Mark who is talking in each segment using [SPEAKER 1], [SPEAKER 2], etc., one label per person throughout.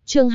[SPEAKER 1] Chương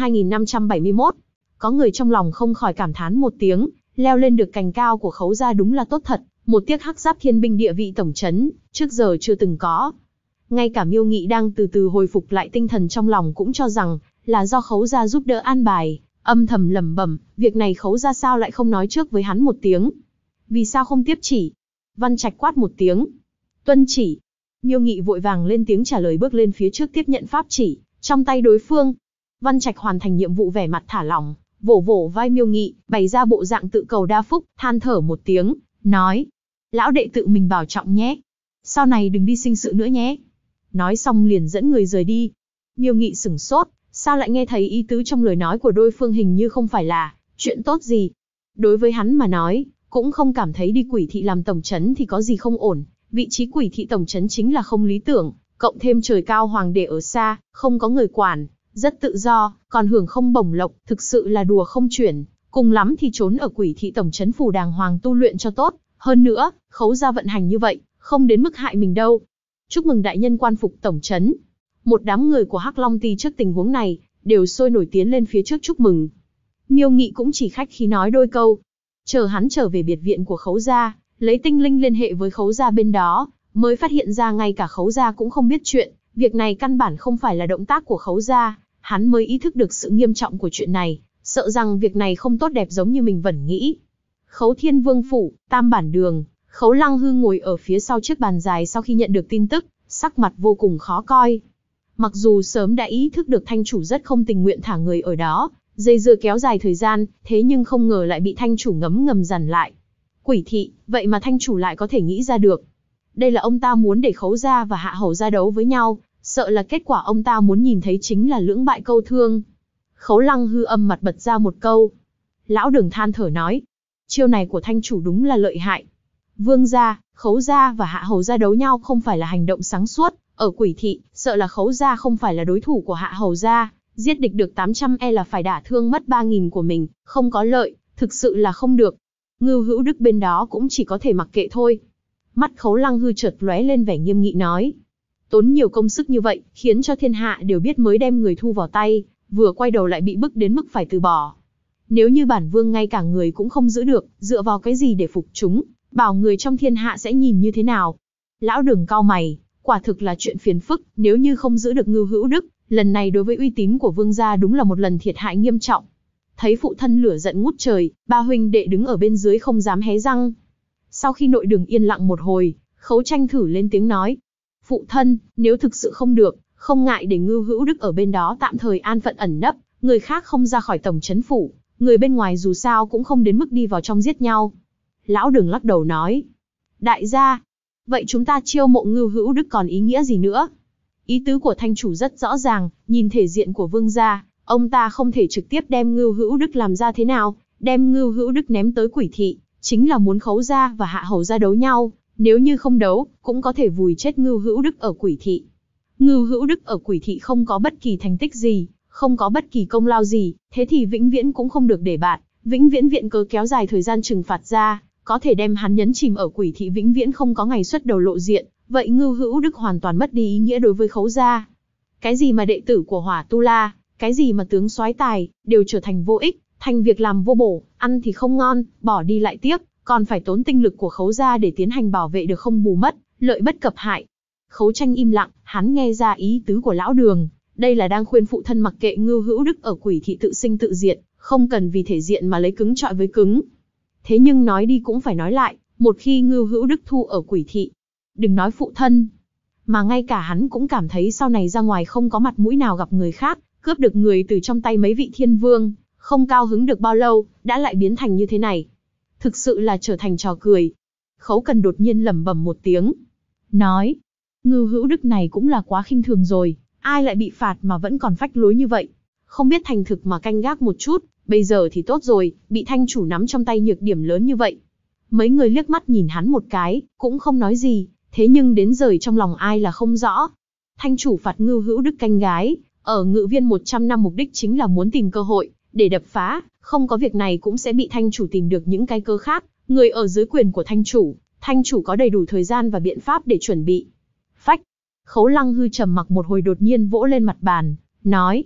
[SPEAKER 1] 2571. Có người trong lòng không khỏi cảm thán một tiếng, leo lên được cành cao của Khấu gia đúng là tốt thật, một tiếc Hắc Giáp Thiên binh địa vị tổng trấn, trước giờ chưa từng có. Ngay cả Miêu Nghị đang từ từ hồi phục lại tinh thần trong lòng cũng cho rằng là do Khấu gia giúp đỡ an bài, âm thầm lẩm bẩm, việc này Khấu gia sao lại không nói trước với hắn một tiếng? Vì sao không tiếp chỉ? Văn Trạch quát một tiếng. Tuân chỉ. Miêu Nghị vội vàng lên tiếng trả lời, bước lên phía trước tiếp nhận pháp chỉ trong tay đối phương. Văn Trạch hoàn thành nhiệm vụ vẻ mặt thả lỏng, vỗ vỗ vai Miêu Nghị, bày ra bộ dạng tự cầu đa phúc, than thở một tiếng, nói: lão đệ tự mình bảo trọng nhé, sau này đừng đi sinh sự nữa nhé. Nói xong liền dẫn người rời đi. Miêu Nghị sửng sốt, sao lại nghe thấy ý tứ trong lời nói của đối phương hình như không phải là chuyện tốt gì. Đối với hắn mà nói, cũng không cảm thấy đi Quỷ thị làm tổng trấn thì có gì không ổn, vị trí Quỷ thị tổng trấn chính là không lý tưởng, cộng thêm trời cao hoàng đệ ở xa, không có người quản, rất tự do, còn hưởng không bổng lộc, thực sự là đùa không chuyển, cùng lắm thì trốn ở Quỷ thị tổng trấn phủ đàng hoàng tu luyện cho tốt, hơn nữa, Khấu gia vận hành như vậy, không đến mức hại mình đâu. Chúc mừng đại nhân quan phục tổng trấn. Một đám người của Hắc Long Ty trước tình huống này, đều sôi nổi tiến lên phía trước chúc mừng. Miêu Nghị cũng chỉ khách khí nói đôi câu. Chờ hắn trở về biệt viện của Khấu gia, lấy tinh linh liên hệ với Khấu gia bên đó, mới phát hiện ra ngay cả Khấu gia cũng không biết chuyện, việc này căn bản không phải là động tác của Khấu gia, hắn mới ý thức được sự nghiêm trọng của chuyện này, sợ rằng việc này không tốt đẹp giống như mình vẫn nghĩ. Khấu Thiên Vương phủ, Tam Bản đường, Khấu Lăng Hư ngồi ở phía sau chiếc bàn dài sau khi nhận được tin tức, sắc mặt vô cùng khó coi. Mặc dù sớm đã ý thức được thanh chủ rất không tình nguyện thả người ở đó, dây dưa kéo dài thời gian, thế nhưng không ngờ lại bị thanh chủ ngầm dằn lại. Quỷ thị, vậy mà thanh chủ lại có thể nghĩ ra được. Đây là ông ta muốn để Khấu gia và Hạ Hầu gia đấu với nhau, sợ là kết quả ông ta muốn nhìn thấy chính là lưỡng bại câu thương. Khấu Lăng Hư âm mặt bật ra một câu. Lão Đường than thở nói, chiêu này của thanh chủ đúng là lợi hại. Vương gia, Khấu gia và Hạ Hầu gia đấu nhau không phải là hành động sáng suốt, ở Quỷ thị, sợ là Khấu gia không phải là đối thủ của Hạ Hầu gia, giết địch được 800 là phải đả thương mất 3000 của mình, không có lợi, thực sự là không được. Ngưu Hữu Đức bên đó cũng chỉ có thể mặc kệ thôi. Mắt Khấu Lăng Hư chợt lóe lên vẻ nghiêm nghị nói, tốn nhiều công sức như vậy, khiến cho thiên hạ đều biết mới đem người thu vào tay, vừa quay đầu lại bị bức đến mức phải từ bỏ. Nếu như bản vương ngay cả người cũng không giữ được, dựa vào cái gì để phục chúng, bảo người trong thiên hạ sẽ nhìn như thế nào? Lão Đường cau mày, quả thực là chuyện phiền phức, nếu như không giữ được Ngưu Hữu Đức, lần này đối với uy tín của vương gia đúng là một lần thiệt hại nghiêm trọng. Thấy phụ thân lửa giận ngút trời, ba huynh đệ đứng ở bên dưới không dám hé răng. Sau khi nội đường yên lặng một hồi, Khấu Tranh thử lên tiếng nói, phụ thân, nếu thực sự không được, không ngại để Ngưu Hữu Đức ở bên đó tạm thời an phận ẩn nấp, người khác không ra khỏi tổng trấn phủ, người bên ngoài dù sao cũng không đến mức đi vào trong giết nhau. Lão Đường lắc đầu nói, đại gia, vậy chúng ta chiêu mộ Ngưu Hữu Đức còn ý nghĩa gì nữa? Ý tứ của thanh chủ rất rõ ràng, nhìn thể diện của vương gia, ông ta không thể trực tiếp đem Ngưu Hữu Đức làm ra thế nào, đem Ngưu Hữu Đức ném tới Quỷ thị, chính là muốn Khấu gia và Hạ Hầu gia đấu nhau, nếu như không đấu, cũng có thể vùi chết Ngưu Hữu Đức ở Quỷ thị. Ngưu Hữu Đức ở Quỷ thị không có bất kỳ thành tích gì, không có bất kỳ công lao gì, thế thì vĩnh viễn cũng không được để bạt, vĩnh viễn viện cớ kéo dài thời gian trừng phạt ra, có thể đem hắn nhấn chìm ở Quỷ thị vĩnh viễn không có ngày xuất đầu lộ diện, vậy Ngưu Hữu Đức hoàn toàn mất đi ý nghĩa đối với Khấu gia. Cái gì mà đệ tử của Hỏa Tu La, cái gì mà tướng soái tài, đều trở thành vô ích, thành việc làm vô bổ, ăn thì không ngon, bỏ đi lại tiếc, còn phải tốn tinh lực của Khấu gia để tiến hành bảo vệ được không bù mất, lợi bất cập hại. Khấu Tranh im lặng, hắn nghe ra ý tứ của lão Đường, đây là đang khuyên phụ thân mặc kệ Ngưu Hữu Đức ở Quỷ thị tự sinh tự diệt, không cần vì thể diện mà lấy cứng trọi với cứng. Thế nhưng nói đi cũng phải nói lại, một khi Ngưu Hữu Đức thu ở Quỷ thị, đừng nói phụ thân, mà ngay cả hắn cũng cảm thấy sau này ra ngoài không có mặt mũi nào gặp người khác, cướp được người từ trong tay mấy vị thiên vương, không cao hứng được bao lâu, đã lại biến thành như thế này. Thực sự là trở thành trò cười. Khấu Cần đột nhiên lẩm bẩm một tiếng, nói, Ngưu Hữu Đức này cũng là quá khinh thường rồi, ai lại bị phạt mà vẫn còn phách lối như vậy, không biết thành thực mà canh gác một chút, bây giờ thì tốt rồi, bị thanh chủ nắm trong tay nhược điểm lớn như vậy. Mấy người liếc mắt nhìn hắn một cái, cũng không nói gì, thế nhưng đến giờ trong lòng ai là không rõ. Thanh chủ phạt Ngưu Hữu Đức canh gái, ở ngự viên 100 năm mục đích chính là muốn tìm cơ hội, để đập phá, không có việc này cũng sẽ bị thanh chủ tìm được những cái cơ khác, người ở dưới quyền của thanh chủ có đầy đủ thời gian và biện pháp để chuẩn bị. Phách, Khấu Lăng Hư trầm mặc một hồi đột nhiên vỗ lên mặt bàn, nói,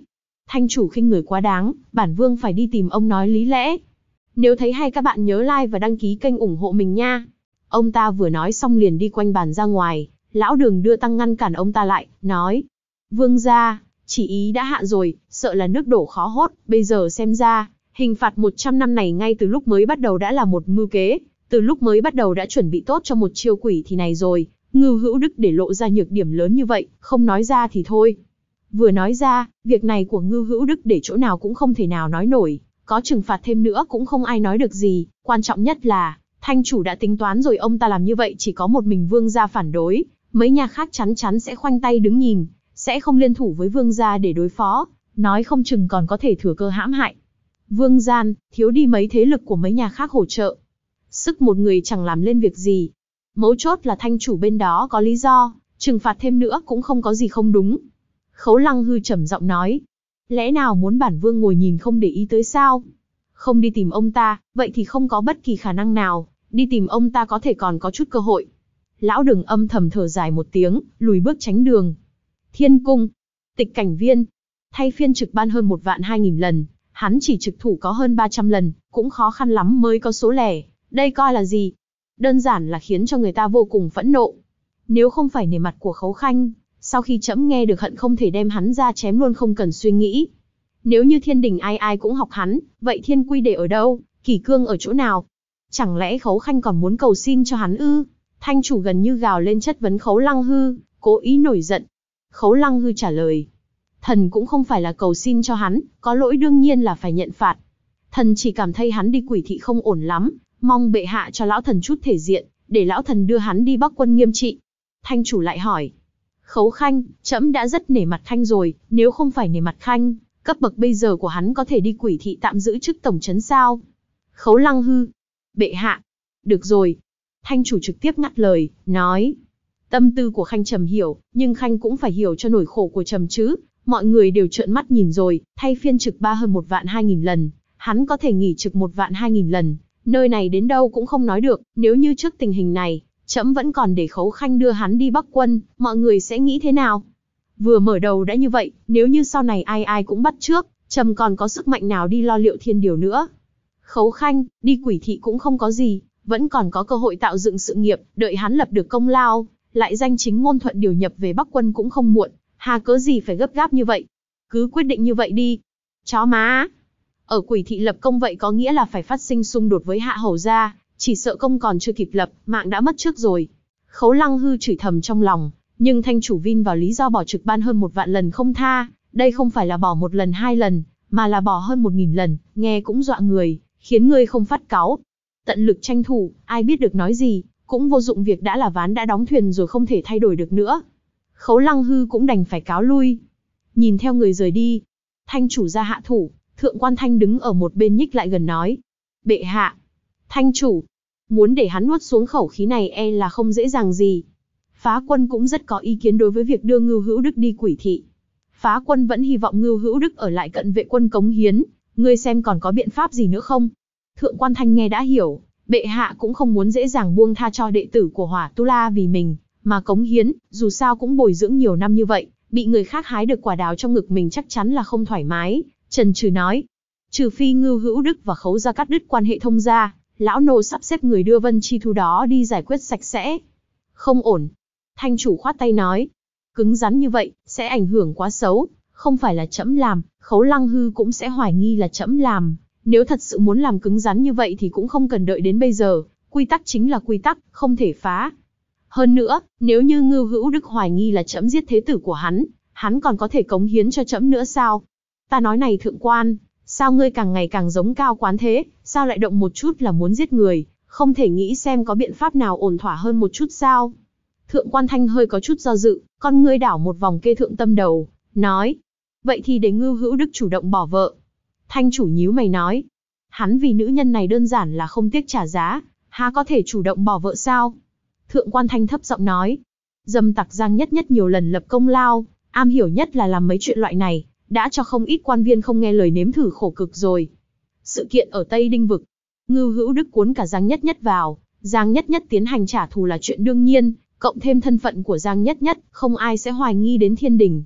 [SPEAKER 1] Thanh chủ khinh người quá đáng, bản vương phải đi tìm ông nói lý lẽ. Nếu thấy hay các bạn nhớ like và đăng ký kênh ủng hộ mình nha. Ông ta vừa nói xong liền đi quanh bàn ra ngoài, lão Đường đưa tăng ngăn cản ông ta lại, nói. Vương gia, chỉ ý đã hạ rồi, sợ là nước đổ khó hốt, bây giờ xem ra, hình phạt 100 năm này ngay từ lúc mới bắt đầu đã là một mưu kế, từ lúc mới bắt đầu đã chuẩn bị tốt cho một chiêu quỷ thì này rồi, Ngưu Hữu Đức để lộ ra nhược điểm lớn như vậy, không nói ra thì thôi. Vừa nói ra, việc này của Ngưu Hữu Đức để chỗ nào cũng không thể nào nói nổi, có trừng phạt thêm nữa cũng không ai nói được gì, quan trọng nhất là, Thanh chủ đã tính toán rồi, ông ta làm như vậy chỉ có một mình vương gia phản đối, mấy nhà khác chắn chắn sẽ khoanh tay đứng nhìn, sẽ không liên thủ với vương gia để đối phó, nói không chừng còn có thể thừa cơ hãm hại. Vương gian, thiếu đi mấy thế lực của mấy nhà khác hỗ trợ. Sức một người chẳng làm lên việc gì. Mấu chốt là Thanh chủ bên đó có lý do, trừng phạt thêm nữa cũng không có gì không đúng. Khấu Lăng Hư trầm giọng nói. Lẽ nào muốn bản vương ngồi nhìn không để ý tới sao? Không đi tìm ông ta, vậy thì không có bất kỳ khả năng nào, đi tìm ông ta có thể còn có chút cơ hội. Lão Đường âm thầm thở dài một tiếng, lùi bước tránh đường. Thiên cung, Tịch Cảnh Viên, thay phiên trực ban hơn 1.200.000 lần, hắn chỉ trực thủ có hơn 300 lần, cũng khó khăn lắm mới có số lẻ, đây coi là gì? Đơn giản là khiến cho người ta vô cùng phẫn nộ. Nếu không phải nể mặt của Khấu Khanh, sau khi trẫm nghe được hận không thể đem hắn ra chém luôn không cần suy nghĩ. Nếu như thiên đình ai ai cũng học hắn, vậy thiên quy để ở đâu, kỷ cương ở chỗ nào? Chẳng lẽ Khấu Khanh còn muốn cầu xin cho hắn ư? Thanh chủ gần như gào lên chất vấn Khấu Lăng Hư, cố ý nổi giận. Khấu Lăng Hư trả lời. Thần cũng không phải là cầu xin cho hắn, có lỗi đương nhiên là phải nhận phạt. Thần chỉ cảm thấy hắn đi quỷ thị không ổn lắm, mong bệ hạ cho lão thần chút thể diện, để lão thần đưa hắn đi Bắc Quân nghiêm trị. Thanh chủ lại hỏi. Khấu Khanh, trẫm đã rất nể mặt Khanh rồi, nếu không phải nể mặt Khanh, cấp bậc bây giờ của hắn có thể đi quỷ thị tạm giữ chức tổng trấn sao? Khấu Lăng Hư. Bệ hạ. Được rồi. Thanh chủ trực tiếp ngắt lời, nói. Tâm tư của Khanh trầm hiểu, nhưng Khanh cũng phải hiểu cho nỗi khổ của trầm chứ. Mọi người đều trợn mắt nhìn rồi, thay phiên trực ba hơn 1.200.000 lần, hắn có thể nghỉ trực 1.200.000 lần, nơi này đến đâu cũng không nói được, nếu như trước tình hình này, trẫm vẫn còn để Khấu Khanh đưa hắn đi Bắc Quân, mọi người sẽ nghĩ thế nào? Vừa mở đầu đã như vậy, nếu như sau này ai ai cũng bắt trước, trẫm còn có sức mạnh nào đi lo liệu thiên điều nữa? Khấu Khanh, đi quỷ thị cũng không có gì, vẫn còn có cơ hội tạo dựng sự nghiệp, đợi hắn lập được công lao, lại danh chính ngôn thuận điều nhập về Bắc Quân cũng không muộn. Hà cớ gì phải gấp gáp như vậy? Cứ quyết định như vậy đi. Chó má. Ở quỷ thị lập công vậy có nghĩa là phải phát sinh xung đột với Hạ Hầu gia, chỉ sợ công còn chưa kịp lập, mạng đã mất trước rồi. Khấu Lăng Hư chửi thầm trong lòng, nhưng Thanh chủ vin vào lý do bỏ trực ban hơn 1.000.000 lần không tha, đây không phải là bỏ 1 lần 2 lần, mà là bỏ hơn 1.000 lần, nghe cũng dọa người, khiến ngươi không phát cáu. Tận lực tranh thủ, ai biết được nói gì, cũng vô dụng, việc đã là ván đã đóng thuyền rồi không thể thay đổi được nữa. Khấu Lăng Hư cũng đành phải cáo lui. Nhìn theo người rời đi, Thanh chủ ra hạ thủ, Thượng Quan Thanh đứng ở một bên nhích lại gần nói. Bệ hạ, Thanh chủ, muốn để hắn nuốt xuống khẩu khí này e là không dễ dàng gì. Phá Quân cũng rất có ý kiến đối với việc đưa Ngưu Hữu Đức đi quỷ thị. Phá Quân vẫn hy vọng Ngưu Hữu Đức ở lại cận vệ quân cống hiến, ngươi xem còn có biện pháp gì nữa không? Thượng Quan Thanh nghe đã hiểu, bệ hạ cũng không muốn dễ dàng buông tha cho đệ tử của Hỏa Tu La vì mình mà cống hiến, dù sao cũng bồi dưỡng nhiều năm như vậy, bị người khác hái được quả đào trong ngực mình chắc chắn là không thoải mái. Trần Trừ nói, trừ phi Ngưu Hữu Đức và Khấu gia cắt đứt quan hệ thông gia, lão nô sắp xếp người đưa Vân Chi Thu đó đi giải quyết sạch sẽ. Không ổn. Thanh chủ khoát tay nói, cứng rắn như vậy sẽ ảnh hưởng quá xấu, không phải là trẫm làm, Khấu Lăng Hư cũng sẽ hoài nghi là trẫm làm. Nếu thật sự muốn làm cứng rắn như vậy thì cũng không cần đợi đến bây giờ, quy tắc chính là quy tắc, không thể phá. Hơn nữa, nếu như Ngưu Hữu Đức hoài nghi là trẫm giết thế tử của hắn còn có thể cống hiến cho trẫm nữa sao? Ta nói này Thượng Quan, sao ngươi càng ngày càng giống Cao Quán thế, sao lại động một chút là muốn giết người, không thể nghĩ xem có biện pháp nào ổn thỏa hơn một chút sao? Thượng Quan Thanh hơi có chút do dự, con ngươi đảo một vòng kê thượng tâm đầu, nói, vậy thì để Ngưu Hữu Đức chủ động bỏ vợ. Thanh chủ nhíu mày nói, hắn vì nữ nhân này đơn giản là không tiếc trả giá, há có thể chủ động bỏ vợ sao? Thượng Quan Thanh thấp giọng nói, dâm tặc Giang Nhất Nhất nhiều lần lập công lao, am hiểu nhất là làm mấy chuyện loại này, đã cho không ít quan viên không nghe lời nếm thử khổ cực rồi. Sự kiện ở Tây Đinh Vực, Ngưu Hữu Đức cuốn cả Giang Nhất Nhất vào, Giang Nhất Nhất tiến hành trả thù là chuyện đương nhiên, cộng thêm thân phận của Giang Nhất Nhất, không ai sẽ hoài nghi đến thiên đình.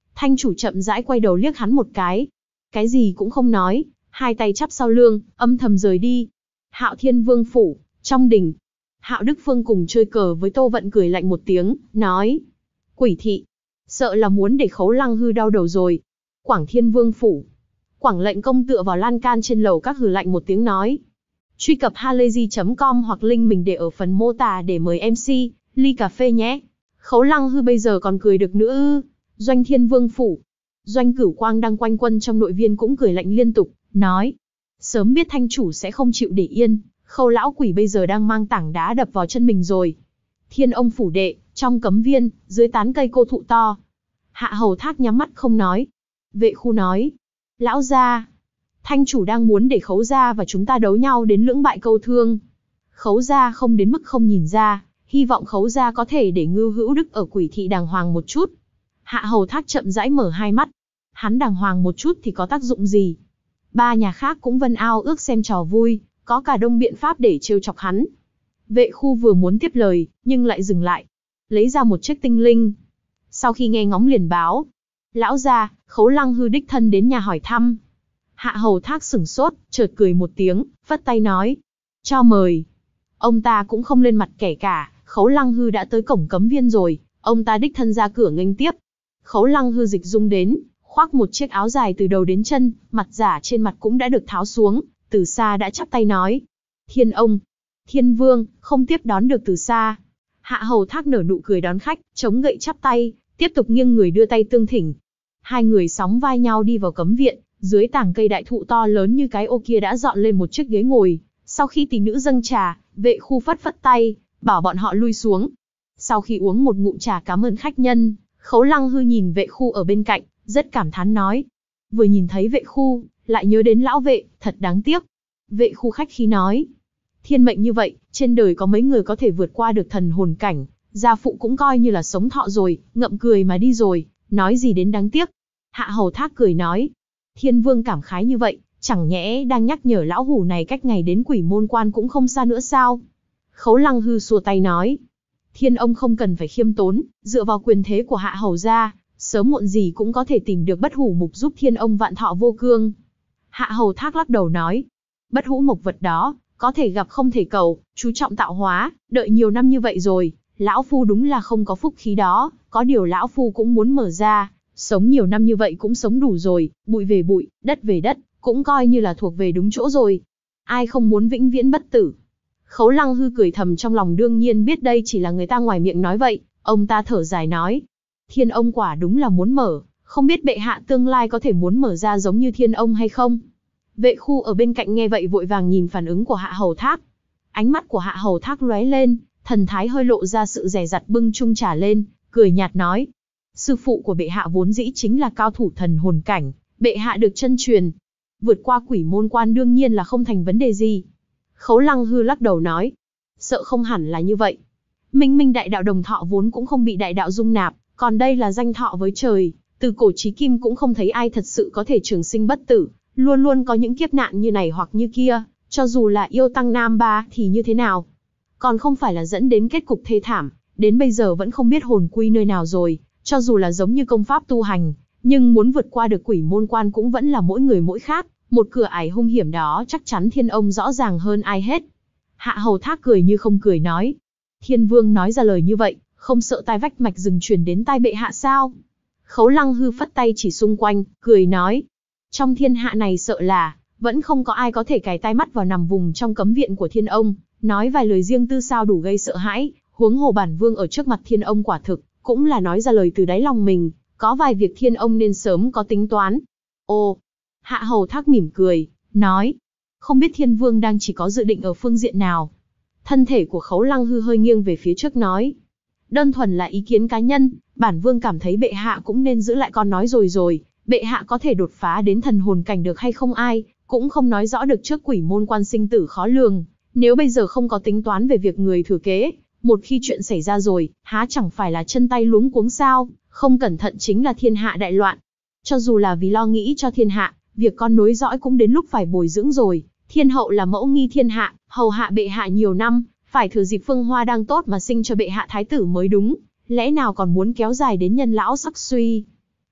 [SPEAKER 1] Thanh chủ chậm rãi quay đầu liếc hắn một cái gì cũng không nói, hai tay chắp sau lưng, âm thầm rời đi. Hạo Thiên Vương phủ, trong đình, Hạo Đức Phương cùng chơi cờ với Tô Vận cười lạnh một tiếng, nói: Quỷ thị, sợ là muốn để Khấu Lăng Hư đau đầu rồi. Quảng Thiên Vương phủ, Quảng lệnh công tựa vào lan can trên lầu các hừ lạnh một tiếng nói: Truy cập halayzi.com hoặc link mình để ở phần mô tả để mời MC ly cà phê nhé. Khấu Lăng Hư bây giờ còn cười được nữa ư? Doanh Thiên Vương phủ, Doanh Cửu Quang đang quanh quân trong nội viên cũng cười lạnh liên tục, nói: Sớm biết thanh chủ sẽ không chịu để yên, Khâu lão quỷ bây giờ đang mang tảng đá đập vào chân mình rồi. Thiên Ông phủ đệ, trong cấm viên, dưới tán cây cô thụ to. Hạ Hầu Thác nhắm mắt không nói. Vệ Khu nói: Lão gia, thanh chủ đang muốn để Khấu gia và chúng ta đấu nhau đến lưỡng bại câu thương. Khấu gia không đến mức không nhìn ra, hy vọng Khấu gia có thể để Ngưu Hữu Đức ở Quỷ thị đàng hoàng một chút. Hạ Hầu Thác chậm rãi mở hai mắt. Hắn đàng hoàng một chút thì có tác dụng gì? Ba nhà khác cũng vân ao ước xem trò vui, có cả đông biện pháp để trêu chọc hắn. Vệ Khu vừa muốn tiếp lời, nhưng lại dừng lại. Lấy ra một chiếc tinh linh. Sau khi nghe ngóng liền báo: Lão gia, Khấu Lăng Hư đích thân đến nhà hỏi thăm. Hạ Hầu Thác sửng sốt, chợt cười một tiếng, phất tay nói: Cho mời. Ông ta cũng không lên mặt kẻ cả, Khấu Lăng Hư đã tới cổng cấm viên rồi, ông ta đích thân ra cửa nghênh tiếp. Khấu Lăng Hư dịch dung đến, khoác một chiếc áo dài từ đầu đến chân, mặt giả trên mặt cũng đã được tháo xuống, từ xa đã chắp tay nói: Thiên ông, Thiên Vương, không tiếp đón được từ xa. Hạ Hầu Thác nở nụ cười đón khách, chống gậy chắp tay, tiếp tục nghiêng người đưa tay tương thỉnh. Hai người sóng vai nhau đi vào cấm viện, dưới tảng cây đại thụ to lớn như cái ô kia đã dọn lên một chiếc ghế ngồi. Sau khi tỷ nữ dâng trà, Vệ Khu phất phất tay, bảo bọn họ lui xuống. Sau khi uống một ngụm trà cảm ơn khách nhân, Khấu Lăng Hư nhìn Vệ Khu ở bên cạnh, rất cảm thán nói: Vừa nhìn thấy Vệ Khu, lại nhớ đến lão Vệ, thật đáng tiếc. Vệ Khu khách khí nói: Thiên mệnh như vậy, trên đời có mấy người có thể vượt qua được thần hồn cảnh, gia phụ cũng coi như là sống thọ rồi, ngậm cười mà đi rồi, nói gì đến đáng tiếc. Hạ Hầu Thác cười nói: Thiên Vương cảm khái như vậy, chẳng nhẽ đang nhắc nhở lão hủ này cách ngày đến Quỷ Môn Quan cũng không xa nữa sao? Khấu Lăng Hư xua tay nói: Thiên ông không cần phải khiêm tốn, dựa vào quyền thế của Hạ Hầu gia, sớm muộn gì cũng có thể tìm được Bất Hủ Mục giúp Thiên ông vạn thọ vô cương. Hạ Hầu Thác lắc đầu nói: Bất Hủ Mục vật đó, có thể gặp không thể cầu, chú trọng tạo hóa, đợi nhiều năm như vậy rồi, lão phu đúng là không có phúc khí đó, có điều lão phu cũng muốn mở ra, sống nhiều năm như vậy cũng sống đủ rồi, bụi về bụi, đất về đất, cũng coi như là thuộc về đúng chỗ rồi. Ai không muốn vĩnh viễn bất tử? Khấu Lăng Hư cười thầm trong lòng, đương nhiên biết đây chỉ là người ta ngoài miệng nói vậy, ông ta thở dài nói: Thiên ông quả đúng là muốn mở, không biết bệ hạ tương lai có thể muốn mở ra giống như Thiên ông hay không? Vệ Khu ở bên cạnh nghe vậy vội vàng nhìn phản ứng của Hạ Hầu Thác. Ánh mắt của Hạ Hầu Thác lóe lên, thần thái hơi lộ ra sự dè dặt, bưng chung trà lên, cười nhạt nói: Sư phụ của bệ hạ vốn dĩ chính là cao thủ thần hồn cảnh, bệ hạ được chân truyền, vượt qua Quỷ Môn Quan đương nhiên là không thành vấn đề gì. Khấu Lăng Hư lắc đầu nói: Sợ không hẳn là như vậy. Minh Minh đại đạo đồng thọ vốn cũng không bị đại đạo dung nạp, còn đây là danh thọ với trời, từ cổ chí kim cũng không thấy ai thật sự có thể trường sinh bất tử, luôn luôn có những kiếp nạn như này hoặc như kia, cho dù là yêu tăng nam ba thì như thế nào? Còn không phải là dẫn đến kết cục thê thảm, đến bây giờ vẫn không biết hồn quy nơi nào rồi, cho dù là giống như công pháp tu hành, nhưng muốn vượt qua được Quỷ Môn Quan cũng vẫn là mỗi người mỗi khác, một cửa ải hung hiểm đó chắc chắn Thiên ông rõ ràng hơn ai hết. Hạ Hầu Thác cười như không cười nói: Thiên Vương nói ra lời như vậy, không sợ tai vách mạch rừng truyền đến tai bệ hạ sao? Khấu Lăng Hư phất tay chỉ xung quanh, cười nói: Trong thiên hạ này sợ là vẫn không có ai có thể cài tai mắt vào nằm vùng trong cấm viện của Thiên ông, nói vài lời riêng tư sao đủ gây sợ hãi, huống hồ bản vương ở trước mặt Thiên ông quả thực cũng là nói ra lời từ đáy lòng mình, có vài việc Thiên ông nên sớm có tính toán. Ồ, Hạ Hầu Thác mỉm cười, nói: Không biết Thiên Vương đang chỉ có dự định ở phương diện nào? Thân thể của Khấu Lăng Hư hơi nghiêng về phía trước nói: Đơn thuần là ý kiến cá nhân, bản vương cảm thấy bệ hạ cũng nên giữ lại con nói rồi, bệ hạ có thể đột phá đến thần hồn cảnh được hay không ai cũng không nói rõ được, trước Quỷ Môn Quan sinh tử khó lường, nếu bây giờ không có tính toán về việc người thừa kế, một khi chuyện xảy ra rồi, há chẳng phải là chân tay luống cuống sao, không cẩn thận chính là thiên hạ đại loạn. Cho dù là vì lo nghĩ cho thiên hạ, việc con nối dõi cũng đến lúc phải bồi dưỡng rồi, thiên hậu là mẫu nghi thiên hạ, hầu hạ bệ hạ nhiều năm, phải thừa dịp phương hoa đang tốt mà sinh cho bệ hạ thái tử mới đúng, lẽ nào còn muốn kéo dài đến nhân lão sắc suy.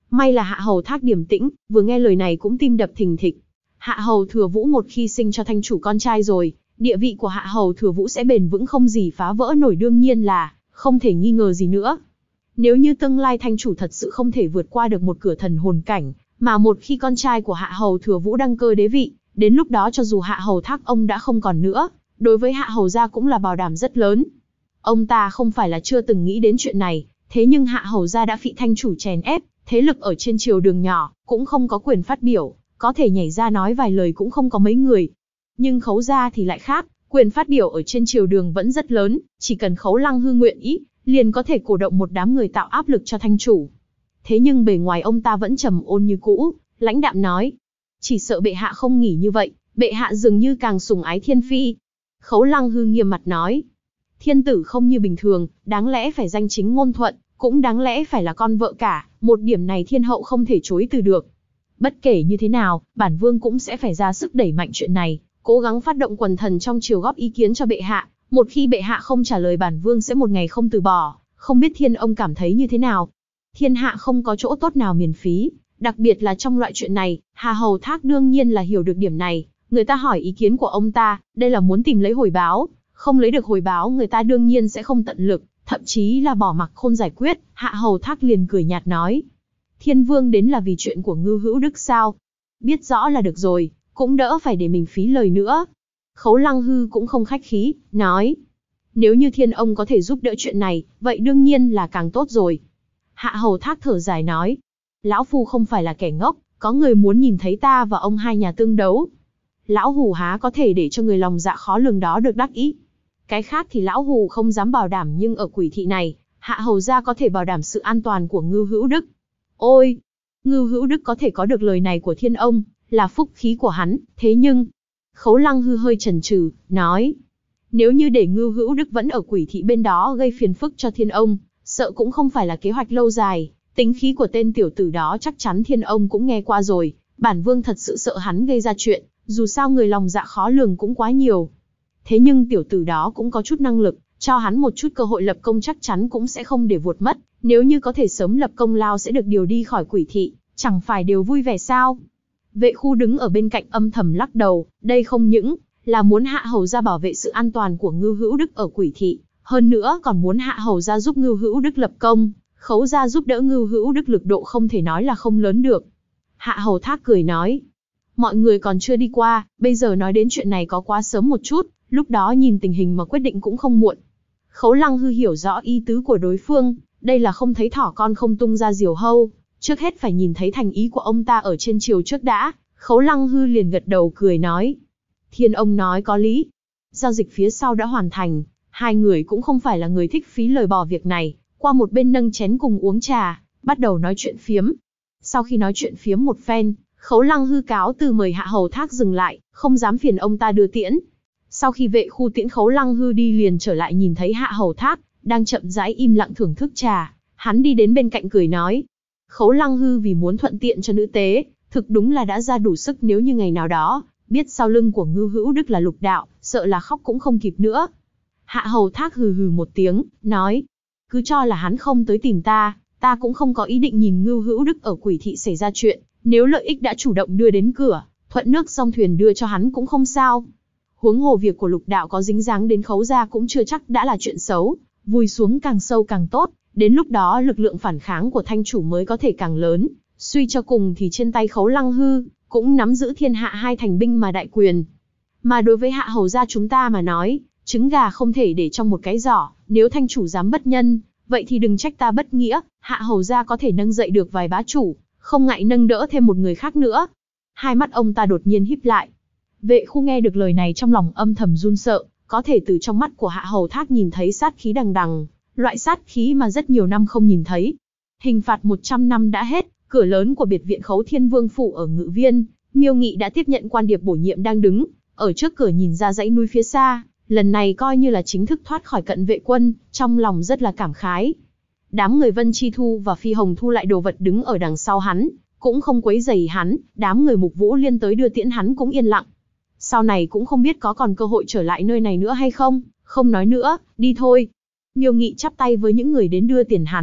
[SPEAKER 1] May là Hạ Hầu Thác điềm tĩnh, vừa nghe lời này cũng tim đập thình thịch. Hạ Hầu Thừa Vũ một khi sinh cho thanh chủ con trai rồi, địa vị của Hạ Hầu Thừa Vũ sẽ bền vững không gì phá vỡ nổi, đương nhiên là không thể nghi ngờ gì nữa. Nếu như tương lai thanh chủ thật sự không thể vượt qua được một cửa thần hồn cảnh, mà một khi con trai của Hạ Hầu Thừa Vũ đăng cơ đế vị, đến lúc đó cho dù Hạ Hầu Thác ông đã không còn nữa, đối với Hạ Hầu gia cũng là bảo đảm rất lớn. Ông ta không phải là chưa từng nghĩ đến chuyện này, thế nhưng Hạ Hầu gia đã bị thanh chủ chèn ép, thế lực ở trên triều đường nhỏ, cũng không có quyền phát biểu, có thể nhảy ra nói vài lời cũng không có mấy người. Nhưng Khấu gia thì lại khác, quyền phát biểu ở trên triều đường vẫn rất lớn, chỉ cần Khấu Lăng Hư nguyện ý, liền có thể cổ động một đám người tạo áp lực cho thanh chủ. Thế nhưng bề ngoài ông ta vẫn trầm ôn như cũ, lãnh đạm nói, chỉ sợ bệ hạ không nghỉ như vậy, bệ hạ dường như càng sủng ái thiên phi. Khấu Lăng Hư nghiêm mặt nói, thiên tử không như bình thường, đáng lẽ phải danh chính ngôn thuận, cũng đáng lẽ phải là con vợ cả, một điểm này thiên hậu không thể chối từ được. Bất kể như thế nào, bản vương cũng sẽ phải ra sức đẩy mạnh chuyện này, cố gắng phát động quần thần trong triều góp ý kiến cho bệ hạ, một khi bệ hạ không trả lời bản vương sẽ một ngày không từ bỏ, không biết thiên ông cảm thấy như thế nào. Thiên hạ không có chỗ tốt nào miễn phí, đặc biệt là trong loại chuyện này, Hạ Hầu Thác đương nhiên là hiểu được điểm này, người ta hỏi ý kiến của ông ta, đây là muốn tìm lấy hồi báo, không lấy được hồi báo người ta đương nhiên sẽ không tận lực, thậm chí là bỏ mặc không giải quyết. Hạ Hầu Thác liền cười nhạt nói, Thiên vương đến là vì chuyện của Ngưu Hữu Đức sao? Biết rõ là được rồi, cũng đỡ phải để mình phí lời nữa. Khấu Lăng Hư cũng không khách khí, nói, nếu như thiên ông có thể giúp đỡ chuyện này, vậy đương nhiên là càng tốt rồi. Hạ Hầu Thác thở dài nói, lão phu không phải là kẻ ngốc, có người muốn nhìn thấy ta và ông hai nhà tương đấu. Lão hù há có thể để cho người lòng dạ khó lường đó được đắc ý. Cái khác thì lão hù không dám bảo đảm, nhưng ở Quỷ thị này, Hạ Hầu gia có thể bảo đảm sự an toàn của Ngưu Hữu Đức. Ôi, Ngưu Hữu Đức có thể có được lời này của thiên ông, là phúc khí của hắn, thế nhưng... Khấu Lăng Hư hơi chần chừ, nói, nếu như để Ngưu Hữu Đức vẫn ở Quỷ thị bên đó gây phiền phức cho thiên ông, sợ cũng không phải là kế hoạch lâu dài, tính khí của tên tiểu tử đó chắc chắn thiên ông cũng nghe qua rồi, bản vương thật sự sợ hắn gây ra chuyện, dù sao người lòng dạ khó lường cũng quá nhiều. Thế nhưng tiểu tử đó cũng có chút năng lực, cho hắn một chút cơ hội lập công chắc chắn cũng sẽ không để vuột mất, nếu như có thể sớm lập công lao sẽ được điều đi khỏi Quỷ thị, chẳng phải đều vui vẻ sao? Vệ Khu đứng ở bên cạnh âm thầm lắc đầu, đây không những là muốn Hạ Hầu gia bảo vệ sự an toàn của Ngưu Hữu Đức ở Quỷ thị, hơn nữa còn muốn Hạ Hầu gia giúp Ngưu Hữu Đức lập công, Khấu gia giúp đỡ Ngưu Hữu Đức lực độ không thể nói là không lớn được. Hạ Hầu Thác cười nói, mọi người còn chưa đi qua, bây giờ nói đến chuyện này có quá sớm một chút, lúc đó nhìn tình hình mà quyết định cũng không muộn. Khấu Lăng Hư hiểu rõ ý tứ của đối phương, đây là không thấy thỏ con không tung ra diều hâu, trước hết phải nhìn thấy thành ý của ông ta ở trên triều trước đã. Khấu Lăng Hư liền gật đầu cười nói, thiên ông nói có lý. Giao dịch phía sau đã hoàn thành, hai người cũng không phải là người thích phí lời bỏ việc này, qua một bên nâng chén cùng uống trà, bắt đầu nói chuyện phiếm. Sau khi nói chuyện phiếm một phen, Khấu Lăng Hư cáo từ mời Hạ Hầu Thác dừng lại, không dám phiền ông ta đưa tiễn. Sau khi Vệ Khu tiễn Khấu Lăng Hư đi liền trở lại nhìn thấy Hạ Hầu Thác đang chậm rãi im lặng thưởng thức trà, hắn đi đến bên cạnh cười nói, Khấu Lăng Hư vì muốn thuận tiện cho nữ tế, thực đúng là đã ra đủ sức, nếu như ngày nào đó biết sau lưng của Ngưu Hữu Đức là Lục Đạo, sợ là khóc cũng không kịp nữa. Hạ Hầu Thác hừ hừ một tiếng, nói, cứ cho là hắn không tới tìm ta, ta cũng không có ý định nhìn Ngưu Hữu Đức ở Quỷ thị xảy ra chuyện, nếu lợi ích đã chủ động đưa đến cửa, thuận nước song thuyền đưa cho hắn cũng không sao. Huống hồ việc của Lục Đạo có dính dáng đến Khấu gia cũng chưa chắc đã là chuyện xấu, vùi xuống càng sâu càng tốt, đến lúc đó lực lượng phản kháng của thanh chủ mới có thể càng lớn, suy cho cùng thì trên tay Khấu Lăng Hư cũng nắm giữ thiên hạ hai thành binh mà đại quyền. Mà đối với Hạ Hầu gia chúng ta mà nói, trứng gà không thể để trong một cái giỏ, nếu thanh chủ dám bất nhân, vậy thì đừng trách ta bất nghĩa, Hạ Hầu gia có thể nâng dậy được vài bá chủ, không ngại nâng đỡ thêm một người khác nữa. Hai mắt ông ta đột nhiên híp lại. Vệ Khu nghe được lời này trong lòng âm thầm run sợ, có thể từ trong mắt của Hạ Hầu Thác nhìn thấy sát khí đằng đằng, loại sát khí mà rất nhiều năm không nhìn thấy. Hình phạt 100 năm đã hết, cửa lớn của biệt viện Khấu Thiên Vương phủ ở Ngự Viên, Miêu Nghị đã tiếp nhận quan điệp bổ nhiệm đang đứng ở trước cửa nhìn ra dãy núi phía xa, lần này coi như là chính thức thoát khỏi cận vệ quân, trong lòng rất là cảm khái. Đám người Vân Chi Thu và Phi Hồng Thu lại đồ vật đứng ở đằng sau hắn, cũng không quấy rầy hắn, đám người Mục Vũ Liên tới đưa tiễn hắn cũng yên lặng. Sau này cũng không biết có còn cơ hội trở lại nơi này nữa hay không, không nói nữa, đi thôi. Miêu Nghị chắp tay với những người đến đưa tiền hắn,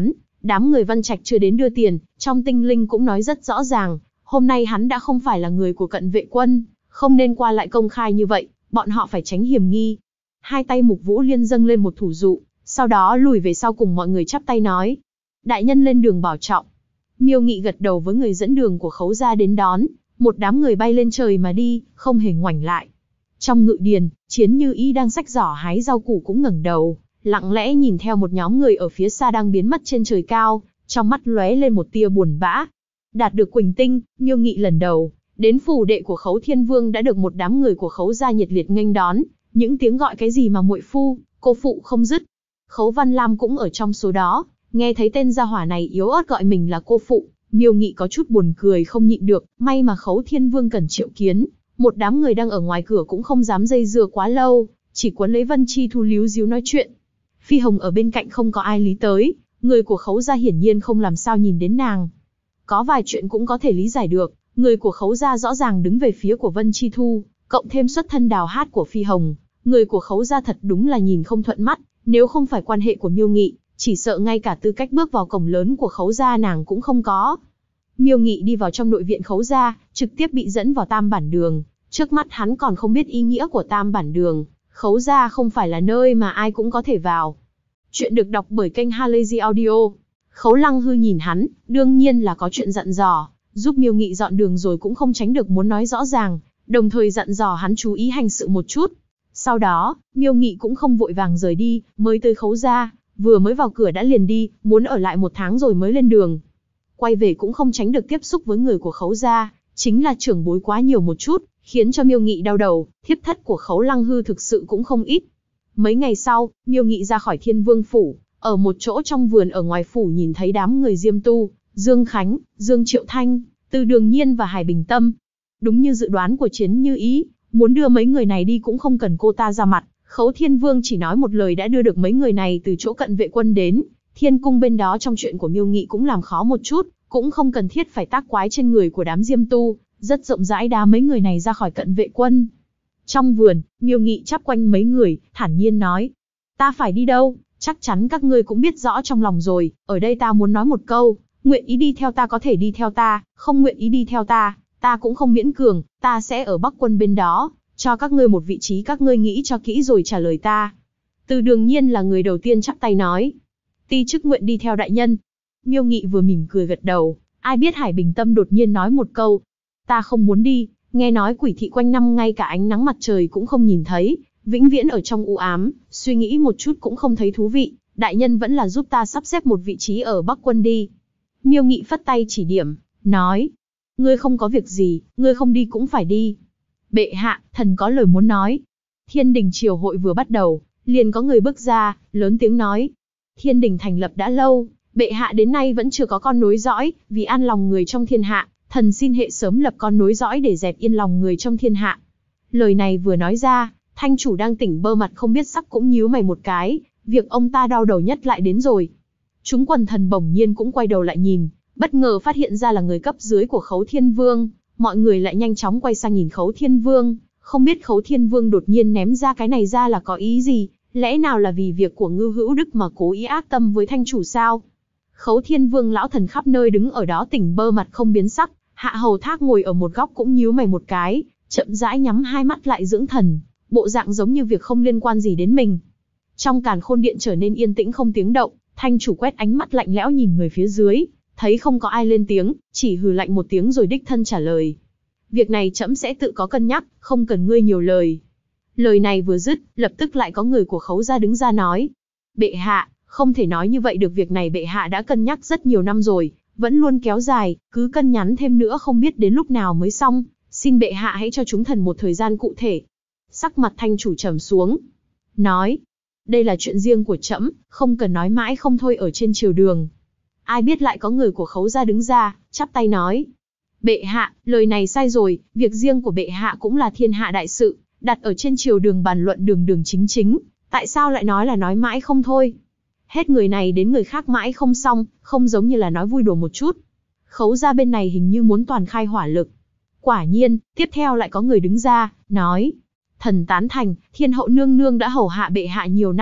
[SPEAKER 1] Đám người Văn Trạch chưa đến đưa tiền, trong tinh linh cũng nói rất rõ ràng, hôm nay hắn đã không phải là người của cận vệ quân, không nên qua lại công khai như vậy, bọn họ phải tránh hiểm nghi. Hai tay Mục Vũ Liên dâng lên một thủ dụ, sau đó lùi về sau cùng mọi người chắp tay nói. Đại nhân lên đường bảo trọng. Miêu Nghị gật đầu với người dẫn đường của Khấu gia đến đón, một đám người bay lên trời mà đi, không hề ngoảnh lại. Trong ngự điền, Chiến Như Ý đang xách giỏ hái rau củ cũng ngẩng đầu, lặng lẽ nhìn theo một nhóm người ở phía xa đang biến mất trên trời cao, trong mắt lóe lên một tia buồn bã. Đạt được Quỳnh Tinh, Miêu Nghị lần đầu đến phủ đệ của Khấu Thiên Vương đã được một đám người của Khấu gia nhiệt liệt nghênh đón, những tiếng gọi cái gì mà muội phu, cô phụ không dứt. Khấu Văn Lam cũng ở trong số đó, nghe thấy tên gia hỏa này yếu ớt gọi mình là cô phụ, Miêu Nghị có chút buồn cười không nhịn được, may mà Khấu Thiên Vương cần triệu kiến, một đám người đang ở ngoài cửa cũng không dám dây dưa quá lâu, chỉ quấn lấy Vân Chi Thu líu díu nói chuyện. Phi Hồng ở bên cạnh không có ai lý tới, người của Khấu gia hiển nhiên không làm sao nhìn đến nàng. Có vài chuyện cũng có thể lý giải được, người của Khấu gia rõ ràng đứng về phía của Vân Chi Thu, cộng thêm xuất thân đào hát của Phi Hồng, người của Khấu gia thật đúng là nhìn không thuận mắt, nếu không phải quan hệ của Miêu Nghị, chỉ sợ ngay cả tư cách bước vào cổng lớn của Khấu gia nàng cũng không có. Miêu Nghị đi vào trong nội viện Khấu gia, trực tiếp bị dẫn vào Tam Bản Đường, trước mắt hắn còn không biết ý nghĩa của Tam Bản Đường, Khấu gia không phải là nơi mà ai cũng có thể vào. Chuyện được đọc bởi kênh Halazy Audio. Khấu Lăng Hư nhìn hắn, đương nhiên là có chuyện dặn dò, giúp Miêu Nghị dọn đường rồi cũng không tránh được muốn nói rõ ràng, đồng thời dặn dò hắn chú ý hành sự một chút. Sau đó, Miêu Nghị cũng không vội vàng rời đi, mới tới Khấu gia, vừa mới vào cửa đã liền đi, muốn ở lại 1 tháng rồi mới lên đường. Quay về cũng không tránh được tiếp xúc với người của Khấu gia, chính là trưởng bối quá nhiều một chút, khiến cho Miêu Nghị đau đầu, thiếp thất của Khấu Lăng Hư thực sự cũng không ít. Mấy ngày sau, Miêu Nghị ra khỏi Thiên Vương phủ, ở một chỗ trong vườn ở ngoài phủ nhìn thấy đám người Diêm Tu, Dương Khánh, Dương Triệu Thanh, Từ Đường Nhiên và Hải Bình Tâm. Đúng như dự đoán của Chiến Như Ý, muốn đưa mấy người này đi cũng không cần cô ta ra mặt, Khấu Thiên Vương chỉ nói một lời đã đưa được mấy người này từ chỗ cận vệ quân đến. Thiên cung bên đó trong chuyện của Miêu Nghị cũng làm khó một chút, cũng không cần thiết phải tác quái trên người của đám Diêm Tu, rất rộng rãi đá mấy người này ra khỏi cận vệ quân. Trong vườn, Miêu Nghị chắp quanh mấy người, thản nhiên nói. Ta phải đi đâu, chắc chắn các ngươi cũng biết rõ trong lòng rồi, ở đây ta muốn nói một câu, nguyện ý đi theo ta có thể đi theo ta, không nguyện ý đi theo ta, ta cũng không miễn cường, ta sẽ ở Bắc quân bên đó, cho các ngươi một vị trí các ngươi nghĩ cho kỹ rồi trả lời ta. Từ Đường Nhiên là người đầu tiên chắp tay nói. Ti chức nguyện đi theo đại nhân. Miêu Nghị vừa mỉm cười gật đầu, ai biết Hải Bình Tâm đột nhiên nói một câu. Ta không muốn đi, nghe nói Quỷ thị quanh năm ngay cả ánh nắng mặt trời cũng không nhìn thấy, vĩnh viễn ở trong u ám, suy nghĩ một chút cũng không thấy thú vị, đại nhân vẫn là giúp ta sắp xếp một vị trí ở Bắc quân đi. Miêu Nghị phất tay chỉ điểm, nói. Ngươi không có việc gì, ngươi không đi cũng phải đi. Bệ hạ, thần có lời muốn nói. Thiên đình triều hội vừa bắt đầu, liền có người bước ra, lớn tiếng nói. Thiên đình thành lập đã lâu, bệ hạ đến nay vẫn chưa có con nối dõi, vì an lòng người trong thiên hạ, thần xin hệ sớm lập con nối dõi để dẹp yên lòng người trong thiên hạ. Lời này vừa nói ra, thanh chủ đang tỉnh bơ mặt không biết sắc cũng nhíu mày một cái, việc ông ta đau đầu nhất lại đến rồi. Chúng quần thần bỗng nhiên cũng quay đầu lại nhìn, bất ngờ phát hiện ra là người cấp dưới của Khấu Thiên Vương, mọi người lại nhanh chóng quay sang nhìn Khấu Thiên Vương, không biết Khấu Thiên Vương đột nhiên ném ra cái này ra là có ý gì, lẽ nào là vì việc của Ngưu Hữu Đức mà cố ý ác tâm với thanh chủ sao? Khấu Thiên Vương lão thần khắp nơi đứng ở đó tỉnh bơ mặt không biến sắc, Hạ Hầu Thác ngồi ở một góc cũng nhíu mày một cái, chậm rãi nhắm hai mắt lại dưỡng thần, bộ dạng giống như việc không liên quan gì đến mình. Trong Càn Khôn Điện trở nên yên tĩnh không tiếng động, thanh chủ quét ánh mắt lạnh lẽo nhìn người phía dưới, thấy không có ai lên tiếng, chỉ hừ lạnh một tiếng rồi đích thân trả lời. Việc này trẫm sẽ tự có cân nhắc, không cần ngươi nhiều lời. Lời này vừa dứt, lập tức lại có người của Khấu gia đứng ra nói. Bệ hạ, không thể nói như vậy được, việc này bệ hạ đã cân nhắc rất nhiều năm rồi, vẫn luôn kéo dài, cứ cân nhắn thêm nữa không biết đến lúc nào mới xong, xin bệ hạ hãy cho chúng thần một thời gian cụ thể. Sắc mặt thanh chủ trầm xuống, nói, đây là chuyện riêng của trẫm, không cần nói mãi không thôi ở trên triều đường. Ai biết lại có người của Khấu gia đứng ra, chắp tay nói, bệ hạ, lời này sai rồi, việc riêng của bệ hạ cũng là thiên hạ đại sự, đặt ở trên triều đường bàn luận đường đường chính chính, tại sao lại nói là nói mãi không thôi? Hết người này đến người khác mãi không xong, không giống như là nói vui đùa một chút. Khấu gia bên này hình như muốn toàn khai hỏa lực. Quả nhiên, tiếp theo lại có người đứng ra, nói, thần tán thành, thiên hậu nương nương đã hầu hạ bệ hạ nhiều năm,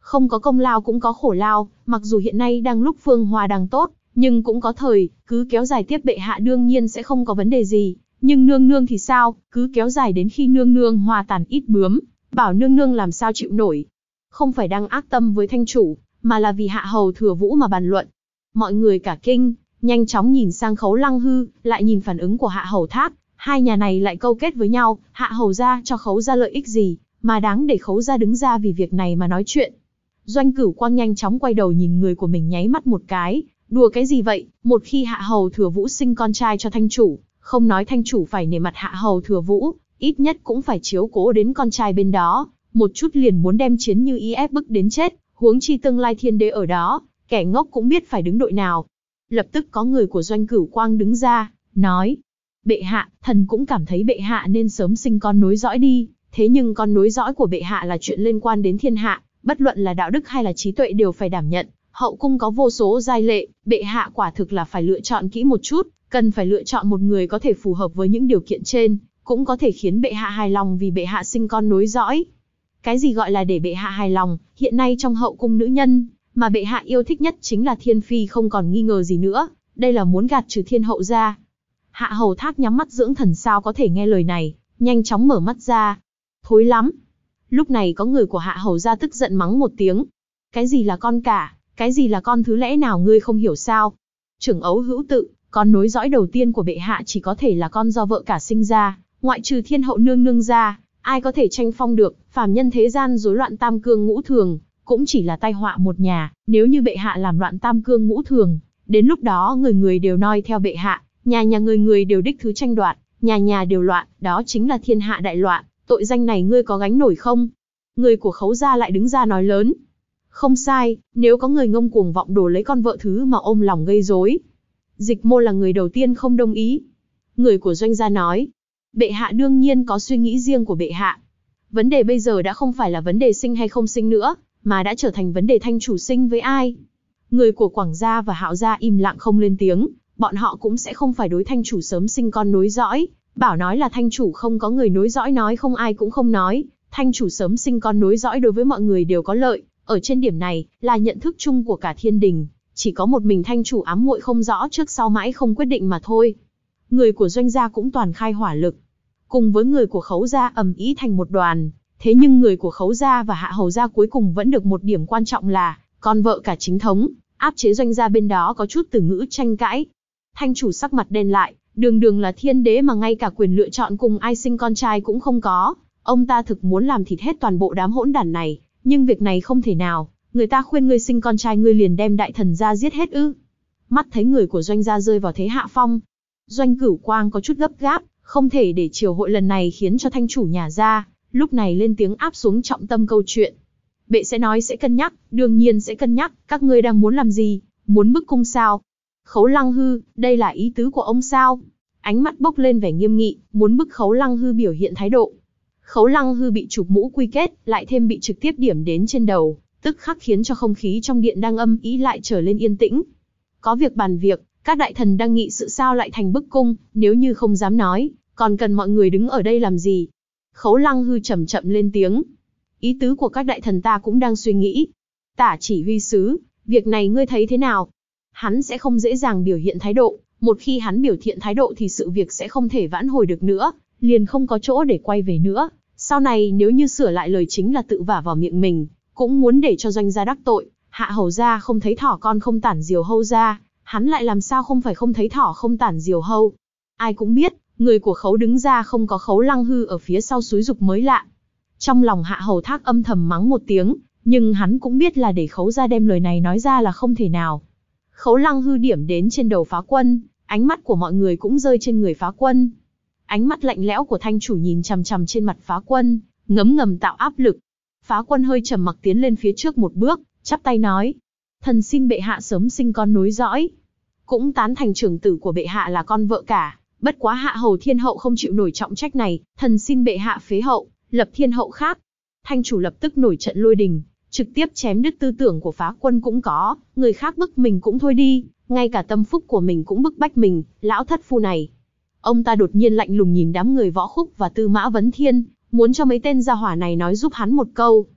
[SPEAKER 1] Không có công lao cũng có khổ lao, mặc dù hiện nay đang lúc phương hòa đang tốt, nhưng cũng có thời, cứ kéo dài tiếp bệ hạ đương nhiên sẽ không có vấn đề gì. Nhưng nương nương thì sao, cứ kéo dài đến khi nương nương hoa tàn ít bướm, bảo nương nương làm sao chịu nổi. Không phải đang ác tâm với thanh chủ, mà là vì hạ hầu Thừa Vũ mà bàn luận. Mọi người cả kinh, nhanh chóng nhìn sang Khấu Lăng Hư, lại nhìn phản ứng của hạ hầu Thác. Hai nhà này lại câu kết với nhau, hạ hầu gia cho Khấu gia lợi ích gì, mà đáng để Khấu gia đứng ra vì việc này mà nói chuyện. Doanh Cửu Quang nhanh chóng quay đầu nhìn người của mình nháy mắt một cái, đùa cái gì vậy, một khi hạ hầu Thừa Vũ sinh con trai cho thanh chủ, không nói thanh chủ phải nể mặt hạ hầu Thừa Vũ, ít nhất cũng phải chiếu cố đến con trai bên đó, một chút liền muốn đem Chiến Như Ý ép bức đến chết, huống chi tương lai thiên đế ở đó, kẻ ngốc cũng biết phải đứng đội nào. Lập tức có người của Doanh Cửu Quang đứng ra, nói, bệ hạ, thần cũng cảm thấy bệ hạ nên sớm sinh con nối dõi đi, thế nhưng con nối dõi của bệ hạ là chuyện liên quan đến thiên hạ, bất luận là đạo đức hay là trí tuệ đều phải đảm nhận, hậu cung có vô số giai lệ, bệ hạ quả thực là phải lựa chọn kỹ một chút, cần phải lựa chọn một người có thể phù hợp với những điều kiện trên, cũng có thể khiến bệ hạ hài lòng vì bệ hạ sinh con nối dõi. Cái gì gọi là để bệ hạ hài lòng, hiện nay trong hậu cung nữ nhân, mà bệ hạ yêu thích nhất chính là thiên phi không còn nghi ngờ gì nữa, đây là muốn gạt trừ thiên hậu ra. Hạ hầu Thác nhắm mắt dưỡng thần sao có thể nghe lời này, nhanh chóng mở mắt ra. Thối lắm. Lúc này có người của hạ hầu gia tức giận mắng một tiếng. Cái gì là con cả, cái gì là con thứ lẽ nào ngươi không hiểu sao? Trưởng ấu hữu tự, con nối dõi đầu tiên của bệ hạ chỉ có thể là con do vợ cả sinh ra, ngoại trừ thiên hậu nương nương ra, ai có thể tranh phong được, phàm nhân thế gian rối loạn tam cương ngũ thường, cũng chỉ là tai họa một nhà, nếu như bệ hạ làm loạn tam cương ngũ thường, đến lúc đó người người đều noi theo bệ hạ, nhà nhà người người đều đích thứ tranh đoạt, nhà nhà đều loạn, đó chính là thiên hạ đại loạn, tội danh này ngươi có gánh nổi không? Người của Khấu gia lại đứng ra nói lớn. Không sai, nếu có người ngông cuồng vọng đổ lấy con vợ thứ mà ôm lòng gây rối. Dịch Môn là người đầu tiên không đồng ý. Người của Doanh gia nói, bệ hạ đương nhiên có suy nghĩ riêng của bệ hạ. Vấn đề bây giờ đã không phải là vấn đề sinh hay không sinh nữa, mà đã trở thành vấn đề thanh chủ sinh với ai. Người của Quảng gia và Hạo gia im lặng không lên tiếng, bọn họ cũng sẽ không phải đối thanh chủ sớm sinh con nối dõi, bảo nói là thanh chủ không có người nối dõi nói không ai cũng không nói, thanh chủ sớm sinh con nối dõi đối với mọi người đều có lợi, ở trên điểm này là nhận thức chung của cả thiên đình, chỉ có một mình thanh chủ ám muội không rõ trước sau mãi không quyết định mà thôi. Người của Doanh gia cũng toàn khai hỏa lực, cùng với người của Khấu gia ầm ĩ thành một đoàn, thế nhưng người của Khấu gia và Hạ hầu gia cuối cùng vẫn được một điểm quan trọng là con vợ cả chính thống, áp chế Doanh gia bên đó có chút từ ngữ tranh cãi. Thanh chủ sắc mặt đen lại, đường đường là thiên đế mà ngay cả quyền lựa chọn cùng ai sinh con trai cũng không có, ông ta thực muốn làm thịt hết toàn bộ đám hỗn đản này, nhưng việc này không thể nào, người ta khuyên ngươi sinh con trai ngươi liền đem đại thần gia giết hết ư? Mắt thấy người của Doanh gia rơi vào thế hạ phong, Doanh Cửu Quang có chút gấp gáp, không thể để triều hội lần này khiến cho thanh chủ nhà ra, lúc này lên tiếng áp xuống trọng tâm câu chuyện. Bệ sẽ nói sẽ cân nhắc, đương nhiên sẽ cân nhắc, các ngươi đang muốn làm gì, muốn bức cung sao? Khấu Lăng Hư, đây là ý tứ của ông sao? Ánh mắt bốc lên vẻ nghiêm nghị, muốn bức Khấu Lăng Hư biểu hiện thái độ. Khấu Lăng Hư bị chụp mũ quy kết, lại thêm bị trực tiếp điểm đến trên đầu, tức khắc khiến cho không khí trong điện đang âm ý lại trở lên yên tĩnh. Có việc bàn việc, các đại thần đang nghị sự sao lại thành bức cung, nếu như không dám nói, còn cần mọi người đứng ở đây làm gì? Khấu Lăng Hư chậm chậm lên tiếng. Ý tứ của các đại thần ta cũng đang suy nghĩ. Tả chỉ huy sứ, việc này ngươi thấy thế nào? Hắn sẽ không dễ dàng biểu hiện thái độ, một khi hắn biểu hiện thái độ thì sự việc sẽ không thể vãn hồi được nữa, liền không có chỗ để quay về nữa. Sau này nếu như sửa lại lời chính là tự vả vào miệng mình, cũng muốn để cho Doanh gia đắc tội, Hạ hầu gia không thấy thỏ con không tản diều hâu ra, hắn lại làm sao không phải không thấy thỏ không tản diều hâu. Ai cũng biết, người của Khấu đứng ra không có Khấu Lăng Hư ở phía sau xúi giục mới lạ. Trong lòng Hạ hầu Thác âm thầm mắng một tiếng, nhưng hắn cũng biết là để Khấu gia đem lời này nói ra là không thể nào. Khấu Lăng Hư điểm đến trên đầu Phá Quân, ánh mắt của mọi người cũng rơi trên người Phá Quân. Ánh mắt lạnh lẽo của thanh chủ nhìn chằm chằm trên mặt Phá Quân, ngấm ngầm tạo áp lực. Phá Quân hơi trầm mặc tiến lên phía trước một bước, chắp tay nói: "Thần xin bệ hạ sớm sinh con nối dõi. Cũng tán thành trưởng tử của bệ hạ là con vợ cả, bất quá hạ hầu thiên hậu không chịu nổi trọng trách này, thần xin bệ hạ phế hậu, lập thiên hậu khác." Thanh chủ lập tức nổi trận lôi đình, trực tiếp chém đứt tư tưởng của Phá Quân cũng có, người khác bức mình cũng thôi đi, ngay cả tâm phúc của mình cũng bức bách mình, lão thất phu này. Ông ta đột nhiên lạnh lùng nhìn đám người Võ Khúc và Tư Mã Vấn Thiên, muốn cho mấy tên gia hỏa này nói giúp hắn một câu.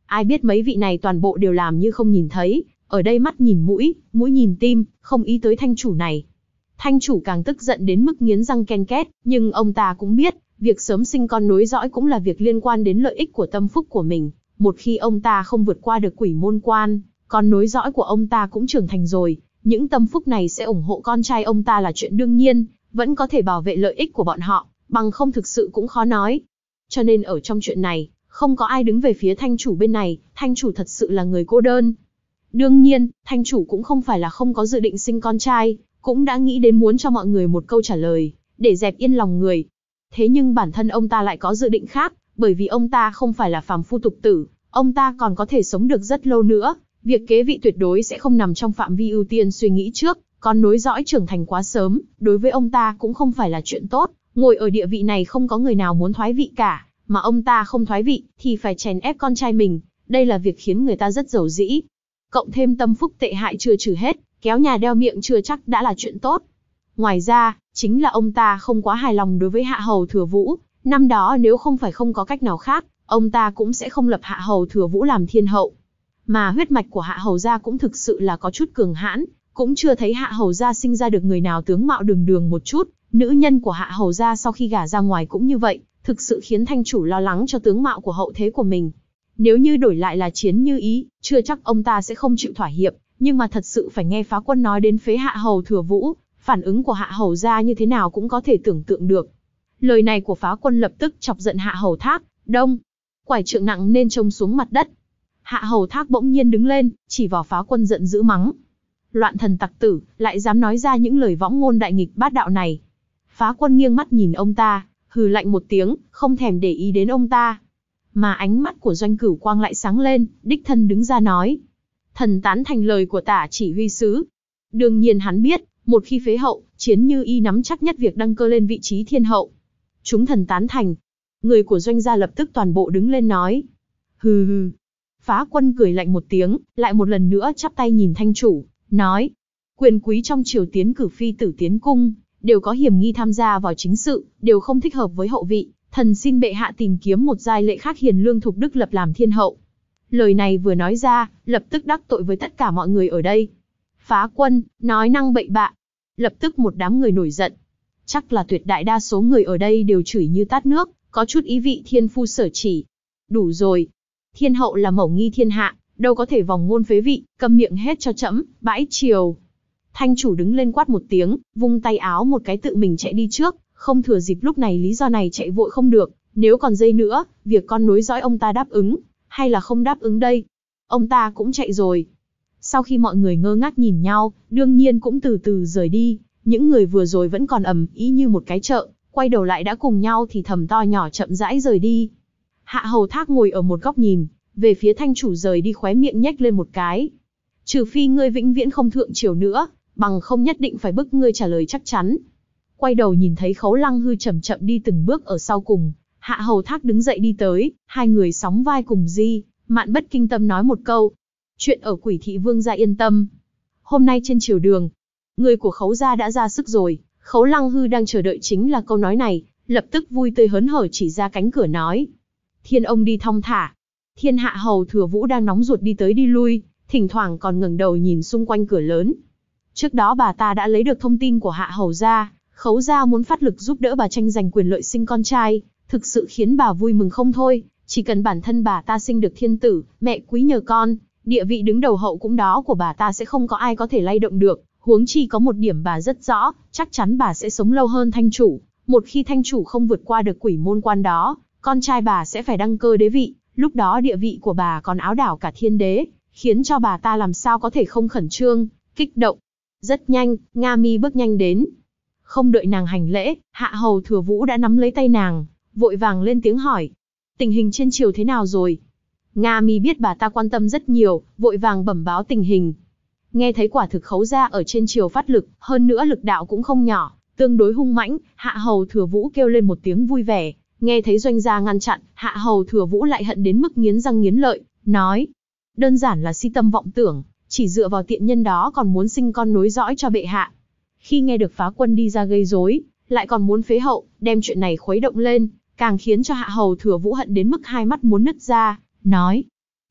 [SPEAKER 1] Ai biết mấy vị này toàn bộ đều làm như không nhìn thấy, ở đây mắt nhìn mũi, mũi nhìn tim, không ý tới thanh chủ này. Thanh chủ càng tức giận đến mức nghiến răng ken két, nhưng ông ta cũng biết, việc sớm sinh con nối dõi cũng là việc liên quan đến lợi ích của tâm phúc của mình. Một khi ông ta không vượt qua được quỷ môn quan, con nối dõi của ông ta cũng trưởng thành rồi, những tâm phúc này sẽ ủng hộ con trai ông ta là chuyện đương nhiên, vẫn có thể bảo vệ lợi ích của bọn họ, bằng không thực sự cũng khó nói. Cho nên ở trong chuyện này, không có ai đứng về phía thanh chủ bên này, thanh chủ thật sự là người cô đơn. Đương nhiên, thanh chủ cũng không phải là không có dự định sinh con trai, cũng đã nghĩ đến muốn cho mọi người một câu trả lời, để dẹp yên lòng người. Thế nhưng bản thân ông ta lại có dự định khác, bởi vì ông ta không phải là phàm phu tục tử, ông ta còn có thể sống được rất lâu nữa. Việc kế vị tuyệt đối sẽ không nằm trong phạm vi ưu tiên suy nghĩ trước, còn nối dõi trưởng thành quá sớm, đối với ông ta cũng không phải là chuyện tốt. Ngồi ở địa vị này không có người nào muốn thoái vị cả, mà ông ta không thoái vị, thì phải chèn ép con trai mình, đây là việc khiến người ta rất giàu dĩ. Cộng thêm tâm phúc tệ hại chưa trừ hết, kéo nhà đeo miệng chưa chắc đã là chuyện tốt. Ngoài ra, chính là ông ta không quá hài lòng đối với Hạ Hầu Thừa Vũ, năm đó nếu không phải không có cách nào khác, ông ta cũng sẽ không lập Hạ Hầu Thừa Vũ làm thiên hậu. Mà huyết mạch của Hạ Hầu gia cũng thực sự là có chút cường hãn, cũng chưa thấy Hạ Hầu gia sinh ra được người nào tướng mạo đường đường một chút, nữ nhân của Hạ Hầu gia sau khi gả ra ngoài cũng như vậy, thực sự khiến thanh chủ lo lắng cho tướng mạo của hậu thế của mình. Nếu như đổi lại là Chiến Như Ý, chưa chắc ông ta sẽ không chịu thỏa hiệp, nhưng mà thật sự phải nghe Phá Quân nói đến phế Hạ Hầu Thừa Vũ, phản ứng của Hạ Hầu gia như thế nào cũng có thể tưởng tượng được. Lời này của Phá Quân lập tức chọc giận Hạ Hầu Thác, đông, quải trượng nặng nên trông xuống mặt đất. Hạ Hầu Thác bỗng nhiên đứng lên, chỉ vào Phá Quân giận dữ mắng. Loạn thần tặc tử, lại dám nói ra những lời võng ngôn đại nghịch bát đạo này. Phá Quân nghiêng mắt nhìn ông ta, hừ lạnh một tiếng, không thèm để ý đến ông ta. Mà ánh mắt của Doanh Cửu Quang lại sáng lên, đích thân đứng ra nói. Thần tán thành lời của Tả chỉ huy sứ. Đương nhiên hắn biết, một khi phế hậu, Chiến Như Y nắm chắc nhất việc đăng cơ lên vị trí thiên hậu. Chúng thần tán thành. Người của Doanh gia lập tức toàn bộ đứng lên nói. Hừ hừ. Phá Quân cười lạnh một tiếng, lại một lần nữa chắp tay nhìn thanh chủ, nói. Quyền quý trong triều tiến cử phi tử tiến cung, đều có hiểm nghi tham gia vào chính sự, đều không thích hợp với hậu vị. Thần xin bệ hạ tìm kiếm một giai lệ khác hiền lương thục đức lập làm thiên hậu. Lời này vừa nói ra, lập tức đắc tội với tất cả mọi người ở đây. Phá Quân, nói năng bậy bạ. Lập tức một đám người nổi giận. Chắc là tuyệt đại đa số người ở đây đều chửi như tát nước, có chút ý vị thiên phu sở chỉ. Đủ rồi. Thiên hậu là mẫu nghi thiên hạ, đâu có thể vòng ngôn phế vị, câm miệng hết cho trẫm, bãi triều. Thanh chủ đứng lên quát một tiếng, vung tay áo một cái tự mình chạy đi trước, không thừa dịp lúc này lý do này chạy vội không được, nếu còn dây nữa, việc con nối dõi ông ta đáp ứng, hay là không đáp ứng đây? Ông ta cũng chạy rồi. Sau khi mọi người ngơ ngác nhìn nhau, đương nhiên cũng từ từ rời đi, những người vừa rồi vẫn còn ầm ĩ như một cái chợ, quay đầu lại đã cùng nhau thì thầm to nhỏ chậm rãi rời đi. Hạ Hầu Thác ngồi ở một góc nhìn, về phía thanh chủ rời đi khóe miệng nhếch lên một cái. Trừ phi ngươi vĩnh viễn không thượng triều nữa, bằng không nhất định phải bức ngươi trả lời chắc chắn. Quay đầu nhìn thấy Khấu Lăng Hư chậm chậm đi từng bước ở sau cùng, Hạ Hầu Thác đứng dậy đi tới, hai người sóng vai cùng di, Mạn Bất Kinh Tâm nói một câu. Chuyện ở Quỷ Thị Vương gia yên tâm. Hôm nay trên triều đường, người của Khấu gia đã ra sức rồi, Khấu Lăng Hư đang chờ đợi chính là câu nói này, lập tức vui tươi hớn hở chỉ ra cánh cửa nói. Thiên ông đi thong thả. Thiên Hạ Hầu Thừa Vũ đang nóng ruột đi tới đi lui, thỉnh thoảng còn ngẩng đầu nhìn xung quanh cửa lớn. Trước đó bà ta đã lấy được thông tin của Hạ Hầu gia, Khấu gia muốn phát lực giúp đỡ bà tranh giành quyền lợi sinh con trai, thực sự khiến bà vui mừng không thôi, chỉ cần bản thân bà ta sinh được thiên tử, mẹ quý nhờ con, địa vị đứng đầu hậu cung đó của bà ta sẽ không có ai có thể lay động được, huống chi có một điểm bà rất rõ, chắc chắn bà sẽ sống lâu hơn thanh chủ, một khi thanh chủ không vượt qua được quỷ môn quan đó, con trai bà sẽ phải đăng cơ đế vị, lúc đó địa vị của bà còn áo đảo cả thiên đế, khiến cho bà ta làm sao có thể không khẩn trương, kích động. Rất nhanh, Nga Mi bước nhanh đến. Không đợi nàng hành lễ, Hạ Hầu Thừa Vũ đã nắm lấy tay nàng, vội vàng lên tiếng hỏi. Tình hình trên triều thế nào rồi? Nga Mi biết bà ta quan tâm rất nhiều, vội vàng bẩm báo tình hình. Nghe thấy quả thực Khấu gia ở trên triều phát lực, hơn nữa lực đạo cũng không nhỏ, tương đối hung mãnh, Hạ Hầu Thừa Vũ kêu lên một tiếng vui vẻ. Nghe thấy Doanh gia ngăn chặn, Hạ Hầu Thừa Vũ lại hận đến mức nghiến răng nghiến lợi, nói. Đơn giản là si tâm vọng tưởng, chỉ dựa vào tiện nhân đó còn muốn sinh con nối dõi cho bệ hạ. Khi nghe được Phá Quân đi ra gây rối, lại còn muốn phế hậu, đem chuyện này khuấy động lên, càng khiến cho Hạ Hầu Thừa Vũ hận đến mức hai mắt muốn nứt ra, nói.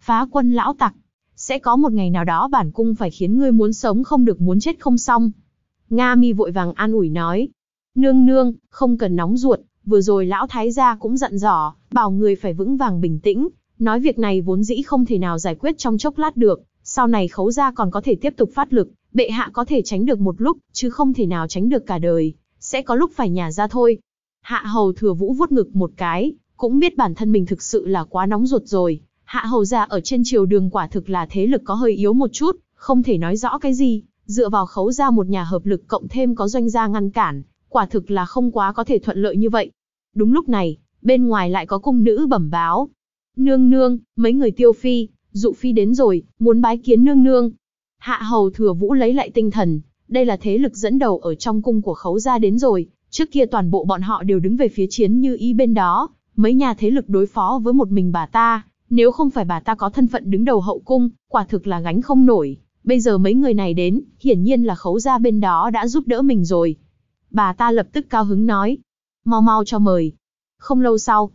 [SPEAKER 1] Phá quân lão tặc, sẽ có một ngày nào đó bản cung phải khiến ngươi muốn sống không được muốn chết không xong. Nga Mi vội vàng an ủi nói. Nương nương, không cần nóng ruột, vừa rồi lão thái gia cũng dặn dò, bảo người phải vững vàng bình tĩnh, nói việc này vốn dĩ không thể nào giải quyết trong chốc lát được, sau này Khấu gia còn có thể tiếp tục phát lực, bệ hạ có thể tránh được một lúc, chứ không thể nào tránh được cả đời, sẽ có lúc phải nhả ra thôi. Hạ hầu Thừa Vũ vuốt ngực một cái, cũng biết bản thân mình thực sự là quá nóng ruột rồi. Hạ hầu gia ở trên triều đường quả thực là thế lực có hơi yếu một chút, không thể nói rõ cái gì, dựa vào Khấu gia một nhà hợp lực cộng thêm có Doanh gia ngăn cản, quả thực là không quá có thể thuận lợi như vậy. Đúng lúc này, bên ngoài lại có cung nữ bẩm báo. Nương nương, mấy người Tiêu Phi, Dụ Phi đến rồi, muốn bái kiến nương nương. Hạ hầu Thừa Vũ lấy lại tinh thần, đây là thế lực dẫn đầu ở trong cung của Khấu gia đến rồi, trước kia toàn bộ bọn họ đều đứng về phía Chiến Như Ý bên đó, mấy nhà thế lực đối phó với một mình bà ta, nếu không phải bà ta có thân phận đứng đầu hậu cung, quả thực là gánh không nổi. Bây giờ mấy người này đến, hiển nhiên là Khấu gia bên đó đã giúp đỡ mình rồi. Bà ta lập tức cao hứng nói, mau mau cho mời. Không lâu sau,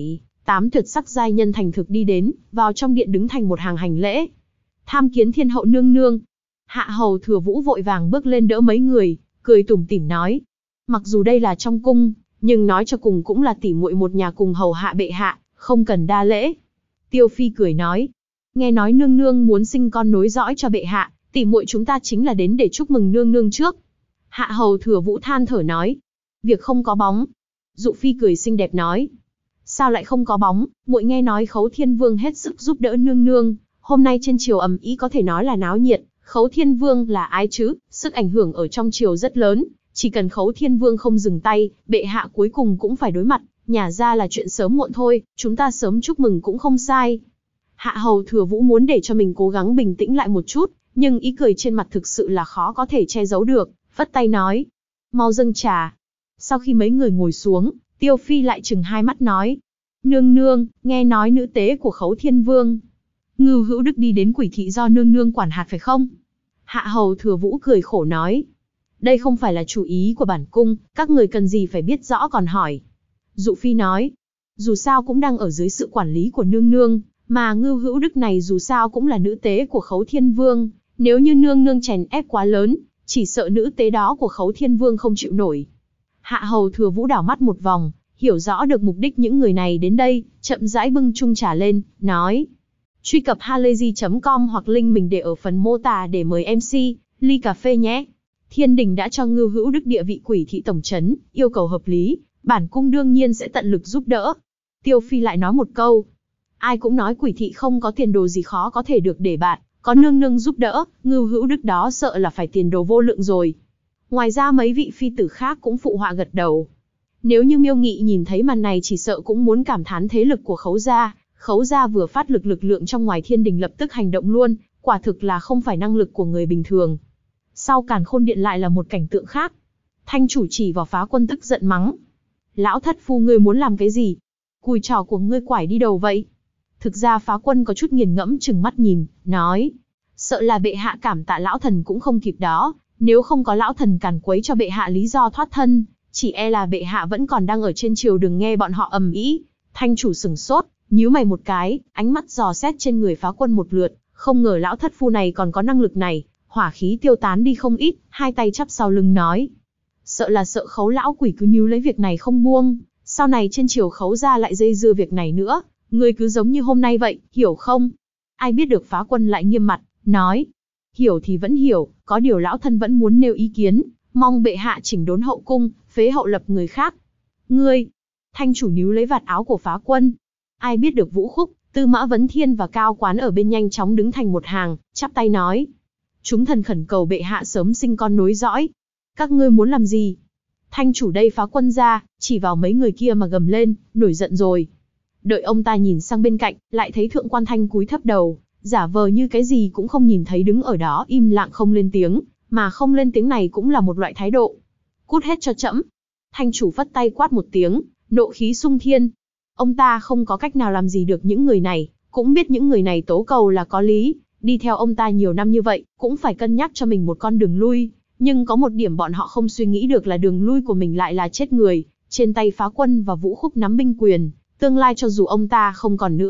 [SPEAKER 1] 7-8 tuyệt sắc giai nhân thành thực đi đến, vào trong điện đứng thành một hàng hành lễ. Tham kiến thiên hậu nương nương. Hạ hầu Thừa Vũ vội vàng bước lên đỡ mấy người, cười tủm tỉm nói, mặc dù đây là trong cung, nhưng nói cho cùng cũng là tỉ muội một nhà cùng hầu hạ bệ hạ, không cần đa lễ. Tiêu Phi cười nói, nghe nói nương nương muốn sinh con nối dõi cho bệ hạ, tỉ muội chúng ta chính là đến để chúc mừng nương nương trước. Hạ hầu Thừa Vũ than thở nói, việc không có bóng. Dụ Phi cười xinh đẹp nói, sao lại không có bóng, muội nghe nói Khấu Thiên Vương hết sức giúp đỡ nương nương, hôm nay trên triều ầm ĩ có thể nói là náo nhiệt. Khấu Thiên Vương là ai chứ, sức ảnh hưởng ở trong triều rất lớn, chỉ cần Khấu Thiên Vương không dừng tay, bệ hạ cuối cùng cũng phải đối mặt, nhả ra là chuyện sớm muộn thôi, chúng ta sớm chúc mừng cũng không sai. Hạ hầu Thừa Vũ muốn để cho mình cố gắng bình tĩnh lại một chút, nhưng ý cười trên mặt thực sự là khó có thể che giấu được, vất tay nói, mau dâng trà. Sau khi mấy người ngồi xuống, Tiêu Phi lại trừng hai mắt nói, nương nương, nghe nói nữ tế của Khấu Thiên Vương Ngưu Hữu Đức đi đến Quỷ thị do nương nương quản hạt phải không? Hạ hầu Thừa Vũ cười khổ nói, đây không phải là chủ ý của bản cung, các người cần gì phải biết rõ còn hỏi. Dụ Phi nói, dù sao cũng đang ở dưới sự quản lý của nương nương, mà Ngưu Hữu Đức này dù sao cũng là nữ tế của Khấu Thiên Vương, nếu như nương nương chèn ép quá lớn, chỉ sợ nữ tế đó của Khấu Thiên Vương không chịu nổi. Hạ hầu Thừa Vũ đảo mắt một vòng, hiểu rõ được mục đích những người này đến đây, chậm rãi bưng chung trà lên, nói, truy cập halayzi.com hoặc link mình để ở phần mô tả để mời MC, ly cà phê nhé. Thiên đình đã cho Ngưu Hữu Đức địa vị Quỷ thị tổng trấn, yêu cầu hợp lý, bản cung đương nhiên sẽ tận lực giúp đỡ. Tiêu Phi lại nói một câu, ai cũng nói Quỷ thị không có tiền đồ gì khó có thể được để bạt, có nương nương giúp đỡ, Ngưu Hữu Đức đó sợ là phải tiền đồ vô lượng rồi. Ngoài ra mấy vị phi tử khác cũng phụ họa gật đầu. Nếu như Miêu Nghị nhìn thấy màn này chỉ sợ cũng muốn cảm thán thế lực của Khấu gia. Khấu gia vừa phát lực lượng trong ngoài thiên đình lập tức hành động luôn, quả thực là không phải năng lực của người bình thường. Sau Càn Khôn Điện lại là một cảnh tượng khác. Thanh chủ chỉ vào Phá Quân tức giận mắng, lão thất phu ngươi muốn làm cái gì? Cùi trò của ngươi quải đi đâu vậy? Thực ra Phá Quân có chút nghiền ngẫm trừng mắt nhìn, nói, sợ là bệ hạ cảm tạ lão thần cũng không kịp đó, nếu không có lão thần càn quấy cho bệ hạ lý do thoát thân, chỉ e là bệ hạ vẫn còn đang ở trên triều đường nghe bọn họ ầm ĩ. Thanh chủ sửng sốt, nhíu mày một cái, ánh mắt dò xét trên người Phá Quân một lượt, không ngờ lão thất phu này còn có năng lực này, hỏa khí tiêu tán đi không ít, hai tay chắp sau lưng nói, sợ là sợ Khấu lão quỷ cứ níu lấy việc này không buông, sau này trên triều Khấu gia lại dây dưa việc này nữa, ngươi cứ giống như hôm nay vậy, hiểu không? Ai biết được Phá Quân lại nghiêm mặt, nói, hiểu thì vẫn hiểu, có điều lão thân vẫn muốn nêu ý kiến, mong bệ hạ chỉnh đốn hậu cung, phế hậu lập người khác. Ngươi, thanh chủ níu lấy vạt áo của Phá Quân. Ai biết được Vũ Khúc, Tư Mã Vấn Thiên và Cao Quán ở bên nhanh chóng đứng thành một hàng, chắp tay nói, chúng thần khẩn cầu bệ hạ sớm sinh con nối dõi. Các ngươi muốn làm gì? Thanh chủ đây Phá Quân ra, chỉ vào mấy người kia mà gầm lên, nổi giận rồi. Đợi ông ta nhìn sang bên cạnh, lại thấy Thượng Quan Thanh cúi thấp đầu, giả vờ như cái gì cũng không nhìn thấy đứng ở đó im lặng không lên tiếng, mà không lên tiếng này cũng là một loại thái độ. Cút hết cho trẫm. Thanh chủ phất tay quát một tiếng, nộ khí xung thiên. Ông ta không có cách nào làm gì được những người này, cũng biết những người này tố cầu là có lý, đi theo ông ta nhiều năm như vậy, cũng phải cân nhắc cho mình một con đường lui, nhưng có một điểm bọn họ không suy nghĩ được là đường lui của mình lại là chết người, trên tay Phá Quân và Vũ Khúc nắm binh quyền, tương lai cho dù ông ta không còn nữa,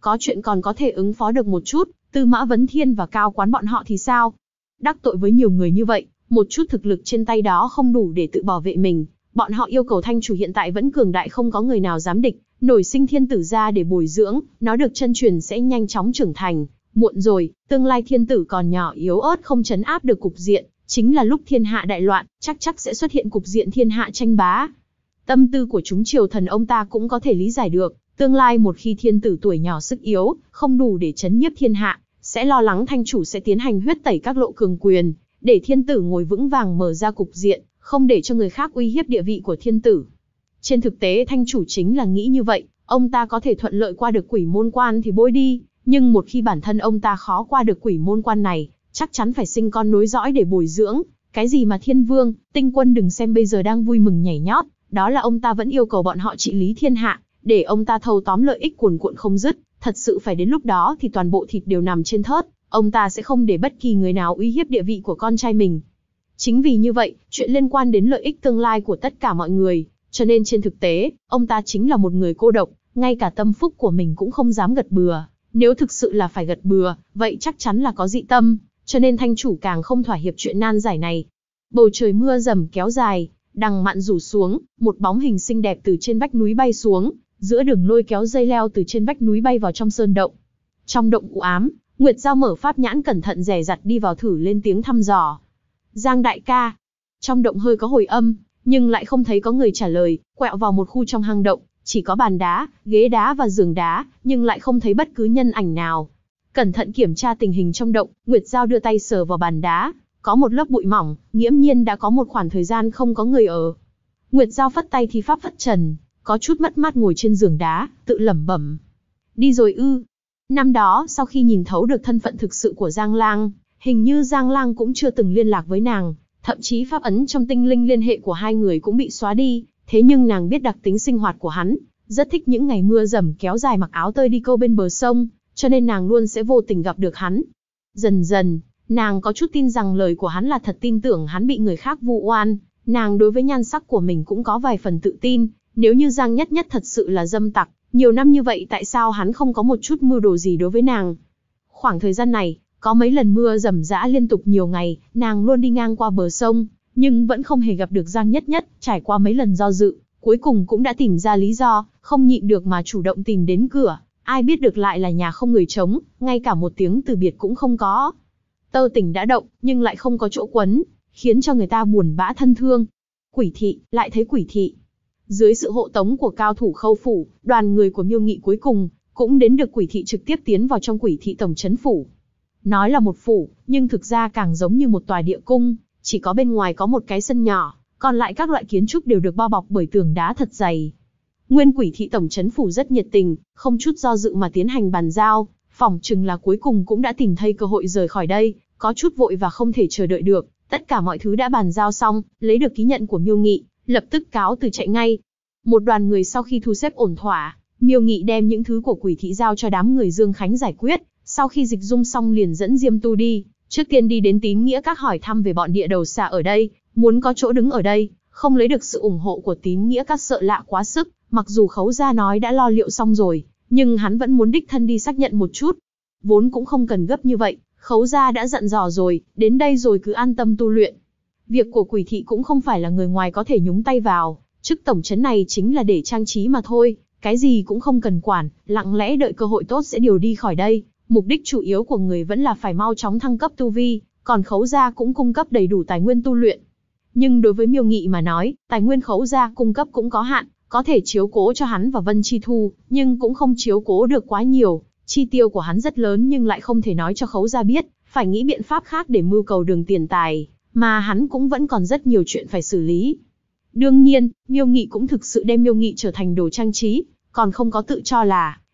[SPEAKER 1] có chuyện còn có thể ứng phó được một chút, Tư Mã Vấn Thiên và Cao Quán bọn họ thì sao? Đắc tội với nhiều người như vậy, một chút thực lực trên tay đó không đủ để tự bảo vệ mình. Bọn họ yêu cầu thanh chủ hiện tại vẫn cường đại, không có người nào dám địch, nổi sinh thiên tử ra để bồi dưỡng, nó được chân truyền sẽ nhanh chóng trưởng thành. Muộn rồi, tương lai thiên tử còn nhỏ yếu ớt không trấn áp được cục diện, chính là lúc thiên hạ đại loạn, chắc sẽ xuất hiện cục diện thiên hạ tranh bá. Tâm tư của chúng triều thần ông ta cũng có thể lý giải được, tương lai một khi thiên tử tuổi nhỏ sức yếu, không đủ để trấn nhiếp thiên hạ, sẽ lo lắng thanh chủ sẽ tiến hành huyết tẩy các lộ cường quyền, để thiên tử ngồi vững vàng mở ra cục diện, không để cho người khác uy hiếp địa vị của thiên tử. Trên thực tế thanh chủ chính là nghĩ như vậy, ông ta có thể thuận lợi qua được quỷ môn quan thì bôi đi, nhưng một khi bản thân ông ta khó qua được quỷ môn quan này, chắc chắn phải sinh con nối dõi để bồi dưỡng. Cái gì mà thiên vương, tinh quân đừng xem bây giờ đang vui mừng nhảy nhót, đó là ông ta vẫn yêu cầu bọn họ trị lý thiên hạ, để ông ta thâu tóm lợi ích cuồn cuộn không dứt. Thật sự phải đến lúc đó thì toàn bộ thịt đều nằm trên thớt, ông ta sẽ không để bất kỳ người nào uy hiếp địa vị của con trai mình. Chính vì như vậy, chuyện liên quan đến lợi ích tương lai của tất cả mọi người, cho nên trên thực tế, ông ta chính là một người cô độc, ngay cả tâm phúc của mình cũng không dám gật bừa. Nếu thực sự là phải gật bừa, vậy chắc chắn là có dị tâm, cho nên thanh chủ càng không thỏa hiệp chuyện nan giải này. Bầu trời mưa rầm kéo dài, đằng mặn rủ xuống, một bóng hình xinh đẹp từ trên vách núi bay xuống, giữa đường lôi kéo dây leo từ trên vách núi bay vào trong sơn động. Trong động u ám, Nguyệt Giao mở pháp nhãn cẩn thận dè dặt đi vào thử lên tiếng thăm dò. Giang đại ca. Trong động hơi có hồi âm, nhưng lại không thấy có người trả lời, quẹo vào một khu trong hang động, chỉ có bàn đá, ghế đá và giường đá, nhưng lại không thấy bất cứ nhân ảnh nào. Cẩn thận kiểm tra tình hình trong động, Nguyệt Giao đưa tay sờ vào bàn đá, có một lớp bụi mỏng, nghiễm nhiên đã có một khoảng thời gian không có người ở. Nguyệt Giao phất tay thi pháp phất trần, có chút mất mát ngồi trên giường đá, tự lẩm bẩm. Đi rồi ư? Năm đó, sau khi nhìn thấu được thân phận thực sự của Giang Lang, hình như Giang Lang cũng chưa từng liên lạc với nàng, thậm chí pháp ấn trong tinh linh liên hệ của hai người cũng bị xóa đi, thế nhưng nàng biết đặc tính sinh hoạt của hắn, rất thích những ngày mưa rầm kéo dài mặc áo tơi đi câu bên bờ sông, cho nên nàng luôn sẽ vô tình gặp được hắn. Dần dần, nàng có chút tin rằng lời của hắn là thật, tin tưởng hắn bị người khác vu oan, nàng đối với nhan sắc của mình cũng có vài phần tự tin, nếu như Giang Nhất Nhất thật sự là dâm tặc, nhiều năm như vậy tại sao hắn không có một chút mưu đồ gì đối với nàng. Khoảng thời gian này, có mấy lần mưa rầm rã liên tục nhiều ngày, nàng luôn đi ngang qua bờ sông, nhưng vẫn không hề gặp được Giang Nhất Nhất, trải qua mấy lần do dự, cuối cùng cũng đã tìm ra lý do, không nhịn được mà chủ động tìm đến cửa, ai biết được lại là nhà không người trống, ngay cả một tiếng từ biệt cũng không có. Tơ tình đã động, nhưng lại không có chỗ quấn, khiến cho người ta buồn bã thân thương. Quỷ thị, lại thấy quỷ thị. Dưới sự hộ tống của cao thủ Khâu phủ, đoàn người của Miêu Nghị cuối cùng cũng đến được quỷ thị, trực tiếp tiến vào trong quỷ thị tổng trấn phủ. Nói là một phủ, nhưng thực ra càng giống như một tòa địa cung, chỉ có bên ngoài có một cái sân nhỏ, còn lại các loại kiến trúc đều được bao bọc bởi tường đá thật dày. Nguyên quỷ thị tổng trấn phủ rất nhiệt tình, không chút do dự mà tiến hành bàn giao, phỏng chừng là cuối cùng cũng đã tìm thấy cơ hội rời khỏi đây, có chút vội và không thể chờ đợi được. Tất cả mọi thứ đã bàn giao xong, lấy được ký nhận của Miêu Nghị, lập tức cáo từ chạy ngay. Một đoàn người sau khi thu xếp ổn thỏa, Miêu Nghị đem những thứ của quỷ thị giao cho đám người Dương Khánh giải quyết, sau khi dịch dung xong liền dẫn Diêm Tu đi, trước tiên đi đến Tín Nghĩa Các hỏi thăm về bọn địa đầu xà ở đây, muốn có chỗ đứng ở đây, không lấy được sự ủng hộ của Tín Nghĩa Các sợ lạ quá sức, mặc dù Khấu gia nói đã lo liệu xong rồi, nhưng hắn vẫn muốn đích thân đi xác nhận một chút. Vốn cũng không cần gấp như vậy, Khấu gia đã dặn dò rồi, đến đây rồi cứ an tâm tu luyện. Việc của quỷ thị cũng không phải là người ngoài có thể nhúng tay vào, chức tổng trấn này chính là để trang trí mà thôi, cái gì cũng không cần quản, lặng lẽ đợi cơ hội tốt sẽ điều đi khỏi đây. Mục đích chủ yếu của người vẫn là phải mau chóng thăng cấp tu vi, còn Khấu gia cũng cung cấp đầy đủ tài nguyên tu luyện. Nhưng đối với Miêu Nghị mà nói, tài nguyên Khấu gia cung cấp cũng có hạn, có thể chiếu cố cho hắn và Vân Chi Thu, nhưng cũng không chiếu cố được quá nhiều. Chi tiêu của hắn rất lớn nhưng lại không thể nói cho Khấu gia biết, phải nghĩ biện pháp khác để mưu cầu đường tiền tài, mà hắn cũng vẫn còn rất nhiều chuyện phải xử lý. Đương nhiên, Miêu Nghị cũng thực sự đem Miêu Nghị trở thành đồ trang trí, còn không có tự cho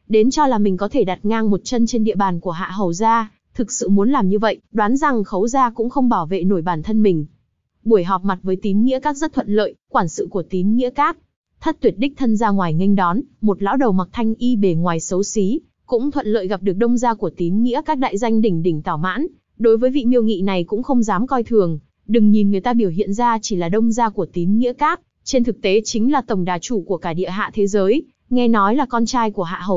[SPEAKER 1] là mình có thể đặt ngang một chân trên địa bàn của Hạ Hầu gia, thực sự muốn làm như vậy, đoán rằng Khấu gia cũng không bảo vệ nổi bản thân mình. Buổi họp mặt với Tín Nghĩa Các rất thuận lợi, quản sự của Tín Nghĩa Các, Thất Tuyệt đích thân ra ngoài nghênh đón, một lão đầu mặc thanh y bề ngoài xấu xí, cũng thuận lợi gặp được đông gia của Tín Nghĩa Các đại danh đỉnh đỉnh Tào Mãn, đối với vị Miêu Nghị này cũng không dám coi thường, đừng nhìn người ta biểu hiện ra chỉ là đông gia của Tín Nghĩa Các, trên thực tế chính là tổng đà chủ của cả địa hạ thế giới, nghe nói là con trai của Hạ Hầu Thác,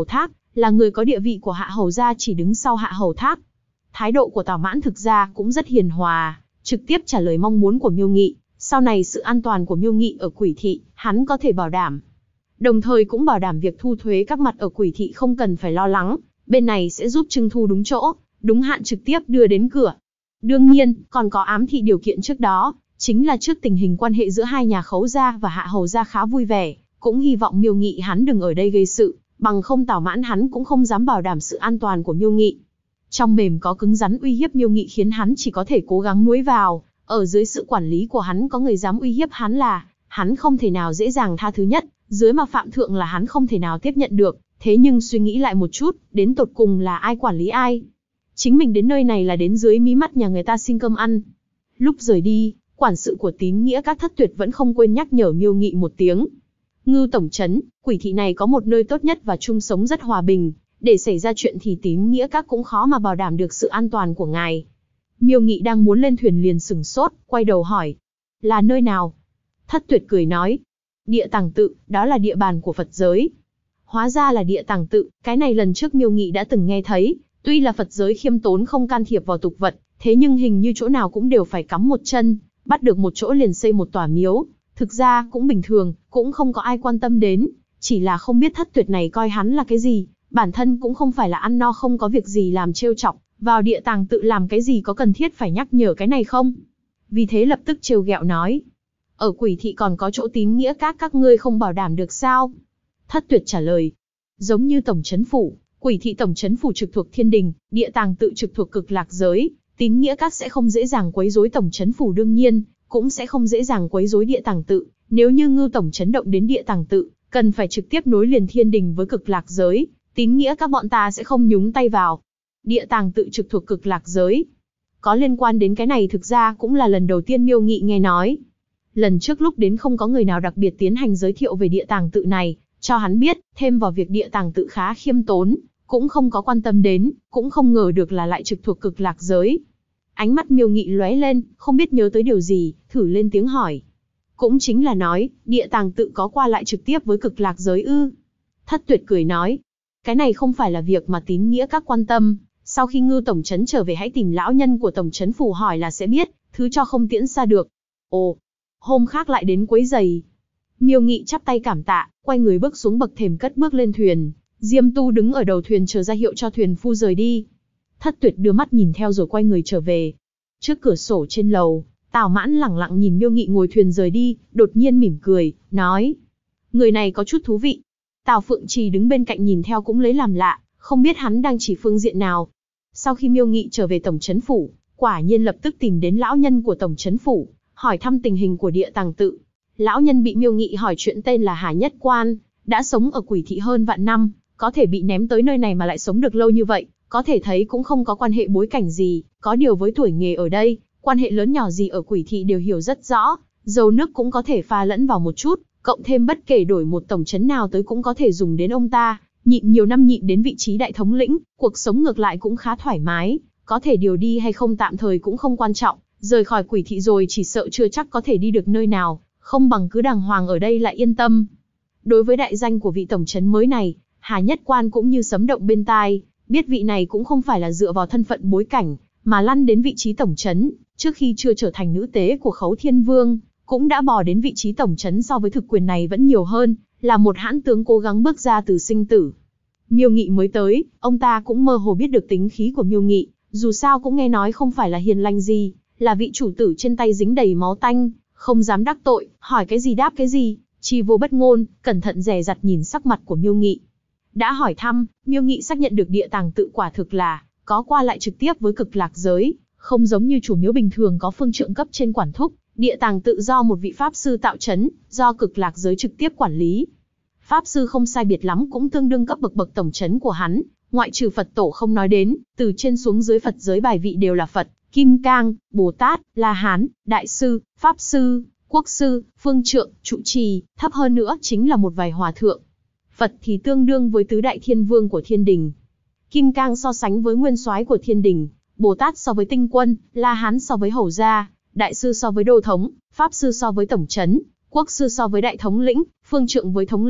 [SPEAKER 1] là người có địa vị của Hạ Hầu gia chỉ đứng sau Hạ Hầu Thác. Thái độ của Tào Mãn thực ra cũng rất hiền hòa, trực tiếp trả lời mong muốn của Miêu Nghị, sau này sự an toàn của Miêu Nghị ở Quỷ thị, hắn có thể bảo đảm. Đồng thời cũng bảo đảm việc thu thuế các mặt ở Quỷ thị không cần phải lo lắng, bên này sẽ giúp trưng thu đúng chỗ, đúng hạn trực tiếp đưa đến cửa. Đương nhiên, còn có ám thị điều kiện trước đó, chính là trước tình hình quan hệ giữa hai nhà Khấu gia và Hạ Hầu gia khá vui vẻ, cũng hy vọng Miêu Nghị hắn đừng ở đây gây sự, bằng không Tào Mãn hắn cũng không dám bảo đảm sự an toàn của Miêu Nghị. Trong mềm có cứng rắn uy hiếp Miêu Nghị khiến hắn chỉ có thể cố gắng nuối vào, ở dưới sự quản lý của hắn có người dám uy hiếp hắn là, hắn không thể nào dễ dàng tha thứ nhất, dưới mà phạm thượng là hắn không thể nào tiếp nhận được, thế nhưng suy nghĩ lại một chút, đến tột cùng là ai quản lý ai. Chính mình đến nơi này là đến dưới mí mắt nhà người ta xin cơm ăn. Lúc rời đi, quản sự của Tín Nghĩa Các Thất Tuyệt vẫn không quên nhắc nhở Miêu Nghị một tiếng. Ngưu tổng trấn, Quỷ thị này có một nơi tốt nhất và chung sống rất hòa bình, để xảy ra chuyện thì Tín Nghĩa Các cũng khó mà bảo đảm được sự an toàn của ngài. Miêu Nghị đang muốn lên thuyền liền sửng sốt, quay đầu hỏi. Là nơi nào? Thất Tuyệt cười nói. Địa Tàng Tự, đó là địa bàn của Phật giới. Hóa ra là Địa Tàng Tự, cái này lần trước Miêu Nghị đã từng nghe thấy, tuy là Phật giới khiêm tốn không can thiệp vào tục vật, thế nhưng hình như chỗ nào cũng đều phải cắm một chân, bắt được một chỗ liền xây một tòa miếu. Thực ra cũng bình thường, cũng không có ai quan tâm đến, chỉ là không biết Thất Tuyệt này coi hắn là cái gì, bản thân cũng không phải là ăn no không có việc gì làm trêu chọc, vào Địa Tàng Tự làm cái gì có cần thiết phải nhắc nhở cái này không? Vì thế lập tức trêu ghẹo nói, ở Quỷ thị còn có chỗ Tín Nghĩa các ngươi không bảo đảm được sao? Thất Tuyệt trả lời, giống như tổng trấn phủ, Quỷ thị tổng trấn phủ trực thuộc Thiên Đình, Địa Tàng Tự trực thuộc Cực Lạc giới, Tín Nghĩa Các sẽ không dễ dàng quấy rối tổng trấn phủ đương nhiên, cũng sẽ không dễ dàng quấy rối Địa Tàng Tự, nếu như Ngưu tổng trấn động đến Địa Tàng Tự, cần phải trực tiếp nối liền Thiên Đình với Cực Lạc giới, Tín Nghĩa Các bọn ta sẽ không nhúng tay vào. Địa Tàng Tự trực thuộc Cực Lạc giới. Có liên quan đến cái này thực ra cũng là lần đầu tiên Miêu Nghị nghe nói. Lần trước lúc đến không có người nào đặc biệt tiến hành giới thiệu về Địa Tàng Tự này, cho hắn biết, thêm vào việc Địa Tàng Tự khá khiêm tốn, cũng không có quan tâm đến, cũng không ngờ được là lại trực thuộc Cực Lạc giới. Ánh mắt Miêu Nghị lóe lên, không biết nhớ tới điều gì, thử lên tiếng hỏi. Cũng chính là nói, Địa Tàng Tự có qua lại trực tiếp với Cực Lạc giới ư? Thất Tuyệt cười nói, cái này không phải là việc mà Tín Nghĩa Các quan tâm, sau khi Ngưu tổng trấn trở về hãy tìm lão nhân của tổng trấn phủ hỏi là sẽ biết, thứ cho không tiễn xa được. Ồ, hôm khác lại đến quấy giày. Miêu Nghị chắp tay cảm tạ, quay người bước xuống bậc thềm cất bước lên thuyền. Diêm Tu đứng ở đầu thuyền chờ ra hiệu cho thuyền phu rời đi. Thất Tuyệt đưa mắt nhìn theo rồi quay người trở về. Trước cửa sổ trên lầu, Tào Mãn lẳng lặng nhìn Miêu Nghị ngồi thuyền rời đi, đột nhiên mỉm cười, nói. Người này có chút thú vị. Tào Phượng Trì đứng bên cạnh nhìn theo cũng lấy làm lạ, không biết hắn đang chỉ phương diện nào. Sau khi Miêu Nghị trở về tổng trấn phủ, quả nhiên lập tức tìm đến lão nhân của tổng trấn phủ, hỏi thăm tình hình của Địa Tàng Tự. Lão nhân bị Miêu Nghị hỏi chuyện tên là Hà Nhất Quan, đã sống ở Quỷ thị hơn vạn năm, có thể bị ném tới nơi này mà lại sống được lâu như vậy, có thể thấy cũng không có quan hệ bối cảnh gì, có điều với tuổi nghề ở đây, quan hệ lớn nhỏ gì ở Quỷ thị đều hiểu rất rõ, dầu nước cũng có thể pha lẫn vào một chút, cộng thêm bất kể đổi một tổng trấn nào tới cũng có thể dùng đến ông ta, nhịn nhiều năm nhịn đến vị trí đại thống lĩnh, cuộc sống ngược lại cũng khá thoải mái, có thể điều đi hay không tạm thời cũng không quan trọng, rời khỏi Quỷ thị rồi chỉ sợ chưa chắc có thể đi được nơi nào, không bằng cứ đàng hoàng ở đây lại yên tâm. Đối với đại danh của vị tổng trấn mới này, Hà Nhất Quan cũng như sấm động bên tai, biết vị này cũng không phải là dựa vào thân phận bối cảnh, mà lăn đến vị trí tổng trấn, trước khi chưa trở thành nữ tế của Khấu Thiên Vương, cũng đã bò đến vị trí tổng trấn so với thực quyền này vẫn nhiều hơn, là một hãn tướng cố gắng bước ra từ sinh tử. Miêu Nghị mới tới, ông ta cũng mơ hồ biết được tính khí của Miêu Nghị, dù sao cũng nghe nói không phải là hiền lành gì, là vị chủ tử trên tay dính đầy máu tanh, không dám đắc tội, hỏi cái gì đáp cái gì, chi vô bất ngôn, cẩn thận dè dặt nhìn sắc mặt của Miêu Nghị. Đã hỏi thăm, Miêu Nghị xác nhận được Địa Tàng Tự quả thực là có qua lại trực tiếp với Cực Lạc giới, không giống như chủ miếu bình thường có phương trượng cấp trên quản thúc, Địa Tàng Tự do một vị pháp sư tạo trấn, do Cực Lạc giới trực tiếp quản lý. Pháp sư không sai biệt lắm cũng tương đương cấp bậc tổng trấn của hắn, ngoại trừ Phật tổ không nói đến, từ trên xuống dưới Phật giới bài vị đều là Phật, Kim Cang, Bồ Tát, La Hán, Đại sư, Pháp sư, Quốc sư, Phương trượng, Trụ trì, thấp hơn nữa chính là một vài hòa thượng. Phật thì tương đương với tứ đại thiên vương của Thiên Đình. Kim Cang so sánh với nguyên soái của Thiên Đình, Bồ Tát so với tinh quân, La Hán so với hầu gia, Đại sư so với đô thống, Pháp sư so với tổng trấn, Quốc sư so với đại thống lĩnh, Phương trượng với thống lĩnh,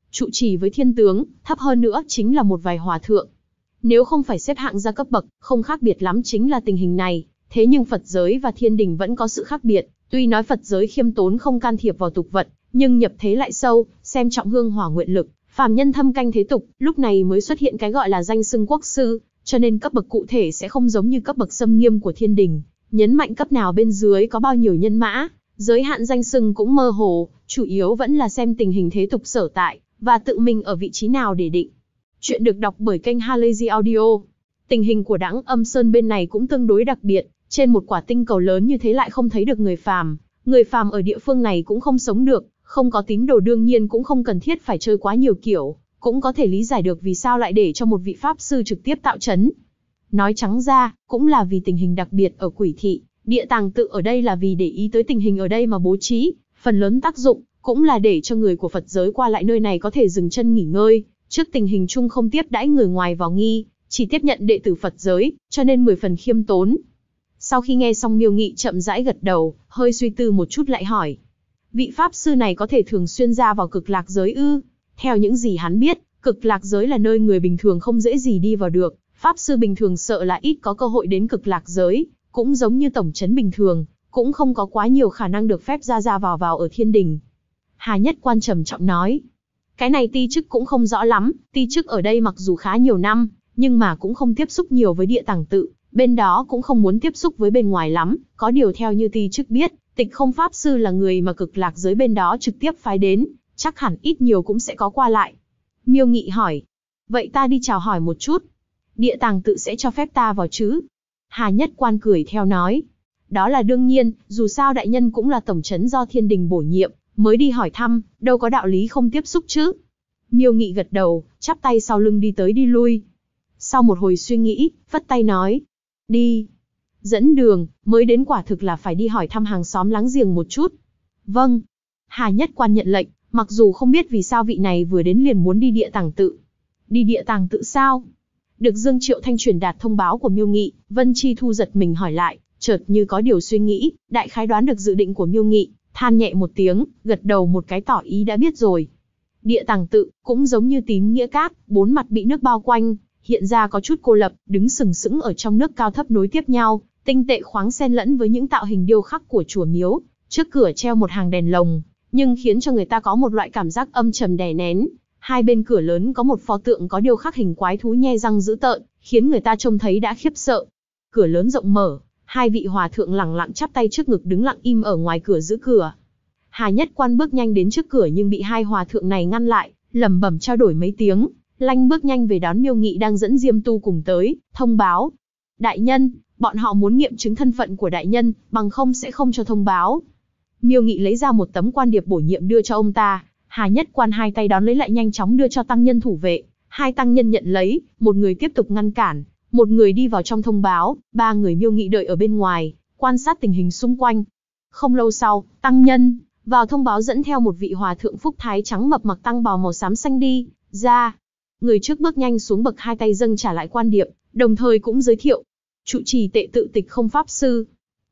[SPEAKER 1] trụ trì với thiên tướng, thấp hơn nữa chính là một vài hòa thượng. Nếu không phải xếp hạng ra cấp bậc, không khác biệt lắm chính là tình hình này. Thế nhưng Phật giới và thiên đình vẫn có sự khác biệt. Tuy nói Phật giới khiêm tốn không can thiệp vào tục vật, nhưng nhập thế lại sâu, xem trọng hương hỏa nguyện lực, phàm nhân thâm canh thế tục, lúc này mới xuất hiện cái gọi là danh xưng quốc sư, cho nên cấp bậc cụ thể sẽ không giống như cấp bậc xâm nghiêm của thiên đình, nhấn mạnh cấp nào bên dưới có bao nhiêu nhân mã, giới hạn danh xưng cũng mơ hồ, chủ yếu vẫn là xem tình hình thế tục sở tại, và tự mình ở vị trí nào để định. Chuyện được đọc bởi kênh Halazy Audio. Tình hình của Đãng Âm Sơn bên này cũng tương đối đặc biệt, trên một quả tinh cầu lớn như thế lại không thấy được người phàm. Người phàm ở địa phương này cũng không sống được, không có tín đồ đương nhiên cũng không cần thiết phải chơi quá nhiều kiểu, cũng có thể lý giải được vì sao lại để cho một vị pháp sư trực tiếp tạo trấn. Nói trắng ra, cũng là vì tình hình đặc biệt ở Quỷ Thị, Địa Tàng Tự ở đây là vì để ý tới tình hình ở đây mà bố trí, phần lớn tác dụng cũng là để cho người của Phật giới qua lại nơi này có thể dừng chân nghỉ ngơi, trước tình hình chung không tiếp đãi người ngoài vào nghi, chỉ tiếp nhận đệ tử Phật giới, cho nên 10 phần khiêm tốn. Sau khi nghe xong Miêu Nghị chậm rãi gật đầu, hơi suy tư một chút lại hỏi. Vị pháp sư này có thể thường xuyên ra vào Cực Lạc giới ư? Theo những gì hắn biết, Cực Lạc giới là nơi người bình thường không dễ gì đi vào được, pháp sư bình thường sợ là ít có cơ hội đến Cực Lạc giới, cũng giống như tổng trấn bình thường, cũng không có quá nhiều khả năng được phép ra vào ở thiên đình. Hà Nhất Quan trầm trọng nói. Cái này ti chức cũng không rõ lắm, ti chức ở đây mặc dù khá nhiều năm, nhưng mà cũng không tiếp xúc nhiều với Địa Tàng Tự, bên đó cũng không muốn tiếp xúc với bên ngoài lắm, có điều theo như ti chức biết, Tịch Không pháp sư là người mà Cực Lạc giới bên đó trực tiếp phái đến, chắc hẳn ít nhiều cũng sẽ có qua lại. Miêu Nghị hỏi. Vậy ta đi chào hỏi một chút. Địa Tàng Tự sẽ cho phép ta vào chứ? Hà Nhất Quan cười theo nói. Đó là đương nhiên, dù sao đại nhân cũng là tổng trấn do thiên đình bổ nhiệm, mới đi hỏi thăm, đâu có đạo lý không tiếp xúc chứ. Miêu Nghị gật đầu, chắp tay sau lưng đi tới đi lui. Sau một hồi suy nghĩ, vất tay nói. Đi. Dẫn đường, mới đến quả thực là phải đi hỏi thăm hàng xóm láng giềng một chút. Vâng. Hà Nhất Quan nhận lệnh, mặc dù không biết vì sao vị này vừa đến liền muốn đi Địa Tàng Tự. Đi Địa Tàng Tự sao? Được Dương Triệu Thanh truyền đạt thông báo của Miêu Nghị, Vân Chi Thu giật mình hỏi lại, chợt như có điều suy nghĩ, đại khái đoán được dự định của Miêu Nghị, than nhẹ một tiếng, gật đầu một cái tỏ ý đã biết rồi. Địa Tàng Tự, cũng giống như Tín Nghĩa Các, bốn mặt bị nước bao quanh, hiện ra có chút cô lập, đứng sừng sững ở trong nước cao thấp nối tiếp nhau, tinh tệ khoáng xen lẫn với những tạo hình điêu khắc của chùa miếu, trước cửa treo một hàng đèn lồng, nhưng khiến cho người ta có một loại cảm giác âm trầm đè nén. Hai bên cửa lớn có một pho tượng có điêu khắc hình quái thú nhe răng dữ tợn, khiến người ta trông thấy đã khiếp sợ. Cửa lớn rộng mở, hai vị hòa thượng lẳng lặng chắp tay trước ngực đứng lặng im ở ngoài cửa giữ cửa. Hà Nhất Quan bước nhanh đến trước cửa nhưng bị hai hòa thượng này ngăn lại, lẩm bẩm trao đổi mấy tiếng, lanh bước nhanh về đón Miêu Nghị đang dẫn Diêm Tu cùng tới, thông báo. Đại nhân, bọn họ muốn nghiệm chứng thân phận của đại nhân, bằng không sẽ không cho thông báo. Miêu Nghị lấy ra một tấm quan điệp bổ nhiệm đưa cho ông ta, Hà Nhất Quan hai tay đón lấy lại nhanh chóng đưa cho tăng nhân thủ vệ, hai tăng nhân nhận lấy, một người tiếp tục ngăn cản, một người đi vào trong thông báo, ba người Miêu Nghị đợi ở bên ngoài, quan sát tình hình xung quanh. Không lâu sau, tăng nhân vào thông báo dẫn theo một vị hòa thượng phúc thái trắng mập mặc tăng bào màu xám xanh đi ra. Người trước bước nhanh xuống bậc hai tay dâng trả lại quan điệp, đồng thời cũng giới thiệu, trụ trì tệ tự Tịch Không pháp sư.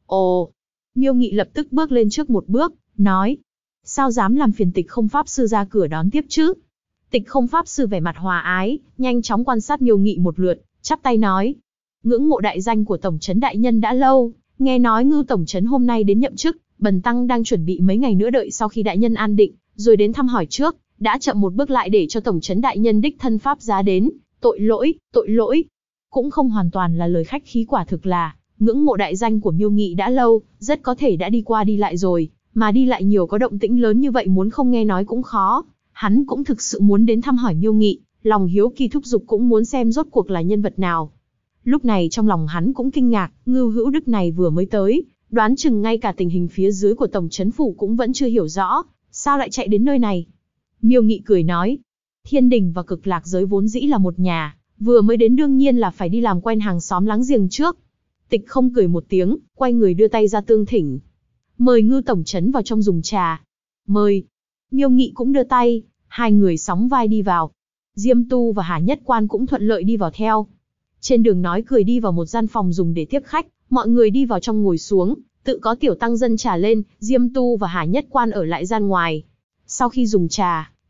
[SPEAKER 1] Ồ, Miêu Nghị lập tức bước lên trước một bước, nói, sao dám làm phiền Tịch Không pháp sư ra cửa đón tiếp chứ? Tịch Không pháp sư vẻ mặt hòa ái, nhanh chóng quan sát Miêu Nghị một lượt, chắp tay nói, ngưỡng mộ đại danh của tổng trấn đại nhân đã lâu, nghe nói Ngưu tổng trấn hôm nay đến nhậm chức, bần tăng đang chuẩn bị mấy ngày nữa đợi sau khi đại nhân an định, rồi đến thăm hỏi trước, đã chậm một bước lại để cho tổng trấn đại nhân đích thân pháp giá đến, tội lỗi. Cũng không hoàn toàn là lời khách khí, quả thực là ngưỡng mộ đại danh của Miêu Nghị đã lâu, rất có thể đã đi qua đi lại rồi, mà đi lại nhiều có động tĩnh lớn như vậy muốn không nghe nói cũng khó. Hắn cũng thực sự muốn đến thăm hỏi Miêu Nghị, lòng hiếu kỳ thúc giục cũng muốn xem rốt cuộc là nhân vật nào. Lúc này trong lòng hắn cũng kinh ngạc, Ngưu Hữu Đức này vừa mới tới, đoán chừng ngay cả tình hình phía dưới của tổng trấn phủ cũng vẫn chưa hiểu rõ, sao lại chạy đến nơi này. Miêu Nghị cười nói, thiên đình và Cực Lạc giới vốn dĩ là một nhà, vừa mới đến đương nhiên là phải đi làm quen hàng xóm láng giềng trước. Tịch Không cười một tiếng, quay người đưa tay ra tương thỉnh. Mời Ngưu tổng trấn vào trong dùng trà. Mời. Miêu Nghị cũng đưa tay, hai người sóng vai đi vào. Diêm Tu và Hà Nhất Quan cũng thuận lợi đi vào theo. Trên đường nói cười đi vào một gian phòng dùng để tiếp khách, mọi người đi vào trong ngồi xuống, tự có tiểu tăng dân trà lên, Diêm Tu và Hà Nhất Quan ở lại gian ngoài. Sau khi dùng trà,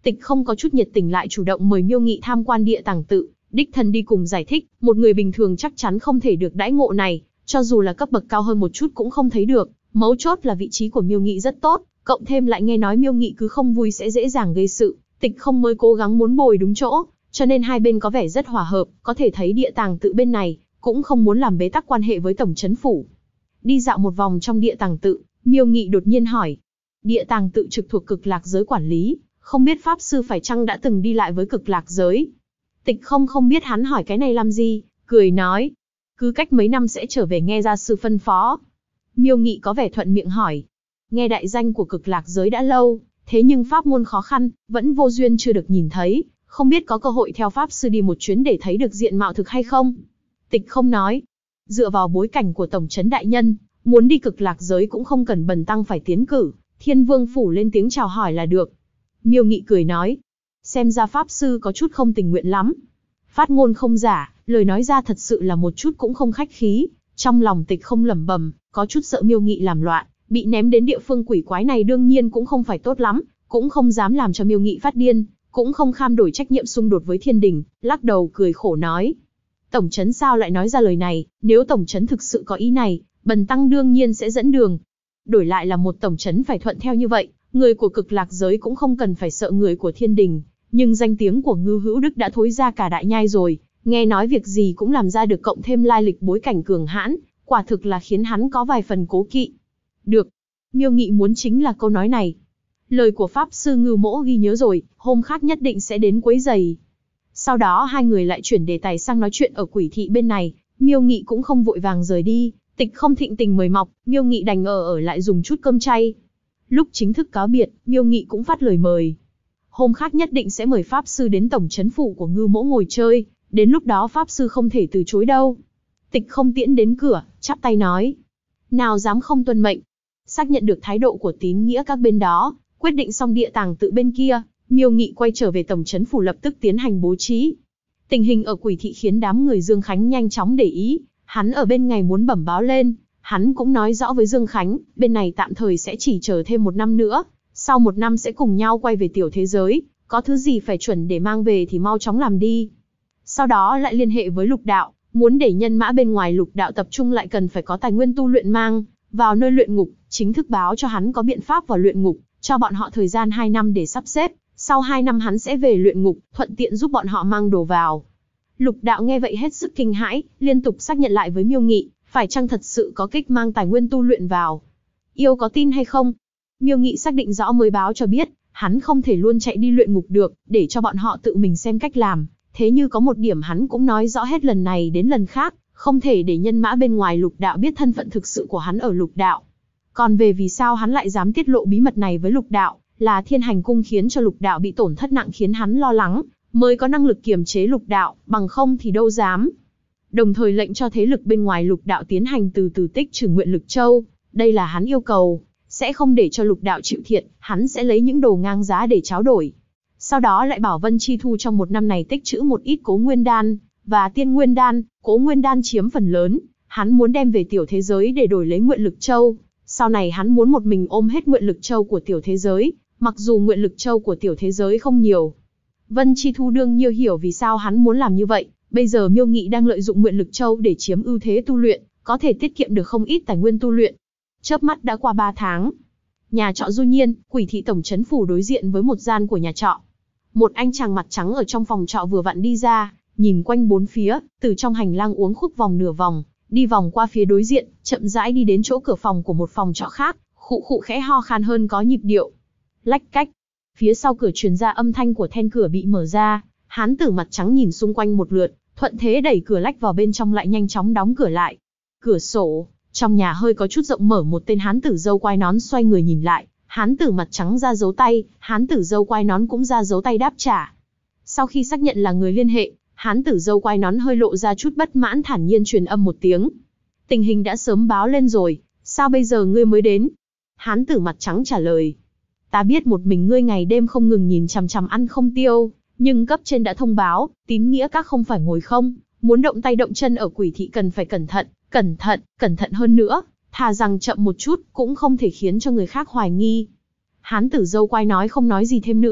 [SPEAKER 1] Tịch không có chút nhiệt tình lại chủ động mời Miêu Nghị tham quan địa tàng tự, đích thân đi cùng giải thích, một người bình thường chắc chắn không thể được đãi ngộ này, cho dù là cấp bậc cao hơn một chút cũng không thấy được, mấu chốt là vị trí của Miêu Nghị rất tốt, cộng thêm lại nghe nói Miêu Nghị cứ không vui sẽ dễ dàng gây sự, Tịch không mới cố gắng muốn bồi đúng chỗ, cho nên hai bên có vẻ rất hòa hợp, có thể thấy địa tàng tự bên này cũng không muốn làm bế tắc quan hệ với tổng trấn phủ. Đi dạo một vòng trong địa tàng tự, Miêu Nghị đột nhiên hỏi, địa tàng tự trực thuộc Cực Lạc giới quản lý, không biết pháp sư phải chăng đã từng đi lại với Cực Lạc giới? Tịch không biết hắn hỏi cái này làm gì, cười nói, cứ cách mấy năm sẽ trở về nghe gia sư phân phó. Miêu Nghị có vẻ thuận miệng hỏi, nghe đại danh của Cực Lạc giới đã lâu, thế nhưng pháp môn khó khăn, vẫn vô duyên chưa được nhìn thấy, không biết có cơ hội theo pháp sư đi một chuyến để thấy được diện mạo thực hay không? Tịch không nói, dựa vào bối cảnh của tổng trấn đại nhân, muốn đi Cực Lạc giới cũng không cần bần tăng phải tiến cử, Thiên Vương phủ lên tiếng chào hỏi là được. Miêu Nghị cười nói, xem ra pháp sư có chút không tình nguyện lắm. Phát ngôn không giả, lời nói ra thật sự là một chút cũng không khách khí. Trong lòng Tịch không lẩm bẩm, có chút sợ Miêu Nghị làm loạn, bị ném đến địa phương quỷ quái này đương nhiên cũng không phải tốt lắm, cũng không dám làm cho Miêu Nghị phát điên, cũng không kham đổi trách nhiệm xung đột với thiên đình, lắc đầu cười khổ nói. Tổng trấn sao lại nói ra lời này, nếu tổng trấn thực sự có ý này, bần tăng đương nhiên sẽ dẫn đường. Đổi lại là một tổng trấn phải thuận theo như vậy, người của Cực Lạc giới cũng không cần phải sợ người của thiên đình, nhưng danh tiếng của Ngưu Hữu Đức đã thối ra cả đại nhai rồi, nghe nói việc gì cũng làm ra được, cộng thêm lai lịch bối cảnh cường hãn, quả thực là khiến hắn có vài phần cố kỵ. Được, Miêu Nghị muốn chính là câu nói này. Lời của pháp sư Ngưu Mỗ ghi nhớ rồi, hôm khác nhất định sẽ đến quấy giày. Sau đó hai người lại chuyển đề tài sang nói chuyện ở Quỷ thị bên này, Miêu Nghị cũng không vội vàng rời đi, Tịch không thịnh tình mời mọc, Miêu Nghị đành ở lại dùng chút cơm chay. Lúc chính thức cáo biệt, Miêu Nghị cũng phát lời mời. Hôm khác nhất định sẽ mời pháp sư đến tổng trấn phủ của Ngưu Mỗ ngồi chơi, đến lúc đó pháp sư không thể từ chối đâu. Tịch không tiễn đến cửa, chắp tay nói, nào dám không tuân mệnh. Xác nhận được thái độ của tín nghĩa các bên đó, quyết định xong địa tàng tự bên kia, Miêu Nghị quay trở về tổng trấn phủ lập tức tiến hành bố trí. Tình hình ở Quỷ thị khiến đám người Dương Khánh nhanh chóng để ý, hắn ở bên ngày muốn bẩm báo lên, hắn cũng nói rõ với Dương Khánh, bên này tạm thời sẽ chỉ chờ thêm 1 năm nữa, sau 1 năm sẽ cùng nhau quay về tiểu thế giới, có thứ gì phải chuẩn để mang về thì mau chóng làm đi. Sau đó lại liên hệ với Lục Đạo, muốn để nhân mã bên ngoài Lục Đạo tập trung lại cần phải có tài nguyên tu luyện mang vào nơi luyện ngục, chính thức báo cho hắn có biện pháp vào luyện ngục, cho bọn họ thời gian 2 năm để sắp xếp, sau 2 năm hắn sẽ về luyện ngục, thuận tiện giúp bọn họ mang đồ vào. Lục Đạo nghe vậy hết sức kinh hãi, liên tục xác nhận lại với Miêu Nghị, phải chăng thật sự có kích mang tài nguyên tu luyện vào. Yêu có tin hay không? Miêu Nghị xác định rõ mới báo cho biết, hắn không thể luôn chạy đi luyện ngục được, để cho bọn họ tự mình xem cách làm. Thế như có một điểm hắn cũng nói rõ hết lần này đến lần khác, không thể để nhân mã bên ngoài Lục Đạo biết thân phận thực sự của hắn ở Lục Đạo. Còn về vì sao hắn lại dám tiết lộ bí mật này với Lục Đạo, là Thiên Hành Cung khiến cho Lục Đạo bị tổn thất nặng khiến hắn lo lắng, mới có năng lực kiềm chế Lục Đạo, bằng không thì đâu dám. Đồng thời lệnh cho thế lực bên ngoài Lục Đạo tiến hành từ từ tích trừ nguyện lực châu, đây là hắn yêu cầu, sẽ không để cho Lục Đạo chịu thiệt, hắn sẽ lấy những đồ ngang giá để tráo đổi. Sau đó lại bảo Vân Chi Thu trong 1 năm này tích trữ một ít Cố Nguyên Đan và Tiên Nguyên Đan, Cố Nguyên Đan chiếm phần lớn, hắn muốn đem về tiểu thế giới để đổi lấy nguyện lực châu. Sau này hắn muốn một mình ôm hết nguyện lực châu của tiểu thế giới, mặc dù nguyện lực châu của tiểu thế giới không nhiều. Vân Chi Thu đương nhiên hiểu vì sao hắn muốn làm như vậy, bây giờ Miêu Nghị đang lợi dụng nguyện lực châu để chiếm ưu thế tu luyện, có thể tiết kiệm được không ít tài nguyên tu luyện. Chớp mắt đã qua 3 tháng. Nhà trọ Du Nhiên, Quỷ thị tổng trấn phủ đối diện với một gian của nhà trọ. Một anh chàng mặt trắng ở trong phòng trọ vừa vặn đi ra, nhìn quanh bốn phía, từ trong hành lang uống khúc vòng nửa vòng, đi vòng qua phía đối diện, chậm rãi đi đến chỗ cửa phòng của một phòng trọ khác, khụ khụ khẽ ho khan hơn có nhịp điệu. Lách cách. Phía sau cửa truyền ra âm thanh của then cửa bị mở ra, hán tử mặt trắng nhìn xung quanh một lượt, thuận thế đẩy cửa lách vào bên trong lại nhanh chóng đóng cửa lại. Cửa sổ, trong nhà hơi có chút rộng mở, một tên hán tử râu quai nón xoay người nhìn lại, hán tử mặt trắng ra dấu tay, hán tử râu quai nón cũng ra dấu tay đáp trả. Sau khi xác nhận là người liên hệ, hán tử râu quai nón hơi lộ ra chút bất mãn, thản nhiên truyền âm một tiếng. Tình hình đã sớm báo lên rồi, sao bây giờ ngươi mới đến? Hán tử mặt trắng trả lời. Ta biết một mình ngươi ngày đêm không ngừng nhìn chằm chằm ăn không tiêu, nhưng cấp trên đã thông báo, tín nghĩa các không phải ngồi không, muốn động tay động chân ở Quỷ thị cần phải cẩn thận hơn nữa, thà rằng chậm một chút cũng không thể khiến cho người khác hoài nghi. Hán tử dâu quai nói không nói gì thêm nữa,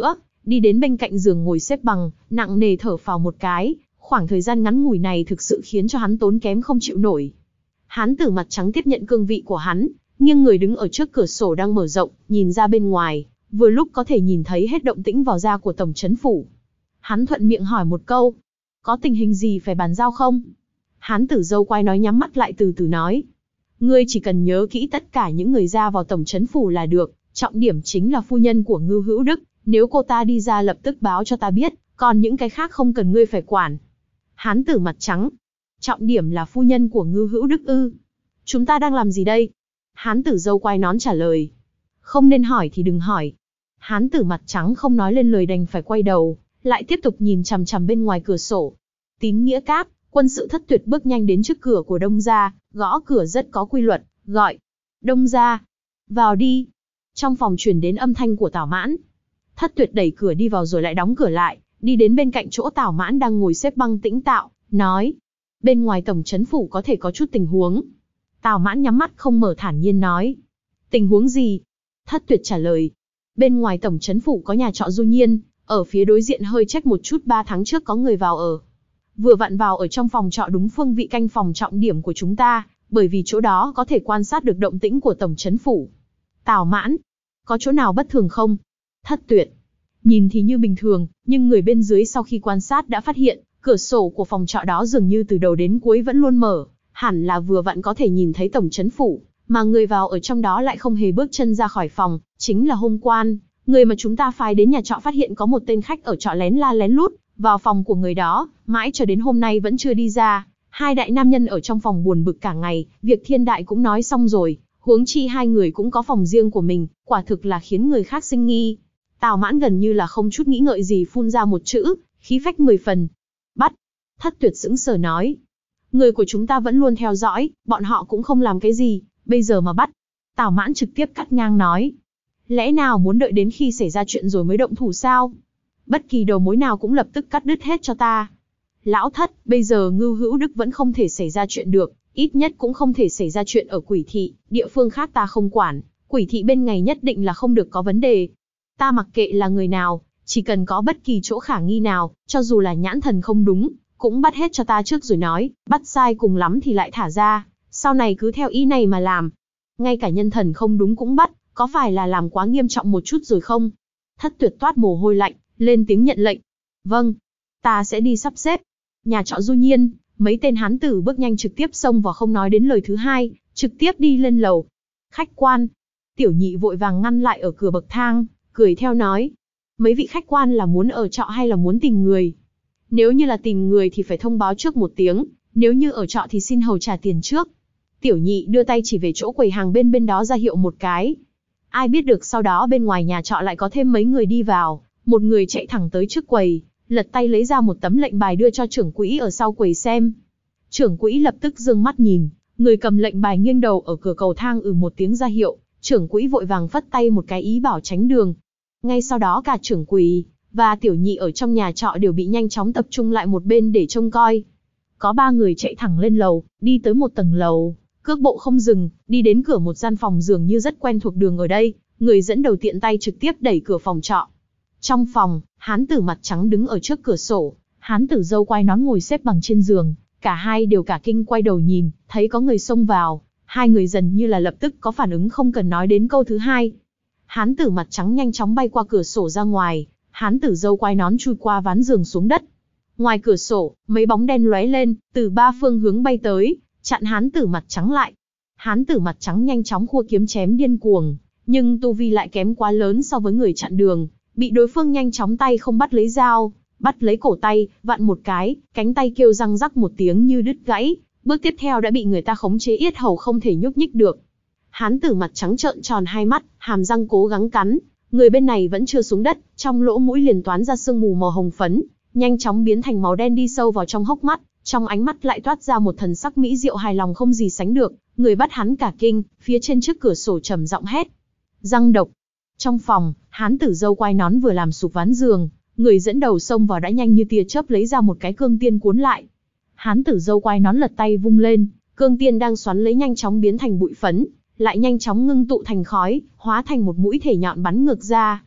[SPEAKER 1] đi đến bên cạnh giường ngồi xếp bằng, nặng nề thở phào một cái, khoảng thời gian ngắn ngủi này thực sự khiến cho hắn tốn kém không chịu nổi. Hán tử mặt trắng tiếp nhận cương vị của hắn, nghiêng người đứng ở trước cửa sổ đang mở rộng, nhìn ra bên ngoài, vừa lúc có thể nhìn thấy hết động tĩnh vào ra của tổng trấn phủ. Hắn thuận miệng hỏi một câu, có tình hình gì phải bàn giao không? Hán tử dâu quai nói nhắm mắt lại từ từ nói, ngươi chỉ cần nhớ kỹ tất cả những người ra vào tổng trấn phủ là được, trọng điểm chính là phu nhân của Ngưu Hữu Đức, nếu cô ta đi ra lập tức báo cho ta biết, còn những cái khác không cần ngươi phải quản. Hán tử mặt trắng, trọng điểm là phu nhân của Ngưu Hữu Đức ư? Chúng ta đang làm gì đây? Hán tử dâu quai nón trả lời, không nên hỏi thì đừng hỏi. Hán tử mặt trắng không nói lên lời đành phải quay đầu, lại tiếp tục nhìn chằm chằm bên ngoài cửa sổ. Tín nghĩa cáp, quân sự Thất Tuyệt bước nhanh đến trước cửa của Đông gia, gõ cửa rất có quy luật, gọi, Đông gia, vào đi. Trong phòng truyền đến âm thanh của Tào Mãn. Thất Tuyệt đẩy cửa đi vào rồi lại đóng cửa lại, đi đến bên cạnh chỗ Tào Mãn đang ngồi xếp băng tĩnh tạo, nói, bên ngoài tổng trấn phủ có thể có chút tình huống. Tào Mãn nhắm mắt không mở thản nhiên nói, tình huống gì? Thất Tuyệt trả lời, bên ngoài tổng trấn phủ có nhà trọ Du Nhiên, ở phía đối diện hơi trách một chút 3 tháng trước có người vào ở. Vừa vặn vào ở trong phòng trọ đúng phương vị canh phòng trọng điểm của chúng ta, bởi vì chỗ đó có thể quan sát được động tĩnh của tổng trấn phủ. Tào Mãn, có chỗ nào bất thường không? Thất Tuyệt, nhìn thì như bình thường, nhưng người bên dưới sau khi quan sát đã phát hiện, cửa sổ của phòng trọ đó dường như từ đầu đến cuối vẫn luôn mở, hẳn là vừa vặn có thể nhìn thấy tổng trấn phủ, mà người vào ở trong đó lại không hề bước chân ra khỏi phòng, chính là Hôm Quan, người mà chúng ta phái đến nhà trọ phát hiện có một tên khách ở trọ lén la lén lút vào phòng của người đó, mãi cho đến hôm nay vẫn chưa đi ra. Hai đại nam nhân ở trong phòng buồn bực cả ngày, việc thiên đại cũng nói xong rồi, huống chi hai người cũng có phòng riêng của mình, quả thực là khiến người khác sinh nghi. Tào Mãn gần như là không chút nghĩ ngợi gì phun ra một chữ, khí phách 10 phần. Bắt. Thất Tuyệt sững sờ nói, người của chúng ta vẫn luôn theo dõi, bọn họ cũng không làm cái gì, bây giờ mà bắt. Tào Mãn trực tiếp cắt ngang nói, lẽ nào muốn đợi đến khi xảy ra chuyện rồi mới động thủ sao? Bất kỳ đầu mối nào cũng lập tức cắt đứt hết cho ta. Lão Thất, bây giờ Ngưu Hữu Đức vẫn không thể xảy ra chuyện được, ít nhất cũng không thể xảy ra chuyện ở Quỷ Thị, địa phương khác ta không quản, Quỷ Thị bên ngày nhất định là không được có vấn đề. Ta mặc kệ là người nào, chỉ cần có bất kỳ chỗ khả nghi nào, cho dù là nhãn thần không đúng, cũng bắt hết cho ta trước rồi nói, bắt sai cùng lắm thì lại thả ra, sau này cứ theo ý này mà làm. Ngay cả nhân thần không đúng cũng bắt, có phải là làm quá nghiêm trọng một chút rồi không? Thất Tuyệt toát mồ hôi lạnh, lên tiếng nhận lệnh. Vâng, ta sẽ đi sắp xếp. Nhà trọ Du Nhiên, mấy tên hán tử bước nhanh trực tiếp xông vào không nói đến lời thứ hai, trực tiếp đi lên lầu. Khách quan. Tiểu Nhị vội vàng ngăn lại ở cửa bậc thang, cười theo nói. Mấy vị khách quan là muốn ở trọ hay là muốn tìm người? Nếu như là tìm người thì phải thông báo trước một tiếng, nếu như ở trọ thì xin hầu trả tiền trước. Tiểu Nhị đưa tay chỉ về chỗ quầy hàng bên đó ra hiệu một cái. Ai biết được sau đó bên ngoài nhà trọ lại có thêm mấy người đi vào, một người chạy thẳng tới trước quầy, lật tay lấy ra một tấm lệnh bài đưa cho trưởng quỹ ở sau quầy xem. Trưởng quỹ lập tức dương mắt nhìn, người cầm lệnh bài nghiêng đầu ở cửa cầu thang một tiếng ra hiệu, trưởng quỹ vội vàng phất tay một cái ý bảo tránh đường. Ngay sau đó cả trưởng quỹ và Tiểu Nhị ở trong nhà trọ đều bị nhanh chóng tập trung lại một bên để trông coi. Có 3 người chạy thẳng lên lầu, đi tới một tầng lầu, cước bộ không dừng, đi đến cửa một gian phòng dường như rất quen thuộc đường ở đây, người dẫn đầu tiện tay trực tiếp đẩy cửa phòng trọ. Trong phòng, hán tử mặt trắng đứng ở trước cửa sổ, hán tử râu quai nón ngồi xếp bằng trên giường, cả hai đều cả kinh quay đầu nhìn, thấy có người xông vào, hai người dần như là lập tức có phản ứng không cần nói đến câu thứ hai. Hán tử mặt trắng nhanh chóng bay qua cửa sổ ra ngoài, hán tử râu quai nón chui qua ván giường xuống đất. Ngoài cửa sổ, mấy bóng đen lóe lên, từ 3 phương hướng bay tới, chặn hán tử mặt trắng lại. Hán tử mặt trắng nhanh chóng khua kiếm chém điên cuồng, nhưng tu vi lại kém quá lớn so với người chặn đường, bị đối phương nhanh chóng tay không bắt lấy dao, bắt lấy cổ tay, vặn một cái, cánh tay kêu răng rắc một tiếng như đứt gãy, bước tiếp theo đã bị người ta khống chế yết hầu không thể nhúc nhích được. Hán tử mặt trắng trợn tròn hai mắt, hàm răng cố gắng cắn, người bên này vẫn chưa xuống đất, trong lỗ mũi liền toán ra sương mù màu hồng phấn, nhanh chóng biến thành màu đen đi sâu vào trong hốc mắt, trong ánh mắt lại toát ra một thần sắc mỹ diệu hài lòng không gì sánh được, người bắt hắn cả kinh, phía trên trước cửa sổ trầm giọng hét. Răng độc. Trong phòng, hán tử râu quai nón vừa làm sụp ván giường, người dẫn đầu xông vào đã nhanh như tia chớp lấy ra một cái cương tiên cuốn lại. Hán tử râu quai nón lật tay vung lên, cương tiên đang xoắn lấy nhanh chóng biến thành bụi phấn, lại nhanh chóng ngưng tụ thành khói, hóa thành một mũi thể nhọn bắn ngược ra.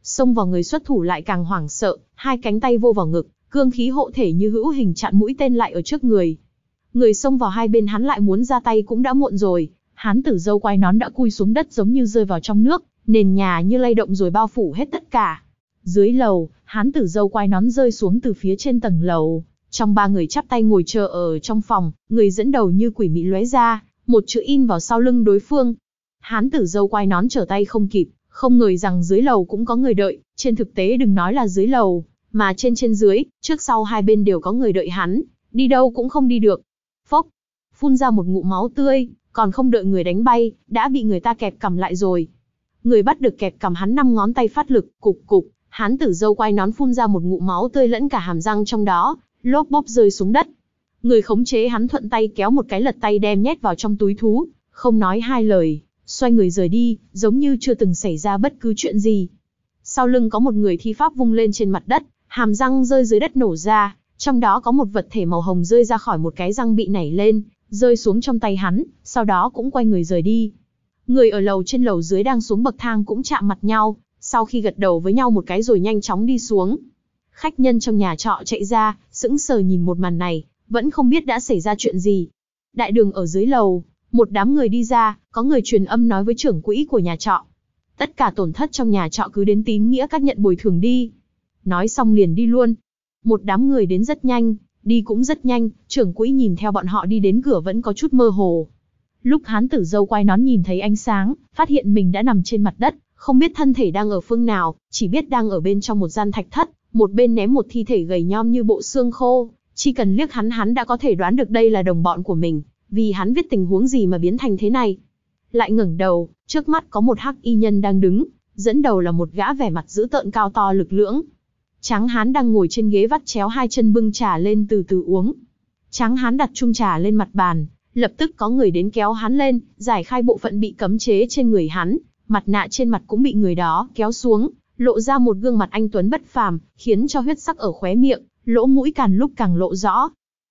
[SPEAKER 1] xông vào người xuất thủ lại càng hoảng sợ, hai cánh tay vô vào ngực, cương khí hộ thể như hữu hình chặn mũi tên lại ở trước người. Người xông vào hai bên hắn lại muốn ra tay cũng đã muộn rồi, hán tử râu quai nón đã cúi xuống đất giống như rơi vào trong nước, nền nhà như lay động rồi bao phủ hết tất cả. Dưới lầu, hán tử râu quai nón rơi xuống từ phía trên tầng lầu. Trong ba người chắp tay ngồi chờ ở trong phòng, người dẫn đầu như quỷ mị lóe ra, một chữ in vào sau lưng đối phương. Hán tử râu quai nón trở tay không kịp, không ngờ rằng dưới lầu cũng có người đợi, trên thực tế đừng nói là dưới lầu, mà trên dưới, trước sau hai bên đều có người đợi hắn, đi đâu cũng không đi được. Phốc, phun ra một ngụm máu tươi, còn không đợi người đánh bay, đã bị người ta kẹp cầm lại rồi. Người bắt được kẹp cầm hắn 5 ngón tay phát lực, cục cục, hán tử râu quai nón phun ra một ngụm máu tươi lẫn cả hàm răng trong đó, lốp bốp rơi xuống đất. Người khống chế hắn thuận tay kéo một cái lật tay đem nhét vào trong túi thú, không nói hai lời, xoay người rời đi, giống như chưa từng xảy ra bất cứ chuyện gì. Sau lưng có một người thi pháp vung lên trên mặt đất, hàm răng rơi dưới đất nổ ra, trong đó có một vật thể màu hồng rơi ra khỏi một cái răng bị nảy lên, rơi xuống trong tay hắn, sau đó cũng quay người rời đi. Người ở lầu trên lầu dưới đang xuống bậc thang cũng chạm mặt nhau, sau khi gật đầu với nhau một cái rồi nhanh chóng đi xuống. Khách nhân trong nhà trọ chạy ra, sững sờ nhìn một màn này, vẫn không biết đã xảy ra chuyện gì. Đại đường ở dưới lầu, một đám người đi ra, có người truyền âm nói với trưởng quỹ của nhà trọ. Tất cả tổn thất trong nhà trọ cứ đến tín nghĩa các nhận bồi thường đi. Nói xong liền đi luôn. Một đám người đến rất nhanh, đi cũng rất nhanh, trưởng quỹ nhìn theo bọn họ đi đến cửa vẫn có chút mơ hồ. Lúc hán tử râu quai nón nhìn thấy ánh sáng, phát hiện mình đã nằm trên mặt đất, không biết thân thể đang ở phương nào, chỉ biết đang ở bên trong một gian thạch thất, một bên ném một thi thể gầy nhom như bộ xương khô, chỉ cần liếc hắn đã có thể đoán được đây là đồng bọn của mình, vì hắn biết tình huống gì mà biến thành thế này. Lại ngẩng đầu, trước mắt có một hắc y nhân đang đứng, dẫn đầu là một gã vẻ mặt dữ tợn cao to lực lưỡng. Tráng hán đang ngồi trên ghế vắt chéo hai chân bưng trà lên từ từ uống. Tráng hán đặt chung trà lên mặt bàn, lập tức có người đến kéo hắn lên, giải khai bộ phận bị cấm chế trên người hắn, mặt nạ trên mặt cũng bị người đó kéo xuống, lộ ra một gương mặt anh tuấn bất phàm, khiến cho huyết sắc ở khóe miệng, lỗ mũi càng lúc càng lộ rõ.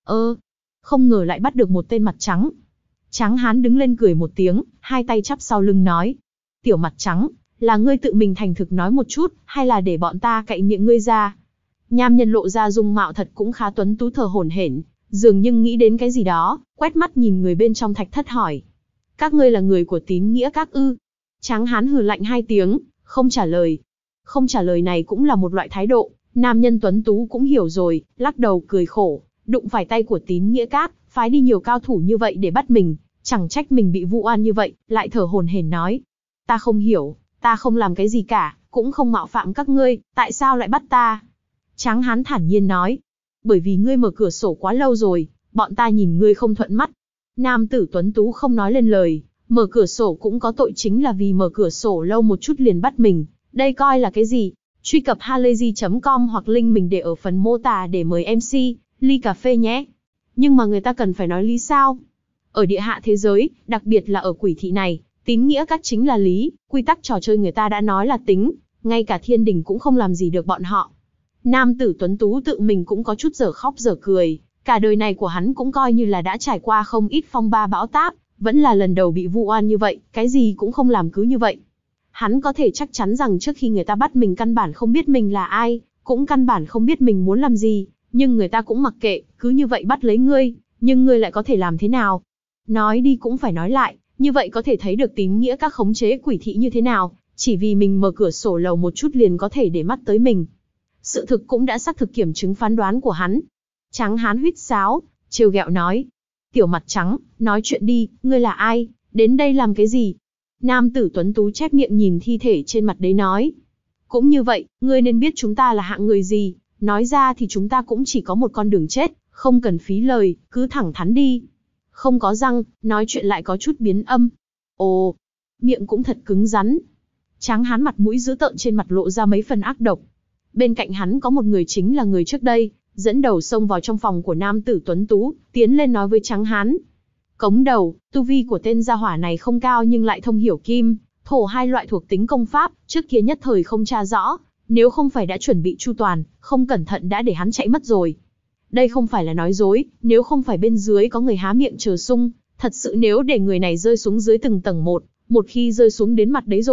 [SPEAKER 1] Không ngờ lại bắt được một tên mặt trắng. Tráng hán đứng lên cười một tiếng, hai tay chắp sau lưng nói: "Tiểu mặt trắng, là ngươi tự mình thành thực nói một chút, hay là để bọn ta cạy miệng ngươi ra?" Nham nhân lộ ra dung mạo thật cũng khá tuấn tú, thở hổn hển, dường như nghĩ đến cái gì đó, quét mắt nhìn người bên trong thạch thất hỏi: "Các ngươi là người của Tín Nghĩa Các ư?" Tráng hán hừ lạnh hai tiếng, không trả lời. Không trả lời này cũng là một loại thái độ, nam nhân tuấn tú cũng hiểu rồi, lắc đầu cười khổ, đụng phải tay của Tín Nghĩa Các, phái đi nhiều cao thủ như vậy để bắt mình, chẳng trách mình bị vu oan như vậy, lại thở hổn hển nói: "Ta không hiểu, ta không làm cái gì cả, cũng không mạo phạm các ngươi, tại sao lại bắt ta?" Tráng hán thản nhiên nói: "Bởi vì ngươi mở cửa sổ quá lâu rồi, bọn ta nhìn ngươi không thuận mắt." Nam tử tuấn tú không nói lên lời, mở cửa sổ cũng có tội, chính là vì mở cửa sổ lâu một chút liền bắt mình, đây coi là cái gì? Truy cập halayzi.com hoặc link mình để ở phần mô tả để mời MC ly cà phê nhé. Nhưng mà người ta cần phải nói lý sao? Ở địa hạ thế giới, đặc biệt là ở quỷ thị này, Tín Nghĩa Các chính là lý, quy tắc trò chơi người ta đã nói là tính, ngay cả thiên đình cũng không làm gì được bọn họ. Nam tử tuấn tú tự mình cũng có chút dở khóc dở cười, cả đời này của hắn cũng coi như là đã trải qua không ít phong ba bão táp, vẫn là lần đầu bị vu oan như vậy, cái gì cũng không làm cứ như vậy. Hắn có thể chắc chắn rằng trước khi người ta bắt mình căn bản không biết mình là ai, cũng căn bản không biết mình muốn làm gì, nhưng người ta cũng mặc kệ, cứ như vậy bắt lấy ngươi, nhưng ngươi lại có thể làm thế nào? Nói đi cũng phải nói lại, như vậy có thể thấy được Tín Nghĩa Các khống chế quỷ thị như thế nào, chỉ vì mình mở cửa sổ lầu một chút liền có thể để mắt tới mình. Sự thực cũng đã xác thực kiểm chứng phán đoán của hắn. Tráng hán huýt sáo, trêu ghẹo nói: "Tiểu mặt trắng, nói chuyện đi, ngươi là ai, đến đây làm cái gì?" Nam tử tuấn tú chép miệng nhìn thi thể trên mặt đấy nói: "Cũng như vậy, ngươi nên biết chúng ta là hạng người gì, nói ra thì chúng ta cũng chỉ có một con đường chết, không cần phí lời, cứ thẳng thắn đi." Không có răng, nói chuyện lại có chút biến âm. Ồ, miệng cũng thật cứng rắn. Tráng hán mặt mũi dữ tợn trên mặt lộ ra mấy phần ác độc. Bên cạnh hắn có một người, chính là người trước đây, dẫn đầu xông vào trong phòng của nam tử tuấn tú, tiến lên nói với tráng hán: "Cống đầu, tu vi của tên gia hỏa này không cao nhưng lại thông hiểu kim, thổ hai loại thuộc tính công pháp, trước kia nhất thời không tra rõ, nếu không phải đã chuẩn bị chu toàn, không cẩn thận đã để hắn chạy mất rồi." Đây không phải là nói dối, nếu không phải bên dưới có người há miệng chờ sung, thật sự nếu để người này rơi xuống dưới từng tầng một khi rơi xuống đến mặt đấy rồi,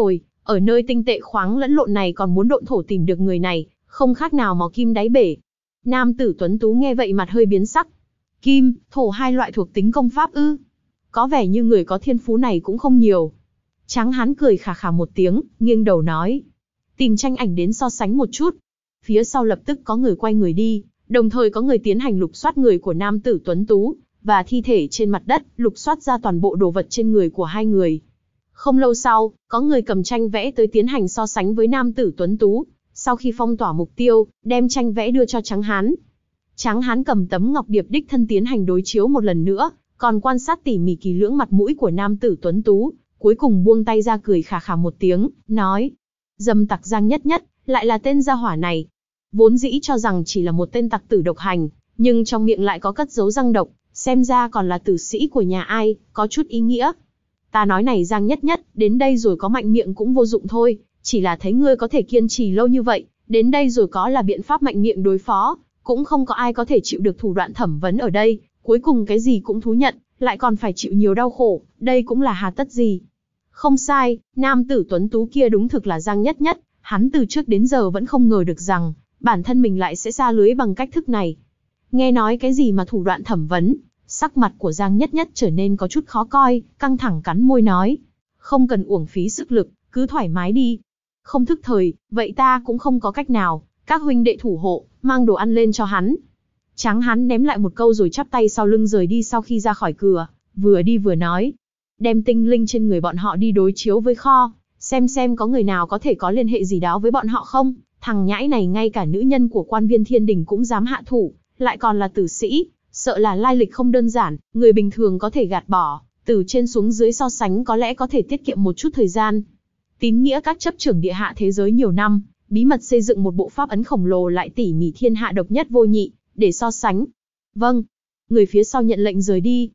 [SPEAKER 1] Ở nơi tinh tệ khoáng lẫn lộn này còn muốn độn thổ tìm được người này, không khác nào mò kim đáy bể. Nam tử tuấn tú nghe vậy mặt hơi biến sắc. Kim, thổ hai loại thuộc tính công pháp ư? Có vẻ như người có thiên phú này cũng không nhiều. Tráng hán cười khà khà một tiếng, nghiêng đầu nói. Tìm tranh ảnh đến so sánh một chút. Phía sau lập tức có người quay người đi, đồng thời có người tiến hành lục soát người của nam tử tuấn tú, và thi thể trên mặt đất, lục soát ra toàn bộ đồ vật trên người của hai người. Không lâu sau, có người cầm tranh vẽ tới tiến hành so sánh với nam tử tuấn tú. Sau khi phong tỏa mục tiêu, đem tranh vẽ đưa cho Tráng hán. Tráng hán cầm tấm ngọc điệp đích thân tiến hành đối chiếu một lần nữa, còn quan sát tỉ mỉ kỳ lưỡng mặt mũi của nam tử tuấn tú, cuối cùng buông tay ra cười khà khà một tiếng, nói: Dâm tặc Giang Nhất Nhất, lại là tên gia hỏa này. Vốn dĩ cho rằng chỉ là một tên tặc tử độc hành, nhưng trong miệng lại có cất giấu răng độc, xem ra còn là tử sĩ của nhà ai, có chút ý nghĩa. Ta nói này Giang Nhất Nhất, đến đây rồi có mạnh miệng cũng vô dụng thôi, chỉ là thấy ngươi có thể kiên trì lâu như vậy, đến đây rồi có là biện pháp mạnh miệng đối phó, cũng không có ai có thể chịu được thủ đoạn thẩm vấn ở đây, cuối cùng cái gì cũng thú nhận, lại còn phải chịu nhiều đau khổ, đây cũng là hà tất gì. Không sai, nam tử tuấn tú kia đúng thực là Giang Nhất Nhất, hắn từ trước đến giờ vẫn không ngờ được rằng, bản thân mình lại sẽ sa lưới bằng cách thức này. Nghe nói cái gì mà thủ đoạn thẩm vấn, sắc mặt của Giang Nhất Nhất trở nên có chút khó coi, căng thẳng cắn môi nói. Không cần uổng phí sức lực, cứ thoải mái đi. Không thức thời, vậy ta cũng không có cách nào, các huynh đệ thủ hộ, mang đồ ăn lên cho hắn. Tráng hán ném lại một câu rồi chắp tay sau lưng rời đi. Sau khi ra khỏi cửa, vừa đi vừa nói. Đem tinh linh trên người bọn họ đi đối chiếu với kho, xem có người nào có thể có liên hệ gì đó với bọn họ không. Thằng nhãi này ngay cả nữ nhân của quan viên thiên đình cũng dám hạ thủ, lại còn là tử sĩ, sợ là lai lịch không đơn giản, người bình thường có thể gạt bỏ, từ trên xuống dưới so sánh có lẽ có thể tiết kiệm một chút thời gian. Tín nghĩa các chấp trưởng địa hạ thế giới nhiều năm, bí mật xây dựng một bộ pháp ấn khổng lồ lại tỉ mỉ thiên hạ độc nhất vô nhị, để so sánh. Vâng. Người phía sau nhận lệnh rời đi.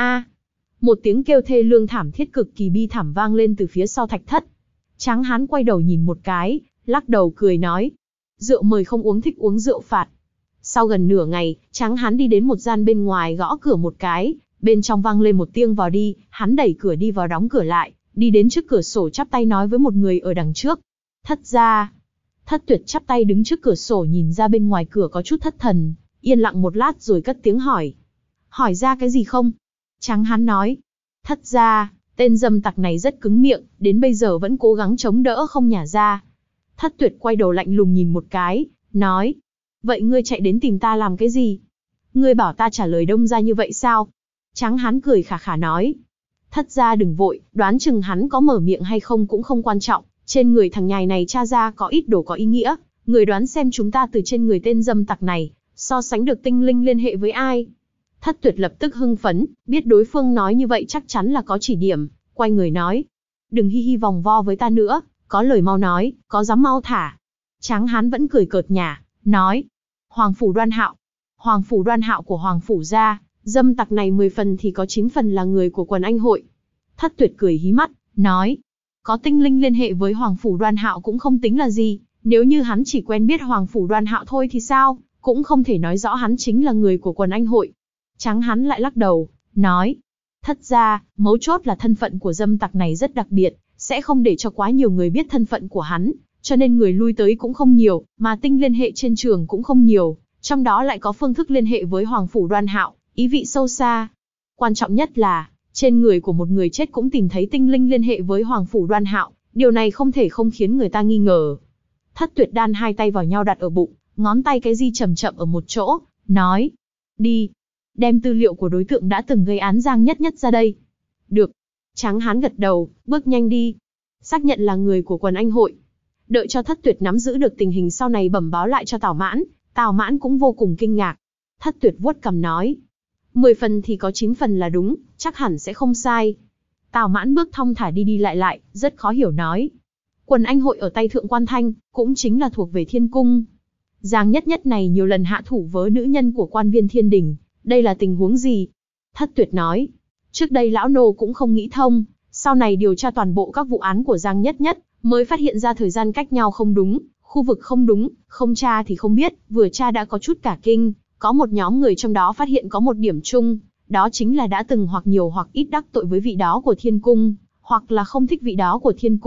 [SPEAKER 1] Một tiếng kêu thê lương thảm thiết cực kỳ bi thảm vang lên từ phía sau thạch thất. Tráng hán quay đầu nhìn một cái, lắc đầu cười nói. Rượu mời không uống, thích uống rượu phạt. Sau gần nửa ngày, Tráng hán đi đến một gian bên ngoài gõ cửa một cái, bên trong vang lên một tiếng vào đi, hắn đẩy cửa đi vào đóng cửa lại, đi đến trước cửa sổ chắp tay nói với một người ở đằng trước. Thất gia. Thất Tuyệt chắp tay đứng trước cửa sổ nhìn ra bên ngoài cửa có chút thất thần, yên lặng một lát rồi cất tiếng hỏi. Hỏi ra cái gì không? Tráng hán nói. Thất gia, tên dâm tặc này rất cứng miệng, đến bây giờ vẫn cố gắng chống đỡ không nhả ra. Thất Tuyệt quay đầu lạnh lùng nhìn một cái, nói. Vậy ngươi chạy đến tìm ta làm cái gì? Ngươi bảo ta trả lời đông ra như vậy sao? Tráng hán cười khà khà nói. Thất gia đừng vội, đoán chừng hắn có mở miệng hay không cũng không quan trọng. Trên người thằng nhài này tra ra có ít đồ có ý nghĩa. Người đoán xem chúng ta từ trên người tên dâm tặc này, so sánh được tinh linh liên hệ với ai? Thất Tuyệt lập tức hưng phấn, biết đối phương nói như vậy chắc chắn là có chỉ điểm, quay người nói. Đừng hi hi vòng vo với ta nữa, có lời mau nói, có dám mau thả. Tráng hán vẫn cười cợt nhả, nói. Hoàng phủ Đoan Hạo. Hoàng phủ Đoan Hạo của Hoàng phủ gia, dâm tặc này 10 phần thì có 9 phần là người của quần anh hội. Thất Tuyệt cười hí mắt, nói. Có tinh linh liên hệ với Hoàng phủ Đoan Hạo cũng không tính là gì, nếu như hắn chỉ quen biết Hoàng phủ Đoan Hạo thôi thì sao, cũng không thể nói rõ hắn chính là người của quần anh hội. Tráng hán lại lắc đầu, nói. Thất gia, mấu chốt là thân phận của dâm tặc này rất đặc biệt, sẽ không để cho quá nhiều người biết thân phận của hắn, cho nên người lui tới cũng không nhiều, mà tinh liên hệ trên trường cũng không nhiều, trong đó lại có phương thức liên hệ với Hoàng phủ Đoan Hạo, ý vị sâu xa. Quan trọng nhất là, trên người của một người chết cũng tìm thấy tinh linh liên hệ với Hoàng phủ Đoan Hạo, điều này không thể không khiến người ta nghi ngờ. Thất Tuyệt đan hai tay vào nhau đặt ở bụng, ngón tay cái di chậm chậm ở một chỗ, nói. Đi. Đem tư liệu của đối tượng đã từng gây án Giang Nhất Nhất ra đây. Được. Tráng hán gật đầu, bước nhanh đi. Xác nhận là người của quần anh hội. Đợi cho Thất Tuyệt nắm giữ được tình hình sau này bẩm báo lại cho Tào Mãn. Tào Mãn cũng vô cùng kinh ngạc. Thất Tuyệt vuốt cằm nói. 10 phần thì có 9 phần là đúng, chắc hẳn sẽ không sai. Tào Mãn bước thong thả đi đi lại, rất khó hiểu nói. Quần anh hội ở tay Thượng Quan Thanh, cũng chính là thuộc về Thiên Cung. Giang Nhất Nhất này nhiều lần hạ thủ với nữ nhân của quan viên thiên đình. Đây là tình huống gì? Thất Tuyệt nói. Trước đây lão nô cũng không nghĩ thông, sau này điều tra toàn bộ các vụ án của Giang Nhất Nhất, mới phát hiện ra thời gian cách nhau không đúng, khu vực không đúng, không tra thì không biết, vừa tra đã có chút cả kinh. Có một nhóm người trong đó phát hiện có một điểm chung, đó chính là đã từng hoặc nhiều hoặc ít đắc tội với vị đó của Thiên Cung, hoặc là không thích vị đó của Thiên Cung,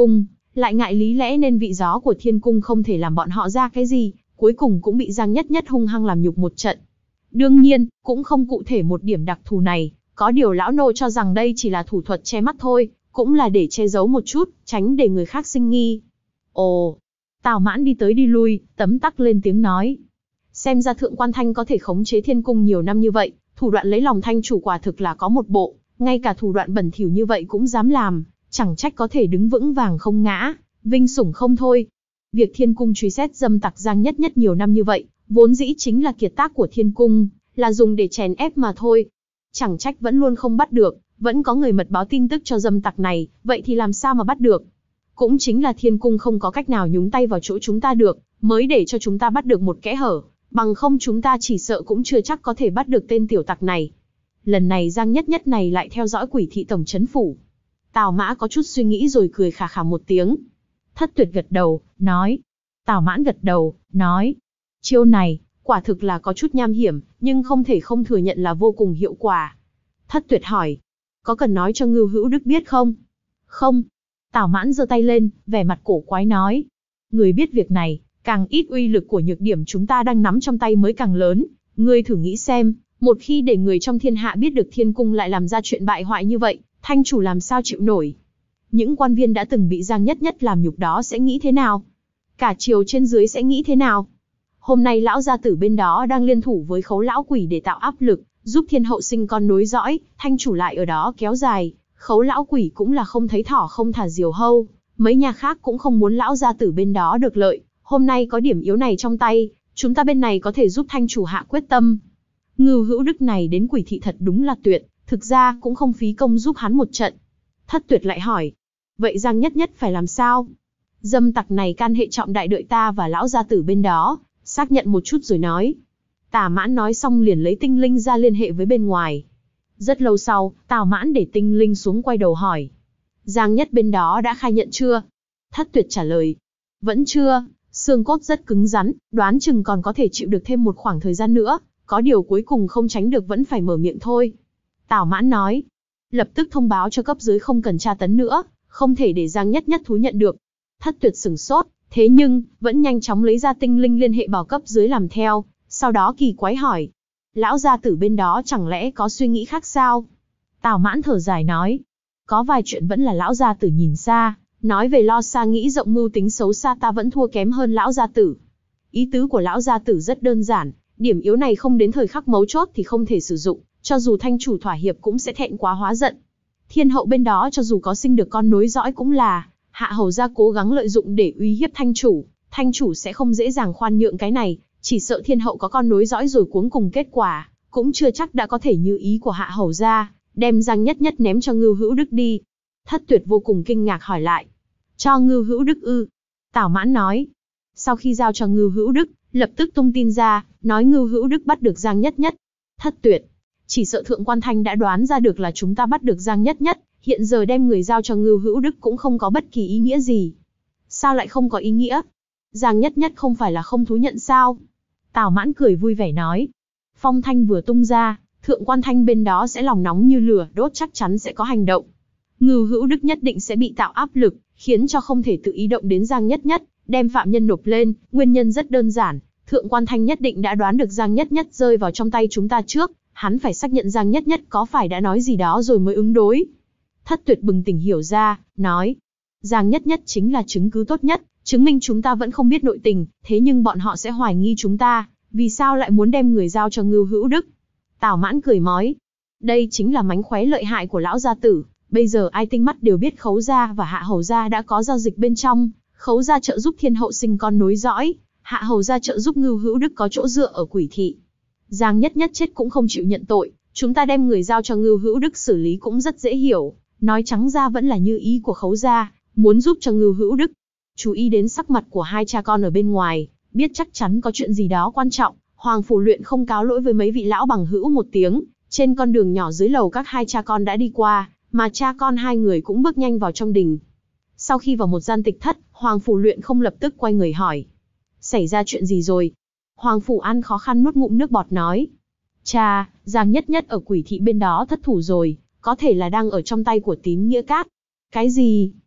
[SPEAKER 1] lại ngại lý lẽ nên vị gió của thiên cung không thể làm bọn họ ra cái gì, cuối cùng cũng bị Giang Nhất Nhất hung hăng làm nhục một trận. Đương nhiên, cũng không cụ thể một điểm đặc thù này, có điều lão nô cho rằng đây chỉ là thủ thuật che mắt thôi, cũng là để che giấu một chút, tránh để người khác sinh nghi. Ồ, Tào Mãn đi tới đi lui, tấm tắc lên tiếng nói. Xem ra Thượng Quan Thanh có thể khống chế thiên cung nhiều năm như vậy, thủ đoạn lấy lòng thanh chủ quả thực là có một bộ, ngay cả thủ đoạn bẩn thỉu như vậy cũng dám làm, chẳng trách có thể đứng vững vàng không ngã, vinh sủng không thôi. Việc thiên cung truy xét dâm tặc Giang Nhất Nhất nhiều năm như vậy, vốn dĩ chính là kiệt tác của thiên cung, là dùng để chèn ép mà thôi. Chẳng trách vẫn luôn không bắt được, vẫn có người mật báo tin tức cho dâm tặc này, vậy thì làm sao mà bắt được? Cũng chính là thiên cung không có cách nào nhúng tay vào chỗ chúng ta được, mới để cho chúng ta bắt được một kẽ hở, bằng không chúng ta chỉ sợ cũng chưa chắc có thể bắt được tên tiểu tặc này. Lần này Giang Nhất Nhất này lại theo dõi Quỷ thị tổng trấn phủ. Tào Mã có chút suy nghĩ rồi cười khà khà một tiếng. Thất Tuyệt gật đầu, nói. Tào Mãn gật đầu, nói. Chiêu này, quả thực là có chút nham hiểm, nhưng không thể không thừa nhận là vô cùng hiệu quả. Thất Tuyệt hỏi. Có cần nói cho Ngưu Hữu Đức biết không? Không. Tào Mãn giơ tay lên, vẻ mặt cổ quái nói. Người biết việc này, càng ít uy lực của nhược điểm chúng ta đang nắm trong tay mới càng lớn. Ngươi thử nghĩ xem, một khi để người trong thiên hạ biết được thiên cung lại làm ra chuyện bại hoại như vậy, thanh chủ làm sao chịu nổi? Những quan viên đã từng bị Giang Nhất Nhất làm nhục đó sẽ nghĩ thế nào? Cả triều trên dưới sẽ nghĩ thế nào? Hôm nay lão gia tử bên đó đang liên thủ với Khấu lão quỷ để tạo áp lực, giúp thiên hậu sinh con nối dõi, thanh chủ lại ở đó kéo dài, Khấu lão quỷ cũng là không thấy thỏ không thả diều hâu, mấy nhà khác cũng không muốn lão gia tử bên đó được lợi, hôm nay có điểm yếu này trong tay, chúng ta bên này có thể giúp thanh chủ hạ quyết tâm. Ngưu Hữu Đức này đến Quỷ thị thật đúng là tuyệt, thực ra cũng không phí công giúp hắn một trận. Thất Tuyệt lại hỏi, vậy Giang Nhất Nhất phải làm sao? Dâm tặc này can hệ trọng đại, đợi ta và lão gia tử bên đó, xác nhận một chút rồi nói. Tào Mãn nói xong liền lấy tinh linh ra liên hệ với bên ngoài. Rất lâu sau, Tào Mãn để tinh linh xuống quay đầu hỏi. Giang Nhất bên đó đã khai nhận chưa? Thất Tuyệt trả lời. Vẫn chưa, xương cốt rất cứng rắn, đoán chừng còn có thể chịu được thêm một khoảng thời gian nữa, có điều cuối cùng không tránh được vẫn phải mở miệng thôi. Tào Mãn nói. Lập tức thông báo cho cấp dưới không cần tra tấn nữa, không thể để Giang Nhất Nhất thú nhận được. Thất Tuyệt sửng sốt, thế nhưng, vẫn nhanh chóng lấy ra tinh linh liên hệ bảo cấp dưới làm theo, sau đó kỳ quái hỏi. Lão gia tử bên đó chẳng lẽ có suy nghĩ khác sao? Tào Mãn thở dài nói. Có vài chuyện vẫn là lão gia tử nhìn xa, nói về lo xa nghĩ rộng mưu tính xấu xa ta vẫn thua kém hơn lão gia tử. Ý tứ của lão gia tử rất đơn giản, điểm yếu này không đến thời khắc mấu chốt thì không thể sử dụng, cho dù thanh chủ thỏa hiệp cũng sẽ thẹn quá hóa giận. Thiên hậu bên đó cho dù có sinh được con nối dõi cũng là, hạ hầu gia cố gắng lợi dụng để uy hiếp thanh chủ sẽ không dễ dàng khoan nhượng cái này, chỉ sợ thiên hậu có con nối dõi rồi cuống cùng kết quả, cũng chưa chắc đã có thể như ý của hạ hầu gia, đem Giang Nhất Nhất ném cho Ngưu Hữu Đức đi. Thất Tuyệt vô cùng kinh ngạc hỏi lại. Cho Ngưu Hữu Đức ư? Tào Mãn nói. Sau khi giao cho Ngưu Hữu Đức, lập tức tung tin ra, nói Ngưu Hữu Đức bắt được Giang Nhất Nhất. Thất Tuyệt, chỉ sợ Thượng Quan Thanh đã đoán ra được là chúng ta bắt được Giang Nhất Nhất, hiện giờ đem người giao cho Ngưu Hữu Đức cũng không có bất kỳ ý nghĩa gì. Sao lại không có ý nghĩa? Giang Nhất Nhất không phải là không thú nhận sao? Tào Mãn cười vui vẻ nói. Phong thanh vừa tung ra, Thượng Quan Thanh bên đó sẽ lòng nóng như lửa đốt, chắc chắn sẽ có hành động. Ngưu Hữu Đức nhất định sẽ bị tạo áp lực, khiến cho không thể tự ý động đến Giang Nhất Nhất, đem phạm nhân nộp lên, nguyên nhân rất đơn giản. Thượng Quan Thanh nhất định đã đoán được Giang Nhất Nhất rơi vào trong tay chúng ta trước, hắn phải xác nhận Giang Nhất Nhất có phải đã nói gì đó rồi mới ứng đối. Thất Tuyệt bừng tỉnh hiểu ra, nói. Giang Nhất Nhất chính là chứng cứ tốt nhất, chứng minh chúng ta vẫn không biết nội tình, thế nhưng bọn họ sẽ hoài nghi chúng ta, vì sao lại muốn đem người giao cho Ngưu Hữu Đức? Tào Mãn cười mói. Đây chính là mánh khóe lợi hại của lão gia tử, bây giờ ai tinh mắt đều biết Khấu gia và Hạ hầu gia đã có giao dịch bên trong, Khấu gia trợ giúp thiên hậu sinh con nối dõi, Hạ hầu gia trợ giúp Ngưu Hữu Đức có chỗ dựa ở Quỷ thị. Giang Nhất Nhất chết cũng không chịu nhận tội, chúng ta đem người giao cho Ngưu Hữu Đức xử lý cũng rất dễ hiểu, nói trắng ra vẫn là như ý của Khấu gia, muốn giúp cho Ngưu Hữu Đức. Chú ý đến sắc mặt của hai cha con ở bên ngoài, biết chắc chắn có chuyện gì đó quan trọng, Hoàng Phủ Luyện không cáo lỗi với mấy vị lão bằng hữu một tiếng, trên con đường nhỏ dưới lầu các hai cha con đã đi qua, mà cha con hai người cũng bước nhanh vào trong đình. Sau khi vào một gian tịch thất, Hoàng Phủ Luyện không lập tức quay người hỏi. Xảy ra chuyện gì rồi? Hoàng Phủ An khó khăn nuốt ngụm nước bọt nói. Cha, Giang Nhất Nhất ở Quỷ thị bên đó thất thủ rồi, có thể là đang ở trong tay của Tín Nghĩa Các. Cái gì?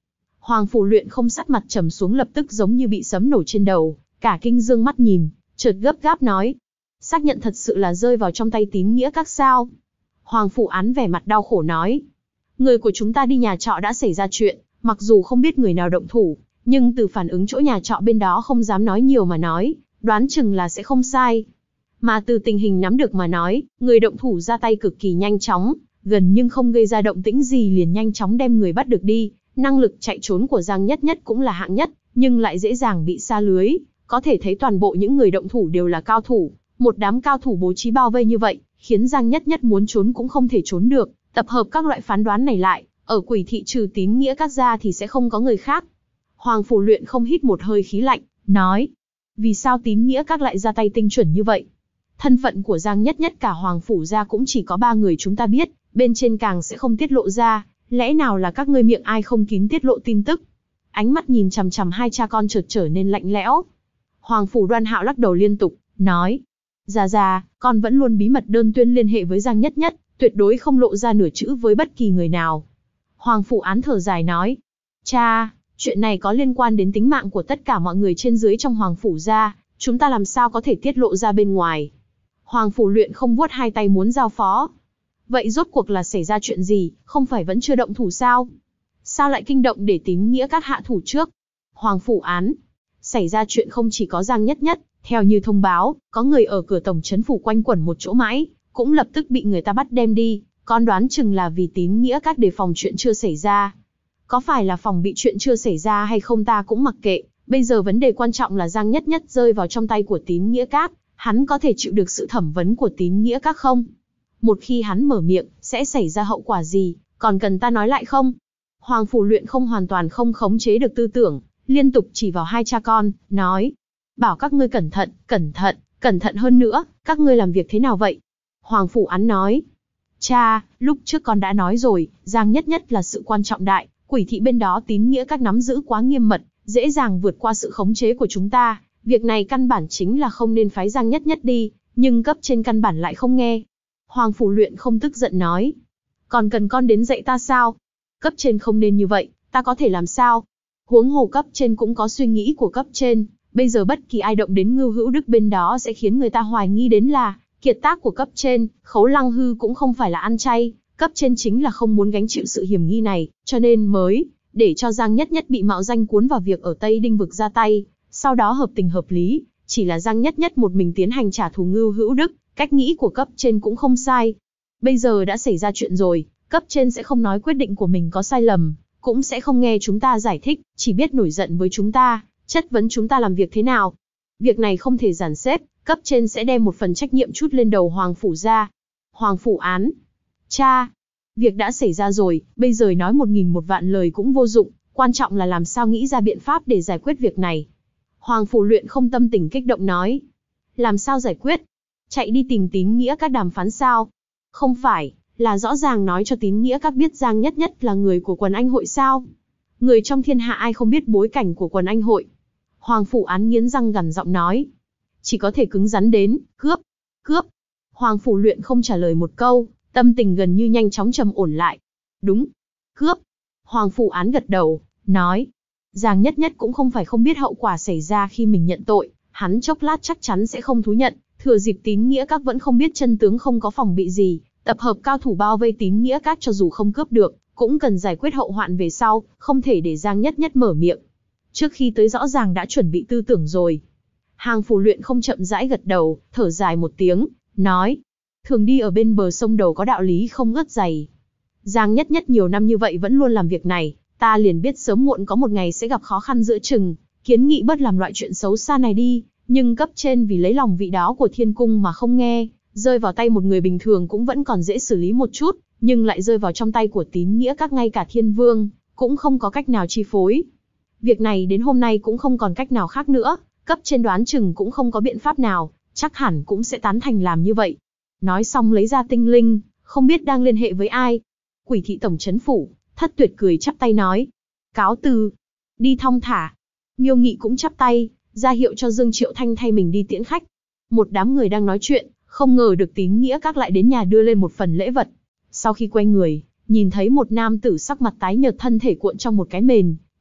[SPEAKER 1] Hoàng Phủ Luyện không sắc mặt trầm xuống, lập tức giống như bị sấm nổ trên đầu, cả kinh dương mắt nhìn, chợt gấp gáp nói. Xác nhận thật sự là rơi vào trong tay tín nghĩa các sao? Hoàng Phủ Án vẻ mặt đau khổ nói. Người của chúng ta đi nhà trọ đã xảy ra chuyện, mặc dù không biết người nào động thủ, nhưng từ phản ứng chỗ nhà trọ bên đó không dám nói nhiều mà nói, đoán chừng là sẽ không sai. Mà từ tình hình nắm được mà nói, người động thủ ra tay cực kỳ nhanh chóng, gần nhưng không gây ra động tĩnh gì liền nhanh chóng đem người bắt được đi. Năng lực chạy trốn của Giang Nhất Nhất cũng là hạng nhất, nhưng lại dễ dàng bị sa lưới. Có thể thấy toàn bộ những người động thủ đều là cao thủ. Một đám cao thủ bố trí bao vây như vậy, khiến Giang Nhất Nhất muốn trốn cũng không thể trốn được. Tập hợp các loại phán đoán này lại, ở Quỷ thị trừ tín nghĩa các gia thì sẽ không có người khác. Hoàng Phủ Luyện không hít một hơi khí lạnh, nói. Vì sao tín nghĩa các lại ra tay tinh chuẩn như vậy? Thân phận của Giang Nhất Nhất cả Hoàng Phủ gia cũng chỉ có 3 người chúng ta biết, bên trên càng sẽ không tiết lộ ra. Lẽ nào là các ngươi miệng ai không kín tiết lộ tin tức? Ánh mắt nhìn chằm chằm hai cha con chợt trở nên lạnh lẽo. Hoàng Phủ Đoan Hạo lắc đầu liên tục, nói. Già, con vẫn luôn bí mật đơn tuyên liên hệ với Giang Nhất Nhất, tuyệt đối không lộ ra nửa chữ với bất kỳ người nào. Hoàng Phủ Án thở dài nói. Cha, chuyện này có liên quan đến tính mạng của tất cả mọi người trên dưới trong Hoàng Phủ gia, chúng ta làm sao có thể tiết lộ ra bên ngoài? Hoàng Phủ Luyện không vuốt hai tay muốn giao phó. Vậy rốt cuộc là xảy ra chuyện gì, không phải vẫn chưa động thủ sao? Sao lại kinh động để tín nghĩa các hạ thủ trước? Hoàng Phủ Án. Xảy ra chuyện không chỉ có Giang Nhất Nhất, theo như thông báo, có người ở cửa tổng trấn phủ quanh quẩn một chỗ mãi, cũng lập tức bị người ta bắt đem đi, con đoán chừng là vì tín nghĩa các đề phòng chuyện chưa xảy ra. Có phải là phòng bị chuyện chưa xảy ra hay không ta cũng mặc kệ, bây giờ vấn đề quan trọng là Giang Nhất Nhất rơi vào trong tay của tín nghĩa các, hắn có thể chịu được sự thẩm vấn của tín nghĩa các không? Một khi hắn mở miệng, sẽ xảy ra hậu quả gì, còn cần ta nói lại không? Hoàng Phủ Luyện không hoàn toàn không khống chế được tư tưởng, liên tục chỉ vào hai cha con, nói. Bảo các ngươi cẩn thận hơn nữa, các ngươi làm việc thế nào vậy? Hoàng Phủ Án nói. Cha, lúc trước con đã nói rồi, Giang Nhất Nhất là sự quan trọng đại, Quỷ thị bên đó tín nghĩa các nắm giữ quá nghiêm mật, dễ dàng vượt qua sự khống chế của chúng ta. Việc này căn bản chính là không nên phái Giang Nhất Nhất đi, nhưng cấp trên căn bản lại không nghe. Hoàng Phủ Luyện không tức giận nói. Còn cần con đến dạy ta sao? Cấp trên không nên như vậy, ta có thể làm sao? Huống hồ cấp trên cũng có suy nghĩ của cấp trên, bây giờ bất kỳ ai động đến Ngưu Hữu Đức bên đó sẽ khiến người ta hoài nghi đến là kiệt tác của cấp trên. Khấu Lăng Hư cũng không phải là ăn chay, cấp trên chính là không muốn gánh chịu sự hiểm nghi này, cho nên mới để cho Giang Nhất Nhất bị mạo danh cuốn vào việc ở Tây Đinh vực ra tay, sau đó hợp tình hợp lý, chỉ là Giang Nhất Nhất một mình tiến hành trả thù Ngưu Hữu Đức, cách nghĩ của cấp trên cũng không sai. Bây giờ đã xảy ra chuyện rồi, cấp trên sẽ không nói quyết định của mình có sai lầm, cũng sẽ không nghe chúng ta giải thích, chỉ biết nổi giận với chúng ta, chất vấn chúng ta làm việc thế nào. Việc này không thể dàn xếp, cấp trên sẽ đem một phần trách nhiệm trút lên đầu Hoàng Phủ ra. Hoàng Phủ Án. Cha, việc đã xảy ra rồi, bây giờ nói 1000 một vạn lời cũng vô dụng, quan trọng là làm sao nghĩ ra biện pháp để giải quyết việc này. Hoàng Phủ Luyện không tâm tình kích động nói. Làm sao giải quyết? Chạy đi tìm tín nghĩa các đàm phán sao? Không phải, là rõ ràng nói cho tín nghĩa các biết Giang Nhất Nhất là người của quần anh hội sao? Người trong thiên hạ ai không biết bối cảnh của quần anh hội? Hoàng Phủ Án nghiến răng gằn giọng nói. Chỉ có thể cứng rắn đến, cướp. Hoàng Phủ Luyện không trả lời một câu, tâm tình gần như nhanh chóng trầm ổn lại. Đúng, cướp. Hoàng Phủ Án gật đầu, nói. Giang Nhất Nhất cũng không phải không biết hậu quả xảy ra khi mình nhận tội, hắn chốc lát chắc chắn sẽ không thú nhận, thừa dịp tín nghĩa các vẫn không biết chân tướng không có phòng bị gì, tập hợp cao thủ bao vây tín nghĩa các cho dù không cướp được, cũng cần giải quyết hậu hoạn về sau, không thể để Giang Nhất Nhất mở miệng. Trước khi tới rõ ràng đã chuẩn bị tư tưởng rồi. Hoàng Phủ Luyện không chậm rãi gật đầu, thở dài một tiếng, nói. Thường đi ở bên bờ sông đầu có đạo lý không ngớt dày. Giang Nhất Nhất nhiều năm như vậy vẫn luôn làm việc này, ta liền biết sớm muộn có một ngày sẽ gặp khó khăn giữa chừng, kiến nghị bớt làm loại chuyện xấu xa này đi, nhưng cấp trên vì lấy lòng vị đó của thiên cung mà không nghe, rơi vào tay một người bình thường cũng vẫn còn dễ xử lý một chút, nhưng lại rơi vào trong tay của tín nghĩa các ngay cả thiên vương, cũng không có cách nào chi phối. Việc này đến hôm nay cũng không còn cách nào khác nữa, cấp trên đoán chừng cũng không có biện pháp nào, chắc hẳn cũng sẽ tán thành làm như vậy. Nói xong lấy ra tinh linh, không biết đang liên hệ với ai. Quỷ thị tổng trấn phủ, Thất Tuyệt cười chắp tay nói. Cáo từ, đi thong thả. Miêu Nghị cũng chắp tay, ra hiệu cho Dương Triệu Thanh thay mình đi tiễn khách. Một đám người đang nói chuyện, không ngờ được tín nghĩa các lại đến nhà đưa lên một phần lễ vật. Sau khi quay người, nhìn thấy một nam tử sắc mặt tái nhợt thân thể cuộn trong một cái mền,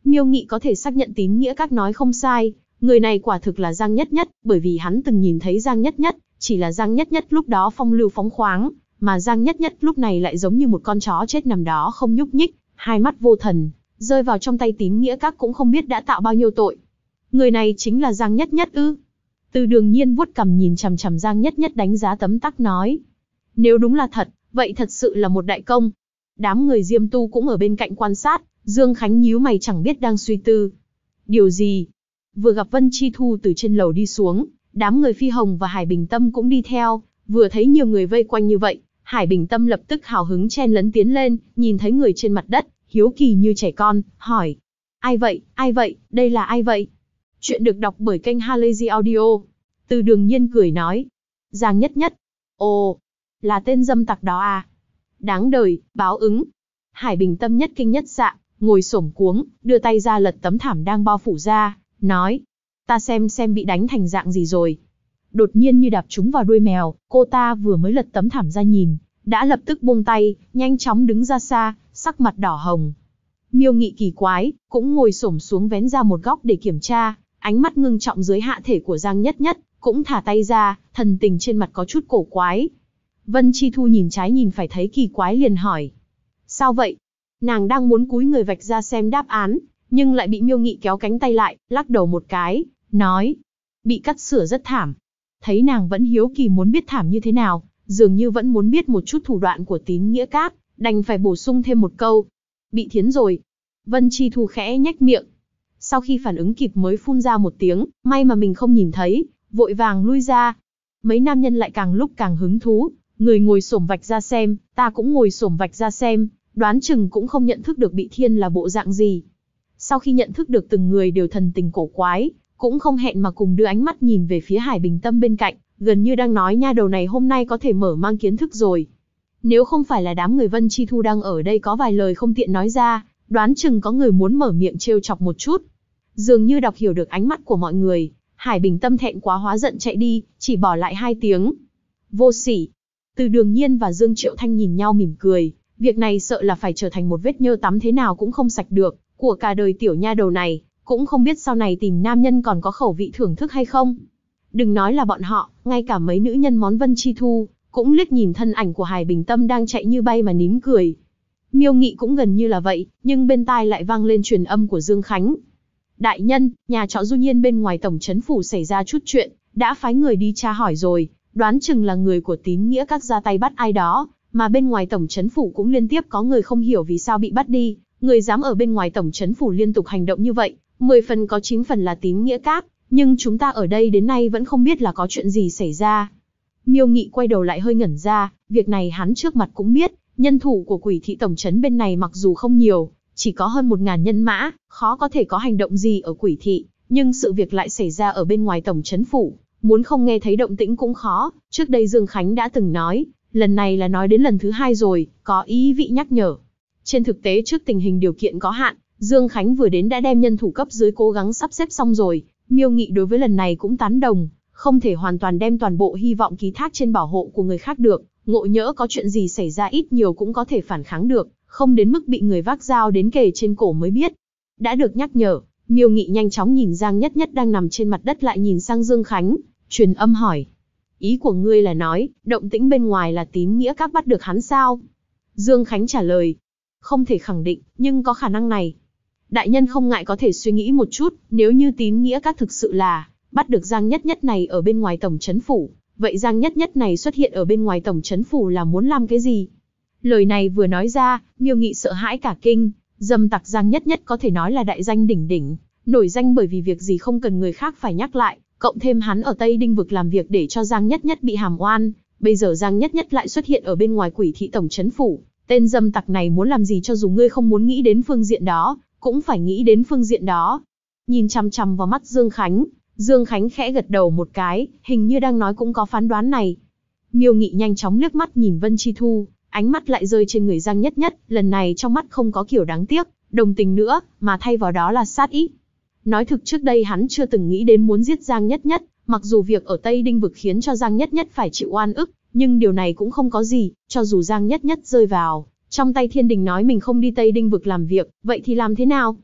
[SPEAKER 1] Miêu Nghị có thể xác nhận Tín Nghĩa Các nói không sai, người này quả thực là Giang Nhất Nhất, bởi vì hắn từng nhìn thấy Giang Nhất Nhất, chỉ là Giang Nhất Nhất lúc đó phong lưu phóng khoáng, mà Giang Nhất Nhất lúc này lại giống như một con chó chết nằm đó không nhúc nhích, hai mắt vô thần, rơi vào trong tay Tín Nghĩa Các cũng không biết đã tạo bao nhiêu tội. Người này chính là Giang Nhất Nhất ư? Từ Đường Nhiên vuốt cằm nhìn chằm chằm Giang Nhất Nhất đánh giá tấm tắc nói. Nếu đúng là thật, vậy thật sự là một đại công. Đám người Diêm Tu cũng ở bên cạnh quan sát, Dương Khánh nhíu mày chẳng biết đang suy tư. Điều gì? Vừa gặp Vân Chi Thu từ trên lầu đi xuống, đám người Phi Hồng và Hải Bình Tâm cũng đi theo, vừa thấy nhiều người vây quanh như vậy, Hải Bình Tâm lập tức hào hứng chen lấn tiến lên, nhìn thấy người trên mặt đất, hiếu kỳ như trẻ con, hỏi. Ai vậy, ai vậy, đây là ai vậy? Chuyện được đọc bởi kênh Halazy Audio. Từ Đường Nhiên cười nói. Giang Nhất Nhất. Ồ, là tên dâm tặc đó à? Đáng đời, báo ứng. Hải Bình Tâm nhất kinh nhất dạ, ngồi xổm cuống, đưa tay ra lật tấm thảm đang bao phủ ra, nói. Ta xem bị đánh thành dạng gì rồi. Đột nhiên như đạp trúng vào đuôi mèo, cô ta vừa mới lật tấm thảm ra nhìn, đã lập tức buông tay, nhanh chóng đứng ra xa, sắc mặt đỏ hồng. Miêu Nghị kỳ quái, cũng ngồi xổm xuống vén ra một góc để kiểm tra, ánh mắt ngưng trọng dưới hạ thể của Giang Nhất Nhất, cũng thả tay ra, thần tình trên mặt có chút cổ quái. Vân Chi Thu nhìn trái nhìn phải thấy kỳ quái liền hỏi. Sao vậy? Nàng đang muốn cúi người vạch ra xem đáp án, nhưng lại bị Miêu Nghị kéo cánh tay lại, lắc đầu một cái, nói. Bị cắt sửa rất thảm. Thấy nàng vẫn hiếu kỳ muốn biết thảm như thế nào, dường như vẫn muốn biết một chút thủ đoạn của Tín Nghĩa Các, đành phải bổ sung thêm một câu. Bị thiến rồi. Vân Chi Thu khẽ nhếch miệng. Sau khi phản ứng kịp mới phun ra một tiếng, may mà mình không nhìn thấy, vội vàng lui ra. Mấy nam nhân lại càng lúc càng hứng thú, người ngồi xổm vạch ra xem, ta cũng ngồi xổm vạch ra xem, đoán chừng cũng không nhận thức được bị thiên là bộ dạng gì. Sau khi nhận thức được từng người đều thần tình cổ quái, cũng không hẹn mà cùng đưa ánh mắt nhìn về phía Hải Bình Tâm bên cạnh, gần như đang nói nha đầu này hôm nay có thể mở mang kiến thức rồi. Nếu không phải là đám người Vân Chi Thu đang ở đây có vài lời không tiện nói ra, đoán chừng có người muốn mở miệng trêu chọc một chút. Dường như đọc hiểu được ánh mắt của mọi người, Hải Bình Tâm thẹn quá hóa giận chạy đi, chỉ bỏ lại 2 tiếng. Vô sỉ. Từ Đường Nhiên và Dương Triệu Thanh nhìn nhau mỉm cười, việc này sợ là phải trở thành một vết nhơ tắm thế nào cũng không sạch được, của cả đời tiểu nha đầu này, cũng không biết sau này tìm nam nhân còn có khẩu vị thưởng thức hay không. Đừng nói là bọn họ, ngay cả mấy nữ nhân món Vân Chi Thu, cũng liếc nhìn thân ảnh của Hải Bình Tâm đang chạy như bay mà nín cười. Miêu Nghị cũng gần như là vậy, nhưng bên tai lại vang lên truyền âm của Dương Khánh. Đại nhân, nhà trọ Du Nhiên bên ngoài tổng trấn phủ xảy ra chút chuyện, đã phái người đi tra hỏi rồi, đoán chừng là người của Tín Nghĩa Các ra tay bắt ai đó, mà bên ngoài tổng trấn phủ cũng liên tiếp có người không hiểu vì sao bị bắt đi, người dám ở bên ngoài tổng trấn phủ liên tục hành động như vậy, 10 phần có 9 phần là Tín Nghĩa Các, nhưng chúng ta ở đây đến nay vẫn không biết là có chuyện gì xảy ra. Miêu Nghị quay đầu lại hơi ngẩn ra, việc này hắn trước mặt cũng biết, nhân thủ của Quỷ thị tổng trấn bên này mặc dù không nhiều, chỉ có hơn 1000 nhân mã, khó có thể có hành động gì ở Quỷ thị, nhưng sự việc lại xảy ra ở bên ngoài tổng trấn phủ, muốn không nghe thấy động tĩnh cũng khó. Trước đây Dương Khánh đã từng nói, lần này là nói đến lần thứ 2 rồi, có ý vị nhắc nhở. Trên thực tế trước tình hình điều kiện có hạn, Dương Khánh vừa đến đã đem nhân thủ cấp dưới cố gắng sắp xếp xong rồi. Miêu Nghị đối với lần này cũng tán đồng, không thể hoàn toàn đem toàn bộ hy vọng ký thác trên bảo hộ của người khác được, ngộ nhỡ có chuyện gì xảy ra ít nhiều cũng có thể phản kháng được, không đến mức bị người vác dao đến kề trên cổ mới biết. Đã được nhắc nhở, Miêu Nghị nhanh chóng nhìn Giang Nhất Nhất đang nằm trên mặt đất lại nhìn sang Dương Khánh, truyền âm hỏi. Ý của ngươi là nói, động tĩnh bên ngoài là Tín Nghĩa Các bắt được hắn sao? Dương Khánh trả lời. Không thể khẳng định, nhưng có khả năng này. Đại nhân không ngại có thể suy nghĩ một chút, nếu như Tín Nghĩa Các thực sự là bắt được Giang Nhất Nhất này ở bên ngoài tổng trấn phủ, vậy Giang Nhất Nhất này xuất hiện ở bên ngoài tổng trấn phủ là muốn làm cái gì? Lời này vừa nói ra, Miêu Nghị sợ hãi cả kinh, dâm tặc Giang Nhất Nhất có thể nói là đại danh đỉnh đỉnh, nổi danh bởi vì việc gì không cần người khác phải nhắc lại, cộng thêm hắn ở Tây Đinh vực làm việc để cho Giang Nhất Nhất bị hàm oan, bây giờ Giang Nhất Nhất lại xuất hiện ở bên ngoài Quỷ thị tổng trấn phủ, tên dâm tặc này muốn làm gì cho dù ngươi không muốn nghĩ đến phương diện đó, cũng phải nghĩ đến phương diện đó. Nhìn chằm chằm vào mắt Dương Khánh khẽ gật đầu một cái, hình như đang nói cũng có phán đoán này. Miêu Nghị nhanh chóng liếc mắt nhìn Vân Chi Thu, ánh mắt lại rơi trên người Giang Nhất Nhất, lần này trong mắt không có kiểu đáng tiếc, đồng tình nữa, mà thay vào đó là sát ý. Nói thực trước đây hắn chưa từng nghĩ đến muốn giết Giang Nhất Nhất, mặc dù việc ở Tây Đinh vực khiến cho Giang Nhất Nhất phải chịu oan ức, nhưng điều này cũng không có gì, cho dù Giang Nhất Nhất rơi vào trong tay Thiên Đình nói mình không đi Tây Đinh vực làm việc, vậy thì làm thế nào?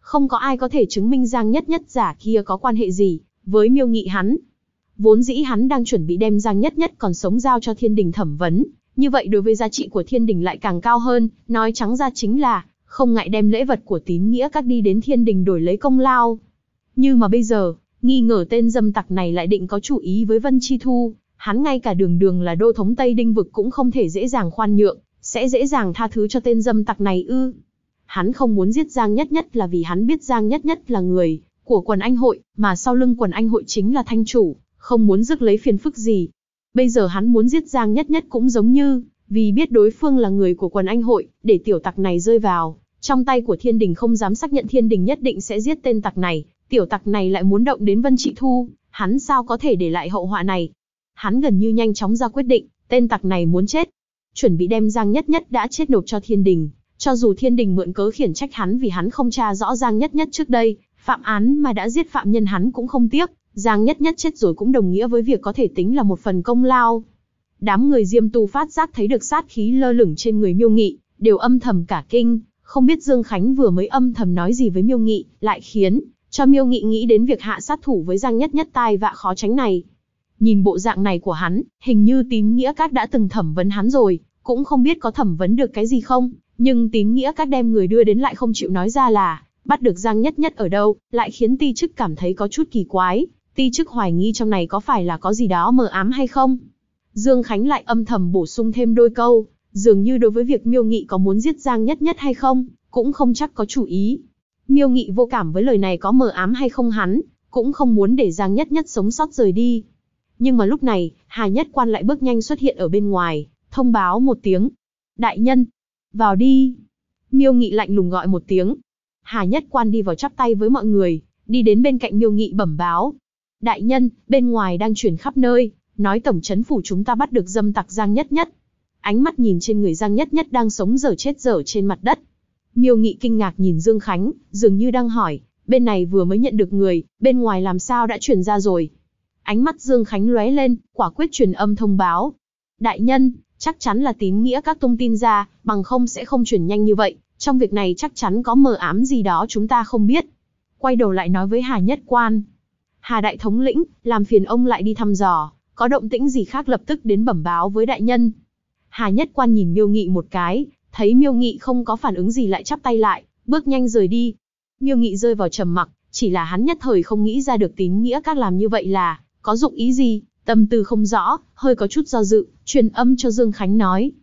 [SPEAKER 1] Không có ai có thể chứng minh Giang Nhất Nhất giả kia có quan hệ gì với Miêu Nghị hắn. Vốn dĩ hắn đang chuẩn bị đem Giang Nhất Nhất còn sống giao cho Thiên Đình thẩm vấn, như vậy đối với giá trị của Thiên Đình lại càng cao hơn, nói trắng ra chính là không ngại đem lễ vật của tín nghĩa các đi đến Thiên Đình đổi lấy công lao. Nhưng mà bây giờ, nghi ngờ tên dâm tặc này lại định có chủ ý với Vân Chi Thu, hắn ngay cả đường đường là đô thống Tây Đinh vực cũng không thể dễ dàng khoan nhượng, sẽ dễ dàng tha thứ cho tên dâm tặc này ư? Hắn không muốn giết Giang Nhất Nhất là vì hắn biết Giang Nhất Nhất là người của quần anh hội, mà sau lưng quần anh hội chính là thanh chủ, không muốn rước lấy phiền phức gì. Bây giờ hắn muốn giết Giang Nhất Nhất cũng giống như vì biết đối phương là người của quần anh hội, để tiểu tặc này rơi vào trong tay của Thiên Đình không dám xác nhận Thiên Đình nhất định sẽ giết tên tặc này, tiểu tặc này lại muốn động đến Vân Trị Thu, hắn sao có thể để lại hậu họa này. Hắn gần như nhanh chóng ra quyết định, tên tặc này muốn chết. Chuẩn bị đem Giang Nhất Nhất đã chết nộp cho Thiên Đình, cho dù Thiên Đình mượn cớ khiển trách hắn vì hắn không tra rõ Giang Nhất Nhất trước đây, phạm án mà đã giết phạm nhân hắn cũng không tiếc, Giang Nhất Nhất chết rồi cũng đồng nghĩa với việc có thể tính là một phần công lao. Đám người Diêm Tu phát giác thấy được sát khí lơ lửng trên người Miêu Nghị, đều âm thầm cả kinh, không biết Dương Khánh vừa mới âm thầm nói gì với Miêu Nghị, lại khiến cho Miêu Nghị nghĩ đến việc hạ sát thủ với Giang Nhất Nhất tai vạ khó tránh này. Nhìn bộ dạng này của hắn, hình như Tín Nghĩa Các đã từng thẩm vấn hắn rồi, cũng không biết có thẩm vấn được cái gì không, nhưng Tín Nghĩa Các đem người đưa đến lại không chịu nói ra là bắt được Giang Nhất Nhất ở đâu, lại khiến Ti Chức cảm thấy có chút kỳ quái. Ti Chức hoài nghi trong này có phải là có gì đó mờ ám hay không. Dương Khánh lại âm thầm bổ sung thêm đôi câu, dường như đối với việc Miêu Nghị có muốn giết Giang Nhất Nhất hay không, cũng không chắc có chủ ý. Miêu Nghị vô cảm với lời này có mờ ám hay không hắn, cũng không muốn để Giang Nhất Nhất sống sót rời đi. Nhưng mà lúc này, Hà Nhất Quan lại bước nhanh xuất hiện ở bên ngoài, thông báo một tiếng. Đại nhân, vào đi. Miêu Nghị lạnh lùng gọi một tiếng. Hà Nhất Quan đi vào chắp tay với mọi người, đi đến bên cạnh Miêu Nghị bẩm báo. Đại nhân, bên ngoài đang truyền khắp nơi, nói tổng trấn phủ chúng ta bắt được dâm tặc Giang Nhất Nhất. Ánh mắt nhìn trên người Giang Nhất Nhất đang sống dở chết dở trên mặt đất. Miêu Nghị kinh ngạc nhìn Dương Khánh, dường như đang hỏi, bên này vừa mới nhận được người, bên ngoài làm sao đã truyền ra rồi. Ánh mắt Dương Khánh lóe lên, quả quyết truyền âm thông báo. Đại nhân, chắc chắn là Tín Nghĩa Các tung tin ra, bằng không sẽ không truyền nhanh như vậy, trong việc này chắc chắn có mờ ám gì đó chúng ta không biết. Quay đầu lại nói với Hà Nhất Quan. Hà đại thống lĩnh, làm phiền ông lại đi thăm dò, có động tĩnh gì khác lập tức đến bẩm báo với đại nhân. Hà Nhất Quan nhìn Miêu Nghị một cái, thấy Miêu Nghị không có phản ứng gì lại chắp tay lại, bước nhanh rời đi. Miêu Nghị rơi vào trầm mặc, chỉ là hắn nhất thời không nghĩ ra được Tín Nghĩa Các làm như vậy là có dụng ý gì, tâm tư không rõ, hơi có chút do dự, truyền âm cho Dương Khánh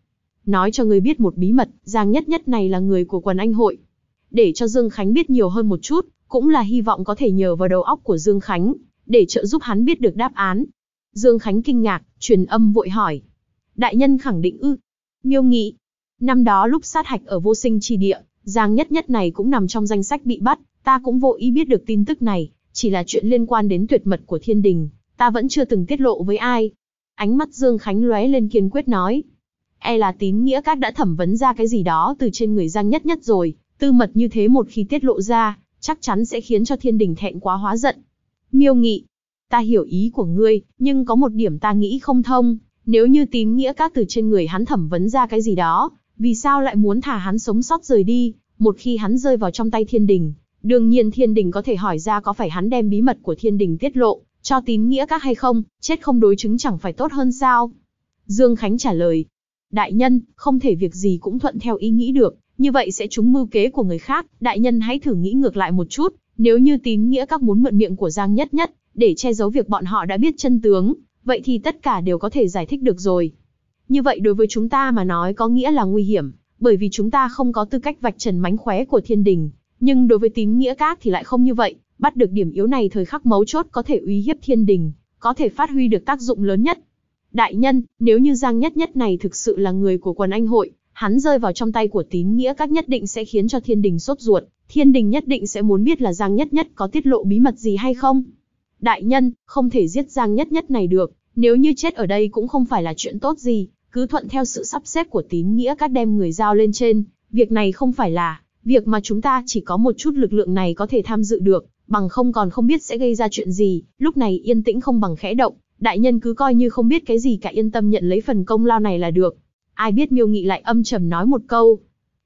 [SPEAKER 1] nói cho người biết một bí mật, Giang Nhất Nhất này là người của quần anh hội. Để cho Dương Khánh biết nhiều hơn một chút, cũng là hy vọng có thể nhờ vào đầu óc của Dương Khánh, để trợ giúp hắn biết được đáp án. Dương Khánh kinh ngạc, truyền âm vội hỏi. Đại nhân khẳng định ư? Miêu Nghị. Năm đó lúc sát hạch ở Vô Sinh Chi Địa, Giang Nhất Nhất này cũng nằm trong danh sách bị bắt, ta cũng vô ý biết được tin tức này, chỉ là chuyện liên quan đến tuyệt mật của Thiên Đình, ta vẫn chưa từng tiết lộ với ai. Ánh mắt Dương Khánh lóe lên kiên quyết nói. E là Tín Nghĩa Các đã thẩm vấn ra cái gì đó từ trên người Giang Nhất Nhất rồi, tư mật như thế một khi tiết lộ ra, chắc chắn sẽ khiến cho Thiên Đình thẹn quá hóa giận. Miêu Nghị. Ta hiểu ý của ngươi, nhưng có một điểm ta nghĩ không thông, nếu như Tín Nghĩa Các từ trên người hắn thẩm vấn ra cái gì đó, vì sao lại muốn thả hắn sống sót rời đi, một khi hắn rơi vào trong tay Thiên Đình, đương nhiên Thiên Đình có thể hỏi ra có phải hắn đem bí mật của Thiên Đình tiết lộ cho Tín Nghĩa Các hay không, chết không đối chứng chẳng phải tốt hơn sao? Dương Khánh trả lời. Đại nhân, không thể việc gì cũng thuận theo ý nghĩ được, như vậy sẽ trúng mưu kế của người khác, đại nhân hãy thử nghĩ ngược lại một chút, nếu như Tín Nghĩa Các muốn mượn miệng của Giang Nhất Nhất, để che giấu việc bọn họ đã biết chân tướng, vậy thì tất cả đều có thể giải thích được rồi. Như vậy đối với chúng ta mà nói có nghĩa là nguy hiểm, bởi vì chúng ta không có tư cách vạch trần mánh khóe của Thiên Đình, nhưng đối với Tín Nghĩa Các thì lại không như vậy, bắt được điểm yếu này thời khắc mấu chốt có thể uy hiếp Thiên Đình, có thể phát huy được tác dụng lớn nhất. Đại nhân, nếu như Giang Nhất Nhất này thực sự là người của quần anh hội, hắn rơi vào trong tay của Tín Nghĩa Các nhất định sẽ khiến cho Thiên Đình sốt ruột, Thiên Đình nhất định sẽ muốn biết là Giang Nhất Nhất có tiết lộ bí mật gì hay không. Đại nhân, không thể giết Giang Nhất Nhất này được, nếu như chết ở đây cũng không phải là chuyện tốt gì, cứ thuận theo sự sắp xếp của Tín Nghĩa Các đem người giao lên trên, việc này không phải là việc mà chúng ta chỉ có một chút lực lượng này có thể tham dự được, bằng không còn không biết sẽ gây ra chuyện gì, lúc này yên tĩnh không bằng khẽ động, đại nhân cứ coi như không biết cái gì cả, yên tâm nhận lấy phần công lao này là được. Ai biết Miêu Nghị lại âm trầm nói một câu.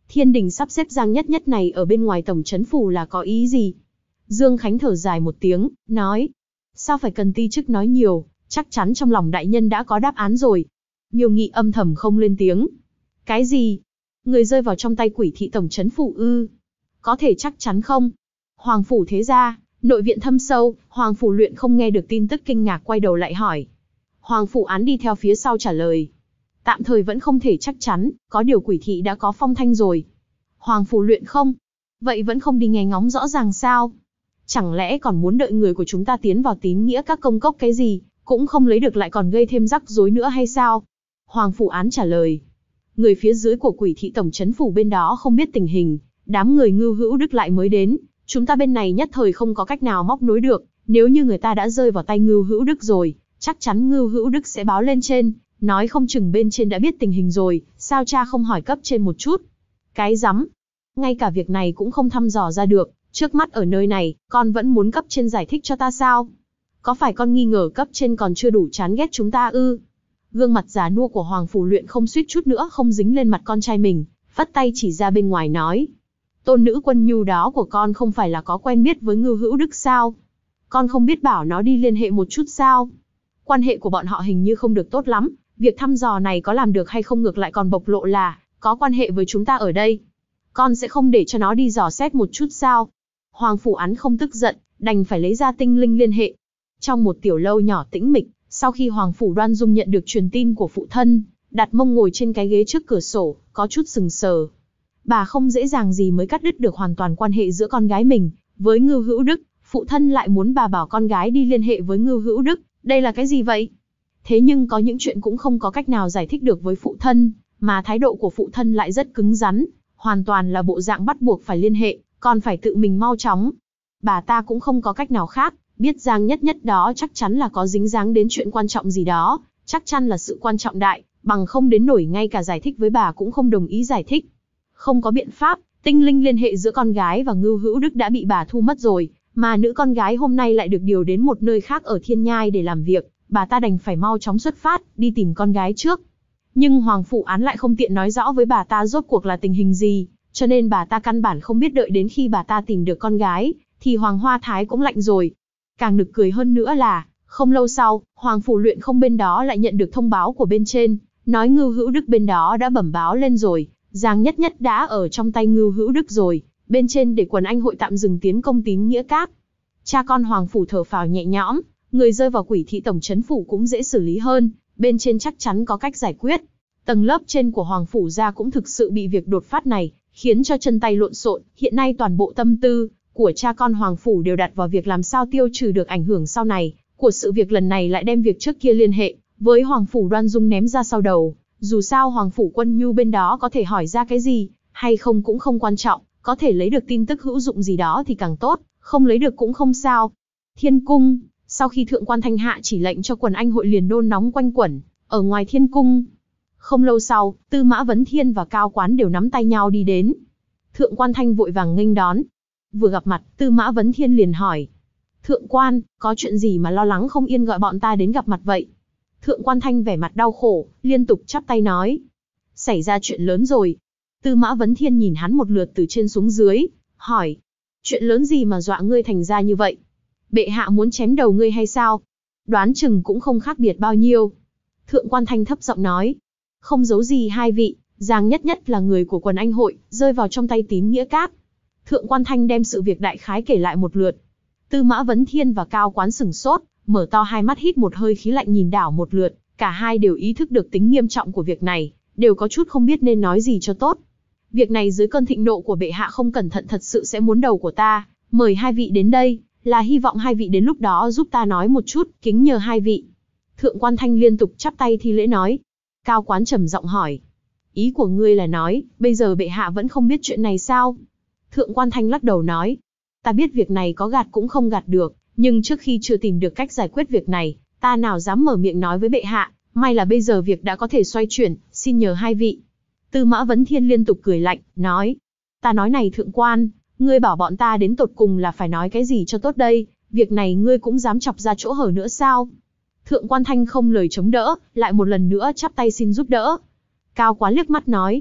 [SPEAKER 1] Thiên đình sắp xếp Giang Nhất Nhất này ở bên ngoài tổng trấn phủ là có ý gì? Dương Khánh thở dài một tiếng, nói. Sao phải cần ti chức nói nhiều, chắc chắn trong lòng đại nhân đã có đáp án rồi. Miêu Nghị âm thầm không lên tiếng. Cái gì? Người rơi vào trong tay quỷ thị tổng trấn phủ ư? Có thể chắc chắn không? Hoàng phủ thế gia, nội viện thâm sâu, Hoàng phủ Luyện không nghe được tin tức kinh ngạc quay đầu lại hỏi. Hoàng phủ Án đi theo phía sau trả lời. Tạm thời vẫn không thể chắc chắn, có điều quỷ thị đã có phong thanh rồi. Hoàng phủ Luyện không? Vậy vẫn không đi nghe ngóng rõ ràng sao? Chẳng lẽ còn muốn đợi người của chúng ta tiến vào tín nghĩa các công cốc cái gì, cũng không lấy được lại còn gây thêm rắc rối nữa hay sao? Hoàng phủ Án trả lời. Người phía dưới của quỷ thị tổng trấn phủ bên đó không biết tình hình, đám người Ngưu Hữu Đức lại mới đến, chúng ta bên này nhất thời không có cách nào móc nối được, nếu như người ta đã rơi vào tay Ngưu Hữu Đức rồi, chắc chắn Ngưu Hữu Đức sẽ báo lên trên, nói không chừng bên trên đã biết tình hình rồi, sao cha không hỏi cấp trên một chút? Cái rắm, ngay cả việc này cũng không thăm dò ra được, trước mắt ở nơi này, con vẫn muốn cấp trên giải thích cho ta sao? Có phải con nghi ngờ cấp trên còn chưa đủ chán ghét chúng ta ư? Gương mặt già nua của Hoàng phủ Luyện không suýt chút nữa không dính lên mặt con trai mình, phất tay chỉ ra bên ngoài nói. Tôn nữ Quân Nhu đó của con không phải là có quen biết với Ngưu Hữu Đức sao? Con không biết bảo nó đi liên hệ một chút sao? Quan hệ của bọn họ hình như không được tốt lắm, việc thăm dò này có làm được hay không ngược lại còn bộc lộ là có quan hệ với chúng ta ở đây. Con sẽ không để cho nó đi dò xét một chút sao? Hoàng phủ Án không tức giận, đành phải lấy ra tinh linh liên hệ. Trong một tiểu lâu nhỏ tĩnh mịch, sau khi Hoàng phủ Đoan Dung nhận được truyền tin của phụ thân, đặt mông ngồi trên cái ghế trước cửa sổ, có chút sừng sờ. Bà không dễ dàng gì mới cắt đứt được hoàn toàn quan hệ giữa con gái mình với Ngưu Hữu Đức, phụ thân lại muốn bà bảo con gái đi liên hệ với Ngưu Hữu Đức, đây là cái gì vậy? Thế nhưng có những chuyện cũng không có cách nào giải thích được với phụ thân, mà thái độ của phụ thân lại rất cứng rắn, hoàn toàn là bộ dạng bắt buộc phải liên hệ, còn phải tự mình mau chóng. Bà ta cũng không có cách nào khác, biết Giang Nhất Nhất đó chắc chắn là có dính dáng đến chuyện quan trọng gì đó, chắc chắn là sự quan trọng đại, bằng không đến nổi ngay cả giải thích với bà cũng không đồng ý giải thích. Không có biện pháp, tinh linh liên hệ giữa con gái và Ngưu Hữu Đức đã bị bà thu mất rồi, mà nữ con gái hôm nay lại được điều đến một nơi khác ở Thiên Nhai để làm việc, bà ta đành phải mau chóng xuất phát, đi tìm con gái trước. Nhưng Hoàng phủ Án lại không tiện nói rõ với bà ta rốt cuộc là tình hình gì, cho nên bà ta căn bản không biết đợi đến khi bà ta tìm được con gái, thì Hoàng Hoa Thái cũng lạnh rồi. Càng nực cười hơn nữa là, không lâu sau, Hoàng phủ Luyện không bên đó lại nhận được thông báo của bên trên, nói Ngưu Hữu Đức bên đó đã bẩm báo lên rồi, Giang Nhất Nhất đã ở trong tay Ngưu Hữu Đức rồi, bên trên để quần anh hội tạm dừng tiến công tín nghĩa các. Cha con Hoàng phủ thở phào nhẹ nhõm, người rơi vào quỷ thị tổng trấn phủ cũng dễ xử lý hơn, bên trên chắc chắn có cách giải quyết. Tầng lớp trên của Hoàng phủ gia cũng thực sự bị việc đột phát này khiến cho chân tay lộn xộn, hiện nay toàn bộ tâm tư của cha con Hoàng phủ đều đặt vào việc làm sao tiêu trừ được ảnh hưởng sau này của sự việc lần này, lại đem việc trước kia liên hệ với Hoàng phủ Đoan Dung ném ra sau đầu. Dù sao Hoàng phủ Quân Nhu bên đó có thể hỏi ra cái gì hay không cũng không quan trọng, có thể lấy được tin tức hữu dụng gì đó thì càng tốt, không lấy được cũng không sao. Thiên cung, sau khi thượng quan Thanh hạ chỉ lệnh cho quần anh hội liền nôn nóng quanh quẩn ở ngoài thiên cung. Không lâu sau, Tư Mã Vấn Thiên và Cao Quán đều nắm tay nhau đi đến. Thượng quan Thanh vội vàng nghênh đón. Vừa gặp mặt, Tư Mã Vấn Thiên liền hỏi. Thượng quan, có chuyện gì mà lo lắng không yên gọi bọn ta đến gặp mặt vậy? Thượng quan Thanh vẻ mặt đau khổ, liên tục chắp tay nói. Xảy ra chuyện lớn rồi. Tư Mã Vấn Thiên nhìn hắn một lượt từ trên xuống dưới, hỏi. Chuyện lớn gì mà dọa ngươi thành ra như vậy? Bệ hạ muốn chém đầu ngươi hay sao? Đoán chừng cũng không khác biệt bao nhiêu. Thượng quan Thanh thấp giọng nói. Không giấu gì hai vị, Giang Nhất Nhất là người của quần anh hội, rơi vào trong tay tín nghĩa các. Thượng quan Thanh đem sự việc đại khái kể lại một lượt. Tư Mã Vấn Thiên và Cao Quán sửng sốt, mở to hai mắt hít một hơi khí lạnh nhìn đảo một lượt, cả hai đều ý thức được tính nghiêm trọng của việc này, đều có chút không biết nên nói gì cho tốt. Việc này dưới cơn thịnh nộ của bệ hạ không cẩn thận thật sự sẽ muốn đầu của ta, mời hai vị đến đây, là hy vọng hai vị đến lúc đó giúp ta nói một chút, kính nhờ hai vị. Thượng quan Thanh liên tục chắp tay thi lễ nói. Cao Quán trầm giọng hỏi. Ý của ngươi là nói, bây giờ bệ hạ vẫn không biết chuyện này sao? Thượng quan Thanh lắc đầu nói. Ta biết việc này có gạt cũng không gạt được, nhưng trước khi chưa tìm được cách giải quyết việc này, ta nào dám mở miệng nói với bệ hạ, may là bây giờ việc đã có thể xoay chuyển, xin nhờ hai vị. Tư Mã Vấn Thiên liên tục cười lạnh, nói. Ta nói này thượng quan, ngươi bảo bọn ta đến tột cùng là phải nói cái gì cho tốt đây, việc này ngươi cũng dám chọc ra chỗ hở nữa sao? Thượng quan Thanh không lời chống đỡ, lại một lần nữa chắp tay xin giúp đỡ. Cao Quán liếc mắt nói.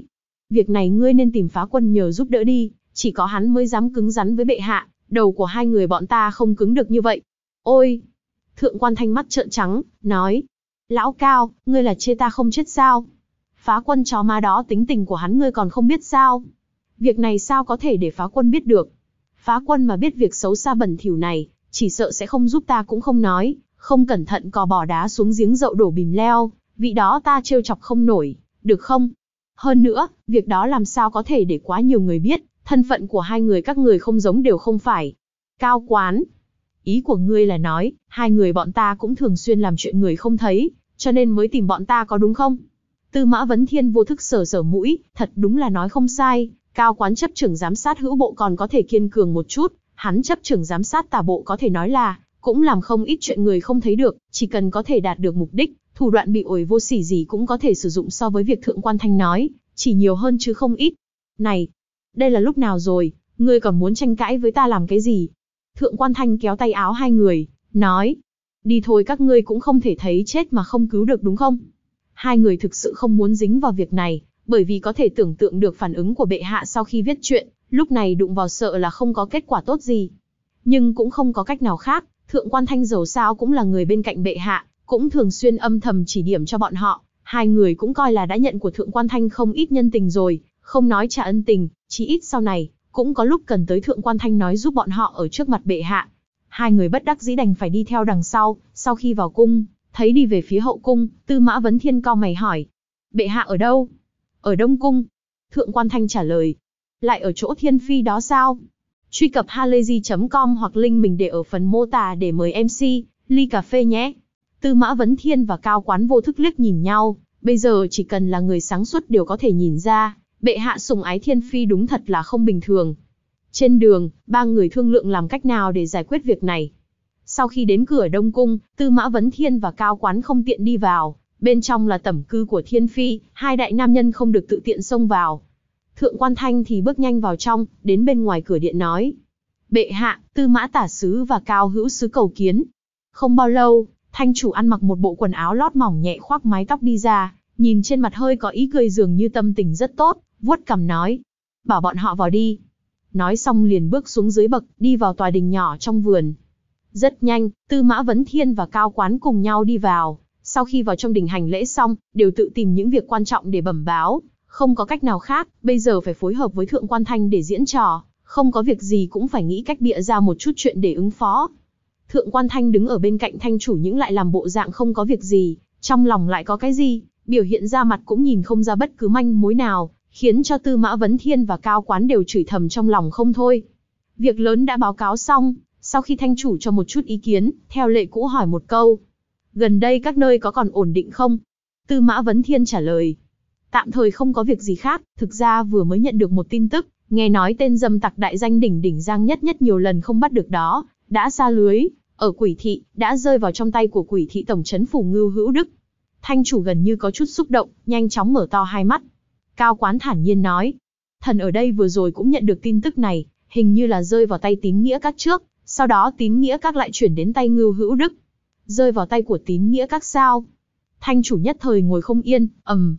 [SPEAKER 1] Việc này ngươi nên tìm Phá Quân nhờ giúp đỡ đi, chỉ có hắn mới dám cứng rắn với bệ hạ, đầu của hai người bọn ta không cứng được như vậy. Ôi! Thượng Quan Thanh mắt trợn trắng, nói. Lão Cao, ngươi là chê ta không chết sao? Phá Quân chó má đó tính tình của hắn ngươi còn không biết sao? Việc này sao có thể để Phá Quân biết được? Phá Quân mà biết việc xấu xa bẩn thỉu này, chỉ sợ sẽ không giúp ta cũng không nói, không cẩn thận cò bỏ đá xuống giếng dậu đổ bìm leo, vị đó ta trêu chọc không nổi, được không? Hơn nữa, việc đó làm sao có thể để quá nhiều người biết, thân phận của hai người các người không giống đều không phải. Cao Quán, ý của ngươi là nói, hai người bọn ta cũng thường xuyên làm chuyện người không thấy, cho nên mới tìm bọn ta có đúng không? Tư Mã Vấn Thiên vô thức sờ sờ mũi, thật đúng là nói không sai, Cao Quán chấp trưởng giám sát hữu bộ còn có thể kiên cường một chút, hắn chấp trưởng giám sát tả bộ có thể nói là, cũng làm không ít chuyện người không thấy được, chỉ cần có thể đạt được mục đích, thủ đoạn bị ổi vô sỉ gì cũng có thể sử dụng so với việc Thượng Quan Thanh nói, chỉ nhiều hơn chứ không ít. Này, đây là lúc nào rồi, ngươi còn muốn tranh cãi với ta làm cái gì? Thượng Quan Thanh kéo tay áo hai người, nói, đi thôi, các ngươi cũng không thể thấy chết mà không cứu được đúng không? Hai người thực sự không muốn dính vào việc này, bởi vì có thể tưởng tượng được phản ứng của bệ hạ sau khi viết chuyện, lúc này đụng vào sợ là không có kết quả tốt gì. Nhưng cũng không có cách nào khác, Thượng Quan Thanh dầu sao cũng là người bên cạnh bệ hạ, cũng thường xuyên âm thầm chỉ điểm cho bọn họ, hai người cũng coi là đã nhận của Thượng Quan Thanh không ít nhân tình rồi, không nói trả ân tình, chí ít sau này, cũng có lúc cần tới Thượng Quan Thanh nói giúp bọn họ ở trước mặt bệ hạ. Hai người bất đắc dĩ đành phải đi theo đằng sau khi vào cung, thấy đi về phía hậu cung, Tư Mã Vấn Thiên cau mày hỏi. Bệ hạ ở đâu? Ở Đông Cung. Thượng Quan Thanh trả lời. Lại ở chỗ Thiên Phi đó sao? Truy cập halayzi.com hoặc link mình để ở phần mô tả để mời MC, ly cà phê nhé. Tư Mã Vấn Thiên và Cao Quán vô thức liếc nhìn nhau, bây giờ chỉ cần là người sáng suốt đều có thể nhìn ra, bệ hạ sủng ái Thiên Phi đúng thật là không bình thường. Trên đường, ba người thương lượng làm cách nào để giải quyết việc này. Sau khi đến cửa Đông Cung, Tư Mã Vấn Thiên và Cao Quán không tiện đi vào, bên trong là tẩm cư của Thiên Phi, hai đại nam nhân không được tự tiện xông vào. Thượng Quan Thanh thì bước nhanh vào trong, đến bên ngoài cửa điện nói. Bệ hạ, Tư Mã tả sứ và Cao hữu sứ cầu kiến. Không bao lâu, Thanh chủ ăn mặc một bộ quần áo lót mỏng nhẹ khoác mái tóc đi ra, nhìn trên mặt hơi có ý cười dường như tâm tình rất tốt, vuốt cằm nói. Bảo bọn họ vào đi. Nói xong liền bước xuống dưới bậc, đi vào tòa đình nhỏ trong vườn. Rất nhanh, Tư Mã Vấn Thiên và Cao Quán cùng nhau đi vào, sau khi vào trong đình hành lễ xong, đều tự tìm những việc quan trọng để bẩm báo, không có cách nào khác, bây giờ phải phối hợp với Thượng Quan Thanh để diễn trò, không có việc gì cũng phải nghĩ cách bịa ra một chút chuyện để ứng phó. Thượng Quan Thanh đứng ở bên cạnh Thanh chủ những lại làm bộ dạng không có việc gì, trong lòng lại có cái gì, biểu hiện ra mặt cũng nhìn không ra bất cứ manh mối nào, khiến cho Tư Mã Vấn Thiên và Cao Quán đều chửi thầm trong lòng không thôi. Việc lớn đã báo cáo xong, sau khi Thanh chủ cho một chút ý kiến, theo lệ cũ hỏi một câu. Gần đây các nơi có còn ổn định không? Tư Mã Vấn Thiên trả lời. Tạm thời không có việc gì khác, thực ra vừa mới nhận được một tin tức, nghe nói tên dâm tặc đại danh đỉnh đỉnh Giang Nhất Nhất nhiều lần không bắt được đó, đã sa lưới, ở Quỷ Thị, đã rơi vào trong tay của Quỷ Thị tổng trấn phủ Ngưu Hữu Đức. Thanh chủ gần như có chút xúc động, nhanh chóng mở to hai mắt. Cao Quán thản nhiên nói. Thần ở đây vừa rồi cũng nhận được tin tức này, hình như là rơi vào tay Tín Nghĩa Các trước, sau đó Tín Nghĩa Các lại chuyển đến tay Ngưu Hữu Đức. Rơi vào tay của Tín Nghĩa Các sao? Thanh chủ nhất thời ngồi không yên,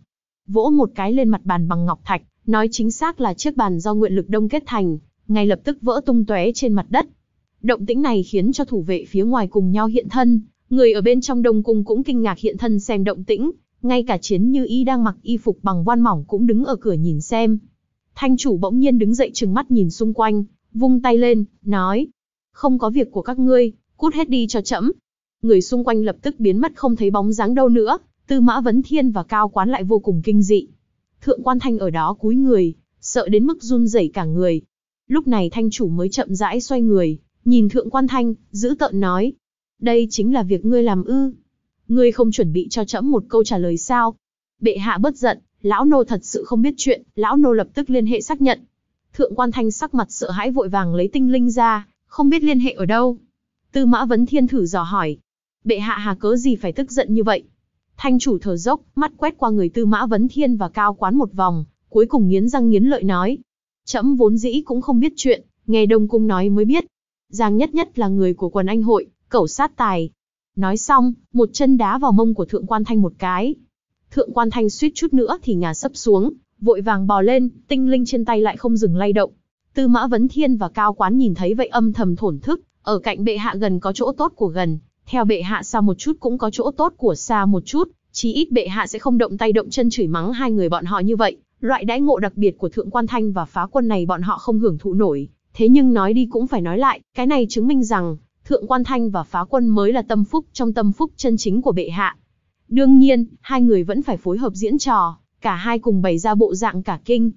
[SPEAKER 1] vỗ một cái lên mặt bàn bằng ngọc thạch, nói chính xác là chiếc bàn do Nguyện Lực Đông kết thành, ngay lập tức vỡ tung tóe trên mặt đất. Động tĩnh này khiến cho thủ vệ phía ngoài cùng nhau hiện thân, người ở bên trong Đông Cung cũng kinh ngạc hiện thân xem động tĩnh, ngay cả Chiến Như Ý đang mặc y phục bằng voan mỏng cũng đứng ở cửa nhìn xem. Thanh chủ bỗng nhiên đứng dậy trừng mắt nhìn xung quanh, vung tay lên, nói: "Không có việc của các ngươi, cút hết đi cho trẫm." Người xung quanh lập tức biến mất không thấy bóng dáng đâu nữa, Tư Mã Vấn Thiên và Cao Quán lại vô cùng kinh dị. Thượng Quan Thanh ở đó cúi người, sợ đến mức run rẩy cả người. Lúc này Thanh chủ mới chậm rãi xoay người, nhìn Thượng Quan Thanh, dữ tợn nói: "Đây chính là việc ngươi làm ư? Ngươi không chuẩn bị cho trẫm một câu trả lời sao?" Bệ hạ bất giận, lão nô thật sự không biết chuyện, lão nô lập tức liên hệ xác nhận. Thượng Quan Thanh sắc mặt sợ hãi vội vàng lấy tinh linh ra, không biết liên hệ ở đâu. Tư Mã Vấn Thiên thử dò hỏi: "Bệ hạ hà cớ gì phải tức giận như vậy?" Thanh chủ thở dốc, mắt quét qua người Tư Mã Vấn Thiên và Cao Quán một vòng, cuối cùng nghiến răng nghiến lợi nói: "Trẫm vốn dĩ cũng không biết chuyện, nghe Đông Cung nói mới biết. Giang Nhất Nhất là người của quần anh hội, cẩu sát tài." Nói xong, một chân đá vào mông của Thượng Quan Thanh một cái. Thượng Quan Thanh suýt chút nữa thì ngã sấp xuống, vội vàng bò lên, tinh linh trên tay lại không dừng lay động. Tư Mã Vấn Thiên và Cao Quán nhìn thấy vậy âm thầm thổn thức, ở cạnh bệ hạ gần có chỗ tốt của gần, theo bệ hạ xa một chút cũng có chỗ tốt của xa một chút, chí ít bệ hạ sẽ không động tay động chân chửi mắng hai người bọn họ như vậy, loại đãi ngộ đặc biệt của Thượng Quan Thanh và Phá Quân này bọn họ không hưởng thụ nổi. Thế nhưng nói đi cũng phải nói lại, cái này chứng minh rằng, Thượng Quan Thanh và Phá Quân mới là tâm phúc trong tâm phúc chân chính của bệ hạ. Đương nhiên, hai người vẫn phải phối hợp diễn trò, cả hai cùng bày ra bộ dạng cả kinh,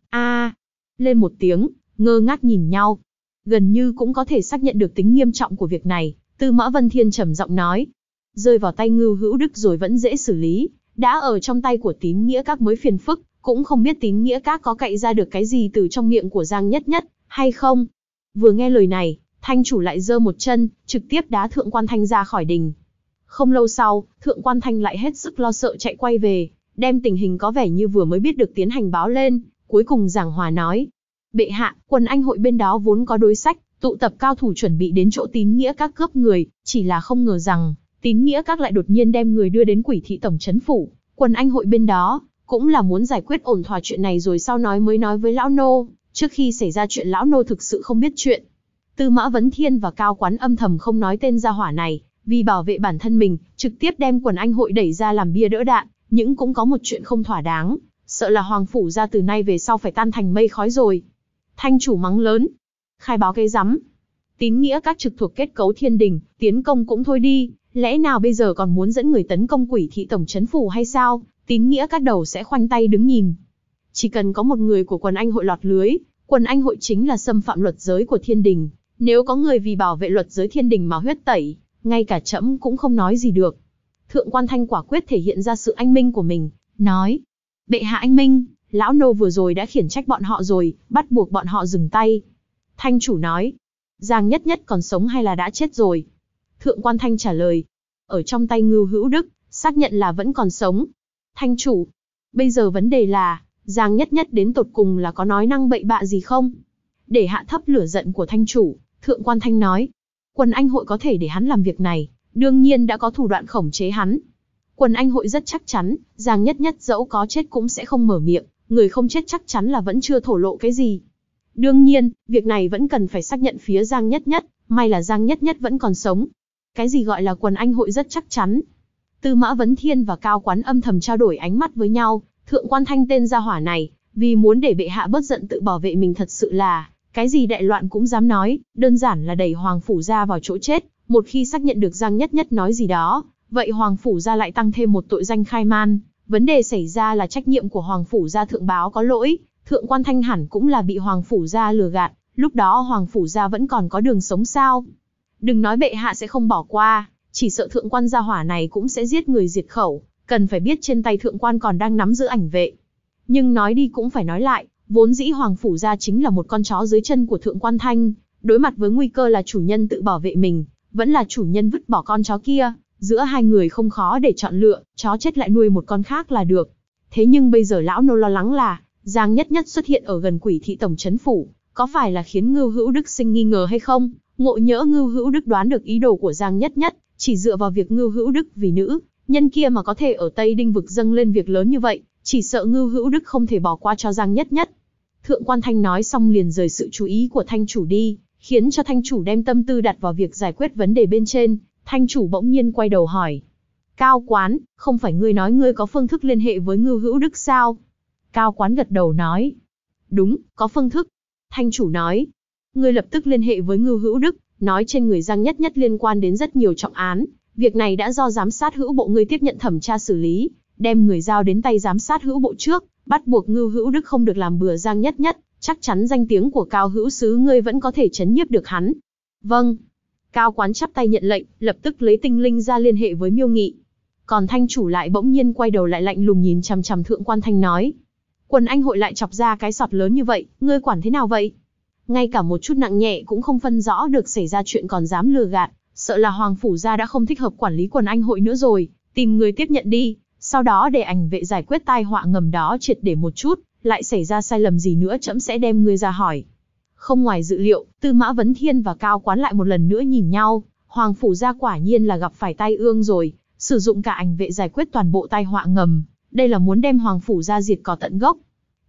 [SPEAKER 1] lên một tiếng, ngơ ngác nhìn nhau. Gần như cũng có thể xác nhận được tính nghiêm trọng của việc này, Tư Mã Vân Thiên trầm giọng nói. Rơi vào tay Ngưu Hữu Đức rồi vẫn dễ xử lý, đã ở trong tay của Tín Nghĩa Các mới phiền phức, cũng không biết Tín Nghĩa Các có cậy ra được cái gì từ trong miệng của Giang Nhất Nhất, hay không. Vừa nghe lời này, Thanh chủ lại giơ một chân, trực tiếp đá Thượng Quan Thanh ra khỏi đình. Không lâu sau, Thượng Quan Thanh lại hết sức lo sợ chạy quay về, đem tình hình có vẻ như vừa mới biết được tiến hành báo lên, cuối cùng giảng hòa nói. Bệ hạ, Quần Anh hội bên đó vốn có đối sách, tụ tập cao thủ chuẩn bị đến chỗ Tín Nghĩa Các cướp người, chỉ là không ngờ rằng, Tín Nghĩa Các lại đột nhiên đem người đưa đến Quỷ Thị tổng trấn phủ. Quần Anh hội bên đó, cũng là muốn giải quyết ổn thỏa chuyện này rồi sau mới nói với lão nô, trước khi xảy ra chuyện lão nô thực sự không biết chuyện. Tư Mã Vấn Thiên và Cao Quán âm thầm không nói tên gia hỏa này, vì bảo vệ bản thân mình, trực tiếp đem Quần Anh hội đẩy ra làm bia đỡ đạn, nhưng cũng có một chuyện không thỏa đáng, sợ là Hoàng phủ gia từ nay về sau phải tan thành mây khói rồi. Thanh chủ mắng lớn, khai báo cái rắm. Tín Nghĩa Các trực thuộc kết cấu thiên đình, tiến công cũng thôi đi, lẽ nào bây giờ còn muốn dẫn người tấn công Quỷ Thị tổng trấn phủ hay sao? Tín Nghĩa Các đầu sẽ khoanh tay đứng nhìn. Chỉ cần có một người của Quần Anh hội lọt lưới, Quần Anh hội chính là xâm phạm luật giới của thiên đình. Nếu có người vì bảo vệ luật giới thiên đình mà huyết tẩy, ngay cả trẫm cũng không nói gì được. Thượng Quan Thanh quả quyết thể hiện ra sự anh minh của mình, nói. Bệ hạ anh minh, lão nô vừa rồi đã khiển trách bọn họ rồi, bắt buộc bọn họ dừng tay. Thanh chủ nói. Giang Nhất Nhất còn sống hay là đã chết rồi? Thượng Quan Thanh trả lời. Ở trong tay Ngưu Hữu Đức, xác nhận là vẫn còn sống. Thanh chủ. Bây giờ vấn đề là, Giang Nhất Nhất đến tột cùng là có nói năng bậy bạ gì không? Để hạ thấp lửa giận của thanh chủ, Thượng Quan Thanh nói. Quần Anh hội có thể để hắn làm việc này, đương nhiên đã có thủ đoạn khống chế hắn. Quần Anh hội rất chắc chắn, Giang Nhất Nhất dẫu có chết cũng sẽ không mở miệng, người không chết chắc chắn là vẫn chưa thổ lộ cái gì. Đương nhiên, việc này vẫn cần phải xác nhận phía Giang Nhất Nhất, may là Giang Nhất Nhất vẫn còn sống. Cái gì gọi là Quần Anh hội rất chắc chắn? Tư Mã Vấn Thiên và Cao Quán âm thầm trao đổi ánh mắt với nhau, Thượng Quan Thanh tên gia hỏa này, vì muốn để bệ hạ bớt giận tự bảo vệ mình thật sự là, cái gì đại loạn cũng dám nói, đơn giản là đẩy Hoàng phủ gia vào chỗ chết, một khi xác nhận được Giang Nhất Nhất nói gì đó, vậy Hoàng phủ gia lại tăng thêm một tội danh khai man, vấn đề xảy ra là trách nhiệm của Hoàng phủ gia thượng báo có lỗi, Thượng Quan Thanh hẳn cũng là bị Hoàng phủ gia lừa gạt, lúc đó Hoàng phủ gia vẫn còn có đường sống sao? Đừng nói bệ hạ sẽ không bỏ qua, chỉ sợ Thượng Quan gia hỏa này cũng sẽ giết người diệt khẩu, cần phải biết trên tay Thượng Quan còn đang nắm giữ ảnh vệ. Nhưng nói đi cũng phải nói lại, vốn dĩ Hoàng phủ gia chính là một con chó dưới chân của Thượng Quan Thanh, đối mặt với nguy cơ là chủ nhân tự bảo vệ mình, vẫn là chủ nhân vứt bỏ con chó kia, giữa hai người không khó để chọn lựa, chó chết lại nuôi một con khác là được. Thế nhưng bây giờ lão nô lo lắng là, Giang Nhất Nhất xuất hiện ở gần Quỷ Thị tổng trấn phủ, có phải là khiến Ngưu Hữu Đức sinh nghi ngờ hay không? Ngộ nhỡ Ngưu Hữu Đức đoán được ý đồ của Giang Nhất Nhất, chỉ dựa vào việc Ngưu Hữu Đức vì nữ nhân kia mà có thể ở Tây Đinh vực dâng lên việc lớn như vậy, chỉ sợ Ngưu Hữu Đức không thể bỏ qua cho Giang Nhất Nhất. Thượng Quan Thanh nói xong liền rời sự chú ý của thanh chủ đi, khiến cho thanh chủ đem tâm tư đặt vào việc giải quyết vấn đề bên trên. Thanh chủ bỗng nhiên quay đầu hỏi. Cao Quán, không phải ngươi nói ngươi có phương thức liên hệ với Ngưu Hữu Đức sao? Cao Quán gật đầu nói. Đúng, có phương thức. Thanh chủ nói. Ngươi lập tức liên hệ với Ngưu Hữu Đức, nói trên người Giang Nhất Nhất liên quan đến rất nhiều trọng án. Việc này đã do giám sát hữu bộ ngươi tiếp nhận thẩm tra xử lý, đem người giao đến tay giám sát hữu bộ trước, bắt buộc Ngưu Hữu Đức không được làm bừa Giang Nhất Nhất, chắc chắn danh tiếng của Cao hữu sứ ngươi vẫn có thể trấn nhiếp được hắn. Vâng. Cao Quán chắp tay nhận lệnh, lập tức lấy tinh linh ra liên hệ với Miêu Nghị. Còn thanh chủ lại bỗng nhiên quay đầu lại lạnh lùng nhìn chằm chằm Thượng Quan Thanh nói. Quần Anh hội lại chọc ra cái sọt lớn như vậy, ngươi quản thế nào vậy? Ngay cả một chút nặng nhẹ cũng không phân rõ được xảy ra chuyện còn dám lừa gạt, sợ là Hoàng phủ gia đã không thích hợp quản lý Quần Anh hội nữa rồi, tìm người tiếp nhận đi, sau đó để ảnh vệ giải quyết tai họa ngầm đó triệt để một chút, lại xảy ra sai lầm gì nữa trẫm sẽ đem ngươi ra hỏi. Không ngoài dự liệu, Tư Mã Vấn Thiên và Cao Quán lại một lần nữa nhìn nhau, Hoàng phủ gia quả nhiên là gặp phải tai ương rồi, sử dụng cả ảnh vệ giải quyết toàn bộ tai họa ngầm, đây là muốn đem Hoàng phủ gia diệt cỏ tận gốc.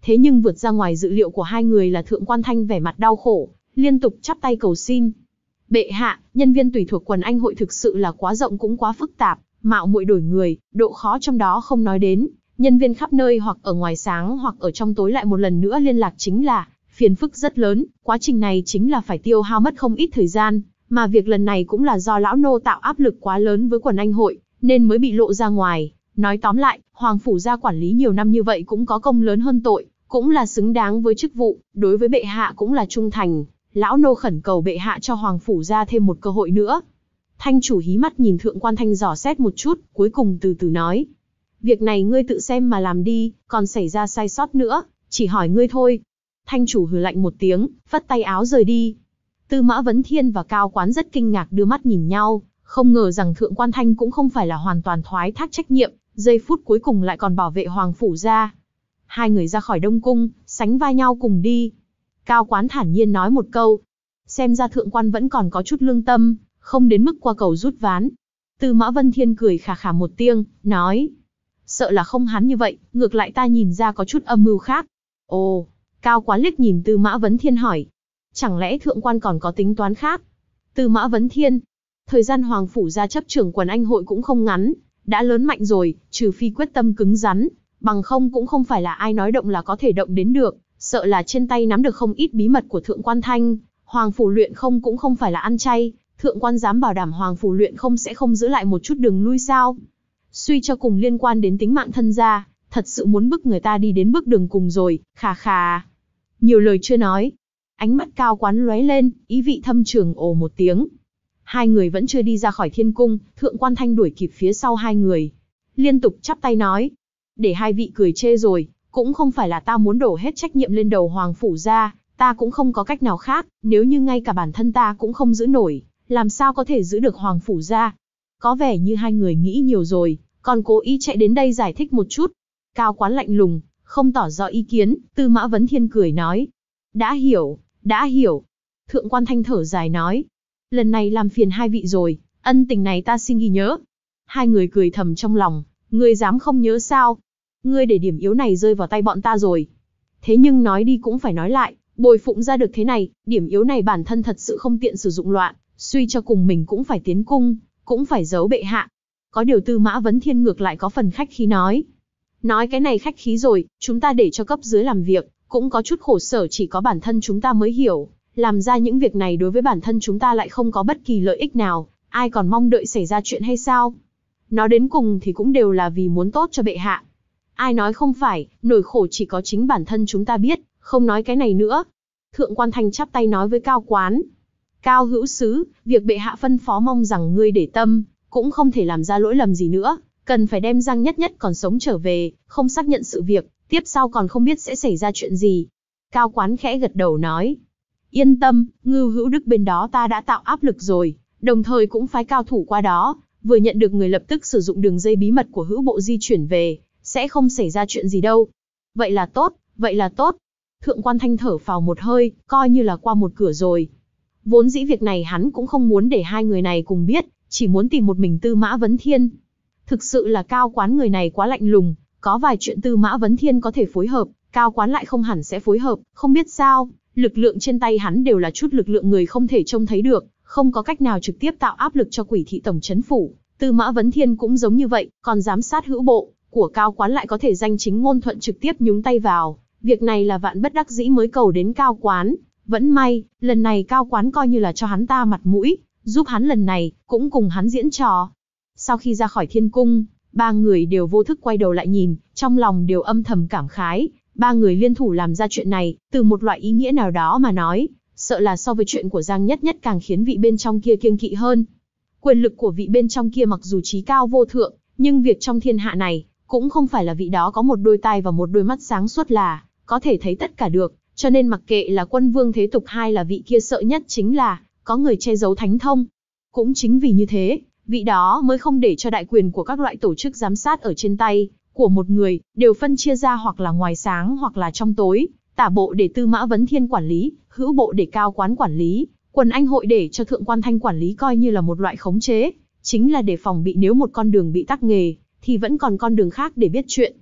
[SPEAKER 1] Thế nhưng vượt ra ngoài dự liệu của hai người là Thượng Quan Thanh vẻ mặt đau khổ, liên tục chắp tay cầu xin. Bệ hạ, nhân viên tùy thuộc quần anh hội thực sự là quá rộng cũng quá phức tạp, mạo muội đổi người, độ khó trong đó không nói đến. Nhân viên khắp nơi hoặc ở ngoài sáng hoặc ở trong tối lại một lần nữa liên lạc chính là phiền phức rất lớn, quá trình này chính là phải tiêu hao mất không ít thời gian, mà việc lần này cũng là do lão nô tạo áp lực quá lớn với quần anh hội, nên mới bị lộ ra ngoài. Nói tóm lại, Hoàng Phủ gia quản lý nhiều năm như vậy cũng có công lớn hơn tội, cũng là xứng đáng với chức vụ, đối với bệ hạ cũng là trung thành. Lão nô khẩn cầu bệ hạ cho Hoàng Phủ gia thêm một cơ hội nữa. Thanh chủ hí mắt nhìn Thượng Quan Thanh dò xét một chút, cuối cùng từ từ nói. Việc này ngươi tự xem mà làm đi, còn xảy ra sai sót nữa, chỉ hỏi ngươi thôi. Thanh chủ hừ lạnh một tiếng, phất tay áo rời đi. Tư Mã Vấn Thiên và Cao Quán rất kinh ngạc đưa mắt nhìn nhau, không ngờ rằng Thượng Quan Thanh cũng không phải là hoàn toàn thoái thác trách nhiệm, giây phút cuối cùng lại còn bảo vệ Hoàng Phủ gia. Hai người ra khỏi Đông Cung, sánh vai nhau cùng đi. Cao Quán thản nhiên nói một câu. Xem ra Thượng Quan vẫn còn có chút lương tâm, không đến mức qua cầu rút ván. Tư Mã Vân Thiên cười khà khà một tiếng, nói. Sợ là không hắn như vậy, ngược lại ta nhìn ra có chút âm mưu khác. Ồ, Cao Quán liếc nhìn Tư Mã Vấn Thiên hỏi. Chẳng lẽ Thượng Quan còn có tính toán khác? Tư Mã Vấn Thiên. Thời gian Hoàng Phủ gia chấp trưởng quần anh hội cũng không ngắn, đã lớn mạnh rồi, trừ phi quyết tâm cứng rắn, bằng không cũng không phải là ai nói động là có thể động đến được, sợ là trên tay nắm được không ít bí mật của Thượng Quan Thanh. Hoàng Phủ luyện không cũng không phải là ăn chay, Thượng Quan dám bảo đảm Hoàng Phủ luyện không sẽ không giữ lại một chút đường lui sao? Suy cho cùng liên quan đến tính mạng thân gia, thật sự muốn bức người ta đi đến bước đường cùng rồi, khà khà. Nhiều lời chưa nói. Ánh mắt Cao Quán lóe lên, ý vị thâm trường ồ một tiếng. Hai người vẫn chưa đi ra khỏi thiên cung, Thượng Quan Thanh đuổi kịp phía sau hai người. Liên tục chắp tay nói. Để hai vị cười chê rồi, cũng không phải là ta muốn đổ hết trách nhiệm lên đầu Hoàng Phủ gia, ta cũng không có cách nào khác, nếu như ngay cả bản thân ta cũng không giữ nổi, làm sao có thể giữ được Hoàng Phủ gia. Có vẻ như hai người nghĩ nhiều rồi, còn cố ý chạy đến đây giải thích một chút. Cao Quán lạnh lùng, không tỏ rõ ý kiến, Tư Mã Vấn Thiên cười nói. Đã hiểu, đã hiểu. Thượng Quan Thanh thở dài nói. Lần này làm phiền hai vị rồi, ân tình này ta xin ghi nhớ. Hai người cười thầm trong lòng, ngươi dám không nhớ sao? Ngươi để điểm yếu này rơi vào tay bọn ta rồi. Thế nhưng nói đi cũng phải nói lại, bồi phụng ra được thế này, điểm yếu này bản thân thật sự không tiện sử dụng loạn, suy cho cùng mình cũng phải tiến cung, cũng phải giấu bệ hạ. Có điều Tư Mã Vấn Thiên ngược lại có phần khách khí nói. Nói cái này khách khí rồi, chúng ta để cho cấp dưới làm việc, cũng có chút khổ sở chỉ có bản thân chúng ta mới hiểu. Làm ra những việc này đối với bản thân chúng ta lại không có bất kỳ lợi ích nào, ai còn mong đợi xảy ra chuyện hay sao? Nói đến cùng thì cũng đều là vì muốn tốt cho bệ hạ. Ai nói không phải, nỗi khổ chỉ có chính bản thân chúng ta biết, không nói cái này nữa. Thượng Quan Thanh chắp tay nói với Cao Quán. Cao hữu sứ, việc bệ hạ phân phó mong rằng ngươi để tâm, cũng không thể làm ra lỗi lầm gì nữa, cần phải đem Giang Nhất Nhất còn sống trở về, không xác nhận sự việc, tiếp sau còn không biết sẽ xảy ra chuyện gì. Cao Quán khẽ gật đầu nói. Yên tâm, Ngưu Hữu Đức bên đó ta đã tạo áp lực rồi, đồng thời cũng phái cao thủ qua đó, vừa nhận được người lập tức sử dụng đường dây bí mật của Hữu Bộ di chuyển về, sẽ không xảy ra chuyện gì đâu. Vậy là tốt, vậy là tốt. Thượng Quan Thanh thở phào một hơi, coi như là qua một cửa rồi. Vốn dĩ việc này hắn cũng không muốn để hai người này cùng biết, chỉ muốn tìm một mình Tư Mã Vấn Thiên. Thực sự là Cao Quán người này quá lạnh lùng, có vài chuyện Tư Mã Vấn Thiên có thể phối hợp, Cao Quán lại không hẳn sẽ phối hợp, không biết sao, lực lượng trên tay hắn đều là chút lực lượng người không thể trông thấy được, không có cách nào trực tiếp tạo áp lực cho Quỷ thị tổng trấn phủ. Tư Mã Vấn Thiên cũng giống như vậy, còn giám sát Hữu Bộ của Cao Quán lại có thể danh chính ngôn thuận trực tiếp nhúng tay vào, việc này là vạn bất đắc dĩ mới cầu đến Cao Quán. Vẫn may, lần này Cao Quán coi như là cho hắn ta mặt mũi, giúp hắn lần này, cũng cùng hắn diễn trò. Sau khi ra khỏi thiên cung, ba người đều vô thức quay đầu lại nhìn, trong lòng đều âm thầm cảm khái. Ba người liên thủ làm ra chuyện này, từ một loại ý nghĩa nào đó mà nói, sợ là so với chuyện của Giang Nhất Nhất càng khiến vị bên trong kia kiêng kỵ hơn. Quyền lực của vị bên trong kia mặc dù trí cao vô thượng, nhưng việc trong thiên hạ này, cũng không phải là vị đó có một đôi tai và một đôi mắt sáng suốt là có thể thấy tất cả được, cho nên mặc kệ là Quân Vương Thế Tục hay là vị kia sợ nhất chính là có người che giấu thánh thông. Cũng chính vì như thế, vị đó mới không để cho đại quyền của các loại tổ chức giám sát ở trên tay của một người, đều phân chia ra hoặc là ngoài sáng hoặc là trong tối, tả bộ để Tư Mã Vấn Thiên quản lý, Hữu Bộ để Cao Quán quản lý, quần anh hội để cho Thượng Quan Thanh quản lý, coi như là một loại khống chế, chính là để phòng bị nếu một con đường bị tắc nghề, thì vẫn còn con đường khác để biết chuyện.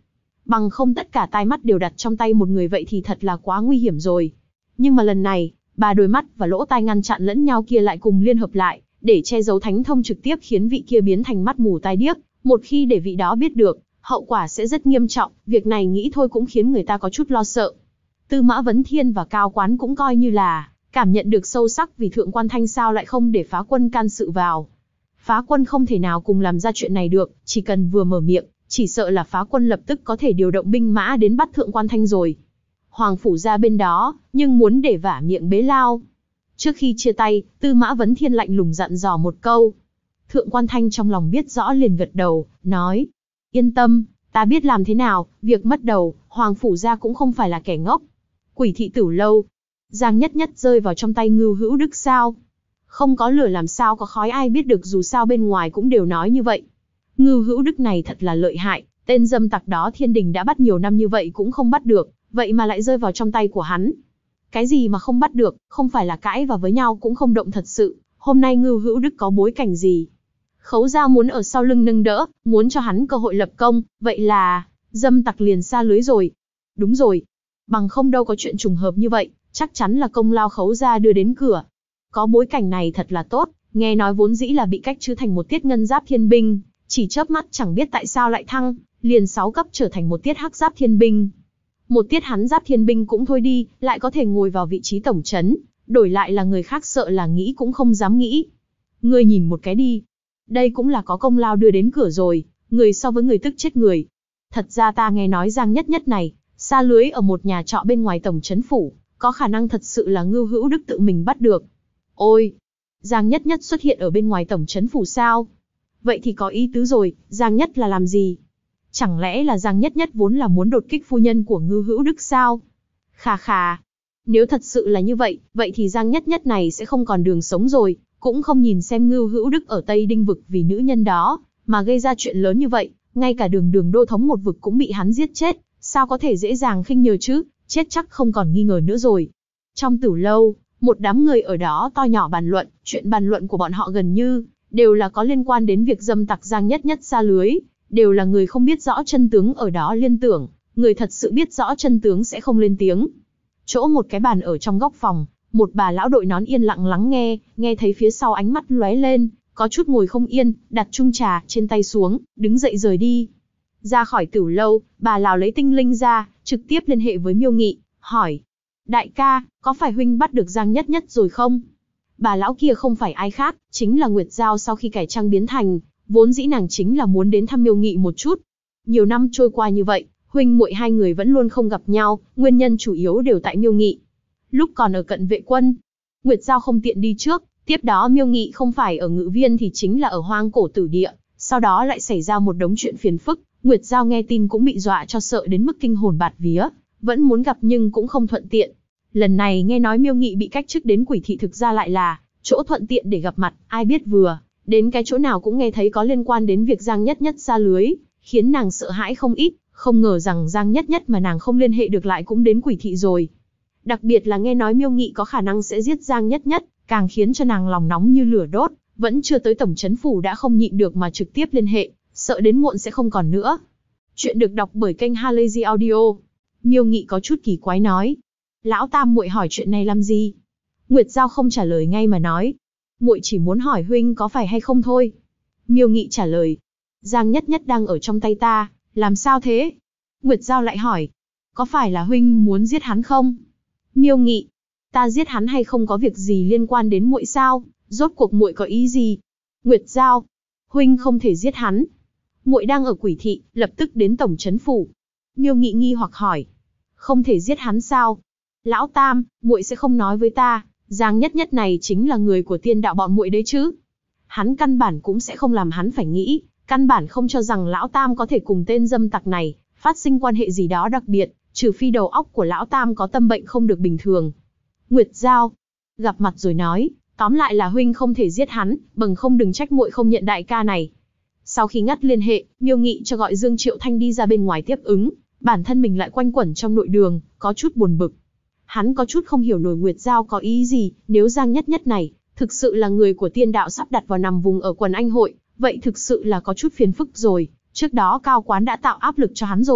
[SPEAKER 1] Bằng không tất cả tai mắt đều đặt trong tay một người vậy thì thật là quá nguy hiểm rồi. Nhưng mà lần này, ba đôi mắt và lỗ tai ngăn chặn lẫn nhau kia lại cùng liên hợp lại, để che giấu thánh thông trực tiếp khiến vị kia biến thành mắt mù tai điếc. Một khi để vị đó biết được, hậu quả sẽ rất nghiêm trọng, việc này nghĩ thôi cũng khiến người ta có chút lo sợ. Tư Mã Vấn Thiên và Cao Quán cũng coi như là cảm nhận được sâu sắc, vì Thượng Quan Thanh sao lại không để Phá Quân can sự vào. Phá Quân không thể nào cùng làm ra chuyện này được, chỉ cần vừa mở miệng, chỉ sợ là Phá Quân lập tức có thể điều động binh mã đến bắt Thượng Quan Thanh rồi. Hoàng phủ ra bên đó, nhưng muốn để vả miệng bế lao. Trước khi chia tay, Tư Mã Vấn Thiên lạnh lùng dặn dò một câu. Thượng Quan Thanh trong lòng biết rõ liền gật đầu, nói: yên tâm, ta biết làm thế nào, việc mất đầu, Hoàng phủ ra cũng không phải là kẻ ngốc. Quỷ thị Tửu lâu, Giang Nhất Nhất rơi vào trong tay Ngưu Hữu Đức sao? Không có lửa làm sao có khói, ai biết được, dù sao bên ngoài cũng đều nói như vậy. Ngưu Hữu Đức này thật là lợi hại, tên dâm tặc đó Thiên Đình đã bắt nhiều năm như vậy cũng không bắt được, vậy mà lại rơi vào trong tay của hắn. Cái gì mà không bắt được, không phải là cãi và với nhau cũng không động thật sự, hôm nay Ngưu Hữu Đức có bối cảnh gì? Khấu gia muốn ở sau lưng nâng đỡ, muốn cho hắn cơ hội lập công, vậy là dâm tặc liền sa lưới rồi. Đúng rồi, bằng không đâu có chuyện trùng hợp như vậy, chắc chắn là công lao Khấu gia đưa đến cửa. Có bối cảnh này thật là tốt, nghe nói vốn dĩ là bị cách trừ thành một tiết ngân giáp thiên binh, chỉ chớp mắt chẳng biết tại sao lại thăng, liền 6 cấp trở thành một tiết hắc giáp thiên binh. Một tiết hắn giáp thiên binh cũng thôi đi, lại có thể ngồi vào vị trí tổng trấn, đổi lại là người khác sợ là nghĩ cũng không dám nghĩ. Ngươi nhìn một cái đi, đây cũng là có công lao đưa đến cửa rồi, người so với người tức chết người. Thật ra ta nghe nói Giang Nhất Nhất này, sa lưới ở một nhà trọ bên ngoài tổng trấn phủ, có khả năng thật sự là Ngưu Hữu Đức tự mình bắt được. Ôi, Giang Nhất Nhất xuất hiện ở bên ngoài tổng trấn phủ sao? Vậy thì có ý tứ rồi, Giang Nhất là làm gì? Chẳng lẽ là Giang Nhất Nhất vốn là muốn đột kích phu nhân của Ngưu Hữu Đức sao? Khà khà, nếu thật sự là như vậy, vậy thì Giang Nhất Nhất này sẽ không còn đường sống rồi, cũng không nhìn xem Ngưu Hữu Đức ở Tây Đinh vực vì nữ nhân đó, mà gây ra chuyện lớn như vậy, ngay cả đường đô thống một vực cũng bị hắn giết chết, sao có thể dễ dàng khinh nhờ chứ, chết chắc không còn nghi ngờ nữa rồi. Trong Tửu lâu, một đám người ở đó to nhỏ bàn luận, chuyện bàn luận của bọn họ gần như đều là có liên quan đến việc dâm tặc Giang Nhất Nhất sa lưới, đều là người không biết rõ chân tướng ở đó liên tưởng, người thật sự biết rõ chân tướng sẽ không lên tiếng. Chỗ một cái bàn ở trong góc phòng, một bà lão đội nón yên lặng lắng nghe, nghe thấy phía sau ánh mắt lóe lên, có chút ngồi không yên, đặt chung trà trên tay xuống, đứng dậy rời đi. Ra khỏi Tửu lâu, bà lão lấy tinh linh ra, trực tiếp liên hệ với Miêu Nghị, hỏi: đại ca, có phải huynh bắt được Giang Nhất Nhất rồi không? Bà lão kia không phải ai khác, chính là Nguyệt Giao sau khi cải trang biến thành, vốn dĩ nàng chính là muốn đến thăm Miêu Nghị một chút. Nhiều năm trôi qua như vậy, huynh muội hai người vẫn luôn không gặp nhau, nguyên nhân chủ yếu đều tại Miêu Nghị. Lúc còn ở Cận Vệ Quân, Nguyệt Giao không tiện đi trước, tiếp đó Miêu Nghị không phải ở Ngự Viên thì chính là ở Hoang Cổ Tử Địa, sau đó lại xảy ra một đống chuyện phiền phức, Nguyệt Giao nghe tin cũng bị dọa cho sợ đến mức kinh hồn bạt vía, vẫn muốn gặp nhưng cũng không thuận tiện. Lần này nghe nói Miêu Nghị bị cách chức đến Quỷ thị, thực ra lại là chỗ thuận tiện để gặp mặt, ai biết vừa đến cái chỗ nào cũng nghe thấy có liên quan đến việc Giang Nhất Nhất sa lưới, khiến nàng sợ hãi không ít, không ngờ rằng Giang Nhất Nhất mà nàng không liên hệ được lại cũng đến Quỷ thị rồi. Đặc biệt là nghe nói Miêu Nghị có khả năng sẽ giết Giang Nhất Nhất, càng khiến cho nàng lòng nóng như lửa đốt, vẫn chưa tới tổng trấn phủ đã không nhịn được mà trực tiếp liên hệ, sợ đến muộn sẽ không còn nữa. Chuyện được đọc bởi kênh Halazy Audio. Miêu Nghị có chút kỳ quái nói: lão tam muội hỏi chuyện này làm gì? Nguyệt Giao không trả lời ngay mà nói: muội chỉ muốn hỏi huynh có phải hay không thôi. Miêu Nghị trả lời: Giang Nhất Nhất đang ở trong tay ta, làm sao thế? Nguyệt Giao lại hỏi: có phải là huynh muốn giết hắn không? Miêu Nghị: ta giết hắn hay không có việc gì liên quan đến muội sao? Rốt cuộc muội có ý gì? Nguyệt Giao: huynh không thể giết hắn. Muội đang ở Quỷ thị, lập tức đến tổng trấn phủ. Miêu Nghị nghi hoặc hỏi: không thể giết hắn sao? Lão tam, muội sẽ không nói với ta, Giang Nhất Nhất này chính là người của tiên đạo bọn muội đấy chứ? Hắn căn bản cũng sẽ không làm hắn phải nghĩ, căn bản không cho rằng lão tam có thể cùng tên dâm tặc này phát sinh quan hệ gì đó đặc biệt, trừ phi đầu óc của lão tam có tâm bệnh không được bình thường. Nguyệt Giao: gặp mặt rồi nói, tóm lại là huynh không thể giết hắn, bằng không đừng trách muội không nhận đại ca này. Sau khi ngắt liên hệ, Miêu Nghị cho gọi Dương Triệu Thanh đi ra bên ngoài tiếp ứng, bản thân mình lại quanh quẩn trong nội đường, có chút buồn bực. Hắn có chút không hiểu nổi Nguyệt Giao có ý gì, nếu Giang Nhất Nhất này thực sự là người của tiên đạo sắp đặt vào nằm vùng ở quần anh hội, vậy thực sự là có chút phiền phức rồi. Trước đó Cao Quán đã tạo áp lực cho hắn rồi,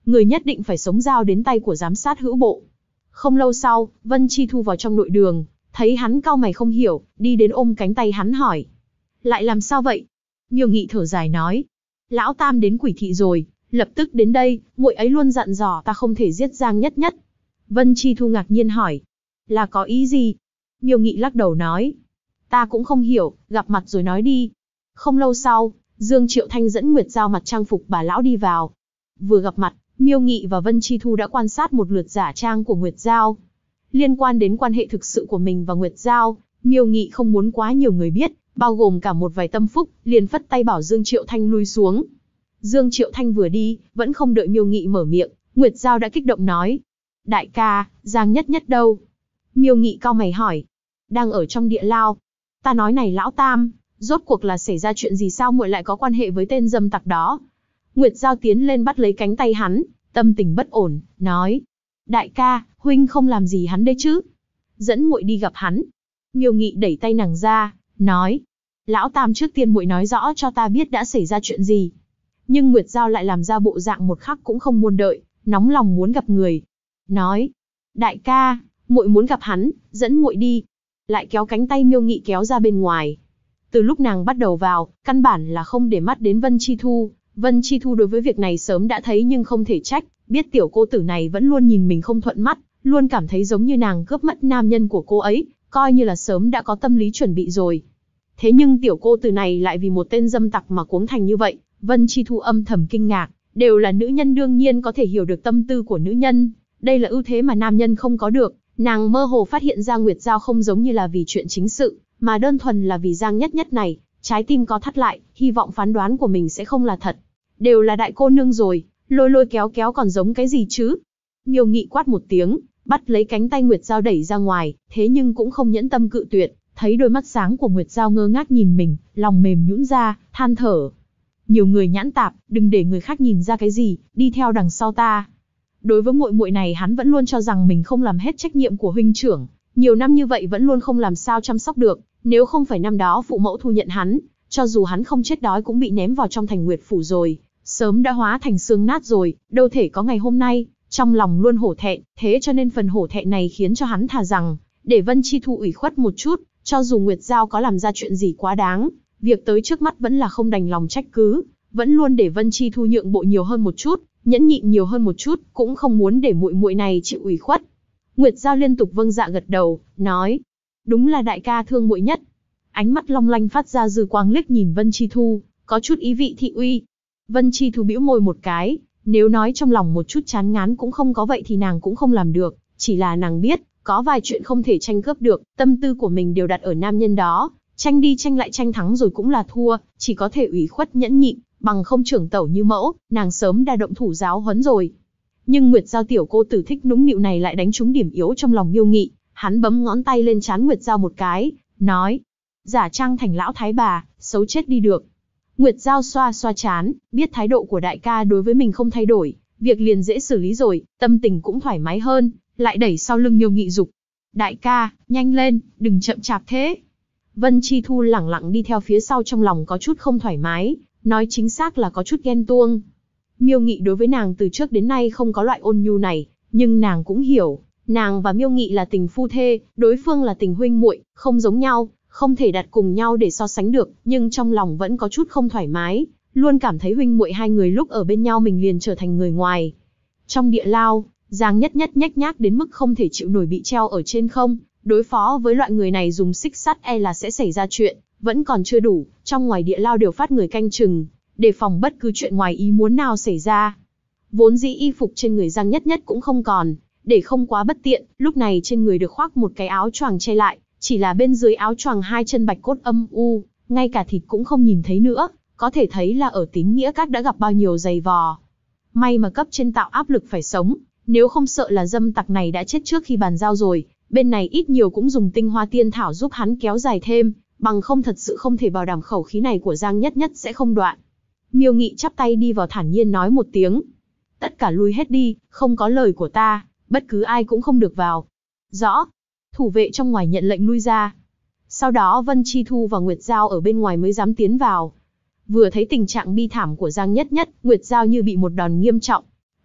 [SPEAKER 1] người nhất định phải sống dao đến tay của giám sát hữu bộ. Không lâu sau, Vân Chi Thu vào trong nội đường, thấy hắn cau mày không hiểu, đi đến ôm cánh tay hắn hỏi. Lại làm sao vậy? Miêu Nghị thở dài nói. Lão Tam đến Quỷ Thị rồi, lập tức đến đây, muội ấy luôn dặn dò ta không thể giết Giang Nhất Nhất. Vân Chi Thu ngạc nhiên hỏi. Là có ý gì? Miêu Nghị lắc đầu nói. Ta cũng không hiểu, gặp mặt rồi nói đi. Không lâu sau, Dương Triệu Thanh dẫn Nguyệt Giao mặc trang phục bà lão đi vào. Vừa gặp mặt, Miêu Nghị và Vân Chi Thu đã quan sát một lượt giả trang của Nguyệt Giao. Liên quan đến quan hệ thực sự của mình và Nguyệt Giao, Miêu Nghị không muốn quá nhiều người biết, bao gồm cả một vài tâm phúc, liền phất tay bảo Dương Triệu Thanh lui xuống. Dương Triệu Thanh vừa đi, vẫn không đợi Miêu Nghị mở miệng, Nguyệt Giao đã kích động nói. Đại ca, Giang Nhất Nhất đâu? Miêu Nghị cau mày hỏi. Đang ở trong địa lao. Ta nói này lão Tam, rốt cuộc là xảy ra chuyện gì sao muội lại có quan hệ với tên dâm tặc đó? Nguyệt Giao tiến lên bắt lấy cánh tay hắn, tâm tình bất ổn, nói. Đại ca, huynh không làm gì hắn đấy chứ? Dẫn muội đi gặp hắn. Miêu Nghị đẩy tay nàng ra, nói. Lão Tam trước tiên muội nói rõ cho ta biết đã xảy ra chuyện gì. Nhưng Nguyệt Giao lại làm ra bộ dạng một khắc cũng không muốn đợi, nóng lòng muốn gặp người. Nói. Đại ca, muội muốn gặp hắn, dẫn muội đi. Lại kéo cánh tay Miêu Nghị kéo ra bên ngoài. Từ lúc nàng bắt đầu vào, căn bản là không để mắt đến Vân Chi Thu. Vân Chi Thu đối với việc này sớm đã thấy nhưng không thể trách, biết tiểu cô tử này vẫn luôn nhìn mình không thuận mắt, luôn cảm thấy giống như nàng cướp mất nam nhân của cô ấy, coi như là sớm đã có tâm lý chuẩn bị rồi. Thế nhưng tiểu cô tử này lại vì một tên dâm tặc mà cuống thành như vậy, Vân Chi Thu âm thầm kinh ngạc, đều là nữ nhân đương nhiên có thể hiểu được tâm tư của nữ nhân, đây là ưu thế mà nam nhân không có được, nàng mơ hồ phát hiện ra Nguyệt Giao không giống như là vì chuyện chính sự, mà đơn thuần là vì Giang Nhất Nhất này, trái tim có thắt lại, hy vọng phán đoán của mình sẽ không là thật. Đều là đại cô nương rồi, lôi lôi kéo kéo còn giống cái gì chứ? Miêu Nghị quát một tiếng, bắt lấy cánh tay Nguyệt Giao đẩy ra ngoài, thế nhưng cũng không nhẫn tâm cự tuyệt, thấy đôi mắt sáng của Nguyệt Giao ngơ ngác nhìn mình, lòng mềm nhũn ra, than thở. Nhiều người nhãn tạp, đừng để người khác nhìn ra cái gì, đi theo đằng sau ta. Đối với muội muội này hắn vẫn luôn cho rằng mình không làm hết trách nhiệm của huynh trưởng, nhiều năm như vậy vẫn luôn không làm sao chăm sóc được, nếu không phải năm đó phụ mẫu thu nhận hắn, cho dù hắn không chết đói cũng bị ném vào trong thành Nguyệt phủ rồi, sớm đã hóa thành xương nát rồi, đâu thể có ngày hôm nay, trong lòng luôn hổ thẹn, thế cho nên phần hổ thẹn này khiến cho hắn thà rằng, để Vân Chi Thu ủy khuất một chút, cho dù Nguyệt Giao có làm ra chuyện gì quá đáng, việc tới trước mắt vẫn là không đành lòng trách cứ, vẫn luôn để Vân Chi Thu nhượng bộ nhiều hơn một chút, nhẫn nhịn nhiều hơn một chút, cũng không muốn để muội muội này chịu ủy khuất. Nguyệt Giao liên tục vâng dạ gật đầu, nói, đúng là đại ca thương muội nhất. Ánh mắt long lanh phát ra dư quang liếc nhìn Vân Chi Thu, có chút ý vị thị uy. Vân Chi Thu bĩu môi một cái, nếu nói trong lòng một chút chán ngán cũng không có vậy thì nàng cũng không làm được, chỉ là nàng biết, có vài chuyện không thể tranh cướp được, tâm tư của mình đều đặt ở nam nhân đó, tranh đi tranh lại tranh thắng rồi cũng là thua, chỉ có thể ủy khuất nhẫn nhịn, bằng không trưởng tẩu như mẫu, nàng sớm đã động thủ giáo huấn rồi. Nhưng Nguyệt Giao tiểu cô tử thích nũng nịu này lại đánh trúng điểm yếu trong lòng Miêu Nghị, hắn bấm ngón tay lên trán Nguyệt Giao một cái, nói, giả trang thành lão thái bà, xấu chết đi được. Nguyệt Giao xoa xoa trán, biết thái độ của đại ca đối với mình không thay đổi, việc liền dễ xử lý rồi, tâm tình cũng thoải mái hơn, lại đẩy sau lưng Miêu Nghị dục. Đại ca, nhanh lên, đừng chậm chạp thế. Vân Chi Thu lẳng lặng đi theo phía sau trong lòng có chút không thoải mái, nói chính xác là có chút ghen tuông. Miêu Nghị đối với nàng từ trước đến nay không có loại ôn nhu này, nhưng nàng cũng hiểu, nàng và Miêu Nghị là tình phu thê, đối phương là tình huynh muội, không giống nhau, không thể đặt cùng nhau để so sánh được, nhưng trong lòng vẫn có chút không thoải mái, luôn cảm thấy huynh muội hai người lúc ở bên nhau mình liền trở thành người ngoài. Trong địa lao, Giang Nhất Nhất nhếch nhác đến mức không thể chịu nổi bị treo ở trên không, đối phó với loại người này dùng xích sắt e là sẽ xảy ra chuyện, vẫn còn chưa đủ, trong ngoài địa lao đều phát người canh chừng, đề phòng bất cứ chuyện ngoài ý muốn nào xảy ra. Vốn dĩ y phục trên người Giang Nhất Nhất cũng không còn, để không quá bất tiện, lúc này trên người được khoác một cái áo choàng che lại, chỉ là bên dưới áo choàng hai chân bạch cốt âm u, ngay cả thịt cũng không nhìn thấy nữa, có thể thấy là ở Tín Nghĩa Các đã gặp bao nhiêu giày vò. May mà cấp trên tạo áp lực phải sống, nếu không sợ là dâm tặc này đã chết trước khi bàn giao rồi, bên này ít nhiều cũng dùng tinh hoa tiên thảo giúp hắn kéo dài thêm, bằng không thật sự không thể bảo đảm khẩu khí này của Giang Nhất Nhất sẽ không đoạn. Miêu Nghị chắp tay đi vào thản nhiên nói một tiếng. Tất cả lui hết đi, không có lời của ta, bất cứ ai cũng không được vào. Rõ. Thủ vệ trong ngoài nhận lệnh lui ra. Sau đó Vân Chi Thu và Nguyệt Giao ở bên ngoài mới dám tiến vào. Vừa thấy tình trạng bi thảm của Giang Nhất Nhất, Nguyệt Giao như bị một đòn nghiêm trọng.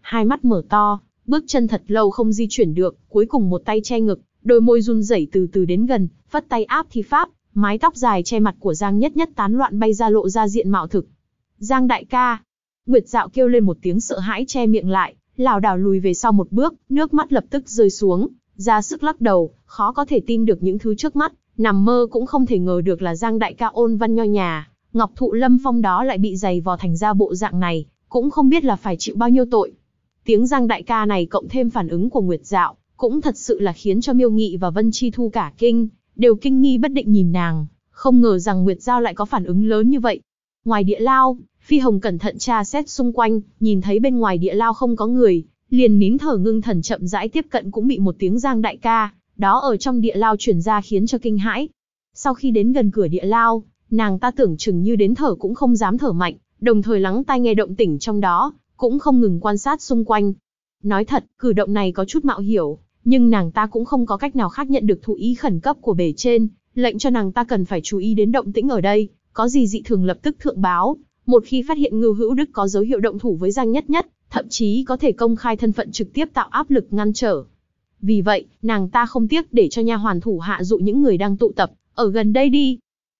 [SPEAKER 1] Hai mắt mở to, bước chân thật lâu không di chuyển được, cuối cùng một tay che ngực, đôi môi run rẩy từ từ đến gần, phất tay áp thi pháp, mái tóc dài che mặt của Giang Nhất Nhất tán loạn bay ra lộ ra diện mạo thực. Giang đại ca. Nguyệt Dạo kêu lên một tiếng sợ hãi che miệng lại, lảo đảo lùi về sau một bước, nước mắt lập tức rơi xuống, ra sức lắc đầu, khó có thể tin được những thứ trước mắt, nằm mơ cũng không thể ngờ được là Giang đại ca ôn văn nho nhà, ngọc thụ lâm phong đó lại bị giày vò thành ra bộ dạng này, cũng không biết là phải chịu bao nhiêu tội. Tiếng Giang đại ca này cộng thêm phản ứng của Nguyệt Dạo, cũng thật sự là khiến cho Miêu Nghị và Vân Chi Thu cả kinh, đều kinh nghi bất định nhìn nàng, không ngờ rằng Nguyệt Dạo lại có phản ứng lớn như vậy. Ngoài địa lao, Phi Hồng cẩn thận tra xét xung quanh, nhìn thấy bên ngoài địa lao không có người, liền nín thở ngưng thần chậm rãi tiếp cận, cũng bị một tiếng Giang đại ca đó ở trong địa lao truyền ra khiến cho kinh hãi. Sau khi đến gần cửa địa lao, nàng ta tưởng chừng như đến thở cũng không dám thở mạnh, đồng thời lắng tai nghe động tĩnh trong đó, cũng không ngừng quan sát xung quanh. Nói thật, cử động này có chút mạo hiểm, nhưng nàng ta cũng không có cách nào khác nhận được thụ ý khẩn cấp của bề trên, lệnh cho nàng ta cần phải chú ý đến động tĩnh ở đây, có gì dị thường lập tức thượng báo. Một khi phát hiện Ngưu Hữu Đức có dấu hiệu động thủ với Giang Nhất Nhất, thậm chí có thể công khai thân phận trực tiếp tạo áp lực ngăn trở. Vì vậy, nàng ta không tiếc để cho nha hoàn thủ hạ dụ những người đang tụ tập ở gần đây đi.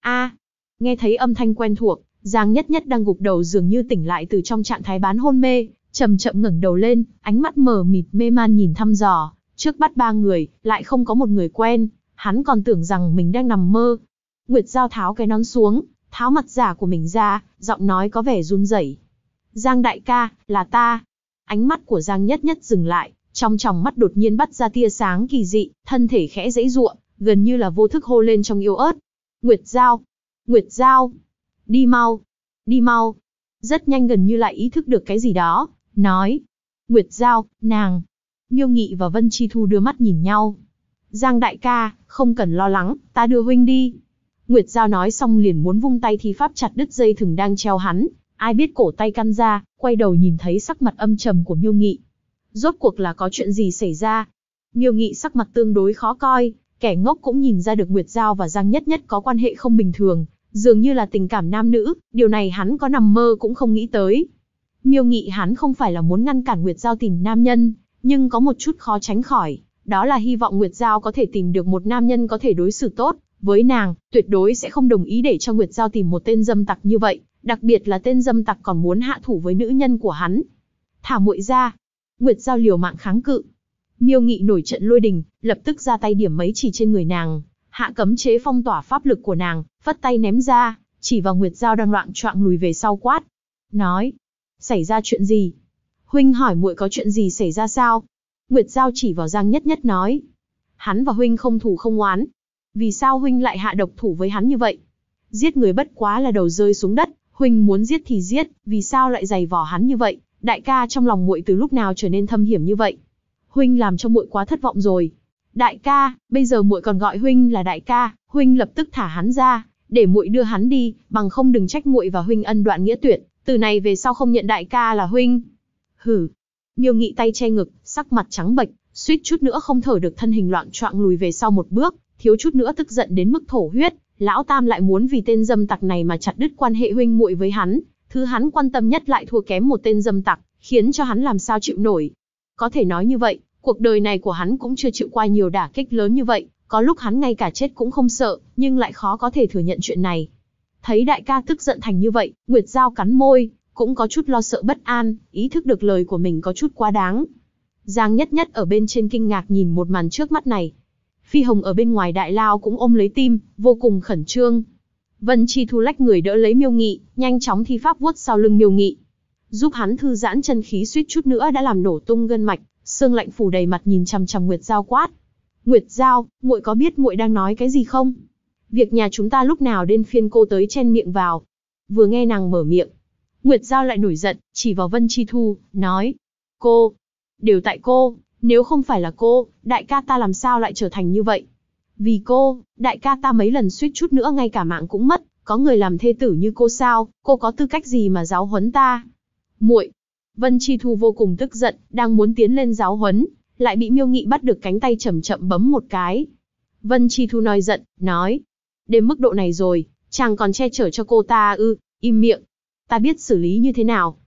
[SPEAKER 1] Nghe thấy âm thanh quen thuộc, Giang Nhất Nhất đang gục đầu dường như tỉnh lại từ trong trạng thái bán hôn mê, chậm chậm ngẩng đầu lên, ánh mắt mờ mịt mê man nhìn thăm dò, trước bắt ba người, lại không có một người quen, hắn còn tưởng rằng mình đang nằm mơ. Nguyệt Dao tháo cái nón xuống, tháo mặt giả của mình ra, giọng nói có vẻ run rẩy. Giang đại ca, là ta. Ánh mắt của Giang Nhất Nhất dừng lại, trong tròng mắt đột nhiên bắt ra tia sáng kỳ dị, thân thể khẽ giãy giụa, gần như là vô thức hô lên trong yếu ớt. Nguyệt Dao, Nguyệt Dao, đi mau, đi mau. Rất nhanh gần như lại ý thức được cái gì đó, nói. Nguyệt Dao, nàng. Miêu Nghị và Vân Chi Thu đưa mắt nhìn nhau. Giang đại ca, không cần lo lắng, ta đưa huynh đi. Nguyệt Dao nói xong liền muốn vung tay thi pháp chặt đứt dây thừng đang treo hắn, ai biết cổ tay căn ra, quay đầu nhìn thấy sắc mặt âm trầm của Miêu Nghị. Rốt cuộc là có chuyện gì xảy ra? Miêu Nghị sắc mặt tương đối khó coi, kẻ ngốc cũng nhìn ra được Nguyệt Dao và Giang Nhất Nhất có quan hệ không bình thường, dường như là tình cảm nam nữ, điều này hắn có nằm mơ cũng không nghĩ tới. Miêu Nghị hắn không phải là muốn ngăn cản Nguyệt Dao tìm nam nhân, nhưng có một chút khó tránh khỏi, đó là hy vọng Nguyệt Dao có thể tìm được một nam nhân có thể đối xử tốt với nàng, tuyệt đối sẽ không đồng ý để cho Nguyệt Dao tìm một tên dâm tặc như vậy, đặc biệt là tên dâm tặc còn muốn hạ thủ với nữ nhân của hắn. Thả muội ra. Nguyệt Dao liều mạng kháng cự. Miêu Nghị nổi trận lôi đình, lập tức ra tay điểm mấy chỉ trên người nàng, hạ cấm chế phong tỏa pháp lực của nàng, phất tay ném ra, chỉ vào Nguyệt Dao đang loạng choạng lùi về sau quát. Nói, xảy ra chuyện gì? Huynh hỏi muội có chuyện gì xảy ra sao? Nguyệt Dao chỉ vào Giang Nhất Nhất nói. Hắn và huynh không thù không oán. Vì sao huynh lại hạ độc thủ với hắn như vậy? Giết người bất quá là đầu rơi xuống đất, huynh muốn giết thì giết, vì sao lại giày vò hắn như vậy? Đại ca trong lòng muội từ lúc nào trở nên thâm hiểm như vậy? Huynh làm cho muội quá thất vọng rồi. Đại ca, bây giờ muội còn gọi huynh là đại ca, huynh lập tức thả hắn ra, để muội đưa hắn đi, bằng không đừng trách muội và huynh ân đoạn nghĩa tuyệt, từ này về sau không nhận đại ca là huynh. Hử. Miêu Nghị tay che ngực, sắc mặt trắng bệch, suýt chút nữa không thở được, thân hình loạng choạng lùi về sau một bước, thiếu chút nữa tức giận đến mức thổ huyết. Lão Tam lại muốn vì tên dâm tặc này mà chặt đứt quan hệ huynh muội với hắn, thứ hắn quan tâm nhất lại thua kém một tên dâm tặc, khiến cho hắn làm sao chịu nổi. Có thể nói như vậy, cuộc đời này của hắn cũng chưa chịu qua nhiều đả kích lớn như vậy, có lúc hắn ngay cả chết cũng không sợ, nhưng lại khó có thể thừa nhận chuyện này. Thấy đại ca tức giận thành như vậy, Nguyệt Dao cắn môi, cũng có chút lo sợ bất an, ý thức được lời của mình có chút quá đáng. Giang Nhất Nhất ở bên trên kinh ngạc nhìn một màn trước mắt này. Phi Hồng ở bên ngoài đại lao cũng ôm lấy tim, vô cùng khẩn trương. Vân Chi Thu lách người đỡ lấy Miêu Nghị, nhanh chóng thi pháp vuốt sau lưng Miêu Nghị, giúp hắn thư giãn chân khí, suýt chút nữa đã làm nổ tung gân mạch, xương lạnh phủ đầy mặt nhìn chằm chằm Nguyệt Dao quát. Nguyệt Dao, muội có biết muội đang nói cái gì không? Việc nhà chúng ta lúc nào đến phiên cô tới chen miệng vào? Vừa nghe nàng mở miệng, Nguyệt Dao lại nổi giận, chỉ vào Vân Chi Thu, nói. Cô, đều tại cô, nếu không phải là cô, đại ca ta làm sao lại trở thành như vậy? Vì cô, đại ca ta mấy lần suýt chút nữa ngay cả mạng cũng mất, có người làm thê tử như cô sao, cô có tư cách gì mà giáo huấn ta? Muội. Vân Chi Thu vô cùng tức giận, đang muốn tiến lên giáo huấn, lại bị Miêu Nghị bắt được cánh tay chậm chậm bấm một cái. Vân Chi Thu nói giận, nói. Đến mức độ này rồi, chàng còn che chở cho cô ta ư, im miệng. Ta biết xử lý như thế nào.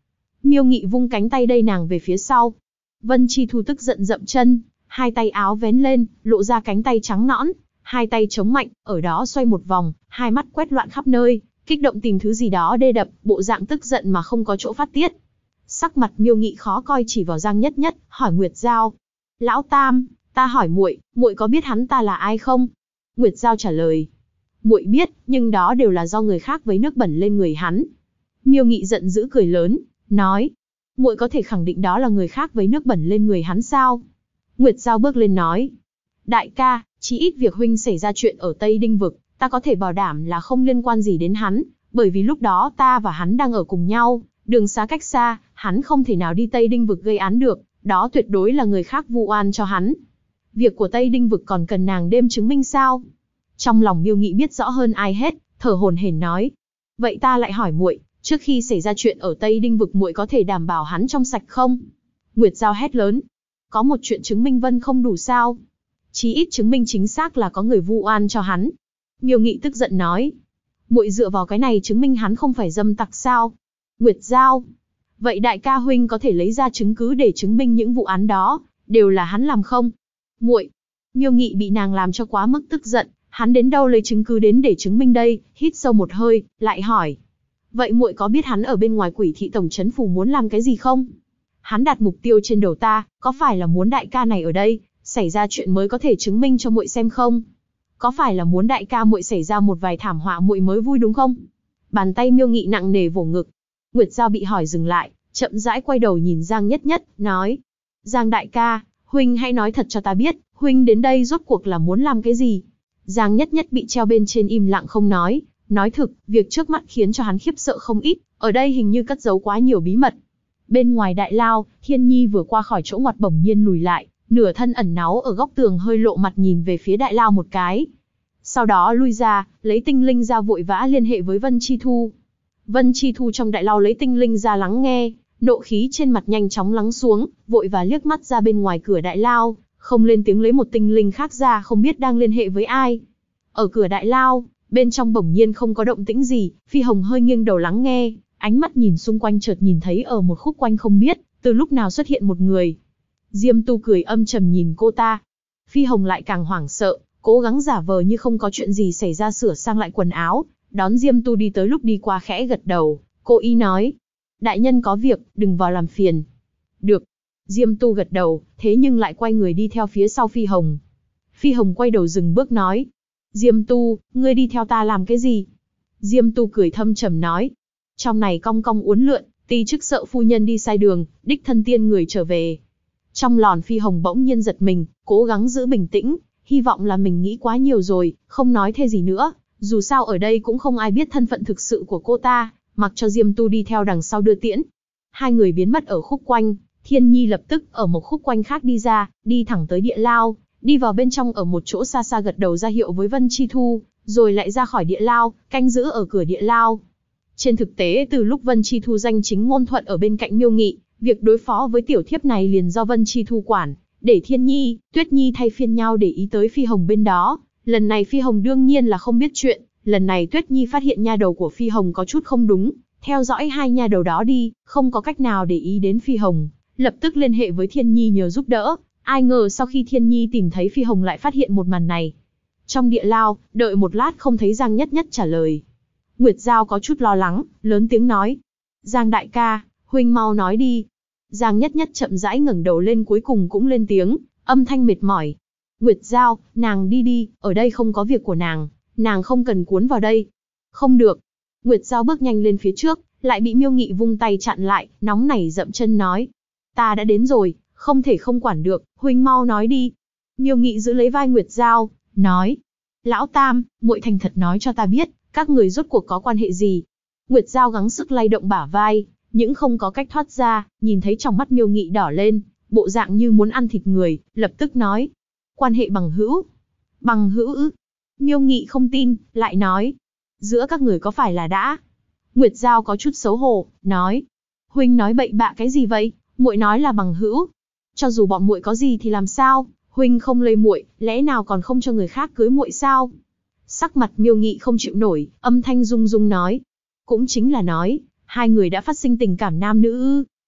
[SPEAKER 1] Miêu Nghị vung cánh tay đẩy nàng về phía sau. Vân Chi Thu tức giận dậm chân, hai tay áo vén lên, lộ ra cánh tay trắng nõn, hai tay chống mạnh, ở đó xoay một vòng, hai mắt quét loạn khắp nơi, kích động tìm thứ gì đó đê đập, bộ dạng tức giận mà không có chỗ phát tiết. Sắc mặt Miêu Nghị khó coi, chỉ vào Giang Nhất Nhất, hỏi Nguyệt Giao: "Lão Tam, ta hỏi muội, muội có biết hắn ta là ai không?" Nguyệt Giao trả lời: "Muội biết, nhưng đó đều là do người khác vấy nước bẩn lên người hắn." Miêu Nghị giận dữ cười lớn, nói: "Muội có thể khẳng định đó là người khác vấy nước bẩn lên người hắn sao?" Nguyệt Giao bước lên nói: "Đại ca, chí ít việc huynh xảy ra chuyện ở Tây Đinh Vực, ta có thể bảo đảm là không liên quan gì đến hắn, bởi vì lúc đó ta và hắn đang ở cùng nhau, đường xá cách xa, hắn không thể nào đi Tây Đinh Vực gây án được, đó tuyệt đối là người khác vu oan cho hắn. Việc của Tây Đinh Vực còn cần nàng đêm chứng minh sao?" Trong lòng Miêu Nghị biết rõ hơn ai hết, thở hổn hển nói: "Vậy ta lại hỏi muội, trước khi xảy ra chuyện ở Tây Đinh Vực muội có thể đảm bảo hắn trong sạch không?" Nguyệt Giao hét lớn: "Có một chuyện chứng minh vân không đủ sao? Chí ít chứng minh chính xác là có người vu oan cho hắn." Miêu Nghị tức giận nói: "Muội dựa vào cái này chứng minh hắn không phải dâm tặc sao?" Nguyệt Giao: "Vậy đại ca huynh có thể lấy ra chứng cứ để chứng minh những vụ án đó đều là hắn làm không?" "Muội." Miêu Nghị bị nàng làm cho quá mức tức giận, hắn đến đâu lấy chứng cứ đến để chứng minh đây, hít sâu một hơi, lại hỏi: "Vậy muội có biết hắn ở bên ngoài Quỷ thị tổng trấn phủ muốn làm cái gì không? Hắn đặt mục tiêu trên đầu ta, có phải là muốn đại ca này ở đây xảy ra chuyện mới có thể chứng minh cho muội xem không? Có phải là muốn đại ca muội xảy ra một vài thảm họa muội mới vui đúng không?" Bàn tay Miêu Nghị nặng nề vỗ ngực. Nguyệt Giao bị hỏi dừng lại, chậm rãi quay đầu nhìn Giang Nhất Nhất, nói: "Giang đại ca, huynh hãy nói thật cho ta biết, huynh đến đây rốt cuộc là muốn làm cái gì?" Giang Nhất Nhất bị treo bên trên im lặng không nói. Nói thực, việc trước mắt khiến cho hắn khiếp sợ không ít, ở đây hình như cất giấu quá nhiều bí mật. Bên ngoài đại lao, Thiên Nhi vừa qua khỏi chỗ ngoặt bỗng nhiên lùi lại, nửa thân ẩn náu ở góc tường hơi lộ mặt nhìn về phía đại lao một cái. Sau đó lui ra, lấy tinh linh ra vội vã liên hệ với Vân Chi Thu. Vân Chi Thu trong đại lao lấy tinh linh ra lắng nghe, nộ khí trên mặt nhanh chóng lắng xuống, vội và liếc mắt ra bên ngoài cửa đại lao, không lên tiếng lấy một tinh linh khác ra không biết đang liên hệ với ai. Ở cửa đại lao, bên trong bỗng nhiên không có động tĩnh gì, Phi Hồng hơi nghiêng đầu lắng nghe, ánh mắt nhìn xung quanh chợt nhìn thấy ở một khúc quanh không biết từ lúc nào xuất hiện một người. Diêm Tu cười âm trầm nhìn cô ta. Phi Hồng lại càng hoảng sợ, cố gắng giả vờ như không có chuyện gì xảy ra sửa sang lại quần áo, đón Diêm Tu đi tới, lúc đi qua khẽ gật đầu, cô ý nói: "Đại nhân có việc, đừng vào làm phiền." "Được." Diêm Tu gật đầu, thế nhưng lại quay người đi theo phía sau Phi Hồng. Phi Hồng quay đầu dừng bước nói: "Diêm Tu, ngươi đi theo ta làm cái gì?" Diêm Tu cười thâm trầm nói: "Trong này cong cong uốn lượn, ti chức sợ phu nhân đi sai đường, đích thân tiên người trở về." Trong lòn Phi Hồng bỗng nhiên giật mình, cố gắng giữ bình tĩnh, hy vọng là mình nghĩ quá nhiều rồi, không nói thêm gì nữa, dù sao ở đây cũng không ai biết thân phận thực sự của cô ta, mặc cho Diêm Tu đi theo đằng sau đưa tiễn. Hai người biến mất ở khúc quanh, Thiên Nhi lập tức ở một khúc quanh khác đi ra, đi thẳng tới địa lao, đi vào bên trong ở một chỗ xa xa gật đầu ra hiệu với Vân Chi Thu, rồi lại ra khỏi địa lao, canh giữ ở cửa địa lao. Trên thực tế từ lúc Vân Chi Thu danh chính ngôn thuận ở bên cạnh Miêu Nghị, việc đối phó với tiểu thiếp này liền do Vân Chi Thu quản, để Thiên Nhi, Tuyết Nhi thay phiên nhau để ý tới Phi Hồng bên đó. Lần này Phi Hồng đương nhiên là không biết chuyện, lần này Tuyết Nhi phát hiện nha đầu của Phi Hồng có chút không đúng, theo dõi hai nha đầu đó đi, không có cách nào để ý đến Phi Hồng, lập tức liên hệ với Thiên Nhi nhờ giúp đỡ. Ai ngờ sau khi Thiên Nhi tìm thấy Phi Hồng lại phát hiện một màn này. Trong địa lao, đợi một lát không thấy Giang Nhất Nhất trả lời. Nguyệt Giao có chút lo lắng, lớn tiếng nói: "Giang đại ca, huynh mau nói đi." Giang Nhất Nhất chậm rãi ngẩng đầu lên, cuối cùng cũng lên tiếng, âm thanh mệt mỏi: "Nguyệt Giao, nàng đi đi, ở đây không có việc của nàng không cần cuốn vào đây." "Không được." Nguyệt Giao bước nhanh lên phía trước, lại bị Miêu Nghị vung tay chặn lại, nóng nảy dậm chân nói: "Ta đã đến rồi, không thể không quản được, huynh mau nói đi." Miêu Nghị giữ lấy vai Nguyệt Giao, nói: "Lão Tam, muội thành thật nói cho ta biết, các người rốt cuộc có quan hệ gì?" Nguyệt Giao gắng sức lay động bả vai, nhưng không có cách thoát ra, nhìn thấy trong mắt Miêu Nghị đỏ lên, bộ dạng như muốn ăn thịt người, lập tức nói: "Quan hệ bằng hữu." "Bằng hữu ư?" Miêu Nghị không tin, lại nói: "Giữa các người có phải là đã?" Nguyệt Giao có chút xấu hổ, nói: "Huynh nói bậy bạ cái gì vậy? Muội nói là bằng hữu. Cho dù bọn muội có gì thì làm sao? Huynh không lây muội, lẽ nào còn không cho người khác cưới muội sao?" Sắc mặt Miêu Nghị không chịu nổi, âm thanh rung rung nói: "Cũng chính là nói, hai người đã phát sinh tình cảm nam nữ ư?"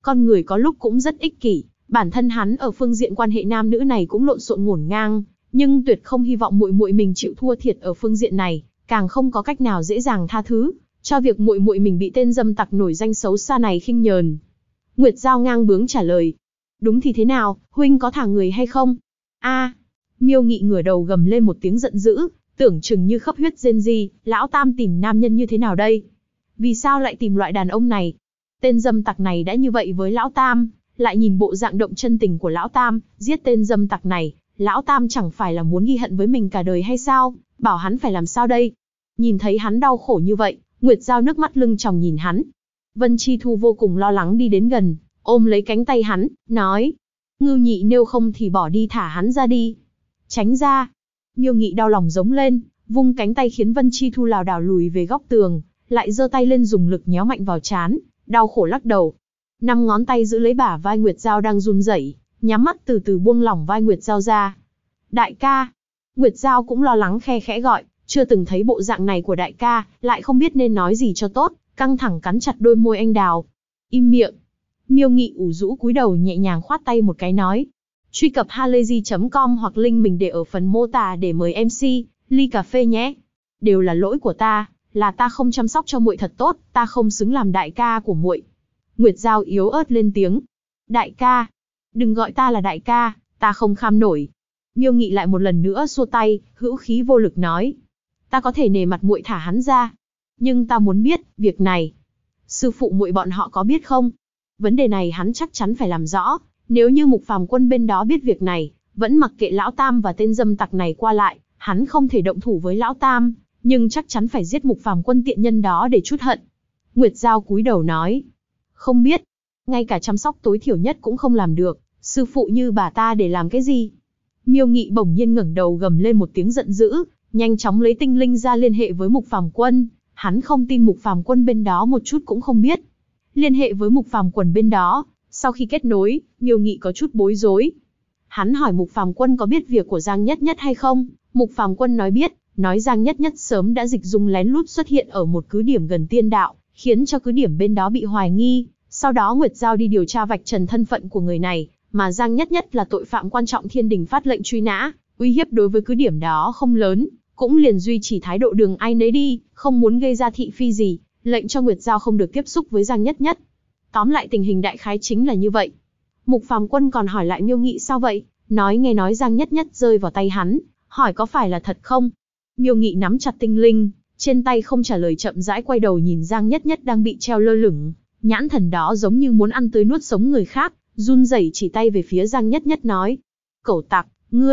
[SPEAKER 1] Con người có lúc cũng rất ích kỷ, bản thân hắn ở phương diện quan hệ nam nữ này cũng lộn xộn ngổn ngang, nhưng tuyệt không hy vọng muội muội mình chịu thua thiệt ở phương diện này, càng không có cách nào dễ dàng tha thứ cho việc muội muội mình bị tên dâm tặc nổi danh xấu xa này khinh nhờn. Nguyệt Giao ngang bướng trả lời. Đúng thì thế nào, huynh có thả người hay không? A! Miêu Nghị ngửa đầu gầm lên một tiếng giận dữ, tưởng chừng như khấp huyết rên ri, lão tam tìm nam nhân như thế nào đây? Vì sao lại tìm loại đàn ông này? Tên dâm tặc này đã như vậy với lão tam, lại nhìn bộ dạng động chân tình của lão tam, giết tên dâm tặc này, lão tam chẳng phải là muốn ghi hận với mình cả đời hay sao? Bảo hắn phải làm sao đây? Nhìn thấy hắn đau khổ như vậy, Nguyệt Giao nước mắt lưng tròng nhìn hắn. Vân Chi Thu vô cùng lo lắng đi đến gần, ôm lấy cánh tay hắn, nói: Ngưu Nhị nếu không thì bỏ đi thả hắn ra đi. Tránh ra! Miêu Nghị đau lòng giống lên, vung cánh tay khiến Vân Chi Thu lảo đảo lùi về góc tường, lại giơ tay lên dùng lực nhéo mạnh vào trán, đau khổ lắc đầu. 5 ngón tay giữ lấy bả vai Nguyệt Giao đang run rẩy, nhắm mắt từ từ buông lỏng vai Nguyệt Giao ra. Đại ca! Nguyệt Giao cũng lo lắng khe khẽ gọi, chưa từng thấy bộ dạng này của đại ca, lại không biết nên nói gì cho tốt, căng thẳng cắn chặt đôi môi anh đào. Im miệng! Miêu Nghị ủ rũ cúi đầu nhẹ nhàng khoát tay một cái nói. Truy cập halayzi.com hoặc link mình để ở phần mô tả để mời MC, ly cà phê nhé. Đều là lỗi của ta, là ta không chăm sóc cho muội thật tốt, ta không xứng làm đại ca của muội. Nguyệt Giao yếu ớt lên tiếng. Đại ca! Đừng gọi ta là đại ca, ta không kham nổi. Miêu Nghị lại một lần nữa xua tay, hữu khí vô lực nói. Ta có thể nể mặt muội thả hắn ra. Nhưng ta muốn biết, việc này, sư phụ muội bọn họ có biết không? Vấn đề này hắn chắc chắn phải làm rõ. Nếu như Mục Phàm Quân bên đó biết việc này, vẫn mặc kệ lão tam và tên dâm tặc này qua lại, hắn không thể động thủ với lão tam, nhưng chắc chắn phải giết Mục Phàm Quân tiện nhân đó để trút hận. Nguyệt Giao cúi đầu nói. Không biết. Ngay cả chăm sóc tối thiểu nhất cũng không làm được, sư phụ như bà ta để làm cái gì? Miêu Nghị bỗng nhiên ngẩng đầu gầm lên một tiếng giận dữ, nhanh chóng lấy tinh linh ra liên hệ với Mục Phàm Quân. Hắn không tin Mục Phàm Quân bên đó một chút cũng không biết. Liên hệ với Mục Phàm Quân bên đó, sau khi kết nối, Miêu Nghị có chút bối rối. Hắn hỏi Mục Phàm Quân có biết việc của Giang Nhất Nhất hay không? Mục Phàm Quân nói biết, nói Giang Nhất Nhất sớm đã dịch dung lén lút xuất hiện ở một cứ điểm gần tiên đạo, khiến cho cứ điểm bên đó bị hoài nghi. Sau đó Nguyệt Giao đi điều tra vạch trần thân phận của người này, mà Giang Nhất Nhất là tội phạm quan trọng Thiên Đình phát lệnh truy nã, uy hiếp đối với cứ điểm đó không lớn, cũng liền duy trì thái độ đường ai nấy đi, không muốn gây ra thị phi gì, lệnh cho Nguyệt Giao không được tiếp xúc với Giang Nhất Nhất. Tóm lại tình hình đại khái chính là như vậy. Mục Phàm Quân còn hỏi lại Miêu Nghị sao vậy, nghe nói Giang Nhất Nhất rơi vào tay hắn, hỏi có phải là thật không? Miêu Nghị nắm chặt tinh linh trên tay không trả lời, chậm rãi quay đầu nhìn Giang Nhất Nhất đang bị treo lơ lửng, nhãn thần đó giống như muốn ăn tươi nuốt sống người khác, run rẩy chỉ tay về phía Giang Nhất Nhất nói. Cẩu tặc,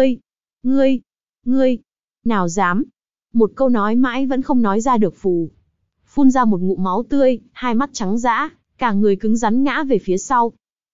[SPEAKER 1] ngươi, nào dám. Một câu nói mãi vẫn không nói ra được, phun ra một ngụm máu tươi, hai mắt trắng dã, cả người cứng rắn ngã về phía sau.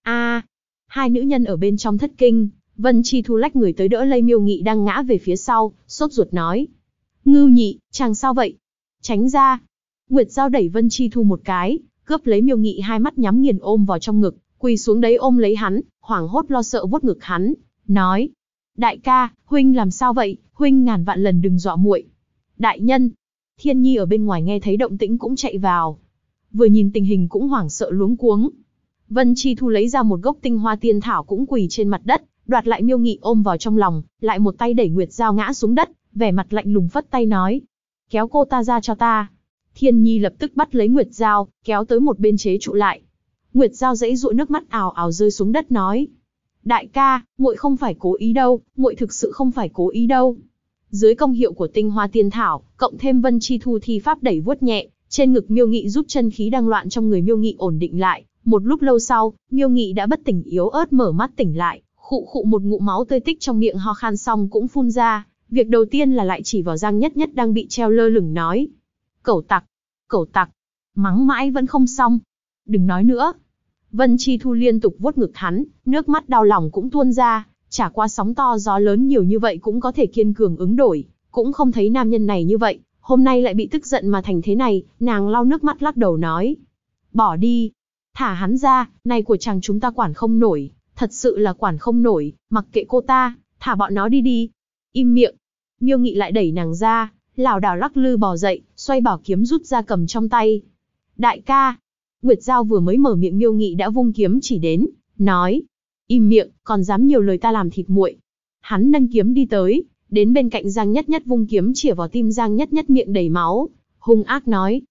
[SPEAKER 1] Hai nữ nhân ở bên trong thất kinh, Vân Chi Thu lách người tới đỡ lấy Miêu Nghị đang ngã về phía sau, sốt ruột nói. Ngưu Nhị, chàng sao vậy? Tránh ra. Nguyệt Giao đẩy Vân Chi Thu một cái, cướp lấy Miêu Nghị, hai mắt nhắm nghiền ôm vào trong ngực, quỳ xuống đấy ôm lấy hắn, hoảng hốt lo sợ vuốt ngực hắn, nói. Đại ca, huynh làm sao vậy, huynh ngàn vạn lần đừng dọa muội. Đại nhân. Thiên Nhi ở bên ngoài nghe thấy động tĩnh cũng chạy vào. Vừa nhìn tình hình cũng hoảng sợ luống cuống. Vân Chi Thu lấy ra một gốc tinh hoa tiên thảo cũng quỳ trên mặt đất, đoạt lại Miêu Nghị ôm vào trong lòng, lại một tay đẩy Nguyệt Giao ngã xuống đất, vẻ mặt lạnh lùng phất tay nói. Kéo cô ta ra cho ta. Thiên Nhi lập tức bắt lấy Nguyệt Giao, kéo tới một bên chế trụ lại. Nguyệt Giao giãy giụa, nước mắt ào ào rơi xuống đất nói. Đại ca, muội không phải cố ý đâu, muội thực sự không phải cố ý đâu. Dưới công hiệu của tinh hoa tiên thảo, cộng thêm Vân Chi Thu thi pháp đẩy vuốt nhẹ, trên ngực Miêu Nghị giúp chân khí đang loạn trong người Miêu Nghị ổn định lại. Một lúc lâu sau, Miêu Nghị đã bất tỉnh yếu ớt mở mắt tỉnh lại, khụ khụ một ngụm máu tươi tích trong miệng, ho khan xong cũng phun ra. Việc đầu tiên là lại chỉ vào Giang Nhất Nhất đang bị treo lơ lửng nói. Cẩu tặc, mắng mãi vẫn không xong. Đừng nói nữa. Vân Chi Thu liên tục vuốt ngực hắn, nước mắt đau lòng cũng tuôn ra, trải qua sóng to gió lớn nhiều như vậy cũng có thể kiên cường ứng đổi, cũng không thấy nam nhân này như vậy, hôm nay lại bị tức giận mà thành thế này, nàng lau nước mắt lắc đầu nói. Bỏ đi, thả hắn ra, này của chàng chúng ta quản không nổi, thật sự là quản không nổi, mặc kệ cô ta, thả bọn nó đi đi. Im miệng. Miêu Nghị lại đẩy nàng ra, lảo đảo lắc lư bò dậy, xoay bảo kiếm rút ra cầm trong tay. Đại ca. Nguyệt Giao vừa mới mở miệng Miêu Nghị đã vung kiếm chỉ đến, nói: "Im miệng, còn dám nhiều lời ta làm thịt muội." Hắn nâng kiếm đi tới, đến bên cạnh Giang Nhất Nhất vung kiếm chĩa vào tim Giang Nhất Nhất miệng đầy máu, hung ác nói: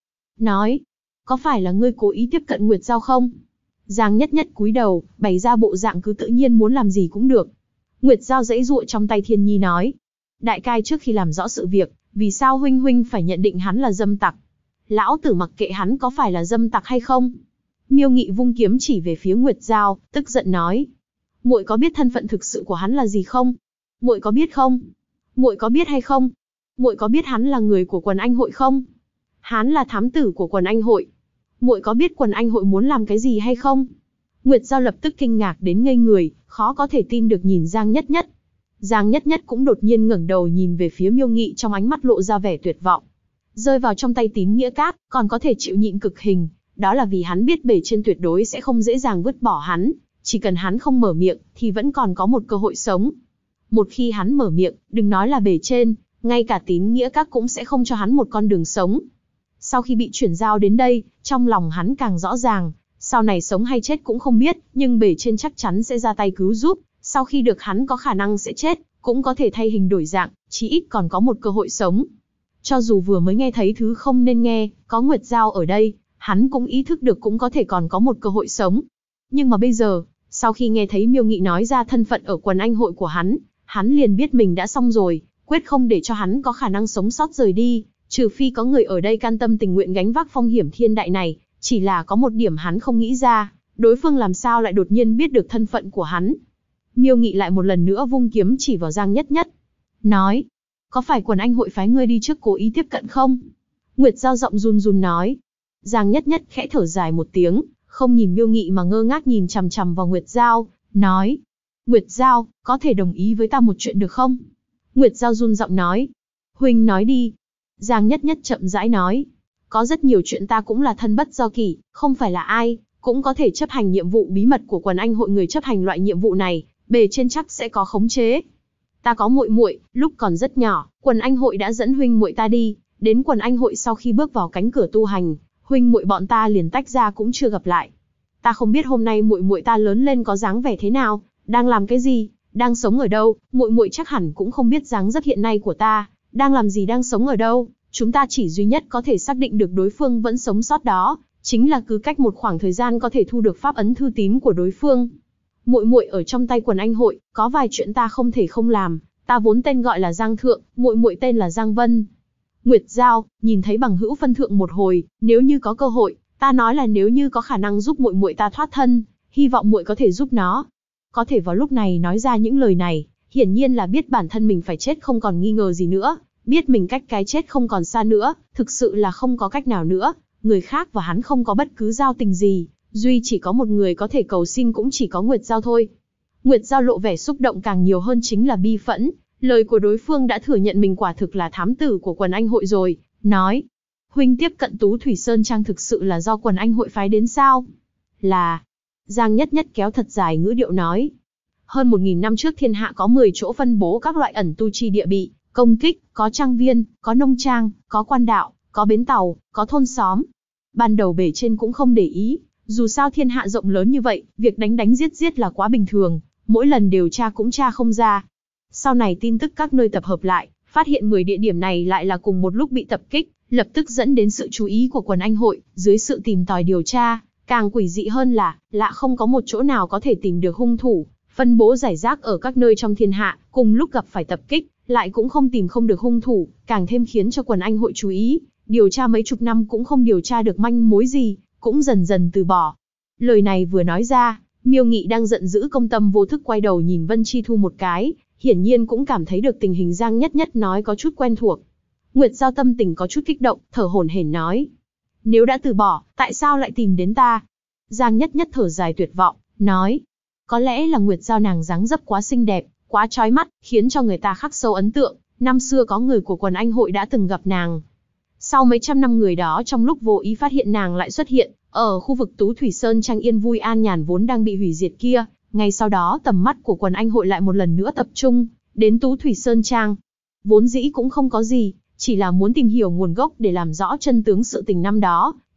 [SPEAKER 1] "Có phải là ngươi cố ý tiếp cận Nguyệt Giao không?" Giang Nhất Nhất cúi đầu, bày ra bộ dạng cứ tự nhiên muốn làm gì cũng được. Nguyệt Giao giãy giụa trong tay Thiên Nhi nói: "Đại cai trước khi làm rõ sự việc, vì sao huynh phải nhận định hắn là dâm tặc? Lão tử mặc kệ hắn có phải là dâm tặc hay không." Miêu Nghị vung kiếm chỉ về phía Nguyệt Giao, tức giận nói: "Muội có biết thân phận thực sự của hắn là gì không? Muội có biết không? Muội có biết hay không? Muội có biết hắn là người của quần anh hội không? Hắn là thám tử của quần anh hội. Muội có biết quần anh hội muốn làm cái gì hay không?" Nguyệt Giao lập tức kinh ngạc đến ngây người, khó có thể tin được nhìn Giang Nhất Nhất. Giang Nhất Nhất cũng đột nhiên ngẩng đầu nhìn về phía Miêu Nghị, trong ánh mắt lộ ra vẻ tuyệt vọng. Rơi vào trong tay Tín Nghĩa Các, còn có thể chịu nhịn cực hình, đó là vì hắn biết bề trên tuyệt đối sẽ không dễ dàng vứt bỏ hắn, chỉ cần hắn không mở miệng thì vẫn còn có một cơ hội sống. Một khi hắn mở miệng, đừng nói là bề trên, ngay cả Tín Nghĩa Các cũng sẽ không cho hắn một con đường sống. Sau khi bị chuyển giao đến đây, trong lòng hắn càng rõ ràng, sau này sống hay chết cũng không biết, nhưng bề trên chắc chắn sẽ ra tay cứu giúp, sau khi được hắn có khả năng sẽ chết, cũng có thể thay hình đổi dạng, chí ít còn có một cơ hội sống. Cho dù vừa mới nghe thấy thứ không nên nghe, có Nguyệt Giao ở đây, hắn cũng ý thức được cũng có thể còn có một cơ hội sống. Nhưng mà bây giờ, sau khi nghe thấy Miêu Nghị nói ra thân phận ở quần anh hội của hắn liền biết mình đã xong rồi, quyết không để cho hắn có khả năng sống sót rời đi, trừ phi có người ở đây can tâm tình nguyện gánh vác phong hiểm thiên đại này. Chỉ là có một điểm hắn không nghĩ ra, đối phương làm sao lại đột nhiên biết được thân phận của hắn. Miêu Nghị lại một lần nữa vung kiếm chỉ vào Giang Nhất Nhất, nói: "Có phải quần anh hội phái ngươi đi trước cố ý tiếp cận không?" Nguyệt Giao giọng run run nói. Giang Nhất Nhất khẽ thở dài một tiếng, không nhìn Miêu Nghị mà ngơ ngác nhìn chằm chằm vào Nguyệt Giao, nói: "Nguyệt Giao, có thể đồng ý với ta một chuyện được không?" Nguyệt Giao run giọng nói: "Huynh nói đi." Giang Nhất Nhất chậm rãi nói: "Có rất nhiều chuyện ta cũng là thân bất do kỷ, không phải là ai cũng có thể chấp hành nhiệm vụ bí mật của quần anh hội, người chấp hành loại nhiệm vụ này, bề trên chắc sẽ có khống chế. Ta có muội muội, lúc còn rất nhỏ, quần anh hội đã dẫn huynh muội ta đi, đến quần anh hội sau khi bước vào cánh cửa tu hành, huynh muội bọn ta liền tách ra cũng chưa gặp lại. Ta không biết hôm nay muội muội ta lớn lên có dáng vẻ thế nào, đang làm cái gì, đang sống ở đâu, muội muội chắc hẳn cũng không biết dáng dấp hiện nay của ta, đang làm gì, đang sống ở đâu. Chúng ta chỉ duy nhất có thể xác định được đối phương vẫn sống sót đó, chính là cứ cách một khoảng thời gian có thể thu được pháp ấn thư tín của đối phương. Muội muội ở trong tay quần anh hội, có vài chuyện ta không thể không làm, ta vốn tên gọi là Giang Thượng, muội muội tên là Giang Vân." Nguyệt Giao, nhìn thấy bằng hữu phân thượng một hồi, nếu như có cơ hội, ta nói là nếu như có khả năng giúp muội muội ta thoát thân, hy vọng muội có thể giúp nó. Có thể vào lúc này nói ra những lời này, hiển nhiên là biết bản thân mình phải chết không còn nghi ngờ gì nữa, biết mình cách cái chết không còn xa nữa, thực sự là không có cách nào nữa, người khác và hắn không có bất cứ giao tình gì, duy chỉ có một người có thể cầu xin cũng chỉ có Nguyệt Giao thôi. Nguyệt Giao lộ vẻ xúc động càng nhiều hơn chính là bi phẫn, lời của đối phương đã thừa nhận mình quả thực là thám tử của quần anh hội rồi, nói: "Huynh tiếp cận Tú Thủy Sơn Trang thực sự là do quần anh hội phái đến sao?" "Là." Giang Nhất Nhất kéo thật dài ngữ điệu nói: "Hơn 1000 năm trước thiên hạ có 10 chỗ phân bố các loại ẩn tu chi địa bị công kích, có trang viên, có nông trang, có quan đạo, có bến tàu, có thôn xóm. Ban đầu bề trên cũng không để ý, dù sao thiên hạ rộng lớn như vậy, việc đánh giết là quá bình thường, mỗi lần điều tra cũng tra không ra. Sau này tin tức các nơi tập hợp lại, phát hiện 10 địa điểm này lại là cùng một lúc bị tập kích, lập tức dẫn đến sự chú ý của quần anh hội, dưới sự tìm tòi điều tra, càng quỷ dị hơn là, lạ không có một chỗ nào có thể tìm được hung thủ, phân bố rải rác ở các nơi trong thiên hạ, cùng lúc gặp phải tập kích, lại cũng không tìm không được hung thủ, càng thêm khiến cho quần anh hội chú ý, điều tra mấy chục năm cũng không điều tra được manh mối gì, cũng dần dần từ bỏ." Lời này vừa nói ra, Miêu Nghị đang giận dữ công tâm vô thức quay đầu nhìn Vân Chi Thu một cái, hiển nhiên cũng cảm thấy được tình hình Giang Nhất Nhất nói có chút quen thuộc. Nguyệt Giao tâm tình có chút kích động, thở hổn hển nói: "Nếu đã từ bỏ, tại sao lại tìm đến ta?" Giang Nhất Nhất thở dài tuyệt vọng, nói: "Có lẽ là Nguyệt Giao nàng dáng dấp quá xinh đẹp, quá chói mắt, khiến cho người ta khắc sâu ấn tượng. Năm xưa có người của quần anh hội đã từng gặp nàng. Sau mấy trăm năm người đó trong lúc vô ý phát hiện nàng lại xuất hiện, ở khu vực Tú Thủy Sơn Trang yên vui an nhàn vốn đang bị hủy diệt kia. Ngay sau đó tầm mắt của quần anh hội lại một lần nữa tập trung đến Tú Thủy Sơn Trang. Vốn dĩ cũng không có gì, chỉ là muốn tìm hiểu nguồn gốc để làm rõ chân tướng sự tình năm đó.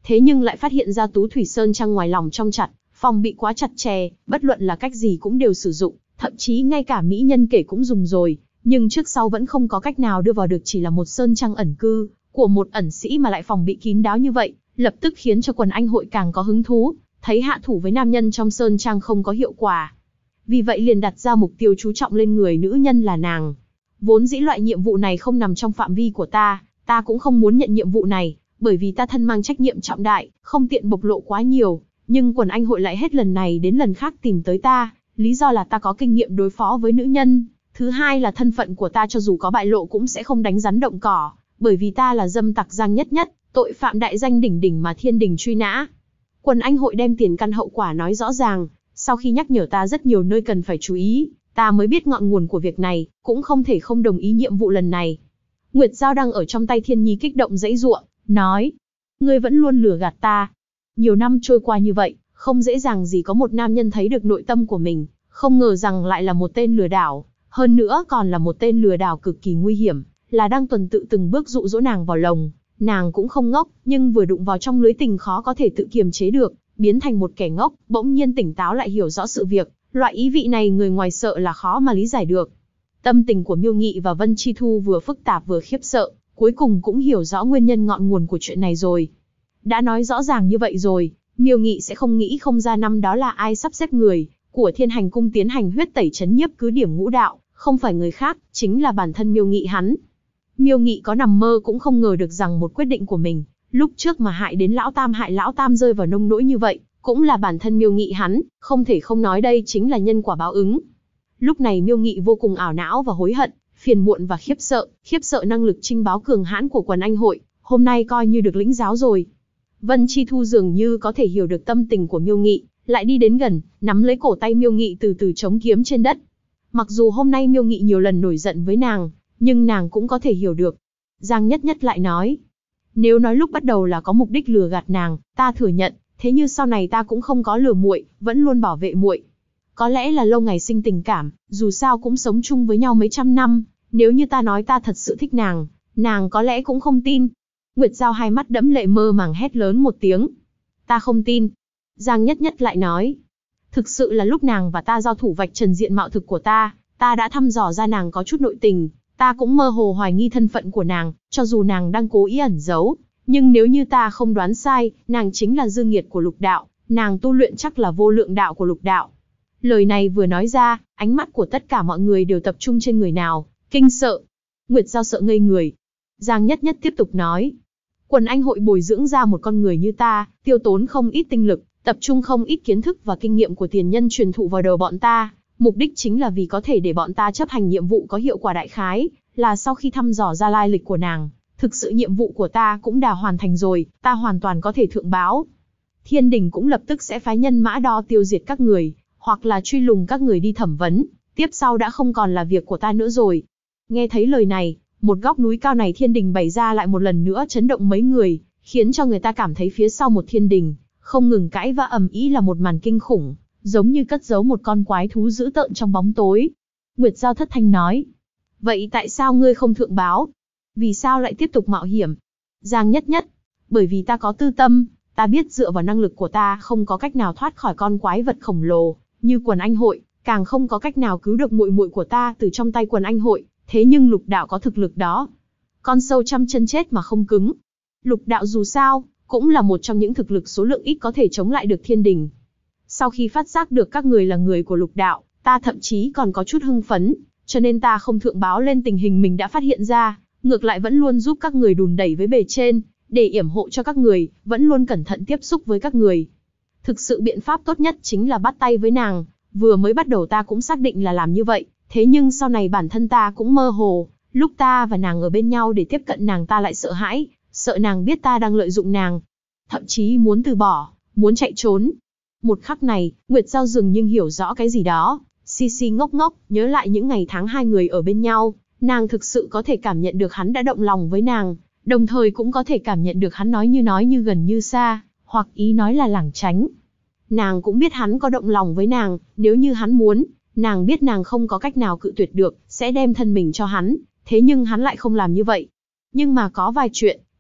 [SPEAKER 1] thế nhưng lại phát hiện ra Tú Thủy Sơn Trang ngoài lòng trong chặt, phòng bị quá chặt chẽ, bất luận là cách gì cũng đều sử dụng, thậm chí ngay cả mỹ nhân kể cũng dùng rồi, nhưng trước sau vẫn không có cách nào đưa vào được, chỉ là một sơn trang ẩn cư của một ẩn sĩ mà lại phòng bị kín đáo như vậy, lập tức khiến cho quần anh hội càng có hứng thú, thấy hạ thủ với nam nhân trong sơn trang không có hiệu quả. Vì vậy liền đặt ra mục tiêu chú trọng lên người nữ nhân là nàng. Vốn dĩ loại nhiệm vụ này không nằm trong phạm vi của ta cũng không muốn nhận nhiệm vụ này, bởi vì ta thân mang trách nhiệm trọng đại, không tiện bộc lộ quá nhiều, nhưng quần anh hội lại hết lần này đến lần khác tìm tới ta, lý do là ta có kinh nghiệm đối phó với nữ nhân, thứ hai là thân phận của ta cho dù có bại lộ cũng sẽ không đánh rắn động cỏ, bởi vì ta là dâm tặc Giang Nhất Nhất, tội phạm đại danh đỉnh đỉnh mà thiên đình truy nã. Quần anh hội đem tiền căn hậu quả nói rõ ràng, sau khi nhắc nhở ta rất nhiều nơi cần phải chú ý, ta mới biết ngọn nguồn của việc này, cũng không thể không đồng ý nhiệm vụ lần này. Nguyệt Dao đang ở trong tay Thiên Nhi kích động giãy giụa, nói: ngươi vẫn luôn lừa gạt ta. Nhiều năm trôi qua như vậy, không dễ dàng gì có một nam nhân thấy được nội tâm của mình, không ngờ rằng lại là một tên lừa đảo, hơn nữa còn là một tên lừa đảo cực kỳ nguy hiểm, là đang tuần tự từng bước dụ dỗ nàng vào lồng. Nàng cũng không ngốc, nhưng vừa đụng vào trong lưới tình khó có thể tự kiềm chế được, biến thành một kẻ ngốc, bỗng nhiên tỉnh táo lại hiểu rõ sự việc, loại ý vị này người ngoài sợ là khó mà lý giải được. Tâm tình của Miêu Nghị và Vân Chi Thu vừa phức tạp vừa khiếp sợ, cuối cùng cũng hiểu rõ nguyên nhân ngọn nguồn của chuyện này rồi. Đã nói rõ ràng như vậy rồi, Miêu Nghị sẽ không nghĩ không ra năm đó là ai sắp xếp người của Thiên Hành Cung tiến hành huyết tẩy trấn nhiếp cứ điểm Ngũ Đạo, không phải người khác, chính là bản thân Miêu Nghị hắn. Miêu Nghị có nằm mơ cũng không ngờ được rằng một quyết định của mình, lúc trước mà hại đến hại Lão Tam rơi vào nông nỗi như vậy, cũng là bản thân Miêu Nghị hắn, không thể không nói đây chính là nhân quả báo ứng. Lúc này Miêu Nghị vô cùng ảo não và hối hận, phiền muộn và khiếp sợ năng lực trinh báo cường hãn của quần anh hội, hôm nay coi như được lĩnh giáo rồi. Vân Chi Thu dường như có thể hiểu được tâm tình của Miêu Nghị, lại đi đến gần, nắm lấy cổ tay Miêu Nghị từ từ chống kiếm trên đất. Mặc dù hôm nay Miêu Nghị nhiều lần nổi giận với nàng, nhưng nàng cũng có thể hiểu được. Giang Nhất Nhất lại nói: nếu nói lúc bắt đầu là có mục đích lừa gạt nàng, ta thừa nhận, thế như sau này ta cũng không có lừa muội, vẫn luôn bảo vệ muội. Có lẽ là lâu ngày sinh tình cảm, dù sao cũng sống chung với nhau mấy trăm năm, nếu như ta nói ta thật sự thích nàng, nàng có lẽ cũng không tin. Nguyệt Dao hai mắt đẫm lệ mơ màng hét lớn một tiếng: ta không tin. Giang Nhất Nhất lại nói: thực sự là lúc nàng và ta giao thủ vạch trần diện mạo thực của ta đã thăm dò ra nàng có chút nội tình, ta cũng mơ hồ hoài nghi thân phận của nàng, cho dù nàng đang cố ý ẩn giấu, nhưng nếu như ta không đoán sai, nàng chính là dương nghiệt của lục đạo, nàng tu luyện chắc là vô lượng đạo của lục đạo. Lời này vừa nói ra, ánh mắt của tất cả mọi người đều tập trung trên người nào, kinh sợ. Nguyệt Dao sợ ngây người. Giang Nhất Nhất tiếp tục nói: quần anh hội bồi dưỡng ra một con người như ta, tiêu tốn không ít tinh lực, tập trung không ít kiến thức và kinh nghiệm của tiền nhân truyền thụ vào đầu bọn ta, mục đích chính là vì có thể để bọn ta chấp hành nhiệm vụ có hiệu quả. Đại khái là sau khi thăm dò ra lai lịch của nàng, thực sự nhiệm vụ của ta cũng đã hoàn thành rồi, ta hoàn toàn có thể thượng báo. Thiên đình cũng lập tức sẽ phái nhân mã đo tiêu diệt các người, hoặc là truy lùng các người đi thẩm vấn, tiếp sau đã không còn là việc của ta nữa rồi. Nghe thấy lời này, một góc núi cao này thiên đình bày ra lại một lần nữa chấn động mấy người, khiến cho người ta cảm thấy phía sau một thiên đình, không ngừng cãi vã ầm ĩ là một màn kinh khủng, giống như cất giấu một con quái thú dữ tợn trong bóng tối. Nguyệt Dao thất thanh nói: vậy tại sao ngươi không thượng báo? Vì sao lại tiếp tục mạo hiểm? Giang Nhất Nhất: bởi vì ta có tư tâm, ta biết dựa vào năng lực của ta không có cách nào thoát khỏi con quái vật khổng lồ như quần anh hội, càng không có cách nào cứu được muội muội của ta từ trong tay quần anh hội, thế nhưng lục đạo có thực lực đó. Con sâu trăm chân chết mà không cứng. Lục đạo dù sao, cũng là một trong những thực lực số lượng ít có thể chống lại được thiên đình. Sau khi phát giác được các người là người của lục đạo, ta thậm chí còn có chút hưng phấn, cho nên ta không thượng báo lên tình hình mình đã phát hiện ra, ngược lại vẫn luôn giúp các người đùn đẩy với bề trên, để yểm hộ cho các người, vẫn luôn cẩn thận tiếp xúc với các người. Thực sự biện pháp tốt nhất chính là bắt tay với nàng, vừa mới bắt đầu ta cũng xác định là làm như vậy, thế nhưng sau này bản thân ta cũng mơ hồ, lúc ta và nàng ở bên nhau để tiếp cận nàng ta lại sợ hãi, sợ nàng biết ta đang lợi dụng nàng, thậm chí muốn từ bỏ, muốn chạy trốn. Một khắc này, Nguyệt Dao dường như hiểu rõ cái gì đó, si ngốc ngốc, nhớ lại những ngày tháng hai người ở bên nhau, nàng thực sự có thể cảm nhận được hắn đã động lòng với nàng, đồng thời cũng có thể cảm nhận được hắn nói như gần như xa, hoặc ý nói là lảng tránh. Nàng cũng biết hắn có động lòng với nàng, nếu như hắn muốn, nàng biết nàng không có cách nào cự tuyệt được, sẽ đem thân mình cho hắn, thế nhưng hắn lại không làm như vậy. Nhưng mà có vài chuyện,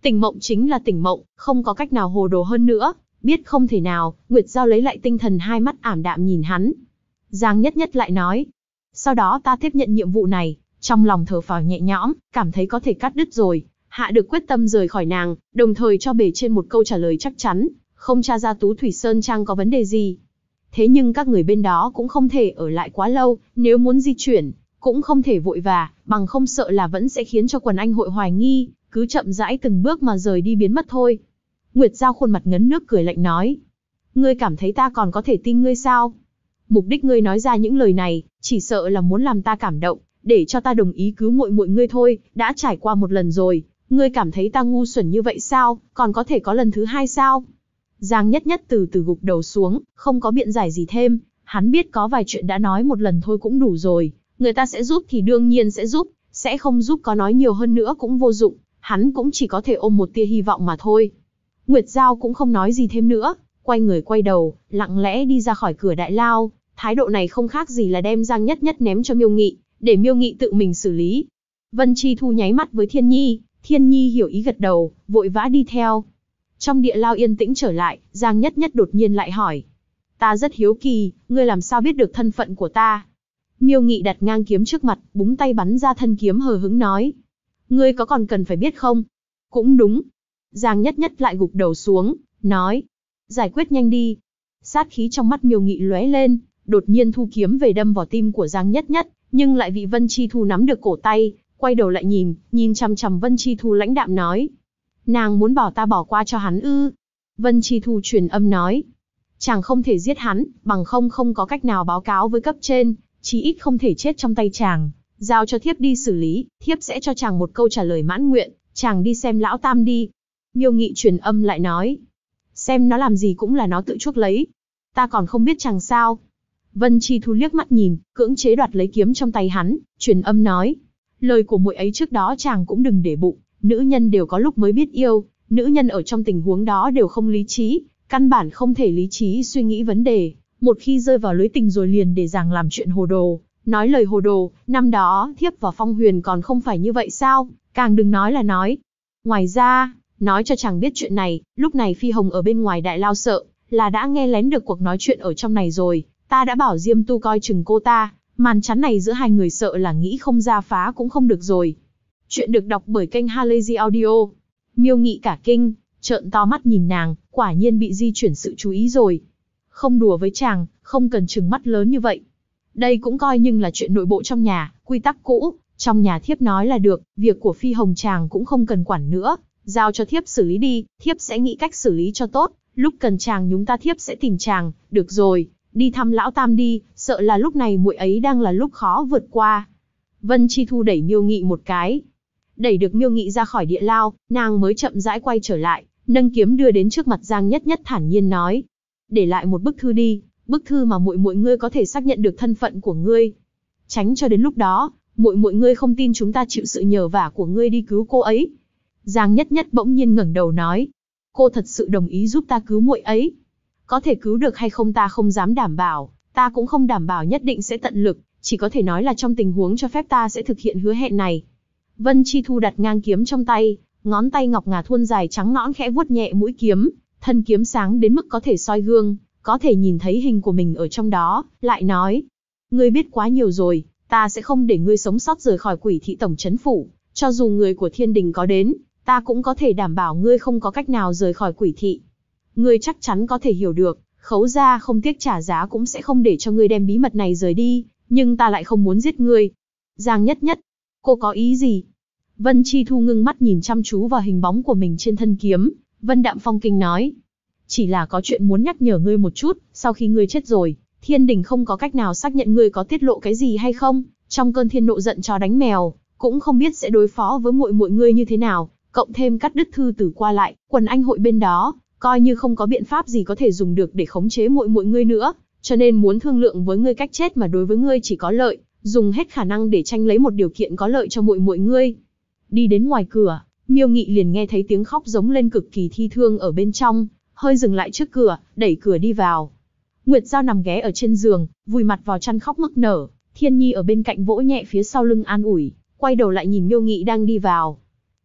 [SPEAKER 1] Tỉnh mộng chính là tỉnh mộng, không có cách nào hồ đồ hơn nữa. Biết không thể nào, Nguyệt Giao lấy lại tinh thần, hai mắt ảm đạm nhìn hắn. Giang Nhất Nhất lại nói, sau đó ta tiếp nhận nhiệm vụ này, trong lòng thở phào nhẹ nhõm, cảm thấy có thể cắt đứt rồi, hạ được quyết tâm rời khỏi nàng, đồng thời cho bề trên một câu trả lời chắc chắn, không tra ra Tú Thủy Sơn Trang có vấn đề gì. Thế nhưng các người bên đó cũng không thể ở lại quá lâu, nếu muốn di chuyển, cũng không thể vội vã, bằng không sợ là vẫn sẽ khiến cho quần anh hội hoài nghi, cứ chậm rãi từng bước mà rời đi biến mất thôi. Nguyệt Giao khuôn mặt ngấn nước cười lạnh nói, ngươi cảm thấy ta còn có thể tin ngươi sao? Mục đích ngươi nói ra những lời này, chỉ sợ là muốn làm ta cảm động, để cho ta đồng ý cứu muội muội ngươi thôi, đã trải qua một lần rồi, ngươi cảm thấy ta ngu xuẩn như vậy sao, còn có thể có lần thứ hai sao? Giang Nhất Nhất từ từ gục đầu xuống, không có biện giải gì thêm, hắn biết có vài chuyện đã nói một lần thôi cũng đủ rồi, người ta sẽ giúp thì đương nhiên sẽ giúp, sẽ không giúp có nói nhiều hơn nữa cũng vô dụng, hắn cũng chỉ có thể ôm một tia hy vọng mà thôi. Nguyệt Giao cũng không nói gì thêm nữa, quay người quay đầu, lặng lẽ đi ra khỏi cửa đại lao, thái độ này không khác gì là đem Giang Nhất Nhất ném cho Miêu Nghị, để Miêu Nghị tự mình xử lý. Vân Chi Thu nháy mắt với Thiên Nhi hiểu ý gật đầu, vội vã đi theo. Trong địa lao yên tĩnh trở lại, Giang Nhất Nhất đột nhiên lại hỏi, ta rất hiếu kỳ, ngươi làm sao biết được thân phận của ta? Miêu Nghị đặt ngang kiếm trước mặt, búng tay bắn ra thân kiếm hờ hững nói, ngươi có còn cần phải biết không? Cũng đúng. Giang Nhất Nhất lại gục đầu xuống, nói, giải quyết nhanh đi. Sát khí trong mắt Miêu Nghị lóe lên, đột nhiên thu kiếm về đâm vào tim của Giang Nhất Nhất, nhưng lại bị Vân Chi Thu nắm được cổ tay, quay đầu lại nhìn chằm chằm Vân Chi Thu lãnh đạm nói, nàng muốn bảo ta bỏ qua cho hắn ư? Vân Chi Thu truyền âm nói, chàng không thể giết hắn, bằng không có cách nào báo cáo với cấp trên, chí ít không thể chết trong tay chàng, giao cho thiếp đi xử lý, thiếp sẽ cho chàng một câu trả lời mãn nguyện, chàng đi xem lão tam đi. Miêu Nghị truyền âm lại nói, xem nó làm gì cũng là nó tự chuốc lấy, ta còn không biết chàng sao? Vân Chi Thu liếc mắt nhìn, cưỡng chế đoạt lấy kiếm trong tay hắn, truyền âm nói, lời của muội ấy trước đó chàng cũng đừng để bụng, nữ nhân đều có lúc mới biết yêu, nữ nhân ở trong tình huống đó đều không lý trí, căn bản không thể lý trí suy nghĩ vấn đề, một khi rơi vào lưới tình rồi liền để rằng làm chuyện hồ đồ, nói lời hồ đồ, năm đó thiếp và Phong Huyền còn không phải như vậy sao, càng đừng nói là nói. Ngoài ra, nói cho chàng biết chuyện này, lúc này Phi Hồng ở bên ngoài đại lao sợ, là đã nghe lén được cuộc nói chuyện ở trong này rồi, ta đã bảo Diêm Tu coi chừng cô ta, màn chắn này giữa hai người sợ là nghĩ không ra phá cũng không được rồi. Chuyện được đọc bởi kênh Halazy Audio. Miêu Nghị cả kinh, trợn to mắt nhìn nàng, quả nhiên bị di chuyển sự chú ý rồi. Không đùa với chàng, không cần trừng mắt lớn như vậy. Đây cũng coi như là chuyện nội bộ trong nhà, quy tắc cũ, trong nhà thiếp nói là được, việc của Phi Hồng chàng cũng không cần quản nữa, giao cho thiếp xử lý đi, thiếp sẽ nghĩ cách xử lý cho tốt, lúc cần chàng nhúng ta thiếp sẽ tìm chàng, được rồi, đi thăm lão tam đi, sợ là lúc này muội ấy đang là lúc khó vượt qua. Vân Chi Thu đẩy Miêu Nghị một cái. Đẩy được Miêu Nghị ra khỏi địa lao, nàng mới chậm rãi quay trở lại, nâng kiếm đưa đến trước mặt Giang Nhất Nhất thản nhiên nói, để lại một bức thư đi, bức thư mà muội muội ngươi có thể xác nhận được thân phận của ngươi. Tránh cho đến lúc đó, muội muội ngươi không tin chúng ta chịu sự nhờ vả của ngươi đi cứu cô ấy. Giang Nhất Nhất bỗng nhiên ngẩng đầu nói, cô thật sự đồng ý giúp ta cứu muội ấy? Có thể cứu được hay không ta không dám đảm bảo, ta cũng không đảm bảo nhất định sẽ tận lực, chỉ có thể nói là trong tình huống cho phép ta sẽ thực hiện hứa hẹn này. Vân Chi Thu đặt ngang kiếm trong tay, ngón tay ngọc ngà thuôn dài trắng nõn khẽ vuốt nhẹ mũi kiếm, thân kiếm sáng đến mức có thể soi gương, có thể nhìn thấy hình của mình ở trong đó, lại nói, ngươi biết quá nhiều rồi, ta sẽ không để ngươi sống sót rời khỏi Quỷ thị tổng trấn phủ, cho dù người của Thiên Đình có đến, ta cũng có thể đảm bảo ngươi không có cách nào rời khỏi Quỷ thị. Ngươi chắc chắn có thể hiểu được, Khấu gia không tiếc trả giá cũng sẽ không để cho ngươi đem bí mật này rời đi, nhưng ta lại không muốn giết ngươi. Giang Nhất Nhất, cô có ý gì? Vân Chi Thu ngưng mắt nhìn chăm chú vào hình bóng của mình trên thân kiếm, Vân Đạm Phong kinh nói, chỉ là có chuyện muốn nhắc nhở ngươi một chút, sau khi ngươi chết rồi, Thiên Đình không có cách nào xác nhận ngươi có tiết lộ cái gì hay không, trong cơn thiên nộ giận chó đánh mèo, cũng không biết sẽ đối phó với muội muội ngươi như thế nào, cộng thêm cắt đứt thư từ qua lại, quần anh hội bên đó, coi như không có biện pháp gì có thể dùng được để khống chế muội muội ngươi nữa, cho nên muốn thương lượng với ngươi cách chết mà đối với ngươi chỉ có lợi, dùng hết khả năng để tranh lấy một điều kiện có lợi cho muội muội ngươi. Đi đến ngoài cửa, Miêu Nghị liền nghe thấy tiếng khóc giống lên cực kỳ thi thương ở bên trong, hơi dừng lại trước cửa, đẩy cửa đi vào. Nguyệt Giao nằm ghé ở trên giường, vùi mặt vào chăn khóc nức nở, Thiên Nhi ở bên cạnh vỗ nhẹ phía sau lưng an ủi, quay đầu lại nhìn Miêu Nghị đang đi vào.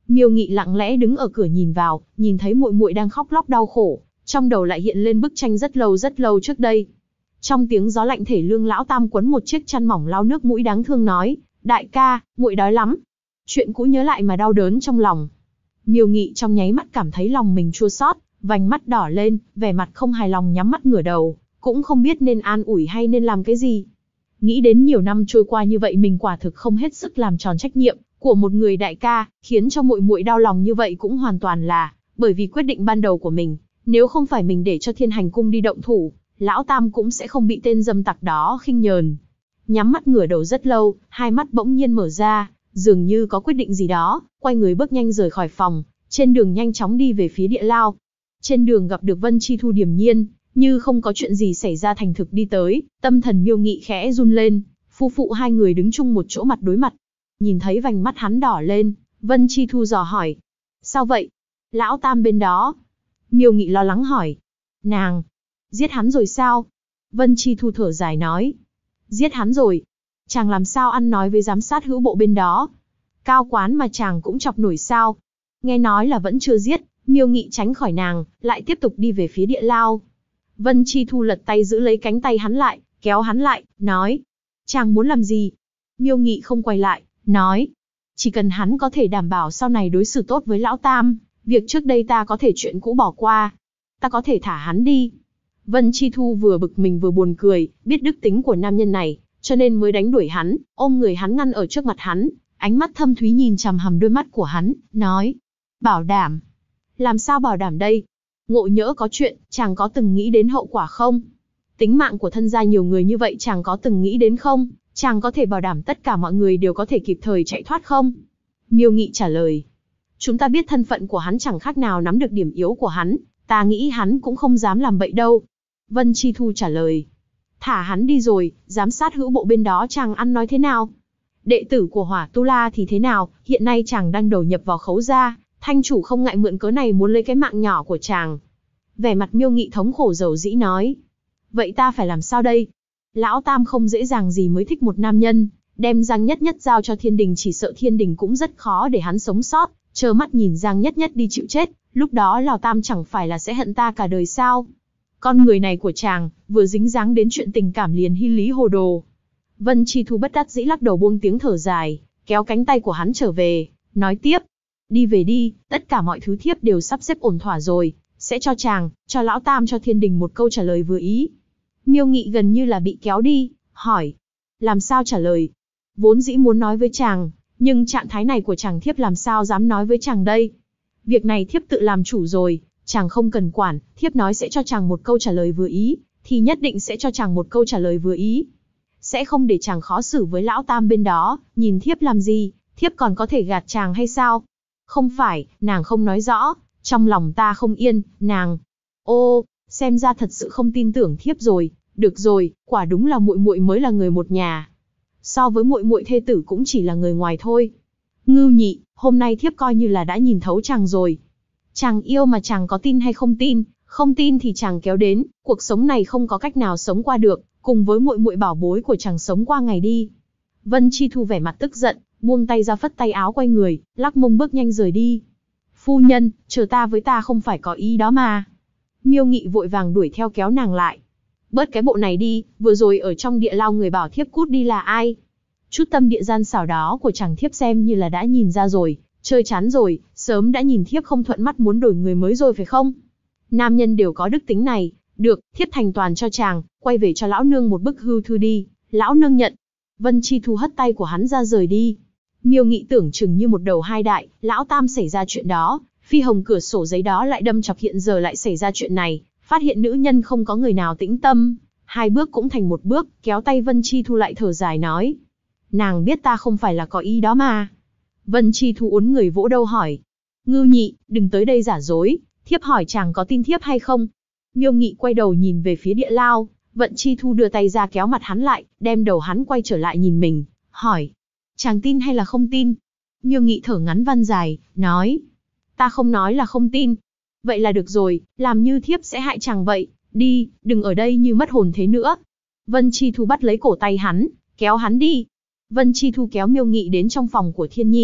[SPEAKER 1] Miêu Nghị lặng lẽ đứng ở cửa nhìn vào, nhìn thấy muội muội đang khóc lóc đau khổ, trong đầu lại hiện lên bức tranh rất lâu trước đây. Trong tiếng gió lạnh thể lương, lão Tam quấn một chiếc chăn mỏng lau nước mũi đáng thương nói, đại ca, muội đói lắm. Chuyện cũ nhớ lại mà đau đớn trong lòng. Miêu Nghị trong nháy mắt cảm thấy lòng mình chua xót, vành mắt đỏ lên, vẻ mặt không hài lòng nhắm mắt ngửa đầu, cũng không biết nên an ủi hay nên làm cái gì. Nghĩ đến nhiều năm trôi qua như vậy mình quả thực không hết sức làm tròn trách nhiệm của một người đại ca, khiến cho muội muội đau lòng như vậy cũng hoàn toàn là bởi vì quyết định ban đầu của mình. Nếu không phải mình để cho Thiên Hành Cung đi động thủ, lão Tam cũng sẽ không bị tên dâm tặc đó khinh nhờn. Nhắm mắt ngửa đầu rất lâu, hai mắt bỗng nhiên mở ra, dường như có quyết định gì đó, quay người bước nhanh rời khỏi phòng, trên đường nhanh chóng đi về phía địa lao. Trên đường gặp được Vân Chi Thu điềm nhiên, như không có chuyện gì xảy ra thành thực đi tới, tâm thần Miêu Nghị khẽ run lên, phu phụ hai người đứng chung một chỗ mặt đối mặt. Nhìn thấy vành mắt hắn đỏ lên, Vân Chi Thu dò hỏi. Sao vậy? Lão Tam bên đó. Miêu Nghị lo lắng hỏi. Nàng, giết hắn rồi sao? Vân Chi Thu thở dài nói. Giết hắn rồi. Chàng làm sao ăn nói với giám sát hữu bộ bên đó? Cao quán mà chàng cũng chọc nổi sao? Nghe nói là vẫn chưa giết, Miêu Nghị tránh khỏi nàng, lại tiếp tục đi về phía địa lao. Vân Chi Thu lật tay giữ lấy cánh tay hắn lại, kéo hắn lại, nói. Chàng muốn làm gì? Miêu Nghị không quay lại, nói. Chỉ cần hắn có thể đảm bảo sau này đối xử tốt với lão Tam, việc trước đây ta có thể chuyện cũ bỏ qua. Ta có thể thả hắn đi. Vân Chi Thu vừa bực mình vừa buồn cười, biết đức tính của nam nhân này, cho nên mới đánh đuổi hắn, ôm người hắn ngăn ở trước mặt hắn, ánh mắt thâm thúy nhìn chằm hằm đôi mắt của hắn, nói. Bảo đảm. Làm sao bảo đảm đây? Ngộ nhỡ có chuyện, chàng có từng nghĩ đến hậu quả không? Tính mạng của thân gia nhiều người như vậy chàng có từng nghĩ đến không? Chàng có thể bảo đảm tất cả mọi người đều có thể kịp thời chạy thoát không? Miêu Nghị trả lời. Chúng ta biết thân phận của hắn chẳng khác nào nắm được điểm yếu của hắn, ta nghĩ hắn cũng không dám làm bậy đâu. Vân Chi Thu trả lời. Thả hắn đi rồi, giám sát hữu bộ bên đó chàng ăn nói thế nào? Đệ tử của Hỏa Tu La thì thế nào? Hiện nay chàng đang đầu nhập vào Khấu gia, thanh chủ không ngại mượn cớ này muốn lấy cái mạng nhỏ của chàng. Vẻ mặt Miêu Nghị thống khổ dầu dĩ nói. Vậy ta phải làm sao đây? Lão Tam không dễ dàng gì mới thích một nam nhân, đem Giang Nhất Nhất giao cho Thiên Đình, chỉ sợ Thiên Đình cũng rất khó để hắn sống sót, trơ mắt nhìn Giang Nhất Nhất đi chịu chết, lúc đó Lão Tam chẳng phải là sẽ hận ta cả đời sao? Con người này của chàng, vừa dính dáng đến chuyện tình cảm liền hy lý hồ đồ. Vân Chi Thu bất đắc dĩ lắc đầu buông tiếng thở dài, kéo cánh tay của hắn trở về, nói tiếp. Đi về đi, tất cả mọi thứ thiếp đều sắp xếp ổn thỏa rồi, sẽ cho chàng, cho Lão Tam, cho Thiên Đình một câu trả lời vừa ý. Miêu Nghị gần như là bị kéo đi, hỏi. Làm sao trả lời? Vốn dĩ muốn nói với chàng, nhưng trạng thái này của chàng thiếp làm sao dám nói với chàng đây? Việc này thiếp tự làm chủ rồi, chàng không cần quản, thiếp nói sẽ cho chàng một câu trả lời vừa ý, thì nhất định sẽ cho chàng một câu trả lời vừa ý. Sẽ không để chàng khó xử với Lão Tam bên đó, nhìn thiếp làm gì, thiếp còn có thể gạt chàng hay sao? Không phải, nàng không nói rõ, trong lòng ta không yên, nàng. Ô, xem ra thật sự không tin tưởng thiếp rồi, được rồi, quả đúng là muội muội mới là người một nhà. So với muội muội thê tử cũng chỉ là người ngoài thôi. Ngưu Nhị, hôm nay thiếp coi như là đã nhìn thấu chàng rồi. Chàng yêu mà chàng có tin hay không tin thì chàng kéo đến, cuộc sống này không có cách nào sống qua được, cùng với muội muội bảo bối của chàng sống qua ngày đi. Vân Chi Thu vẻ mặt tức giận, buông tay ra phất tay áo quay người, lắc mông bước nhanh rời đi. Phu nhân, chờ ta với ta không phải có ý đó mà. Miêu Nghị vội vàng đuổi theo kéo nàng lại. Bớt cái bộ này đi, vừa rồi ở trong địa lao người bảo thiếp cút đi là ai? Chút tâm địa gian xảo đó của chàng thiếp xem như là đã nhìn ra rồi, chơi chán rồi, sớm đã nhìn thiếp không thuận mắt muốn đổi người mới rồi phải không? Nam nhân đều có đức tính này, được, thiếp thành toàn cho chàng, quay về cho lão nương một bức hưu thư đi, lão nương nhận. Vân Chi Thu hất tay của hắn ra rời đi. Miêu Nghị tưởng chừng như một đầu hai đại, Lão Tam xảy ra chuyện đó, phi hồng cửa sổ giấy đó lại đâm chọc, hiện giờ lại xảy ra chuyện này, phát hiện nữ nhân không có người nào tĩnh tâm, hai bước cũng thành một bước, kéo tay Vân Chi Thu lại thở dài nói. Nàng biết ta không phải là có ý đó mà. Vân Chi Thu uốn người vỗ đầu hỏi. Ngưu Nhị, đừng tới đây giả dối, thiếp hỏi chàng có tin thiếp hay không? Miêu Nghị quay đầu nhìn về phía địa lao, Vân Chi Thu đưa tay ra kéo mặt hắn lại, đem đầu hắn quay trở lại nhìn mình, hỏi. Chàng tin hay là không tin? Miêu Nghị thở ngắn văn dài, nói. Ta không nói là không tin. Vậy là được rồi, làm như thiếp sẽ hại chàng vậy, đi, đừng ở đây như mất hồn thế nữa. Vân Chi Thu bắt lấy cổ tay hắn, kéo hắn đi. Vân Chi Thu kéo Miêu Nghị đến trong phòng của Thiên Nhi,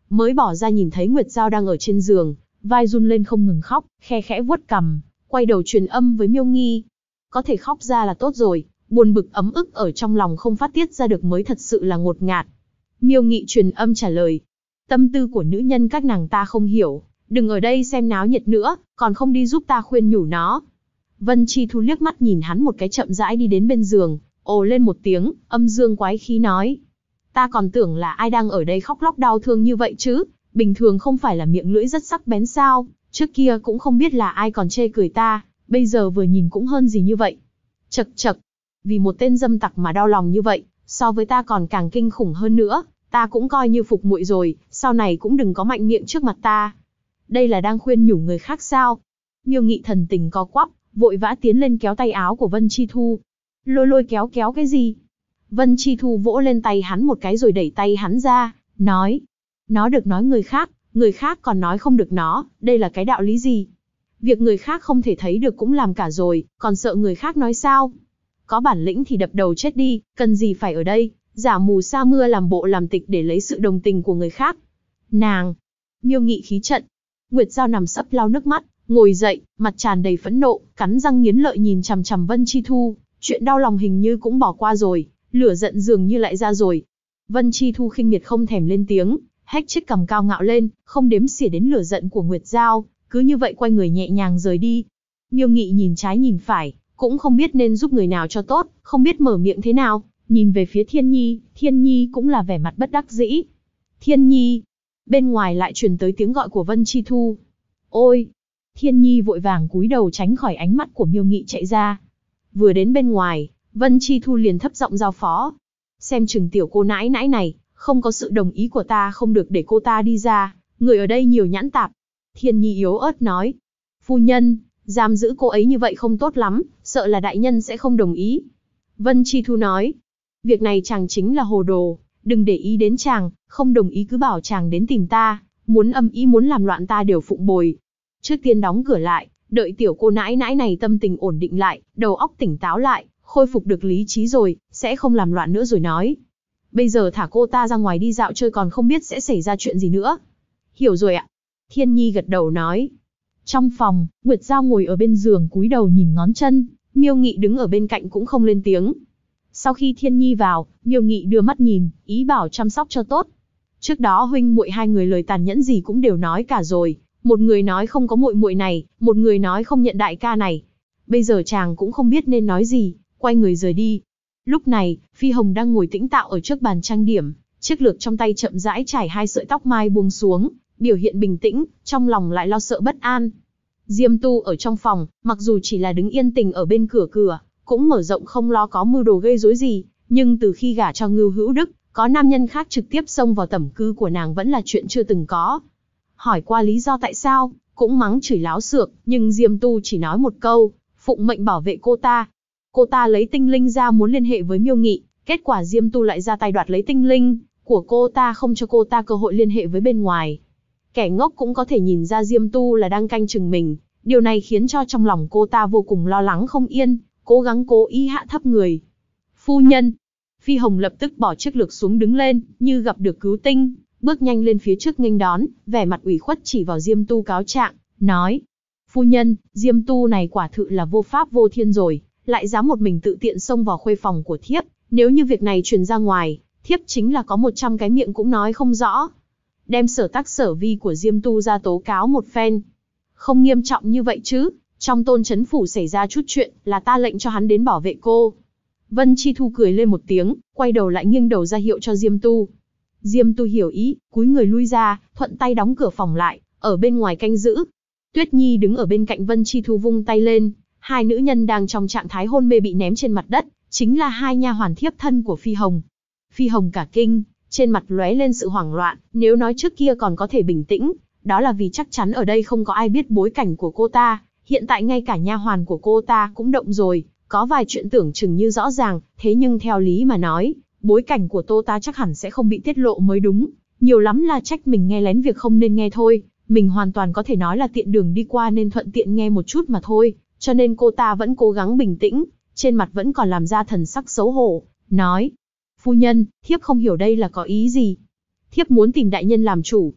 [SPEAKER 1] mới bỏ ra nhìn thấy Nguyệt Giao đang ở trên giường, vai run lên không ngừng khóc, khe khẽ vuốt cằm, quay đầu truyền âm với Miêu Nghi. Có thể khóc ra là tốt rồi, buồn bực ấm ức ở trong lòng không phát tiết ra được mới thật sự là ngột ngạt. Miêu Nghị truyền âm trả lời. Tâm tư của nữ nhân các nàng ta không hiểu, đừng ở đây xem náo nhiệt nữa, còn không đi giúp ta khuyên nhủ nó. Vân Chi Thu liếc mắt nhìn hắn một cái chậm rãi đi đến bên giường, ồ lên một tiếng, âm dương quái khí nói. Ta còn tưởng là ai đang ở đây khóc lóc đau thương như vậy chứ, bình thường không phải là miệng lưỡi rất sắc bén sao, trước kia cũng không biết là ai còn chê cười ta, bây giờ vừa nhìn cũng hơn gì như vậy. Chậc chậc, vì một tên dâm tặc mà đau lòng như vậy, so với ta còn càng kinh khủng hơn nữa, ta cũng coi như phục muội rồi, sau này cũng đừng có mạnh miệng trước mặt ta. Đây là đang khuyên nhủ người khác sao? Miêu Nghị thần tình co quắp, vội vã tiến lên kéo tay áo của Vân Chi Thu. Lôi kéo cái gì? Vân Chi Thu vỗ lên tay hắn một cái rồi đẩy tay hắn ra, nói. Nó được nói người khác còn nói không được nó, đây là cái đạo lý gì? Việc người khác không thể thấy được cũng làm cả rồi, còn sợ người khác nói sao? Có bản lĩnh thì đập đầu chết đi, cần gì phải ở đây, giả mù sa mưa làm bộ làm tịch để lấy sự đồng tình của người khác. Nàng! Miêu Nghị khí trận. Nguyệt Giao nằm sấp lau nước mắt, ngồi dậy, mặt tràn đầy phẫn nộ, cắn răng nghiến lợi nhìn chằm chằm Vân Chi Thu, chuyện đau lòng hình như cũng bỏ qua rồi, lửa giận dường như lại ra rồi. Vân Chi Thu khinh miệt không thèm lên tiếng, hét chiếc cằm cao ngạo lên, không đếm xỉa đến lửa giận của Nguyệt Giao, cứ như vậy quay người nhẹ nhàng rời đi. Miêu Nghị nhìn trái nhìn phải, cũng không biết nên giúp người nào cho tốt, không biết mở miệng thế nào, nhìn về phía Thiên Nhi cũng là vẻ mặt bất đắc dĩ. Thiên Nhi! Bên ngoài lại truyền tới tiếng gọi của Vân Chi Thu. Ôi! Thiên Nhi vội vàng cúi đầu tránh khỏi ánh mắt của Miêu Nghị chạy ra. Vừa đến bên ngoài, Vân Chi Thu liền thấp giọng giao phó. Xem chừng tiểu cô nãi nãi này, không có sự đồng ý của ta không được để cô ta đi ra, người ở đây nhiều nhãn tạp. Thiên Nhi yếu ớt nói. Phu nhân, giam giữ cô ấy như vậy không tốt lắm, sợ là đại nhân sẽ không đồng ý. Vân Chi Thu nói. Việc này chàng chính là hồ đồ, đừng để ý đến chàng, không đồng ý cứ bảo chàng đến tìm ta, muốn âm ý muốn làm loạn ta đều phụng bồi. Trước tiên đóng cửa lại, đợi tiểu cô nãi nãi này tâm tình ổn định lại, đầu óc tỉnh táo lại, khôi phục được lý trí rồi, sẽ không làm loạn nữa rồi nói. Bây giờ thả cô ta ra ngoài đi dạo chơi còn không biết sẽ xảy ra chuyện gì nữa. Hiểu rồi ạ. Thiên Nhi gật đầu nói. Trong phòng, Nguyệt Giao ngồi ở bên giường cúi đầu nhìn ngón chân, Miêu Nghị đứng ở bên cạnh cũng không lên tiếng. Sau khi Thiên Nhi vào, Miêu Nghị đưa mắt nhìn, ý bảo chăm sóc cho tốt. Trước đó huynh muội hai người lời tàn nhẫn gì cũng đều nói cả rồi, một người nói không có muội muội này, một người nói không nhận đại ca này. Bây giờ chàng cũng không biết nên nói gì, quay người rời đi. Lúc này, Phi Hồng đang ngồi tĩnh tạo ở trước bàn trang điểm, chiếc lược trong tay chậm rãi trải hai sợi tóc mai buông xuống, biểu hiện bình tĩnh, trong lòng lại lo sợ bất an. Diêm Tu ở trong phòng, mặc dù chỉ là đứng yên tình ở bên cửa, cũng mở rộng không lo có mưu đồ gây rối gì, nhưng từ khi gả cho Ngưu Hữu Đức, có nam nhân khác trực tiếp xông vào tẩm cư của nàng vẫn là chuyện chưa từng có. Hỏi qua lý do tại sao, cũng mắng chửi láo xược, nhưng Diêm Tu chỉ nói một câu, phụng mệnh bảo vệ cô ta. Cô ta lấy tinh linh ra muốn liên hệ với Miêu Nghị, kết quả Diêm Tu lại ra tay đoạt lấy tinh linh của cô ta, không cho cô ta cơ hội liên hệ với bên ngoài. Kẻ ngốc cũng có thể nhìn ra Diêm Tu là đang canh chừng mình, điều này khiến cho trong lòng cô ta vô cùng lo lắng không yên, cố gắng cố ý hạ thấp người. Phu nhân! Phi Hồng lập tức bỏ chiếc lược xuống đứng lên, như gặp được cứu tinh, bước nhanh lên phía trước nghênh đón, vẻ mặt ủy khuất chỉ vào Diêm Tu cáo trạng, nói. Phu nhân, Diêm Tu này quả thực là vô pháp vô thiên rồi, lại dám một mình tự tiện xông vào khuê phòng của thiếp, nếu như việc này truyền ra ngoài, thiếp chính là có 100 cái miệng cũng nói không rõ. Đem sở tác sở vi của Diêm Tu ra tố cáo một phen. Không nghiêm trọng như vậy chứ, trong Tôn Trấn Phủ xảy ra chút chuyện, là ta lệnh cho hắn đến bảo vệ cô. Vân Chi Thu cười lên một tiếng, quay đầu lại nghiêng đầu ra hiệu cho Diêm Tu. Diêm Tu hiểu ý, cúi người lui ra, thuận tay đóng cửa phòng lại, ở bên ngoài canh giữ. Tuyết Nhi đứng ở bên cạnh Vân Chi Thu vung tay lên, hai nữ nhân đang trong trạng thái hôn mê bị ném trên mặt đất, chính là hai nha hoàn thiếp thân của Phi Hồng. Phi Hồng cả kinh, trên mặt lóe lên sự hoảng loạn, nếu nói trước kia còn có thể bình tĩnh, đó là vì chắc chắn ở đây không có ai biết bối cảnh của cô ta, hiện tại ngay cả nha hoàn của cô ta cũng động rồi, có vài chuyện tưởng chừng như rõ ràng, thế nhưng theo lý mà nói, bối cảnh của cô ta chắc hẳn sẽ không bị tiết lộ mới đúng, nhiều lắm là trách mình nghe lén việc không nên nghe thôi, mình hoàn toàn có thể nói là tiện đường đi qua nên thuận tiện nghe một chút mà thôi, cho nên cô ta vẫn cố gắng bình tĩnh, trên mặt vẫn còn làm ra thần sắc xấu hổ, nói. Phu nhân, thiếp không hiểu đây là có ý gì. Thiếp muốn tìm đại nhân làm chủ,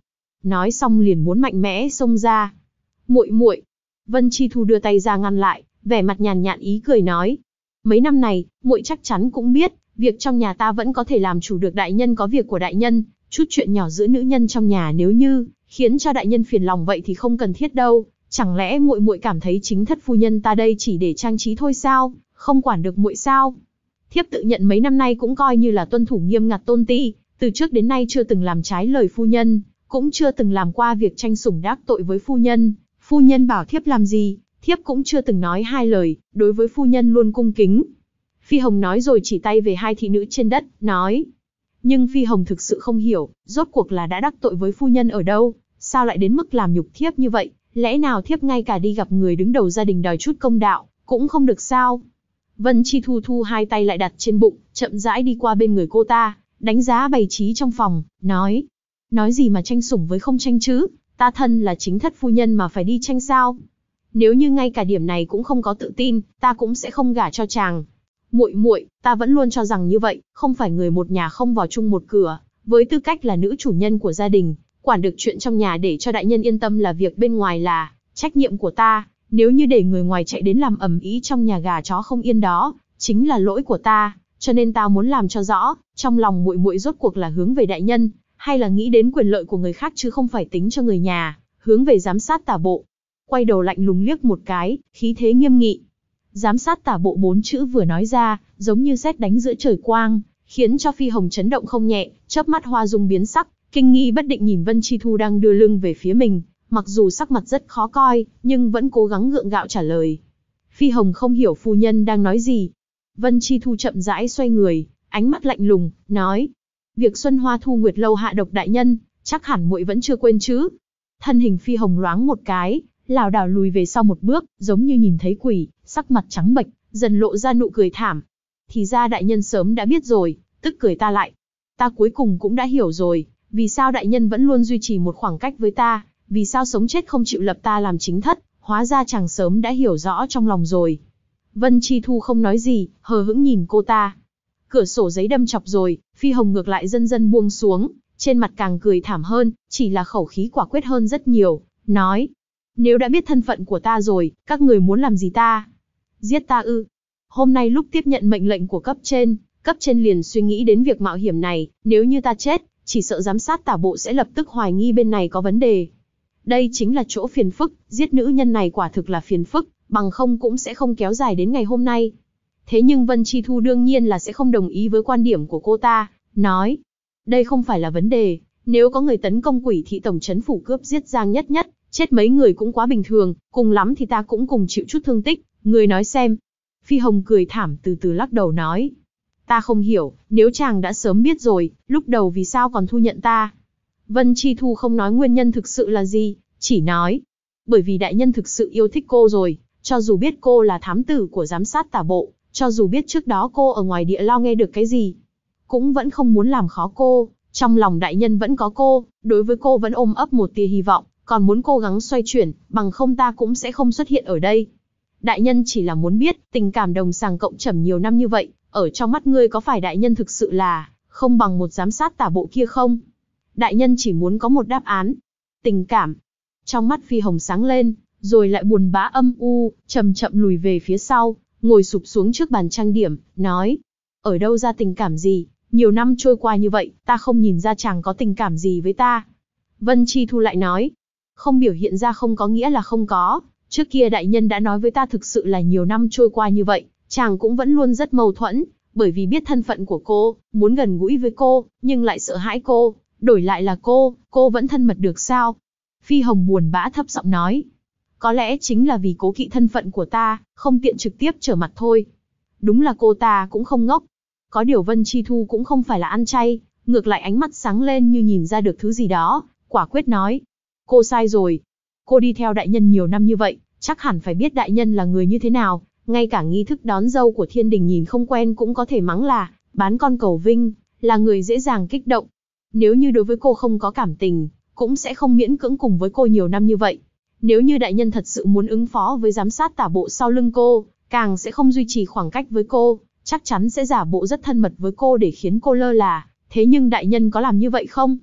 [SPEAKER 1] nói xong liền muốn mạnh mẽ xông ra. Muội muội. Vân Chi Thu đưa tay ra ngăn lại, vẻ mặt nhàn nhạt ý cười nói. Mấy năm này, muội chắc chắn cũng biết, việc trong nhà ta vẫn có thể làm chủ được, đại nhân có việc của đại nhân, chút chuyện nhỏ giữa nữ nhân trong nhà nếu như khiến cho đại nhân phiền lòng vậy thì không cần thiết đâu. Chẳng lẽ muội muội cảm thấy chính thất phu nhân ta đây chỉ để trang trí thôi sao, không quản được muội sao? Thiếp tự nhận mấy năm nay cũng coi như là tuân thủ nghiêm ngặt tôn ti, từ trước đến nay chưa từng làm trái lời phu nhân, cũng chưa từng làm qua việc tranh sủng đắc tội với phu nhân. Phu nhân bảo thiếp làm gì, thiếp cũng chưa từng nói hai lời, đối với phu nhân luôn cung kính. Phi Hồng nói rồi chỉ tay về hai thị nữ trên đất, nói. Nhưng Phi Hồng thực sự không hiểu, rốt cuộc là đã đắc tội với phu nhân ở đâu, sao lại đến mức làm nhục thiếp như vậy, lẽ nào thiếp ngay cả đi gặp người đứng đầu gia đình đòi chút công đạo, cũng không được sao? Vân Chi Thu thu hai tay lại đặt trên bụng, chậm rãi đi qua bên người cô ta, đánh giá bày trí trong phòng, nói. Nói gì mà tranh sủng với không tranh chứ, ta thân là chính thất phu nhân mà phải đi tranh sao? Nếu như ngay cả điểm này cũng không có tự tin, ta cũng sẽ không gả cho chàng. Muội muội, ta vẫn luôn cho rằng như vậy, không phải người một nhà không vào chung một cửa, với tư cách là nữ chủ nhân của gia đình, quản được chuyện trong nhà để cho đại nhân yên tâm là việc bên ngoài là trách nhiệm của ta, nếu như để người ngoài chạy đến làm ầm ĩ trong nhà gà chó không yên đó, chính là lỗi của ta, cho nên ta muốn làm cho rõ, trong lòng muội muội rốt cuộc là hướng về đại nhân, hay là nghĩ đến quyền lợi của người khác chứ không phải tính cho người nhà, hướng về giám sát tả bộ. Quay đầu lạnh lùng liếc một cái, khí thế nghiêm nghị. Giám sát tả bộ 4 chữ vừa nói ra, giống như sét đánh giữa trời quang, khiến cho Phi Hồng chấn động không nhẹ, chớp mắt hoa dung biến sắc, kinh nghi bất định nhìn Vân Chi Thu đang đưa lưng về phía mình, mặc dù sắc mặt rất khó coi, nhưng vẫn cố gắng gượng gạo trả lời. Phi Hồng không hiểu phu nhân đang nói gì. Vân Chi Thu chậm rãi xoay người, ánh mắt lạnh lùng, nói: "Việc Xuân Hoa Thu Nguyệt lâu hạ độc đại nhân, chắc hẳn muội vẫn chưa quên chứ?" Thân hình Phi Hồng loáng một cái, lảo đảo lùi về sau một bước, giống như nhìn thấy quỷ, sắc mặt trắng bệch, dần lộ ra nụ cười thảm. Thì ra đại nhân sớm đã biết rồi, tức cười ta lại. Ta cuối cùng cũng đã hiểu rồi, vì sao đại nhân vẫn luôn duy trì một khoảng cách với ta, vì sao sống chết không chịu lập ta làm chính thất, hóa ra chàng sớm đã hiểu rõ trong lòng rồi. Vân Chi Thu không nói gì, hờ hững nhìn cô ta. Cửa sổ giấy đâm chọc rồi, Phi Hồng ngược lại dần dần buông xuống, trên mặt càng cười thảm hơn, chỉ là khẩu khí quả quyết hơn rất nhiều, nói: "Nếu đã biết thân phận của ta rồi, các người muốn làm gì ta? Giết ta ư?" Hôm nay lúc tiếp nhận mệnh lệnh của cấp trên liền suy nghĩ đến việc mạo hiểm này, nếu như ta chết, chỉ sợ giám sát tả bộ sẽ lập tức hoài nghi bên này có vấn đề. Đây chính là chỗ phiền phức, giết nữ nhân này quả thực là phiền phức, bằng không cũng sẽ không kéo dài đến ngày hôm nay. Thế nhưng Vân Chi Thu đương nhiên là sẽ không đồng ý với quan điểm của cô ta, nói: "Đây không phải là vấn đề, nếu có người tấn công Quỷ thị tổng trấn phủ cướp giết Giang Nhất Nhất, chết mấy người cũng quá bình thường, cùng lắm thì ta cũng cùng chịu chút thương tích, người nói xem." Phi Hồng cười thảm từ từ lắc đầu nói: "Ta không hiểu, nếu chàng đã sớm biết rồi, lúc đầu vì sao còn thu nhận ta?" Vân Chi Thu không nói nguyên nhân thực sự là gì, chỉ nói: "Bởi vì đại nhân thực sự yêu thích cô rồi, cho dù biết cô là thám tử của giám sát tả bộ, cho dù biết trước đó cô ở ngoài địa lao nghe được cái gì, cũng vẫn không muốn làm khó cô, trong lòng đại nhân vẫn có cô, đối với cô vẫn ôm ấp một tia hy vọng, còn muốn cố gắng xoay chuyển, bằng không ta cũng sẽ không xuất hiện ở đây. Đại nhân chỉ là muốn biết, tình cảm đồng sàng cộng trầm nhiều năm như vậy, ở trong mắt ngươi có phải đại nhân thực sự là không bằng một giám sát tả bộ kia không? Đại nhân chỉ muốn có một đáp án. Tình cảm." Trong mắt Phi Hồng sáng lên, rồi lại buồn bã âm u, chậm chậm lùi về phía sau, ngồi sụp xuống trước bàn trang điểm, nói: "Ở đâu ra tình cảm gì, nhiều năm trôi qua như vậy, ta không nhìn ra chàng có tình cảm gì với ta." Vân Chi Thu lại nói: "Không biểu hiện ra không có nghĩa là không có, trước kia đại nhân đã nói với ta thực sự là nhiều năm trôi qua như vậy, chàng cũng vẫn luôn rất mâu thuẫn, bởi vì biết thân phận của cô, muốn gần gũi với cô, nhưng lại sợ hãi cô, đổi lại là cô vẫn thân mật được sao?" Phi Hồng buồn bã thấp giọng nói: "Có lẽ chính là vì cố kỵ thân phận của ta, không tiện trực tiếp trở mặt thôi." Đúng là cô ta cũng không ngốc. Có điều Vân Chi Thu cũng không phải là ăn chay, ngược lại ánh mắt sáng lên như nhìn ra được thứ gì đó, quả quyết nói: "Cô sai rồi. Cô đi theo đại nhân nhiều năm như vậy, chắc hẳn phải biết đại nhân là người như thế nào, ngay cả nghi thức đón dâu của thiên đình nhìn không quen cũng có thể mắng là bán con cầu vinh, là người dễ dàng kích động. Nếu như đối với cô không có cảm tình, cũng sẽ không miễn cưỡng cùng với cô nhiều năm như vậy. Nếu như đại nhân thật sự muốn ứng phó với giám sát tả bộ sau lưng cô, càng sẽ không duy trì khoảng cách với cô, chắc chắn sẽ giả bộ rất thân mật với cô để khiến cô lơ là. Thế nhưng đại nhân có làm như vậy không?"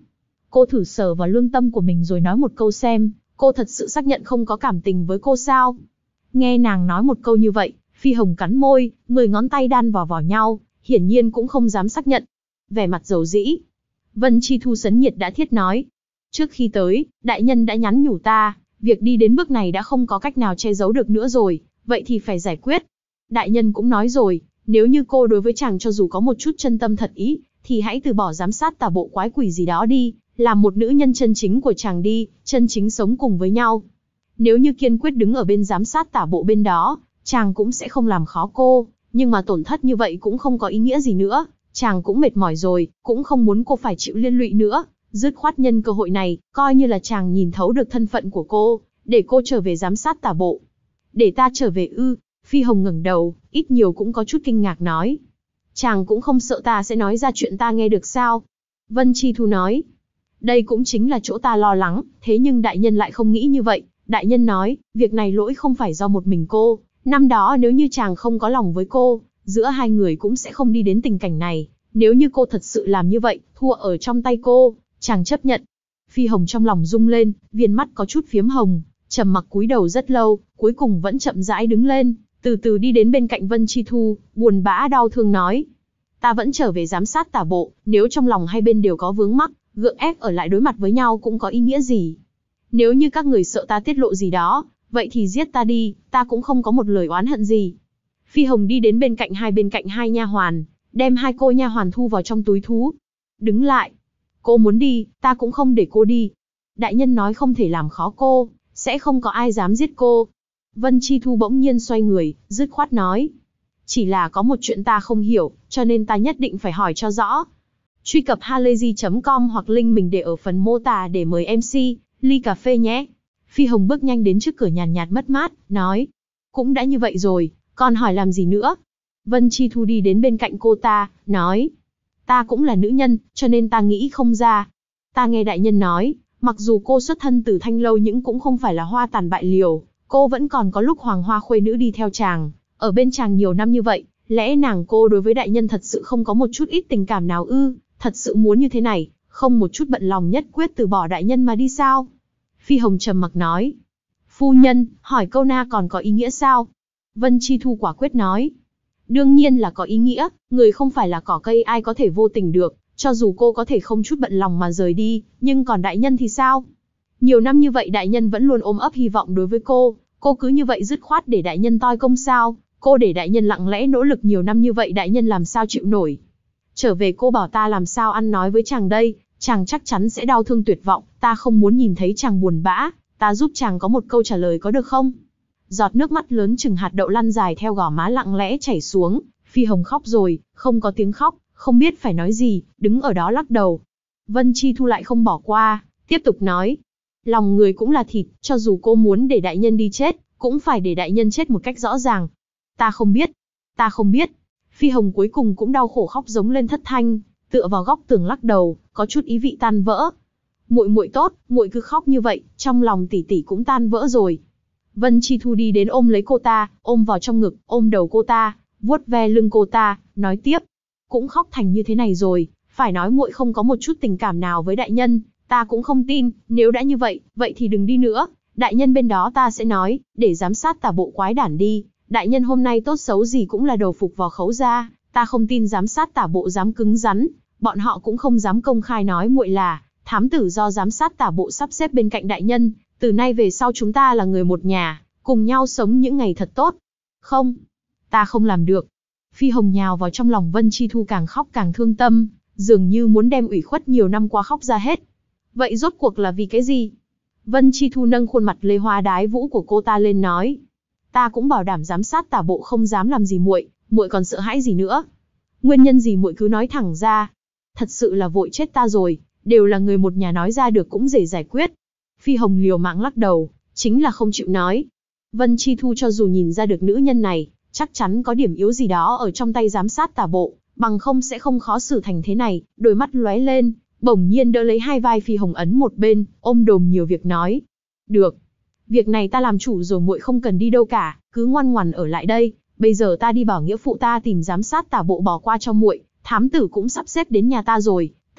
[SPEAKER 1] Cô thử sờ vào lương tâm của mình rồi nói một câu xem, cô thật sự xác nhận không có cảm tình với cô sao? Nghe nàng nói một câu như vậy, Phi Hồng cắn môi, 10 ngón tay đan vào nhau, hiển nhiên cũng không dám xác nhận. Vẻ mặt dầu dĩ. Vân Chi Thu sấn nhiệt đã thiết nói. Trước khi tới, đại nhân đã nhắn nhủ ta, việc đi đến bước này đã không có cách nào che giấu được nữa rồi, vậy thì phải giải quyết. Đại nhân cũng nói rồi, nếu như cô đối với chàng cho dù có một chút chân tâm thật ý, thì hãy từ bỏ giám sát tà bộ quái quỷ gì đó đi, làm một nữ nhân chân chính của chàng đi, chân chính sống cùng với nhau. Nếu như kiên quyết đứng ở bên giám sát tả bộ bên đó, chàng cũng sẽ không làm khó cô, nhưng mà tổn thất như vậy cũng không có ý nghĩa gì nữa, chàng cũng mệt mỏi rồi, cũng không muốn cô phải chịu liên lụy nữa, dứt khoát nhân cơ hội này, coi như là chàng nhìn thấu được thân phận của cô, để cô trở về giám sát tả bộ. Để ta trở về ư? Phi Hồng ngẩng đầu, ít nhiều cũng có chút kinh ngạc nói. Chàng cũng không sợ ta sẽ nói ra chuyện ta nghe được sao? Vân Chi Thu nói. Đây cũng chính là chỗ ta lo lắng, thế nhưng đại nhân lại không nghĩ như vậy. Đại nhân nói, việc này lỗi không phải do một mình cô. Năm đó nếu như chàng không có lòng với cô, giữa hai người cũng sẽ không đi đến tình cảnh này. Nếu như cô thật sự làm như vậy, thua ở trong tay cô, chàng chấp nhận. Phi Hồng trong lòng rung lên, viền mắt có chút phiếm hồng, trầm mặc cúi đầu rất lâu, cuối cùng vẫn chậm rãi đứng lên, từ từ đi đến bên cạnh Vân Chi Thu, buồn bã đau thương nói. Ta vẫn trở về giám sát tả bộ, nếu trong lòng hai bên đều có vướng mắc, gượng ép ở lại đối mặt với nhau cũng có ý nghĩa gì. Nếu như các người sợ ta tiết lộ gì đó, vậy thì giết ta đi, ta cũng không có một lời oán hận gì. Phi Hồng đi đến bên cạnh hai nha hoàn, đem hai cô nha hoàn thu vào trong túi thú. Đứng lại. Cô muốn đi, ta cũng không để cô đi. Đại nhân nói không thể làm khó cô, sẽ không có ai dám giết cô. Vân Chi Thu bỗng nhiên xoay người, dứt khoát nói. Chỉ là có một chuyện ta không hiểu, cho nên ta nhất định phải hỏi cho rõ. Truy cập halayzi.com hoặc link mình để ở phần mô tả để mời MC, ly cà phê nhé. Phi Hồng bước nhanh đến trước cửa nhàn nhạt mất mát, nói. Cũng đã như vậy rồi, còn hỏi làm gì nữa? Vân Chi Thu đi đến bên cạnh cô ta, nói. Ta cũng là nữ nhân, cho nên ta nghĩ không ra. Ta nghe đại nhân nói, mặc dù cô xuất thân từ Thanh Lâu nhưng cũng không phải là hoa tàn bại liều, cô vẫn còn có lúc hoàng hoa khuê nữ đi theo chàng, ở bên chàng nhiều năm như vậy, lẽ nàng cô đối với đại nhân thật sự không có một chút ít tình cảm nào ư, thật sự muốn như thế này, không một chút bận lòng nhất quyết từ bỏ đại nhân mà đi sao? Phi Hồng trầm mặc nói. Phu nhân, hỏi câu na còn có ý nghĩa sao? Vân Chi Thu quả quyết nói. Đương nhiên là có ý nghĩa, người không phải là cỏ cây ai có thể vô tình được, cho dù cô có thể không chút bận lòng mà rời đi, nhưng còn đại nhân thì sao? Nhiều năm như vậy đại nhân vẫn luôn ôm ấp hy vọng đối với cô cứ như vậy dứt khoát để đại nhân toi công sao? Cô để đại nhân lặng lẽ nỗ lực nhiều năm như vậy đại nhân làm sao chịu nổi? Trở về cô bảo ta làm sao ăn nói với chàng đây, chàng chắc chắn sẽ đau thương tuyệt vọng, ta không muốn nhìn thấy chàng buồn bã, ta giúp chàng có một câu trả lời có được không? Giọt nước mắt lớn chừng hạt đậu lăn dài theo gò má lặng lẽ chảy xuống, Phi Hồng khóc rồi, không có tiếng khóc, không biết phải nói gì, đứng ở đó lắc đầu. Vân Chi Thu lại không bỏ qua, tiếp tục nói. Lòng người cũng là thịt, cho dù cô muốn để đại nhân đi chết, cũng phải để đại nhân chết một cách rõ ràng. Ta không biết, ta không biết. Phi Hồng cuối cùng cũng đau khổ khóc giống lên thất thanh, tựa vào góc tường lắc đầu, có chút ý vị tan vỡ. Muội muội tốt, muội cứ khóc như vậy, trong lòng tỷ tỷ cũng tan vỡ rồi. Vân Chi Thu đi đến ôm lấy cô ta, ôm vào trong ngực, ôm đầu cô ta, vuốt ve lưng cô ta, nói tiếp. Cũng khóc thành như thế này rồi, phải nói muội không có một chút tình cảm nào với đại nhân, ta cũng không tin, nếu đã như vậy, vậy thì đừng đi nữa. Đại nhân bên đó ta sẽ nói, để giám sát tả bộ quái đản đi. Đại nhân hôm nay tốt xấu gì cũng là đầu phục vào khấu gia, ta không tin giám sát tả bộ dám cứng rắn, bọn họ cũng không dám công khai nói muội là thám tử do giám sát tả bộ sắp xếp bên cạnh đại nhân, từ nay về sau chúng ta là người một nhà, cùng nhau sống những ngày thật tốt. Không, ta không làm được. Phi Hồng nhào vào trong lòng Vân Chi Thu càng khóc càng thương tâm, dường như muốn đem ủy khuất nhiều năm qua khóc ra hết. Vậy rốt cuộc là vì cái gì? Vân Chi Thu nâng khuôn mặt lê hoa đái vũ của cô ta lên nói. Ta cũng bảo đảm giám sát tả bộ không dám làm gì muội, muội còn sợ hãi gì nữa? Nguyên nhân gì muội cứ nói thẳng ra. Thật sự là vội chết ta rồi, đều là người một nhà nói ra được cũng dễ giải quyết. Phi Hồng liều mạng lắc đầu, chính là không chịu nói. Vân Chi Thu cho dù nhìn ra được nữ nhân này, chắc chắn có điểm yếu gì đó ở trong tay giám sát tả bộ, bằng không sẽ không khó xử thành thế này, đôi mắt lóe lên, bỗng nhiên đỡ lấy hai vai Phi Hồng ấn một bên, ôm đồm nhiều việc nói. Được. Việc này ta làm chủ rồi muội không cần đi đâu cả, cứ ngoan ngoằn ở lại đây, bây giờ ta đi bảo nghĩa phụ ta tìm giám sát tả bộ bỏ qua cho muội, thám tử cũng sắp xếp đến nhà ta rồi,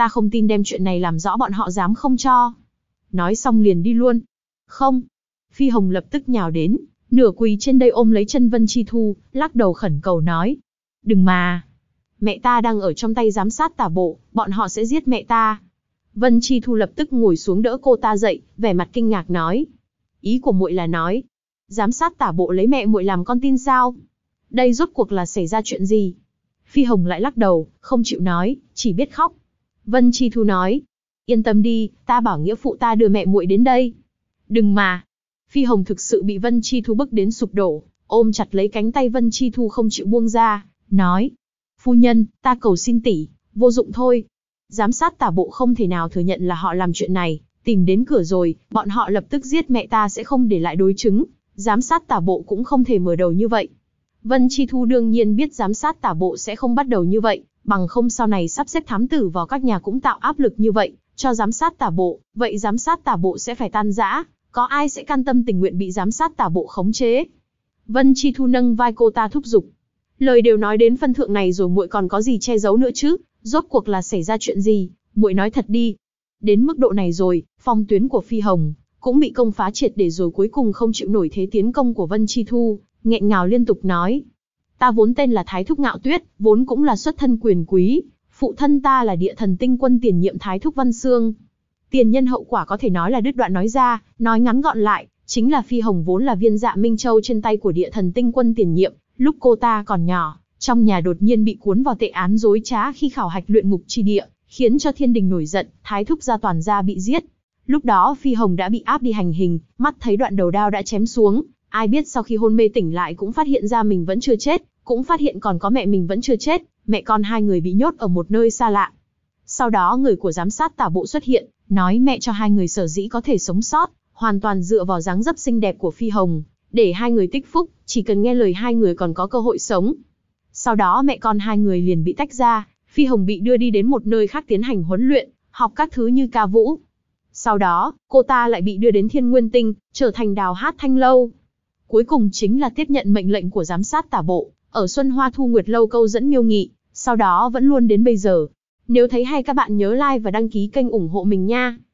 [SPEAKER 1] Ta không tin đem chuyện này làm rõ bọn họ dám không cho. Nói xong liền đi luôn. Không. Phi Hồng lập tức nhào đến, nửa quỳ trên đây ôm lấy chân Vân Chi Thu, lắc đầu khẩn cầu nói. Đừng mà. Mẹ ta đang ở trong tay giám sát tả bộ, bọn họ sẽ giết mẹ ta. Vân Chi Thu lập tức ngồi xuống đỡ cô ta dậy, vẻ mặt kinh ngạc nói. Ý của muội là nói, giám sát tả bộ lấy mẹ muội làm con tin sao? Đây rốt cuộc là xảy ra chuyện gì? Phi Hồng lại lắc đầu, không chịu nói, chỉ biết khóc. Vân Chi Thu nói, yên tâm đi, ta bảo nghĩa phụ ta đưa mẹ muội đến đây. Đừng mà. Phi Hồng thực sự bị Vân Chi Thu bức đến sụp đổ, ôm chặt lấy cánh tay Vân Chi Thu không chịu buông ra, nói. Phu nhân, ta cầu xin tỷ, vô dụng thôi. Giám sát tả bộ không thể nào thừa nhận là họ làm chuyện này, tìm đến cửa rồi, bọn họ lập tức giết mẹ ta sẽ không để lại đối chứng. Giám sát tả bộ cũng không thể mở đầu như vậy. Vân Chi Thu đương nhiên biết giám sát tả bộ sẽ không bắt đầu như vậy, bằng không sau này sắp xếp thám tử vào các nhà cũng tạo áp lực như vậy, cho giám sát tả bộ, vậy giám sát tả bộ sẽ phải tan rã, có ai sẽ can tâm tình nguyện bị giám sát tả bộ khống chế. Vân Chi Thu nâng vai cô ta thúc giục. Lời đều nói đến phân thượng này rồi muội còn có gì che giấu nữa chứ, rốt cuộc là xảy ra chuyện gì, muội nói thật đi. Đến mức độ này rồi, phong tuyến của Phi Hồng cũng bị công phá triệt để rồi, cuối cùng không chịu nổi thế tiến công của Vân Chi Thu, nghẹn ngào liên tục nói. Ta vốn tên là Thái Thúc Ngạo Tuyết, vốn cũng là xuất thân quyền quý, phụ thân ta là Địa Thần Tinh Quân tiền nhiệm Thái Thúc Văn Xương. Tiền nhân hậu quả có thể nói là đứt đoạn nói ra, nói ngắn gọn lại, chính là Phi Hồng vốn là viên dạ Minh Châu trên tay của Địa Thần Tinh Quân tiền nhiệm, lúc cô ta còn nhỏ, trong nhà đột nhiên bị cuốn vào tệ án dối trá khi khảo hạch luyện ngục chi địa, khiến cho thiên đình nổi giận, Thái Thúc gia toàn gia bị giết. Lúc đó Phi Hồng đã bị áp đi hành hình, mắt thấy đoạn đầu đao đã chém xuống, ai biết sau khi hôn mê tỉnh lại cũng phát hiện ra mình vẫn chưa chết, cũng phát hiện còn có mẹ mình vẫn chưa chết, mẹ con hai người bị nhốt ở một nơi xa lạ. Sau đó người của giám sát tả bộ xuất hiện, nói mẹ cho hai người sở dĩ có thể sống sót, hoàn toàn dựa vào dáng dấp xinh đẹp của Phi Hồng, để hai người tích phúc, chỉ cần nghe lời hai người còn có cơ hội sống. Sau đó mẹ con hai người liền bị tách ra, Phi Hồng bị đưa đi đến một nơi khác tiến hành huấn luyện, học các thứ như ca vũ. Sau đó, cô ta lại bị đưa đến Thiên Nguyên Tinh, trở thành Đào Hát Thanh Lâu. Cuối cùng chính là tiếp nhận mệnh lệnh của giám sát tả bộ, ở Xuân Hoa Thu Nguyệt Lâu câu dẫn Miêu Nghị, sau đó vẫn luôn đến bây giờ. Nếu thấy hay các bạn nhớ like và đăng ký kênh ủng hộ mình nha.